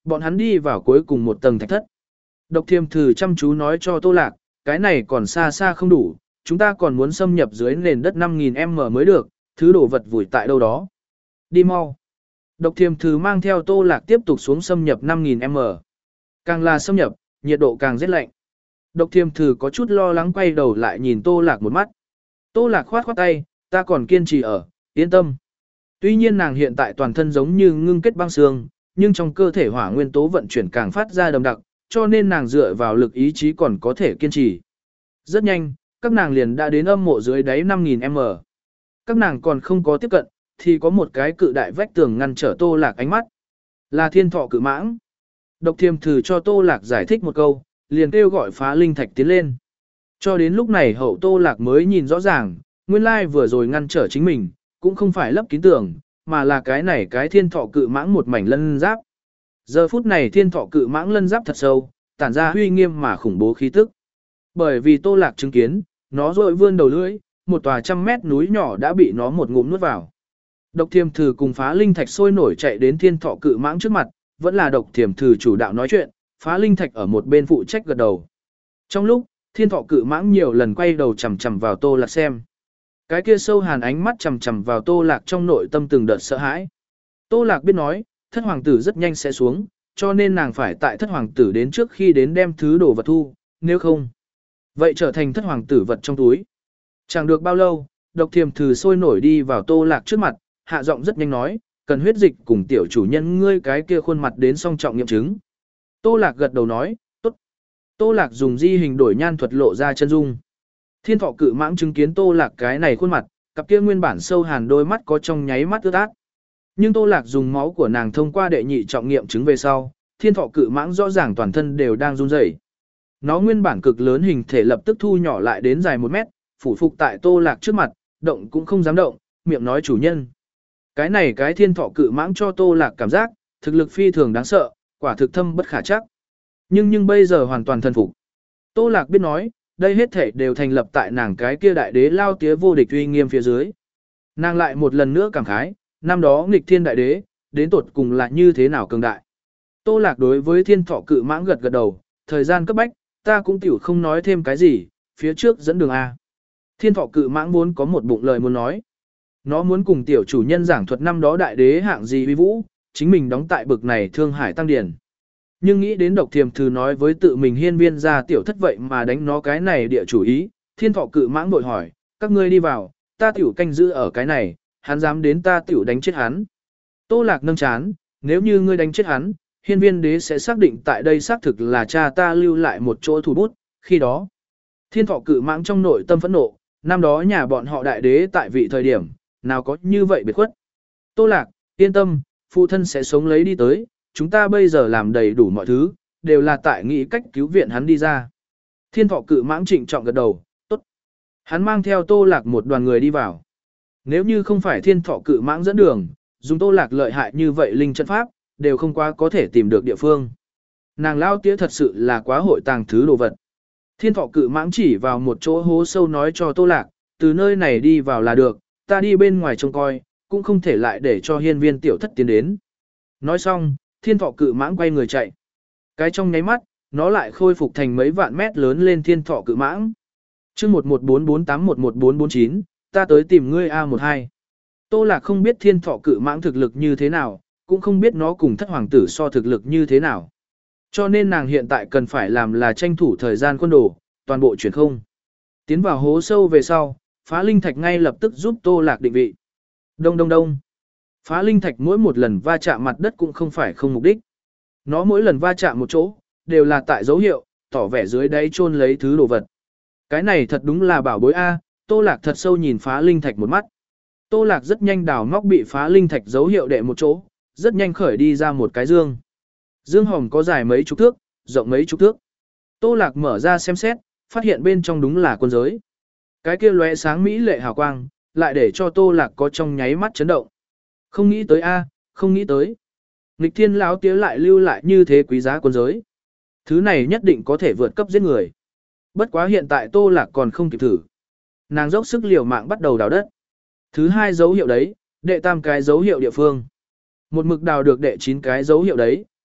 bọn hắn đi vào cuối cùng một tầng thạch thất. Độc Thiềm Thử chăm chú nói cho Tô Lạc, cái này còn xa xa không đủ, chúng ta còn muốn xâm nhập dưới nền đất năm nghìn mét mới được, thứ đồ vật vùi tại đâu đó. Đi mau. Độc Thiềm Thử mang theo Tô Lạc tiếp tục xuống xâm nhập năm nghìn mét. Càng là xâm nhập, nhiệt độ càng rét lạnh. Độc Thiềm Thử có chút lo lắng quay đầu lại nhìn Tô Lạc một mắt. Tô Lạc khoát khoát tay, ta còn kiên trì ở, yên tâm. Tuy nhiên nàng hiện tại toàn thân giống như ngưng kết băng xương, nhưng trong cơ thể hỏa nguyên tố vận chuyển càng phát ra đậm đặc, cho nên nàng dựa vào lực ý chí còn có thể kiên trì. Rất nhanh, các nàng liền đã đến âm mộ dưới đáy năm nghìn mét. Các nàng còn không có tiếp cận, thì có một cái cự đại vách tường ngăn trở Tô Lạc ánh mắt. Là thiên thọ cự mãng. Độc Thiềm Thử cho Tô Lạc giải thích một câu, liền kêu gọi phá linh thạch tiến lên. Cho đến lúc này hậu Tô Lạc mới nhìn rõ ràng, nguyên lai vừa rồi ngăn trở chính mình, cũng không phải lấp kín tường, mà là cái này cái thiên thọ cự mãng một mảnh lân giáp. Giờ phút này thiên thọ cự mãng lân giáp thật sâu, tản ra uy nghiêm mà khủng bố khí tức. Bởi vì Tô Lạc chứng kiến, nó rội vươn đầu lưỡi, một tòa trăm mét núi nhỏ đã bị nó một ngụm nuốt vào. Độc Thiềm Thử cùng phá linh thạch sôi nổi chạy đến thiên thọ cự mãng trước mặt, vẫn là Độc Thiềm Thử chủ đạo nói chuyện, phá linh thạch ở một bên phụ trách gật đầu. Trong lúc, thiên thọ cự mãng nhiều lần quay đầu chằm chằm vào Tô Lạc xem. Cái kia sâu hàn ánh mắt chằm chằm vào Tô Lạc trong nội tâm từng đợt sợ hãi. Tô Lạc biết nói, thất hoàng tử rất nhanh sẽ xuống, cho nên nàng phải tại thất hoàng tử đến trước khi đến đem thứ đồ vật thu, nếu không, vậy trở thành thất hoàng tử vật trong túi. Chẳng được bao lâu, Độc Thiềm Thử sôi nổi đi vào Tô Lạc trước mặt, hạ giọng rất nhanh nói, cần huyết dịch cùng tiểu chủ nhân ngươi cái kia khuôn mặt đến song trọng nghiệm chứng. Tô Lạc gật đầu nói, tốt. Tô Lạc dùng di hình đổi nhan thuật lộ ra chân dung. Thiên thọ cự mãng chứng kiến Tô Lạc cái này khuôn mặt, cặp kia nguyên bản sâu hàn đôi mắt có trong nháy mắt ướt át. Nhưng Tô Lạc dùng máu của nàng thông qua đệ nhị trọng nghiệm chứng về sau, thiên thọ cự mãng rõ ràng toàn thân đều đang run rẩy. Nó nguyên bản cực lớn hình thể lập tức thu nhỏ lại đến dài một mét, phủ phục tại Tô Lạc trước mặt, động cũng không dám động, miệng nói chủ nhân. Cái này cái thiên thọ cự mãng cho Tô Lạc cảm giác, thực lực phi thường đáng sợ, quả thực thâm bất khả chắc. Nhưng nhưng bây giờ hoàn toàn thần phục. Tô Lạc biết nói, đây hết thể đều thành lập tại nàng cái kia đại đế lao tía vô địch uy nghiêm phía dưới. Nàng lại một lần nữa cảm khái, năm đó nghịch thiên đại đế, đến tột cùng là như thế nào cường đại. Tô Lạc đối với thiên thọ cự mãng gật gật đầu, thời gian cấp bách, ta cũng tiểu không nói thêm cái gì, phía trước dẫn đường A. Thiên thọ cự mãng muốn có một bụng lời muốn nói. Nó muốn cùng tiểu chủ nhân giảng thuật năm đó đại đế hạng gì uy vũ, chính mình đóng tại bực này Thương Hải Tăng Điển. Nhưng nghĩ đến Độc Thiềm Thử nói với tự mình hiên viên ra tiểu thất vậy mà đánh nó cái này địa chủ ý, thiên thọ cự mãng bội hỏi, các ngươi đi vào, ta tiểu canh giữ ở cái này, hắn dám đến ta tiểu đánh chết hắn. Tô Lạc nâng chán, nếu như ngươi đánh chết hắn, hiên viên đế sẽ xác định tại đây xác thực là cha ta lưu lại một chỗ thủ bút, khi đó. Thiên thọ cự mãng trong nội tâm phẫn nộ, năm đó nhà bọn họ đại đế tại vị thời điểm, nào có như vậy biệt khuất. Tô Lạc, yên tâm, phụ thân sẽ sống lấy đi tới, chúng ta bây giờ làm đầy đủ mọi thứ, đều là tại nghĩ cách cứu viện hắn đi ra. Thiên thọ cự mãng trịnh trọng gật đầu, tốt. Hắn mang theo Tô Lạc một đoàn người đi vào. Nếu như không phải thiên thọ cự mãng dẫn đường, dùng Tô Lạc lợi hại như vậy linh trận pháp, đều không quá có thể tìm được địa phương. Nàng lao tía thật sự là quá hội tàng thứ đồ vật. Thiên thọ cự mãng chỉ vào một chỗ hố sâu nói cho Tô Lạc, từ nơi này đi vào là được, ta đi bên ngoài trông coi, cũng không thể lại để cho hiên viên tiểu thất tiến đến. Nói xong, thiên thọ cự mãng quay người chạy. Cái trong nháy mắt, nó lại khôi phục thành mấy vạn mét lớn lên thiên thọ cự mãng. chương một một bốn bốn tám một một bốn bốn chín, ta tới tìm ngươi A mười hai. Tô Lạc không biết thiên thọ cự mãng thực lực như thế nào, cũng không biết nó cùng thất hoàng tử so thực lực như thế nào. Cho nên nàng hiện tại cần phải làm là tranh thủ thời gian quân đồ, toàn bộ chuyển không. Tiến vào hố sâu về sau, phá linh thạch ngay lập tức giúp Tô Lạc định vị. Đông đông đông. Phá linh thạch mỗi một lần va chạm mặt đất cũng không phải không mục đích. Nó mỗi lần va chạm một chỗ, đều là tại dấu hiệu, tỏ vẻ dưới đáy chôn lấy thứ đồ vật. Cái này thật đúng là bảo bối A, Tô Lạc thật sâu nhìn phá linh thạch một mắt. Tô Lạc rất nhanh đào móc bị phá linh thạch dấu hiệu đệ một chỗ, rất nhanh khởi đi ra một cái dương. Dương hồng có dài mấy chục thước, rộng mấy chục thước. Tô Lạc mở ra xem xét, phát hiện bên trong đúng là quân giới. Cái kia lóe sáng mỹ lệ hào quang, lại để cho Tô Lạc có trong nháy mắt chấn động. Không nghĩ tới a, không nghĩ tới. Nghịch thiên lão tía lại lưu lại như thế quý giá quân giới. Thứ này nhất định có thể vượt cấp giết người. Bất quá hiện tại Tô Lạc còn không kịp thử. Nàng dốc sức liều mạng bắt đầu đào đất. Thứ hai dấu hiệu đấy, đệ tam cái dấu hiệu địa phương. Một mực đào được đệ chín cái dấu hiệu đấy,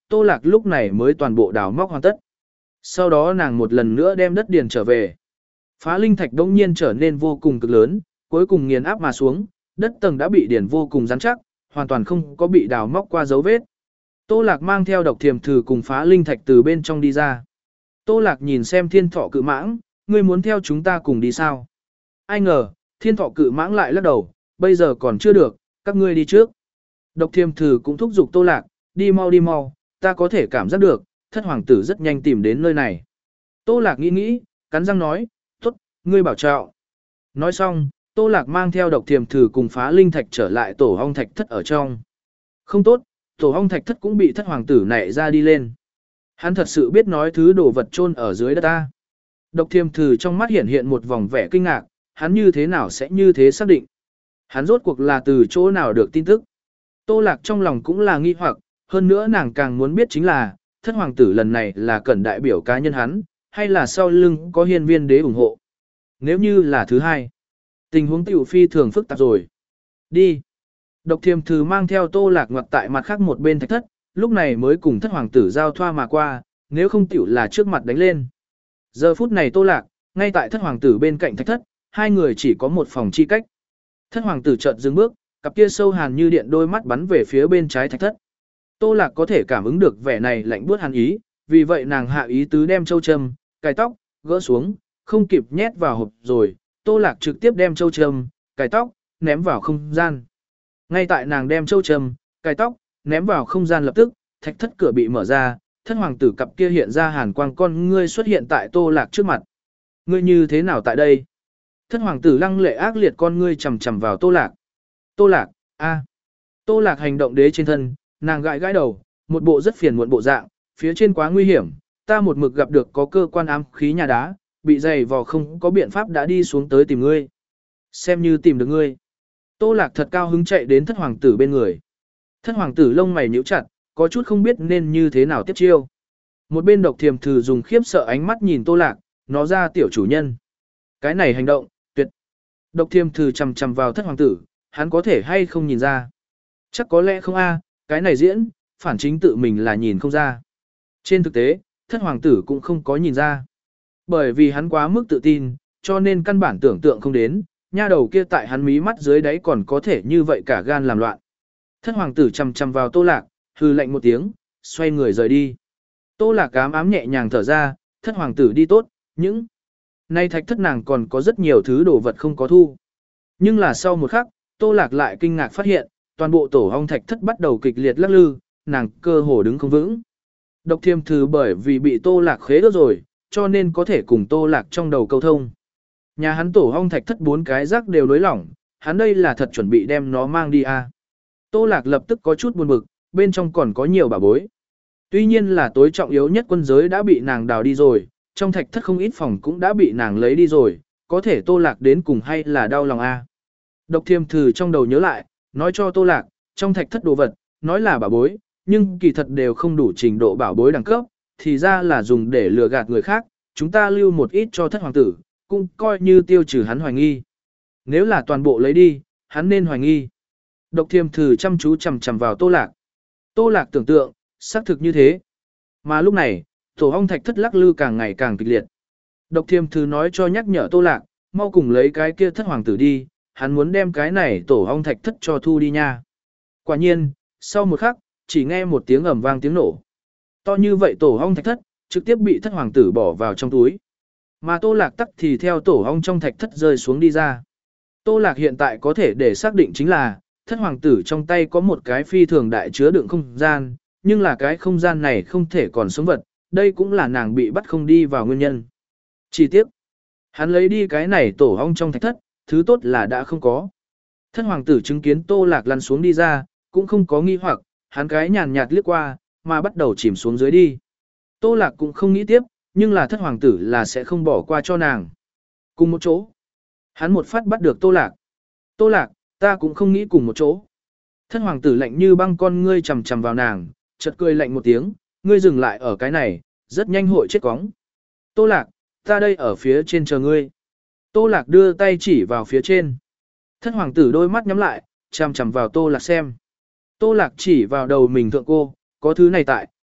Tô Lạc lúc này mới toàn bộ đào móc hoàn tất. Sau đó nàng một lần nữa đem đất điền trở về. Phá linh thạch đông nhiên trở nên vô cùng cực lớn, cuối cùng nghiền áp mà xuống, đất tầng đã bị điền vô cùng rắn chắc, hoàn toàn không có bị đào móc qua dấu vết. Tô Lạc mang theo độc thiềm thử cùng phá linh thạch từ bên trong đi ra. Tô Lạc nhìn xem thiên thọ cự mãng, ngươi muốn theo chúng ta cùng đi sao? Ai ngờ, thiên thọ cự mãng lại lắc đầu, bây giờ còn chưa được, các ngươi đi trước. Độc thiềm thử cũng thúc giục Tô Lạc, đi mau đi mau, ta có thể cảm giác được, thất hoàng tử rất nhanh tìm đến nơi này. Tô Lạc nghĩ nghĩ, cắn răng nói, tốt, ngươi bảo trọng. Nói xong, Tô Lạc mang theo độc thiềm thử cùng phá linh thạch trở lại tổ ong thạch thất ở trong. Không tốt, tổ ong thạch thất cũng bị thất hoàng tử nảy ra đi lên. Hắn thật sự biết nói thứ đồ vật chôn ở dưới đất ta. Độc thiềm thử trong mắt hiện hiện một vòng vẻ kinh ngạc, hắn như thế nào sẽ như thế xác định. Hắn rốt cuộc là từ chỗ nào được tin tức. Tô Lạc trong lòng cũng là nghi hoặc, hơn nữa nàng càng muốn biết chính là, thất hoàng tử lần này là cẩn đại biểu cá nhân hắn, hay là sau lưng có hiên viên đế ủng hộ. Nếu như là thứ hai, tình huống tiểu phi thường phức tạp rồi. Đi. Độc thiềm thử mang theo Tô Lạc ngoặt tại mặt khác một bên thạch thất, lúc này mới cùng thất hoàng tử giao thoa mà qua, nếu không tiểu là trước mặt đánh lên. Giờ phút này Tô Lạc, ngay tại thất hoàng tử bên cạnh thạch thất, hai người chỉ có một phòng chi cách. Thất hoàng tử chợt dừng bước, cặp kia sâu hàn như điện đôi mắt bắn về phía bên trái thạch thất. Tô Lạc có thể cảm ứng được vẻ này lạnh buốt hàn ý, vì vậy nàng hạ ý tứ đem châu châm, cài tóc, gỡ xuống, không kịp nhét vào hộp rồi, Tô Lạc trực tiếp đem châu châm, cài tóc, ném vào không gian. Ngay tại nàng đem châu châm, cài tóc, ném vào không gian lập tức, thạch thất cửa bị mở ra, thất hoàng tử cặp kia hiện ra hàn quang con ngươi xuất hiện tại Tô Lạc trước mặt. Ngươi như thế nào tại đây? Thất hoàng tử lăng lệ ác liệt con ngươi chằm chằm vào Tô Lạc. Tô Lạc, a. Tô Lạc hành động đế trên thân, nàng gãi gãi đầu, một bộ rất phiền muộn bộ dạng, phía trên quá nguy hiểm, ta một mực gặp được có cơ quan ám khí nhà đá, bị dày vò không có biện pháp đã đi xuống tới tìm ngươi. Xem như tìm được ngươi. Tô Lạc thật cao hứng chạy đến thất hoàng tử bên người. Thất hoàng tử lông mày nhíu chặt, có chút không biết nên như thế nào tiếp chiêu. Một bên độc thiềm thử dùng khiếp sợ ánh mắt nhìn Tô Lạc, nó ra tiểu chủ nhân. Cái này hành động, tuyệt. Độc thiềm thử chằm chằm vào thất hoàng tử, hắn có thể hay không nhìn ra. Chắc có lẽ không a, cái này diễn, phản chính tự mình là nhìn không ra. Trên thực tế, thất hoàng tử cũng không có nhìn ra. Bởi vì hắn quá mức tự tin, cho nên căn bản tưởng tượng không đến, nha đầu kia tại hắn mí mắt dưới đáy còn có thể như vậy cả gan làm loạn. Thất hoàng tử chằm chằm vào Tô Lạc, hừ lạnh một tiếng, xoay người rời đi. Tô Lạc ám ám nhẹ nhàng thở ra, thất hoàng tử đi tốt, những nay thạch thất nàng còn có rất nhiều thứ đồ vật không có thu. Nhưng là sau một khắc, Tô Lạc lại kinh ngạc phát hiện, toàn bộ tổ ong thạch thất bắt đầu kịch liệt lắc lư, nàng cơ hồ đứng không vững. Độc thiềm thử bởi vì bị Tô Lạc khế đốt rồi, cho nên có thể cùng Tô Lạc trong đầu câu thông. Nhà hắn tổ ong thạch thất bốn cái rác đều nối lỏng, hắn đây là thật chuẩn bị đem nó mang đi à. Tô Lạc lập tức có chút buồn bực, bên trong còn có nhiều bảo bối. Tuy nhiên là tối trọng yếu nhất quân giới đã bị nàng đào đi rồi, trong thạch thất không ít phòng cũng đã bị nàng lấy đi rồi, có thể Tô Lạc đến cùng hay là đau lòng a. À. Độc thiềm thử trong đầu nhớ lại, nói cho Tô Lạc, trong thạch thất đồ vật, nói là bảo bối, nhưng kỳ thật đều không đủ trình độ bảo bối đẳng cấp, thì ra là dùng để lừa gạt người khác, chúng ta lưu một ít cho thất hoàng tử, cũng coi như tiêu trừ hắn hoài nghi. Nếu là toàn bộ lấy đi, hắn nên hoài nghi. Độc thiềm thử chăm chú chằm chằm vào Tô Lạc. Tô Lạc tưởng tượng, xác thực như thế. Mà lúc này, tổ ong thạch thất lắc lư càng ngày càng kịch liệt. Độc thiềm thử nói cho nhắc nhở Tô Lạc, mau cùng lấy cái kia thất hoàng tử đi, hắn muốn đem cái này tổ ong thạch thất cho thu đi nha. Quả nhiên, sau một khắc, chỉ nghe một tiếng ầm vang tiếng nổ. To như vậy tổ ong thạch thất, trực tiếp bị thất hoàng tử bỏ vào trong túi. Mà Tô Lạc tắc thì theo tổ ong trong thạch thất rơi xuống đi ra. Tô Lạc hiện tại có thể để xác định chính là, thất hoàng tử trong tay có một cái phi thường đại chứa đựng không gian, nhưng là cái không gian này không thể còn sống vật, đây cũng là nàng bị bắt không đi vào nguyên nhân. Chỉ tiếc, hắn lấy đi cái này tổ ong trong thạch thất, thứ tốt là đã không có. Thất hoàng tử chứng kiến Tô Lạc lăn xuống đi ra, cũng không có nghi hoặc, hắn cái nhàn nhạt liếc qua, mà bắt đầu chìm xuống dưới đi. Tô Lạc cũng không nghĩ tiếp, nhưng là thất hoàng tử là sẽ không bỏ qua cho nàng. Cùng một chỗ, hắn một phát bắt được Tô Lạc. Tô Lạc, ta cũng không nghĩ cùng một chỗ. Thất hoàng tử lạnh như băng con ngươi chằm chằm vào nàng, chợt cười lạnh một tiếng, ngươi dừng lại ở cái này, rất nhanh hội chết cóng. Tô Lạc, ta đây ở phía trên chờ ngươi. Tô Lạc đưa tay chỉ vào phía trên. Thất hoàng tử đôi mắt nhắm lại, chằm chằm vào Tô Lạc xem. Tô Lạc chỉ vào đầu mình thượng cô, có thứ này tại,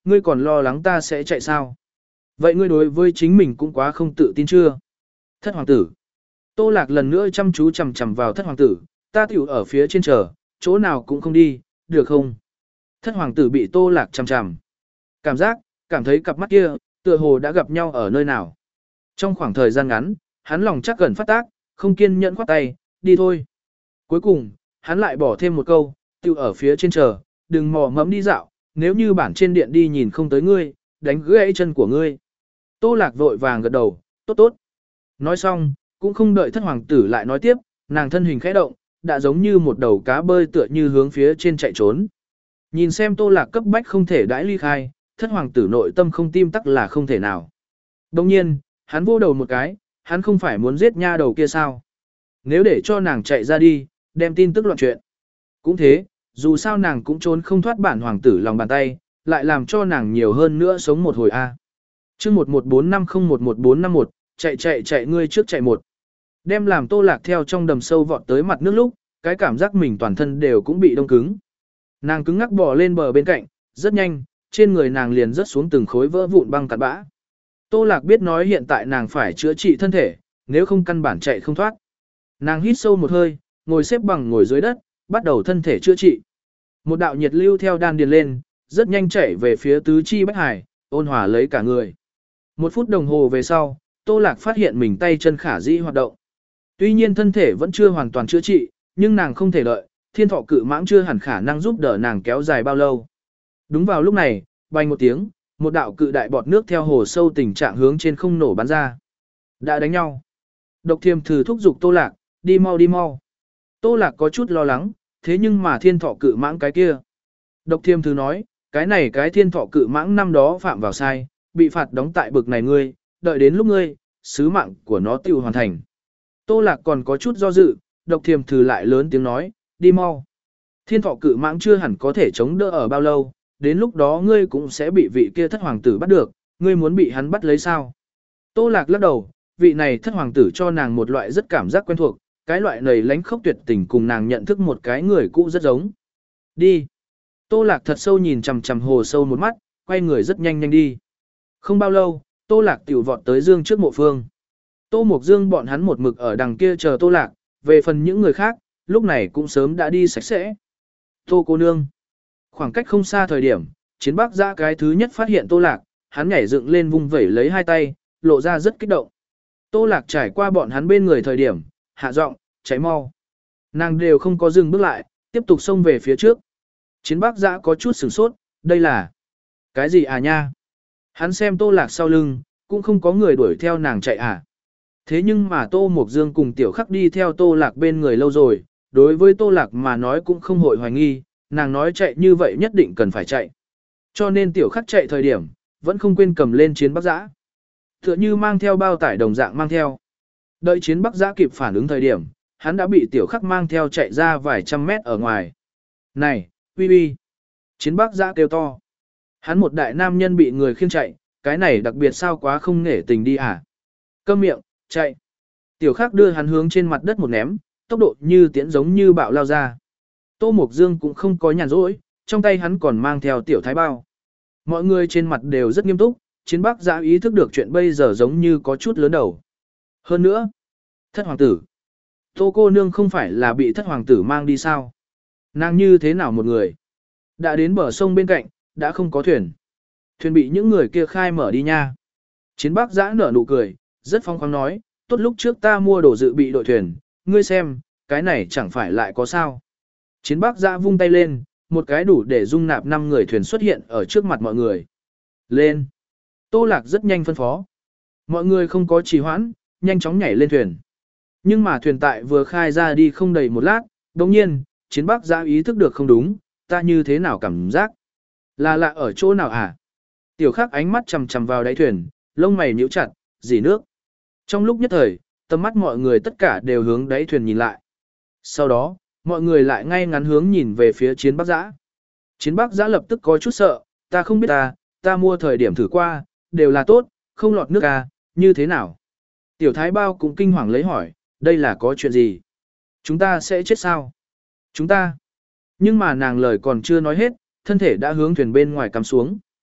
ngươi còn lo lắng ta sẽ chạy sao? Vậy ngươi đối với chính mình cũng quá không tự tin chưa? Thất hoàng tử. Tô Lạc lần nữa chăm chú chằm chằm vào thất hoàng tử, ta tiểu ở phía trên chờ, chỗ nào cũng không đi, được không? Thất hoàng tử bị Tô Lạc chằm chằm. Cảm giác, cảm thấy cặp mắt kia, tựa hồ đã gặp nhau ở nơi nào. Trong khoảng thời gian ngắn, hắn lòng chắc gần phát tác, không kiên nhẫn khoát tay, đi thôi. Cuối cùng, hắn lại bỏ thêm một câu, tiểu ở phía trên chờ, đừng mò mẫm đi dạo, nếu như bản trên điện đi nhìn không tới ngươi, đánh gãy chân của ngươi. Tô Lạc vội vàng gật đầu, tốt tốt. Nói xong, cũng không đợi thất hoàng tử lại nói tiếp, nàng thân hình khẽ động, đã giống như một đầu cá bơi tựa như hướng phía trên chạy trốn. Nhìn xem Tô Lạc cấp bách không thể đãi ly khai, thất hoàng tử nội tâm không tim tắc là không thể nào. Đồng nhiên, hắn vô đầu một cái, hắn không phải muốn giết nha đầu kia sao? Nếu để cho nàng chạy ra đi, đem tin tức loạn chuyện. Cũng thế, dù sao nàng cũng trốn không thoát bản hoàng tử lòng bàn tay, lại làm cho nàng nhiều hơn nữa sống một hồi a. Chương một một bốn năm không một một bốn năm một, chạy chạy chạy ngươi trước chạy một. Đem làm Tô Lạc theo trong đầm sâu vọt tới mặt nước lúc, cái cảm giác mình toàn thân đều cũng bị đông cứng. Nàng cứng ngắc bò lên bờ bên cạnh, rất nhanh, trên người nàng liền rớt xuống từng khối vỡ vụn băng cặn bã. Tô Lạc biết nói hiện tại nàng phải chữa trị thân thể, nếu không căn bản chạy không thoát. Nàng hít sâu một hơi, ngồi xếp bằng ngồi dưới đất, bắt đầu thân thể chữa trị. Một đạo nhiệt lưu theo đan điền lên, rất nhanh chảy về phía tứ chi bách hải, ôn hòa lấy cả người. Một phút đồng hồ về sau, Tô Lạc phát hiện mình tay chân khả dĩ hoạt động. Tuy nhiên thân thể vẫn chưa hoàn toàn chữa trị, nhưng nàng không thể đợi, thiên thọ cự mãng chưa hẳn khả năng giúp đỡ nàng kéo dài bao lâu. Đúng vào lúc này, bành một tiếng, một đạo cự đại bọt nước theo hồ sâu tình trạng hướng trên không nổ bắn ra. Đã đánh nhau. Độc Thiềm Thử thúc giục Tô Lạc, đi mau đi mau. Tô Lạc có chút lo lắng, thế nhưng mà thiên thọ cự mãng cái kia. Độc Thiềm Thử nói, cái này cái thiên thọ cự mãng năm đó phạm vào sai, bị phạt đóng tại bực này ngươi, đợi đến lúc ngươi, sứ mạng của nó tiêu hoàn thành. Tô Lạc còn có chút do dự, Độc Thiềm Thử lại lớn tiếng nói, đi mau. Thiên thọ cự mãng chưa hẳn có thể chống đỡ ở bao lâu, đến lúc đó ngươi cũng sẽ bị vị kia thất hoàng tử bắt được, ngươi muốn bị hắn bắt lấy sao? Tô Lạc lắc đầu, vị này thất hoàng tử cho nàng một loại rất cảm giác quen thuộc, cái loại này lánh khốc tuyệt tình cùng nàng nhận thức một cái người cũ rất giống. Đi. Tô Lạc thật sâu nhìn chằm chằm hồ sâu một mắt, quay người rất nhanh nhanh đi. Không bao lâu, Tô Lạc tiểu vọt tới Dương trước mộ phương. Tô Mục Dương bọn hắn một mực ở đằng kia chờ Tô Lạc, về phần những người khác, lúc này cũng sớm đã đi sạch sẽ. Tô cô nương. Khoảng cách không xa thời điểm, Chiến Bắc Giã cái thứ nhất phát hiện Tô Lạc, hắn nhảy dựng lên vung vẩy lấy hai tay, lộ ra rất kích động. Tô Lạc trải qua bọn hắn bên người thời điểm, hạ giọng, cháy mau. Nàng đều không có dừng bước lại, tiếp tục xông về phía trước. Chiến Bắc Giã có chút sửng sốt, đây là cái gì à nha? Hắn xem Tô Lạc sau lưng, cũng không có người đuổi theo nàng chạy à. Thế nhưng mà Tô Mộc Dương cùng Tiểu Khắc đi theo Tô Lạc bên người lâu rồi, đối với Tô Lạc mà nói cũng không hội hoài nghi, nàng nói chạy như vậy nhất định cần phải chạy. Cho nên Tiểu Khắc chạy thời điểm, vẫn không quên cầm lên Chiến Bắc Giã. Tựa như mang theo bao tải đồng dạng mang theo. Đợi Chiến Bắc Giã kịp phản ứng thời điểm, hắn đã bị Tiểu Khắc mang theo chạy ra vài trăm mét ở ngoài. Này, uy uy. Chiến Bắc Giã kêu to. Hắn một đại nam nhân bị người khiêng chạy, cái này đặc biệt sao quá không nể tình đi à. Câm miệng, chạy. Tiểu Khắc đưa hắn hướng trên mặt đất một ném, tốc độ như tiễn giống như bạo lao ra. Tô Mộc Dương cũng không có nhàn rỗi, trong tay hắn còn mang theo tiểu thái bao. Mọi người trên mặt đều rất nghiêm túc, Chiến Bắc Giã ý thức được chuyện bây giờ giống như có chút lớn đầu. Hơn nữa, thất hoàng tử. Tô cô nương không phải là bị thất hoàng tử mang đi sao? Nàng như thế nào một người? Đã đến bờ sông bên cạnh, đã không có thuyền. Thuyền bị những người kia khai mở đi nha. Chiến Bắc Giã nở nụ cười, rất phong khoáng nói, tốt lúc trước ta mua đồ dự bị đội thuyền, ngươi xem, cái này chẳng phải lại có sao. Chiến Bắc Giã vung tay lên, một cái đủ để dung nạp năm người thuyền xuất hiện ở trước mặt mọi người. Lên. Tô Lạc rất nhanh phân phó. Mọi người không có trì hoãn, nhanh chóng nhảy lên thuyền. Nhưng mà thuyền tại vừa khai ra đi không đầy một lát, đồng nhiên, Chiến Bắc Giã ý thức được không đúng, ta như thế nào cảm giác? Là lạ ở chỗ nào à? Tiểu Khắc ánh mắt chằm chằm vào đáy thuyền, lông mày nhíu chặt, dỉ nước. Trong lúc nhất thời, tầm mắt mọi người tất cả đều hướng đáy thuyền nhìn lại. Sau đó, mọi người lại ngay ngắn hướng nhìn về phía Chiến Bắc Giã. Chiến Bắc Giã lập tức có chút sợ, ta không biết ta, ta mua thời điểm thử qua, đều là tốt, không lọt nước à, như thế nào? Tiểu Thái Bao cũng kinh hoàng lấy hỏi, đây là có chuyện gì? Chúng ta sẽ chết sao? Chúng ta. Nhưng mà nàng lời còn chưa nói hết, thân thể đã hướng thuyền bên ngoài cắm xuống.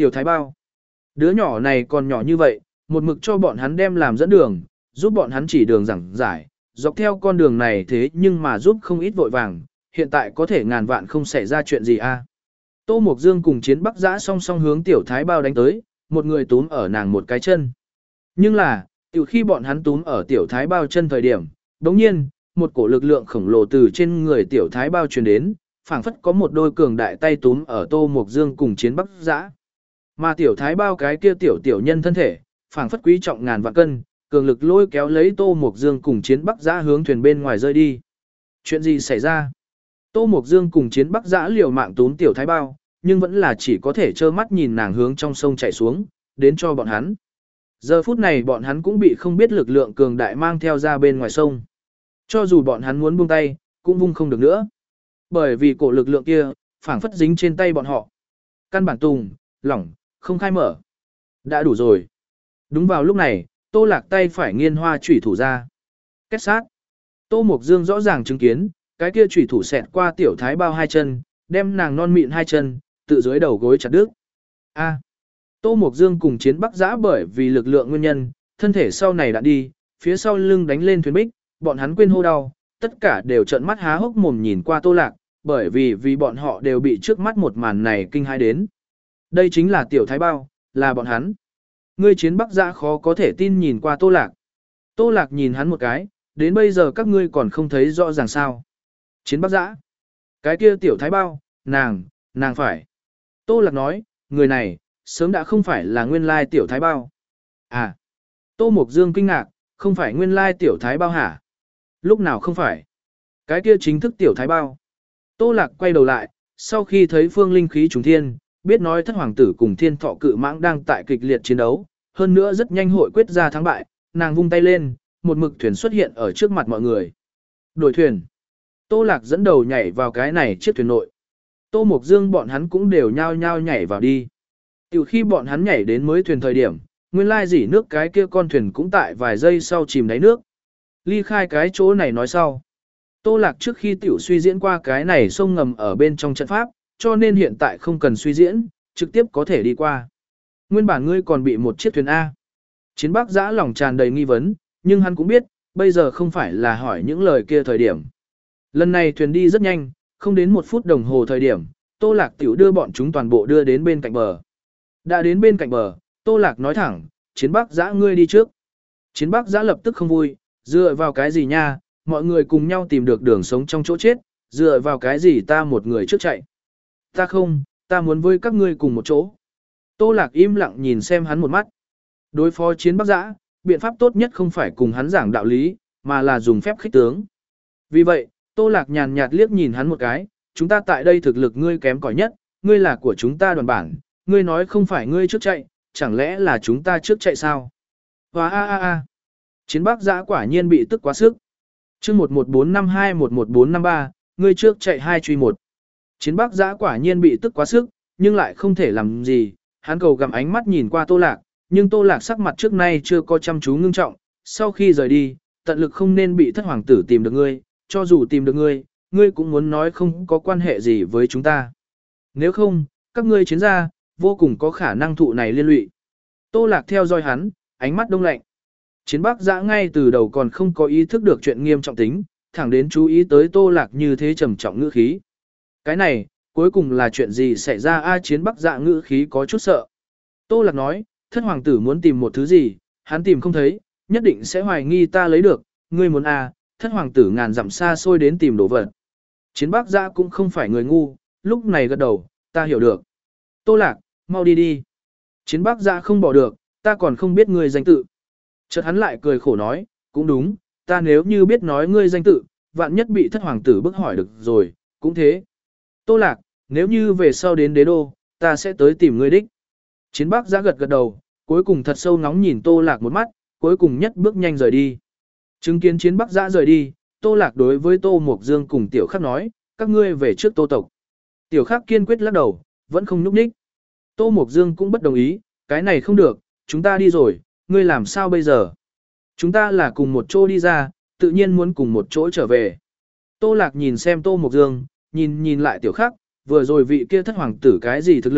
Tiểu Thái Bao. Đứa nhỏ này còn nhỏ như vậy, một mực cho bọn hắn đem làm dẫn đường, giúp bọn hắn chỉ đường giảng giải, dọc theo con đường này thế nhưng mà giúp không ít vội vàng, hiện tại có thể ngàn vạn không xảy ra chuyện gì a. Tô Mộc Dương cùng Chiến Bắc Giã song song hướng Tiểu Thái Bao đánh tới, một người túm ở nàng một cái chân. Nhưng là, từ khi bọn hắn túm ở Tiểu Thái Bao chân thời điểm, đống nhiên, một cổ lực lượng khổng lồ từ trên người Tiểu Thái Bao truyền đến, phảng phất có một đôi cường đại tay túm ở Tô Mộc Dương cùng Chiến Bắc Giã. Mà Tiểu Thái Bao cái kia tiểu tiểu nhân thân thể, phảng phất quý trọng ngàn vạn cân, cường lực lôi kéo lấy Tô Mộc Dương cùng Chiến Bắc Giã hướng thuyền bên ngoài rơi đi. Chuyện gì xảy ra? Tô Mộc Dương cùng Chiến Bắc Giã liều mạng túm Tiểu Thái Bao, nhưng vẫn là chỉ có thể trơ mắt nhìn nàng hướng trong sông chảy xuống, đến cho bọn hắn. Giờ phút này bọn hắn cũng bị không biết lực lượng cường đại mang theo ra bên ngoài sông. Cho dù bọn hắn muốn buông tay, cũng vung không được nữa. Bởi vì cổ lực lượng kia, phảng phất dính trên tay bọn họ. Căn bản tùng, lỏng, không khai mở. Đã đủ rồi. Đúng vào lúc này, Tô Lạc tay phải nghiên hoa chủy thủ ra. Kết sát. Tô Mộc Dương rõ ràng chứng kiến, cái kia chủy thủ xẹt qua Tiểu Thái Bao hai chân, đem nàng non mịn hai chân, tự dưới đầu gối chặt đứt. A. Tô Mộc Dương cùng Chiến Bắc Giã bởi vì lực lượng nguyên nhân, thân thể sau này đã đi, phía sau lưng đánh lên thuyền bích, bọn hắn quên hô đau, tất cả đều trợn mắt há hốc mồm nhìn qua Tô Lạc, bởi vì vì bọn họ đều bị trước mắt một màn này kinh hãi đến. Đây chính là Tiểu Thái Bao, là bọn hắn. Ngươi Chiến Bắc Giã khó có thể tin nhìn qua Tô Lạc. Tô Lạc nhìn hắn một cái, đến bây giờ các ngươi còn không thấy rõ ràng sao. Chiến Bắc Giã. Cái kia Tiểu Thái Bao, nàng, nàng phải. Tô Lạc nói, người này, sớm đã không phải là nguyên lai Tiểu Thái Bao. À. Tô Mộc Dương kinh ngạc, không phải nguyên lai Tiểu Thái Bao hả? Lúc nào không phải? Cái kia chính thức Tiểu Thái Bao. Tô Lạc quay đầu lại, sau khi thấy phương linh khí trùng thiên, biết nói thất hoàng tử cùng thiên thọ cự mãng đang tại kịch liệt chiến đấu, hơn nữa rất nhanh hội quyết ra thắng bại, nàng vung tay lên, một mực thuyền xuất hiện ở trước mặt mọi người. Đổi thuyền. Tô Lạc dẫn đầu nhảy vào cái này chiếc thuyền nội. Tô Mộc Dương bọn hắn cũng đều nhao nhao nhảy vào đi. Từ khi bọn hắn nhảy đến mới thuyền thời điểm, nguyên lai dỉ nước cái kia con thuyền cũng tại vài giây sau chìm đáy nước. Ly khai cái chỗ này nói sau. Tô Lạc trước khi tiểu suy diễn qua cái này sông ngầm ở bên trong trận pháp, cho nên hiện tại không cần suy diễn, trực tiếp có thể đi qua. Nguyên bản ngươi còn bị một chiếc thuyền A. Chiến Bắc Giã lòng tràn đầy nghi vấn, nhưng hắn cũng biết, bây giờ không phải là hỏi những lời kia thời điểm. Lần này thuyền đi rất nhanh, không đến một phút đồng hồ thời điểm, Tô Lạc tiểu đưa bọn chúng toàn bộ đưa đến bên cạnh bờ. Đã đến bên cạnh bờ, Tô Lạc nói thẳng, Chiến Bắc Giã ngươi đi trước. Chiến Bắc Giã lập tức không vui, dựa vào cái gì nha, mọi người cùng nhau tìm được đường sống trong chỗ chết, dựa vào cái gì ta một người trước chạy. Ta không, ta muốn với các ngươi cùng một chỗ. Tô Lạc im lặng nhìn xem hắn một mắt. Đối phó Chiến Bắc Giã, biện pháp tốt nhất không phải cùng hắn giảng đạo lý, mà là dùng phép khích tướng. Vì vậy, Tô Lạc nhàn nhạt liếc nhìn hắn một cái, chúng ta tại đây thực lực ngươi kém cỏi nhất, ngươi là của chúng ta đoàn bản, ngươi nói không phải ngươi trước chạy, chẳng lẽ là chúng ta trước chạy sao? Hóa a a a. Chiến Bắc Giã quả nhiên bị tức quá sức. Chương một một bốn năm hai một một bốn năm ba, ngươi trước chạy hai truy một. Chiến Bắc Giã quả nhiên bị tức quá sức, nhưng lại không thể làm gì, hắn cầu gặm ánh mắt nhìn qua Tô Lạc, nhưng Tô Lạc sắc mặt trước nay chưa có chăm chú ngưng trọng, sau khi rời đi, tận lực không nên bị thất hoàng tử tìm được ngươi, cho dù tìm được ngươi, ngươi cũng muốn nói không có quan hệ gì với chúng ta. Nếu không, các ngươi chiến gia, vô cùng có khả năng thụ này liên lụy. Tô Lạc theo dõi hắn, ánh mắt đông lạnh. Chiến Bắc Giã ngay từ đầu còn không có ý thức được chuyện nghiêm trọng tính, thẳng đến chú ý tới Tô Lạc như thế trầm trọng ngữ khí. Cái này, cuối cùng là chuyện gì xảy ra a? Chiến Bắc Giã ngữ khí có chút sợ. Tô Lạc nói, thất hoàng tử muốn tìm một thứ gì, hắn tìm không thấy, nhất định sẽ hoài nghi ta lấy được, ngươi muốn a, thất hoàng tử ngàn dặm xa xôi đến tìm đồ vật. Chiến Bắc Giã cũng không phải người ngu, lúc này gật đầu, ta hiểu được. Tô Lạc, mau đi đi. Chiến Bắc Giã không bỏ được, ta còn không biết ngươi danh tự. Chợt hắn lại cười khổ nói, cũng đúng, ta nếu như biết nói ngươi danh tự, vạn nhất bị thất hoàng tử bức hỏi được rồi, cũng thế. Tô Lạc, nếu như về sau đến đế đô, ta sẽ tới tìm ngươi đích. Chiến Bắc Giã gật gật đầu, cuối cùng thật sâu ngóng nhìn Tô Lạc một mắt, cuối cùng nhất bước nhanh rời đi. Chứng kiến Chiến Bắc Giã rời đi, Tô Lạc đối với Tô Mộc Dương cùng Tiểu Khắc nói, các ngươi về trước Tô tộc. Tiểu Khắc kiên quyết lắc đầu, vẫn không nhúc nhích. Tô Mộc Dương cũng bất đồng ý, cái này không được, chúng ta đi rồi, ngươi làm sao bây giờ? Chúng ta là cùng một chỗ đi ra, tự nhiên muốn cùng một chỗ trở về. Tô Lạc nhìn xem Tô Mộc Dương, nhìn nhìn lại Tiểu Khắc, vừa rồi vị kia thất hoàng tử cái gì thực lực,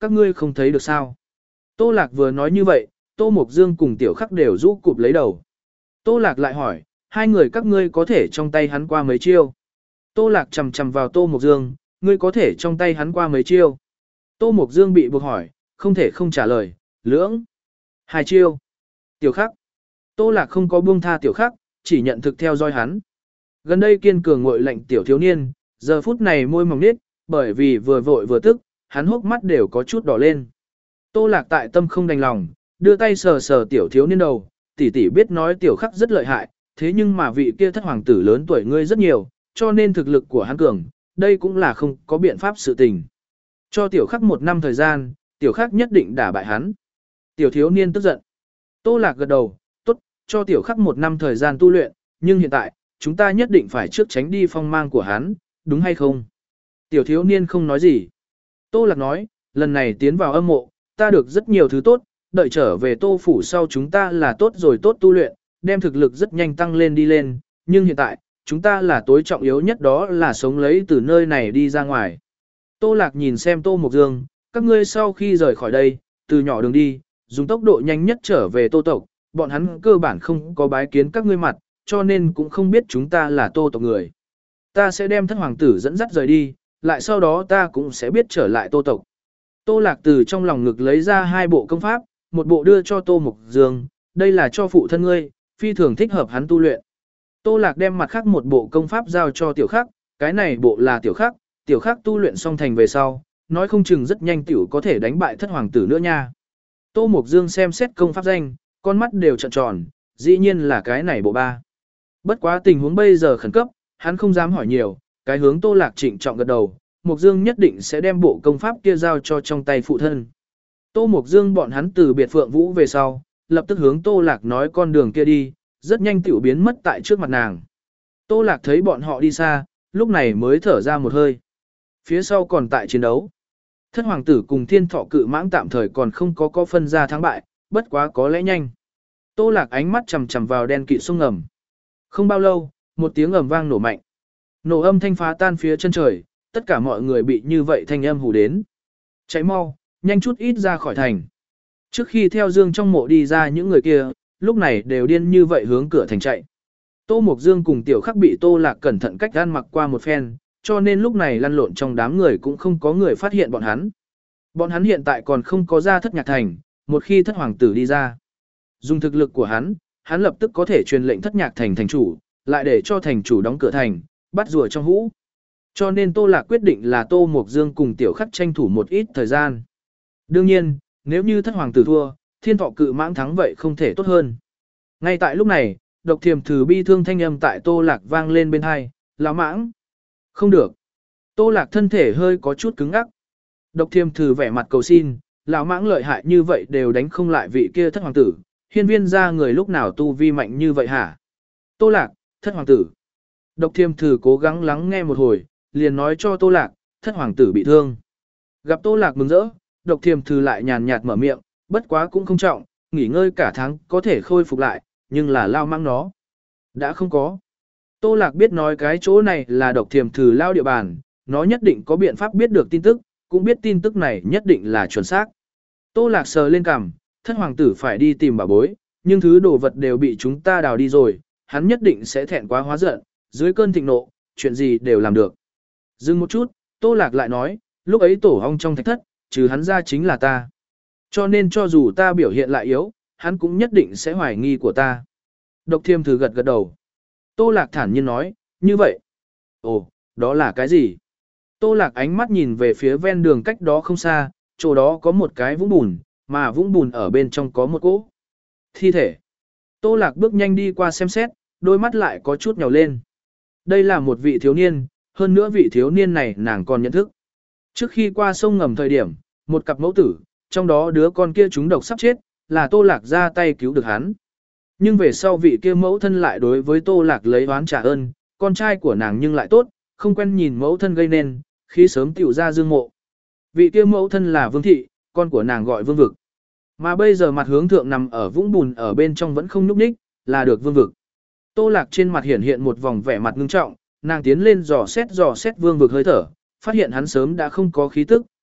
các ngươi không thấy được sao. Tô Lạc vừa nói như vậy, Tô Mộc Dương cùng Tiểu Khắc đều rũ cụp lấy đầu. Tô Lạc lại hỏi, hai người các ngươi có thể trong tay hắn qua mấy chiêu. Tô Lạc chầm chầm vào Tô Mộc Dương, ngươi có thể trong tay hắn qua mấy chiêu. Tô Mộc Dương bị buộc hỏi, không thể không trả lời, lưỡng. Hai chiêu. Tiểu Khắc. Tô Lạc không có buông tha Tiểu Khắc, chỉ nhận thực theo dõi hắn. Gần đây kiên cường ngội lạnh tiểu thiếu niên, giờ phút này môi mỏng nít, bởi vì vừa vội vừa tức, hắn hốc mắt đều có chút đỏ lên. Tô Lạc tại tâm không đành lòng, đưa tay sờ sờ tiểu thiếu niên đầu, tỷ tỷ biết nói Tiểu Khắc rất lợi hại, thế nhưng mà vị kia thất hoàng tử lớn tuổi ngươi rất nhiều, cho nên thực lực của hắn cường, đây cũng là không có biện pháp sự tình. Cho Tiểu Khắc một năm thời gian, Tiểu Khắc nhất định đả bại hắn. Tiểu thiếu niên tức giận. Tô Lạc gật đầu, tốt, cho Tiểu Khắc một năm thời gian tu luyện, nhưng hiện tại, chúng ta nhất định phải trước tránh đi phong mang của hắn, đúng hay không? Tiểu thiếu niên không nói gì. Tô Lạc nói, lần này tiến vào âm mộ, ta được rất nhiều thứ tốt, đợi trở về Tô phủ sau chúng ta là tốt rồi tốt tu luyện, đem thực lực rất nhanh tăng lên đi lên, nhưng hiện tại, chúng ta là tối trọng yếu nhất đó là sống lấy từ nơi này đi ra ngoài. Tô Lạc nhìn xem Tô Mộc Dương, các ngươi sau khi rời khỏi đây, từ nhỏ đường đi, dùng tốc độ nhanh nhất trở về Tô tộc, bọn hắn cơ bản không có bái kiến các ngươi mặt, cho nên cũng không biết chúng ta là Tô tộc người. Ta sẽ đem thất hoàng tử dẫn dắt rời đi, lại sau đó ta cũng sẽ biết trở lại Tô tộc. Tô Lạc từ trong lòng ngực lấy ra hai bộ công pháp, một bộ đưa cho Tô Mộc Dương, đây là cho phụ thân ngươi, phi thường thích hợp hắn tu luyện. Tô Lạc đem mặt khác một bộ công pháp giao cho Tiểu Khắc, cái này bộ là Tiểu Khắc, Tiểu Khắc tu luyện xong thành về sau, nói không chừng rất nhanh tiểu có thể đánh bại thất hoàng tử nữa nha. Tô Mộc Dương xem xét công pháp danh, con mắt đều trợn tròn, dĩ nhiên là cái này bộ ba. Bất quá tình huống bây giờ khẩn cấp, hắn không dám hỏi nhiều, cái hướng Tô Lạc trịnh trọng gật đầu, Mộc Dương nhất định sẽ đem bộ công pháp kia giao cho trong tay phụ thân. Tô Mộc Dương bọn hắn từ biệt Phượng Vũ về sau, lập tức hướng Tô Lạc nói con đường kia đi, rất nhanh tiểu biến mất tại trước mặt nàng. Tô Lạc thấy bọn họ đi xa, lúc này mới thở ra một hơi. Phía sau còn tại chiến đấu. Thất hoàng tử cùng thiên thọ cự mãng tạm thời còn không có có phân ra thắng bại, bất quá có lẽ nhanh. Tô Lạc ánh mắt chằm chằm vào đen kịt sông ngầm. Không bao lâu, một tiếng ầm vang nổ mạnh. Nổ âm thanh phá tan phía chân trời, tất cả mọi người bị như vậy thanh âm hù đến. Chạy mau, nhanh chút ít ra khỏi thành. Trước khi theo Dương trong mộ đi ra những người kia, lúc này đều điên như vậy hướng cửa thành chạy. Tô Mộc Dương cùng Tiểu Khắc bị Tô Lạc cẩn thận cách gan mặc qua một phen, cho nên lúc này lăn lộn trong đám người cũng không có người phát hiện bọn hắn. Bọn hắn hiện tại còn không có ra thất nhạc thành, một khi thất hoàng tử đi ra. Dùng thực lực của hắn, hắn lập tức có thể truyền lệnh thất nhạc thành thành chủ, lại để cho thành chủ đóng cửa thành, bắt rùa trong hũ. Cho nên Tô Lạc quyết định là Tô Mộc Dương cùng Tiểu Khắc tranh thủ một ít thời gian. Đương nhiên, nếu như thất hoàng tử thua, thiên thọ cự mãng thắng vậy không thể tốt hơn. Ngay tại lúc này, độc thiềm thử bi thương thanh âm tại Tô Lạc vang lên bên hai, lão mãng. Không được. Tô Lạc thân thể hơi có chút cứng ngắc. Độc thiềm thử vẻ mặt cầu xin, lão mãng lợi hại như vậy đều đánh không lại vị kia thất hoàng tử, hiên viên ra người lúc nào tu vi mạnh như vậy hả? Tô Lạc, thất hoàng tử. Độc thiềm thử cố gắng lắng nghe một hồi, liền nói cho Tô Lạc, thất hoàng tử bị thương. Gặp Tô Lạc mừng rỡ, độc thiềm thử lại nhàn nhạt mở miệng, bất quá cũng không trọng, nghỉ ngơi cả tháng có thể khôi phục lại, nhưng là lao mang nó. Đã không có. Tô Lạc biết nói cái chỗ này là độc thiềm thử lao địa bàn, nó nhất định có biện pháp biết được tin tức, cũng biết tin tức này nhất định là chuẩn xác. Tô Lạc sờ lên cằm, thất hoàng tử phải đi tìm bảo bối, nhưng thứ đồ vật đều bị chúng ta đào đi rồi, hắn nhất định sẽ thẹn quá hóa giận, dưới cơn thịnh nộ, chuyện gì đều làm được. Dừng một chút, Tô Lạc lại nói, lúc ấy tổ ong trong thạch thất, trừ hắn ra chính là ta. Cho nên cho dù ta biểu hiện lại yếu, hắn cũng nhất định sẽ hoài nghi của ta. Độc thiềm thử gật gật đầu. Tô Lạc thản nhiên nói, như vậy. Ồ, đó là cái gì? Tô Lạc ánh mắt nhìn về phía ven đường cách đó không xa, chỗ đó có một cái vũng bùn, mà vũng bùn ở bên trong có một cỗ thi thể. Tô Lạc bước nhanh đi qua xem xét, đôi mắt lại có chút nhào lên. Đây là một vị thiếu niên, hơn nữa vị thiếu niên này nàng còn nhận thức. Trước khi qua sông ngầm thời điểm, một cặp mẫu tử, trong đó đứa con kia trúng độc sắp chết, là Tô Lạc ra tay cứu được hắn. Nhưng về sau vị kia mẫu thân lại đối với Tô Lạc lấy oán trả ơn, con trai của nàng nhưng lại tốt, không quen nhìn mẫu thân gây nên, khi sớm tiểu ra dương mộ. Vị kia mẫu thân là Vương Thị, con của nàng gọi Vương Vực. Mà bây giờ mặt hướng thượng nằm ở vũng bùn ở bên trong vẫn không nhúc nhích, là được Vương Vực. Tô Lạc trên mặt hiện hiện một vòng vẻ mặt ngưng trọng, nàng tiến lên dò xét dò xét Vương Vực hơi thở, phát hiện hắn sớm đã không có khí tức,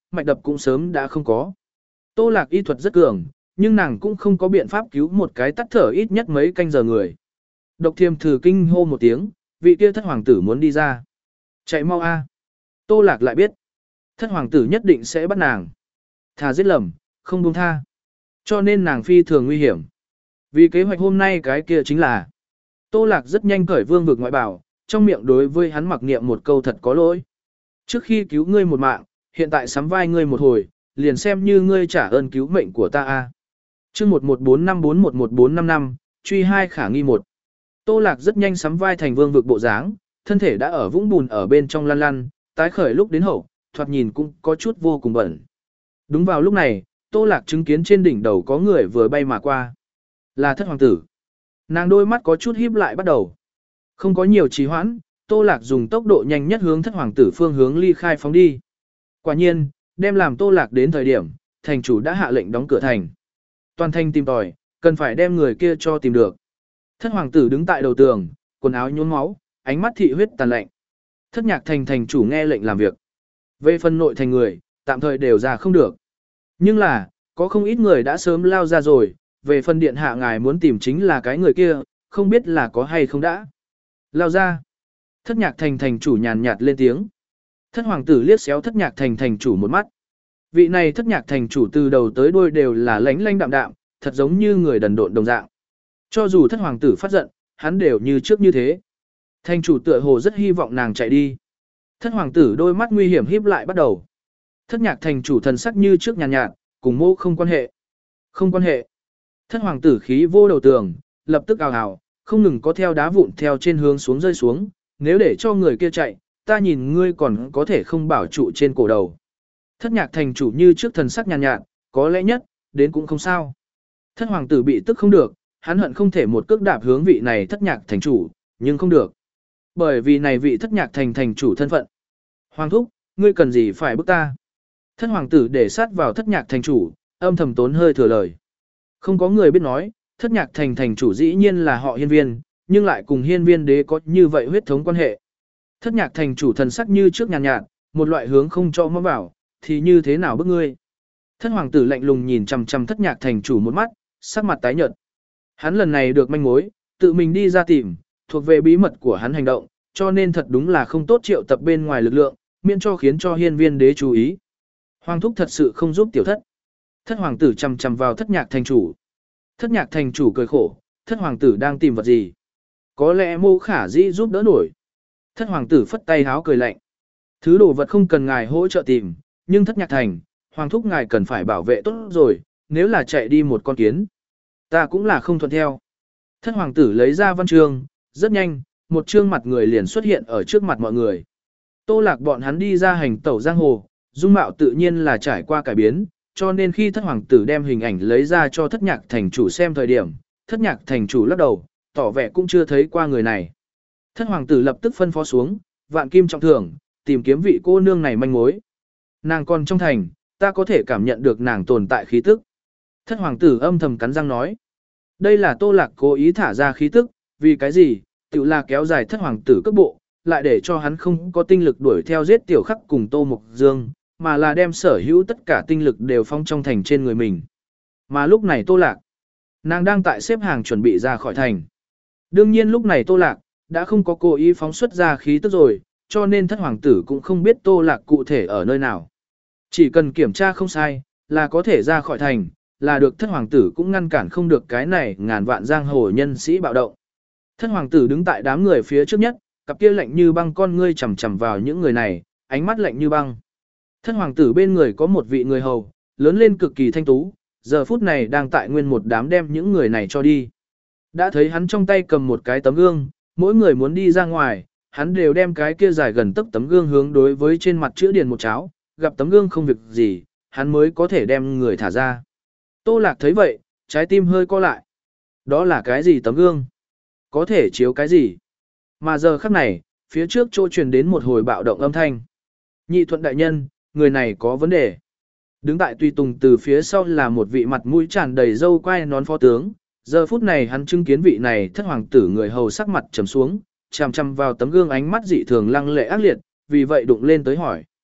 mạch đập cũng sớm đã không có. Tô Lạc y thuật rất cường, nhưng nàng cũng không có biện pháp cứu một cái tắt thở ít nhất mấy canh giờ người. Độc Thiềm thử kinh hô một tiếng, vị kia thất hoàng tử muốn đi ra. Chạy mau a. Tô Lạc lại biết, thất hoàng tử nhất định sẽ bắt nàng. Thà giết lầm, không buông tha. Cho nên nàng phi thường nguy hiểm. Vì kế hoạch hôm nay cái kia chính là Tô Lạc rất nhanh cởi vương vực ngoại bảo, trong miệng đối với hắn mặc niệm một câu thật có lỗi. Trước khi cứu ngươi một mạng, hiện tại sắm vai ngươi một hồi, liền xem như ngươi trả ơn cứu mệnh của ta a. Chương một một bốn năm bốn một một bốn năm năm, truy hai khả nghi một. Tô Lạc rất nhanh sắm vai thành vương vực bộ dáng, thân thể đã ở vũng bùn ở bên trong lăn lăn, tái khởi lúc đến hậu, thoạt nhìn cũng có chút vô cùng bẩn. Đúng vào lúc này, Tô Lạc chứng kiến trên đỉnh đầu có người vừa bay mà qua. Là thất hoàng tử. Nàng đôi mắt có chút híp lại bắt đầu. Không có nhiều trì hoãn, Tô Lạc dùng tốc độ nhanh nhất hướng thất hoàng tử phương hướng ly khai phóng đi. Quả nhiên, đem làm Tô Lạc đến thời điểm, thành chủ đã hạ lệnh đóng cửa thành. Toàn thành tìm tòi, cần phải đem người kia cho tìm được. Thất hoàng tử đứng tại đầu tường, quần áo nhuốm máu, ánh mắt thị huyết tàn lạnh. Thất nhạc thành thành chủ nghe lệnh làm việc. Về phần nội thành người, tạm thời đều ra không được. Nhưng là, có không ít người đã sớm lao ra rồi, về phần điện hạ ngài muốn tìm chính là cái người kia, không biết là có hay không đã. Lao ra. Thất nhạc thành thành chủ nhàn nhạt lên tiếng. Thất hoàng tử liếc xéo thất nhạc thành thành chủ một mắt. Vị này thất nhạc thành chủ từ đầu tới đuôi đều là lánh lánh đạm đạm, thật giống như người đần độn đồng dạng. Cho dù thất hoàng tử phát giận, hắn đều như trước như thế. Thành chủ tựa hồ rất hy vọng nàng chạy đi. Thất hoàng tử đôi mắt nguy hiểm híp lại bắt đầu. Thất nhạc thành chủ thần sắc như trước nhàn nhạt, cùng mô không quan hệ. Không quan hệ. Thất hoàng tử khí vô đầu tường, lập tức ào ào, không ngừng có theo đá vụn theo trên hướng xuống rơi xuống. Nếu để cho người kia chạy, ta nhìn ngươi còn có thể không bảo trụ trên cổ đầu. Thất nhạc thành chủ như trước thần sắc nhàn nhạt, có lẽ nhất, đến cũng không sao. Thất hoàng tử bị tức không được, hắn hận không thể một cước đạp hướng vị này thất nhạc thành chủ, nhưng không được. Bởi vì này vị thất nhạc thành thành chủ thân phận. Hoàng thúc, ngươi cần gì phải bức ta? Thất hoàng tử để sát vào thất nhạc thành chủ, âm thầm tốn hơi thừa lời. Không có người biết nói, thất nhạc thành thành chủ dĩ nhiên là họ hiên viên, nhưng lại cùng hiên viên đế có như vậy huyết thống quan hệ. Thất nhạc thành chủ thần sắc như trước nhàn nhạt, một loại hướng không cho mơ vào, thì như thế nào bức ngươi? Thất hoàng tử lạnh lùng nhìn chằm chằm thất nhạc thành chủ một mắt, sắc mặt tái nhợt. Hắn lần này được manh mối, tự mình đi ra tìm, thuộc về bí mật của hắn hành động, cho nên thật đúng là không tốt triệu tập bên ngoài lực lượng, miễn cho khiến cho hiên viên đế chú ý. Hoàng thúc thật sự không giúp tiểu thất. Thất hoàng tử chằm chằm vào thất nhạc thành chủ. Thất nhạc thành chủ cười khổ, thất hoàng tử đang tìm vật gì? Có lẽ mô khả dĩ giúp đỡ nổi. Thất hoàng tử phất tay háo cười lạnh. Thứ đồ vật không cần ngài hỗ trợ tìm, nhưng thất nhạc thành, hoàng thúc ngài cần phải bảo vệ tốt rồi, nếu là chạy đi một con kiến. Ta cũng là không thuận theo. Thất hoàng tử lấy ra văn chương, rất nhanh, một chương mặt người liền xuất hiện ở trước mặt mọi người. Tô Lạc bọn hắn đi ra hành tẩu giang hồ, dung mạo tự nhiên là trải qua cải biến, cho nên khi thất hoàng tử đem hình ảnh lấy ra cho thất nhạc thành chủ xem thời điểm, thất nhạc thành chủ lắc đầu, tỏ vẻ cũng chưa thấy qua người này. Thất hoàng tử lập tức phân phó xuống, vạn kim trọng thưởng, tìm kiếm vị cô nương này manh mối. Nàng còn trong thành, ta có thể cảm nhận được nàng tồn tại khí tức. Thất hoàng tử âm thầm cắn răng nói. Đây là Tô Lạc cố ý thả ra khí tức, vì cái gì, tự là kéo dài thất hoàng tử cước bộ, lại để cho hắn không có tinh lực đuổi theo giết tiểu khắc cùng Tô Mộc Dương, mà là đem sở hữu tất cả tinh lực đều phong trong thành trên người mình. Mà lúc này Tô Lạc, nàng đang tại xếp hàng chuẩn bị ra khỏi thành. Đương nhiên lúc này Tô Lạc, đã không có cố ý phóng xuất ra khí tức rồi, cho nên thất hoàng tử cũng không biết Tô Lạc cụ thể ở nơi nào. Chỉ cần kiểm tra không sai, là có thể ra khỏi thành, là được thất hoàng tử cũng ngăn cản không được cái này ngàn vạn giang hồ nhân sĩ bạo động. Thất hoàng tử đứng tại đám người phía trước nhất, cặp kia lạnh như băng con ngươi chằm chằm vào những người này, ánh mắt lạnh như băng. Thất hoàng tử bên người có một vị người hầu, lớn lên cực kỳ thanh tú, giờ phút này đang tại nguyên một đám đem những người này cho đi. Đã thấy hắn trong tay cầm một cái tấm gương, mỗi người muốn đi ra ngoài, hắn đều đem cái kia dài gần tấc tấm gương hướng đối với trên mặt chữ điền một cháo, gặp tấm gương không việc gì, hắn mới có thể đem người thả ra. Tô Lạc thấy vậy, trái tim hơi co lại. Đó là cái gì tấm gương? Có thể chiếu cái gì? Mà giờ khắc này, phía trước chỗ truyền đến một hồi bạo động âm thanh. Nhị thuận đại nhân, người này có vấn đề. Đứng tại tùy tùng từ phía sau là một vị mặt mũi tràn đầy râu quai nón phó tướng. Giờ phút này hắn chứng kiến vị này thất hoàng tử người hầu sắc mặt trầm xuống, chằm chằm vào tấm gương ánh mắt dị thường lăng lệ ác liệt, vì vậy đụng lên tới hỏi.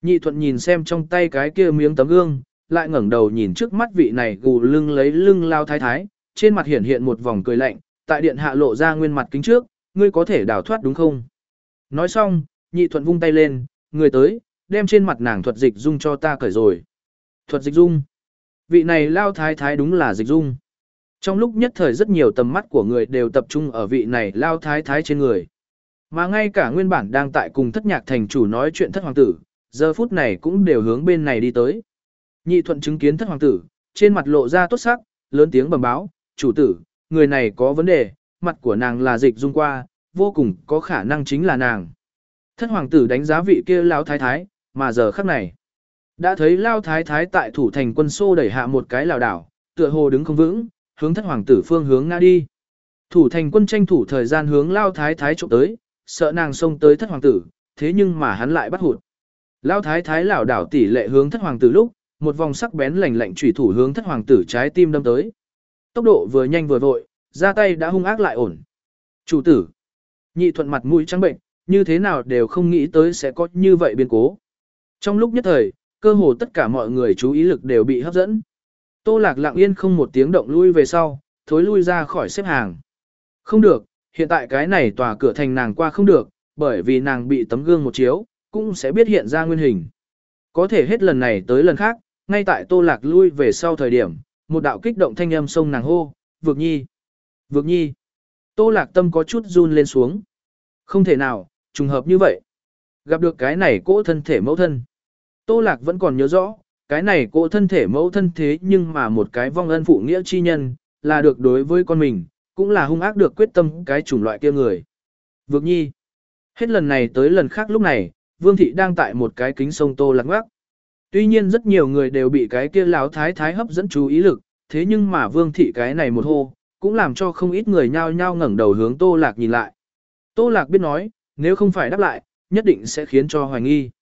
Nhị thuận nhìn xem trong tay cái kia miếng tấm gương, lại ngẩng đầu nhìn trước mắt vị này gù lưng lấy lưng lao thái thái, trên mặt hiện hiện một vòng cười lạnh, tại điện hạ lộ ra nguyên mặt kính trước, ngươi có thể đào thoát đúng không? Nói xong, nhị thuận vung tay lên, người tới, đem trên mặt nàng thuật dịch dung cho ta cởi rồi. Thuật dịch dung. Vị này lao thái thái đúng là dịch dung. Trong lúc nhất thời rất nhiều tầm mắt của người đều tập trung ở vị này lao thái thái trên người. Mà ngay cả nguyên bản đang tại cùng thất nhạc thành chủ nói chuyện thất hoàng tử, giờ phút này cũng đều hướng bên này đi tới. Nhị thuận chứng kiến thất hoàng tử, trên mặt lộ ra tốt sắc, lớn tiếng bẩm báo, chủ tử, người này có vấn đề, mặt của nàng là dịch dung qua, vô cùng có khả năng chính là nàng. Thất hoàng tử đánh giá vị kia lao thái thái, mà giờ khắc này. Đã thấy lao thái thái tại thủ thành quân xô đẩy hạ một cái lảo đảo, tựa hồ đứng không vững, hướng thất hoàng tử phương hướng ngã đi. Thủ thành quân tranh thủ thời gian hướng lao thái thái trộm tới, sợ nàng xông tới thất hoàng tử, thế nhưng mà hắn lại bắt hụt. Lao thái thái lảo đảo tỷ lệ hướng thất hoàng tử lúc, một vòng sắc bén lạnh lạnh chủy thủ hướng thất hoàng tử trái tim đâm tới. Tốc độ vừa nhanh vừa vội, ra tay đã hung ác lại ổn. Chủ tử. Nhị thuận mặt mũi trắng bệnh, như thế nào đều không nghĩ tới sẽ có như vậy biến cố. Trong lúc nhất thời, cơ hồ tất cả mọi người chú ý lực đều bị hấp dẫn. Tô Lạc lặng yên không một tiếng động lui về sau, thối lui ra khỏi xếp hàng. Không được, hiện tại cái này tòa cửa thành nàng qua không được, bởi vì nàng bị tấm gương một chiếu, cũng sẽ biết hiện ra nguyên hình. Có thể hết lần này tới lần khác, ngay tại Tô Lạc lui về sau thời điểm, một đạo kích động thanh âm sông nàng hô, Vược Nhi, Vược Nhi. Tô Lạc tâm có chút run lên xuống. Không thể nào, trùng hợp như vậy. Gặp được cái này cỗ thân thể mẫu thân. Tô Lạc vẫn còn nhớ rõ, cái này cỗ thân thể mẫu thân thế nhưng mà một cái vong ân phụ nghĩa chi nhân, là được đối với con mình, cũng là hung ác được quyết tâm cái chủng loại kia người. Vược Nhi. Hết lần này tới lần khác lúc này, Vương Thị đang tại một cái kính sông Tô Lạc ngoác. Tuy nhiên rất nhiều người đều bị cái kia láo thái thái hấp dẫn chú ý lực, thế nhưng mà Vương Thị cái này một hô, cũng làm cho không ít người nhao nhao ngẩng đầu hướng Tô Lạc nhìn lại. Tô Lạc biết nói, nếu không phải đáp lại, nhất định sẽ khiến cho hoài nghi.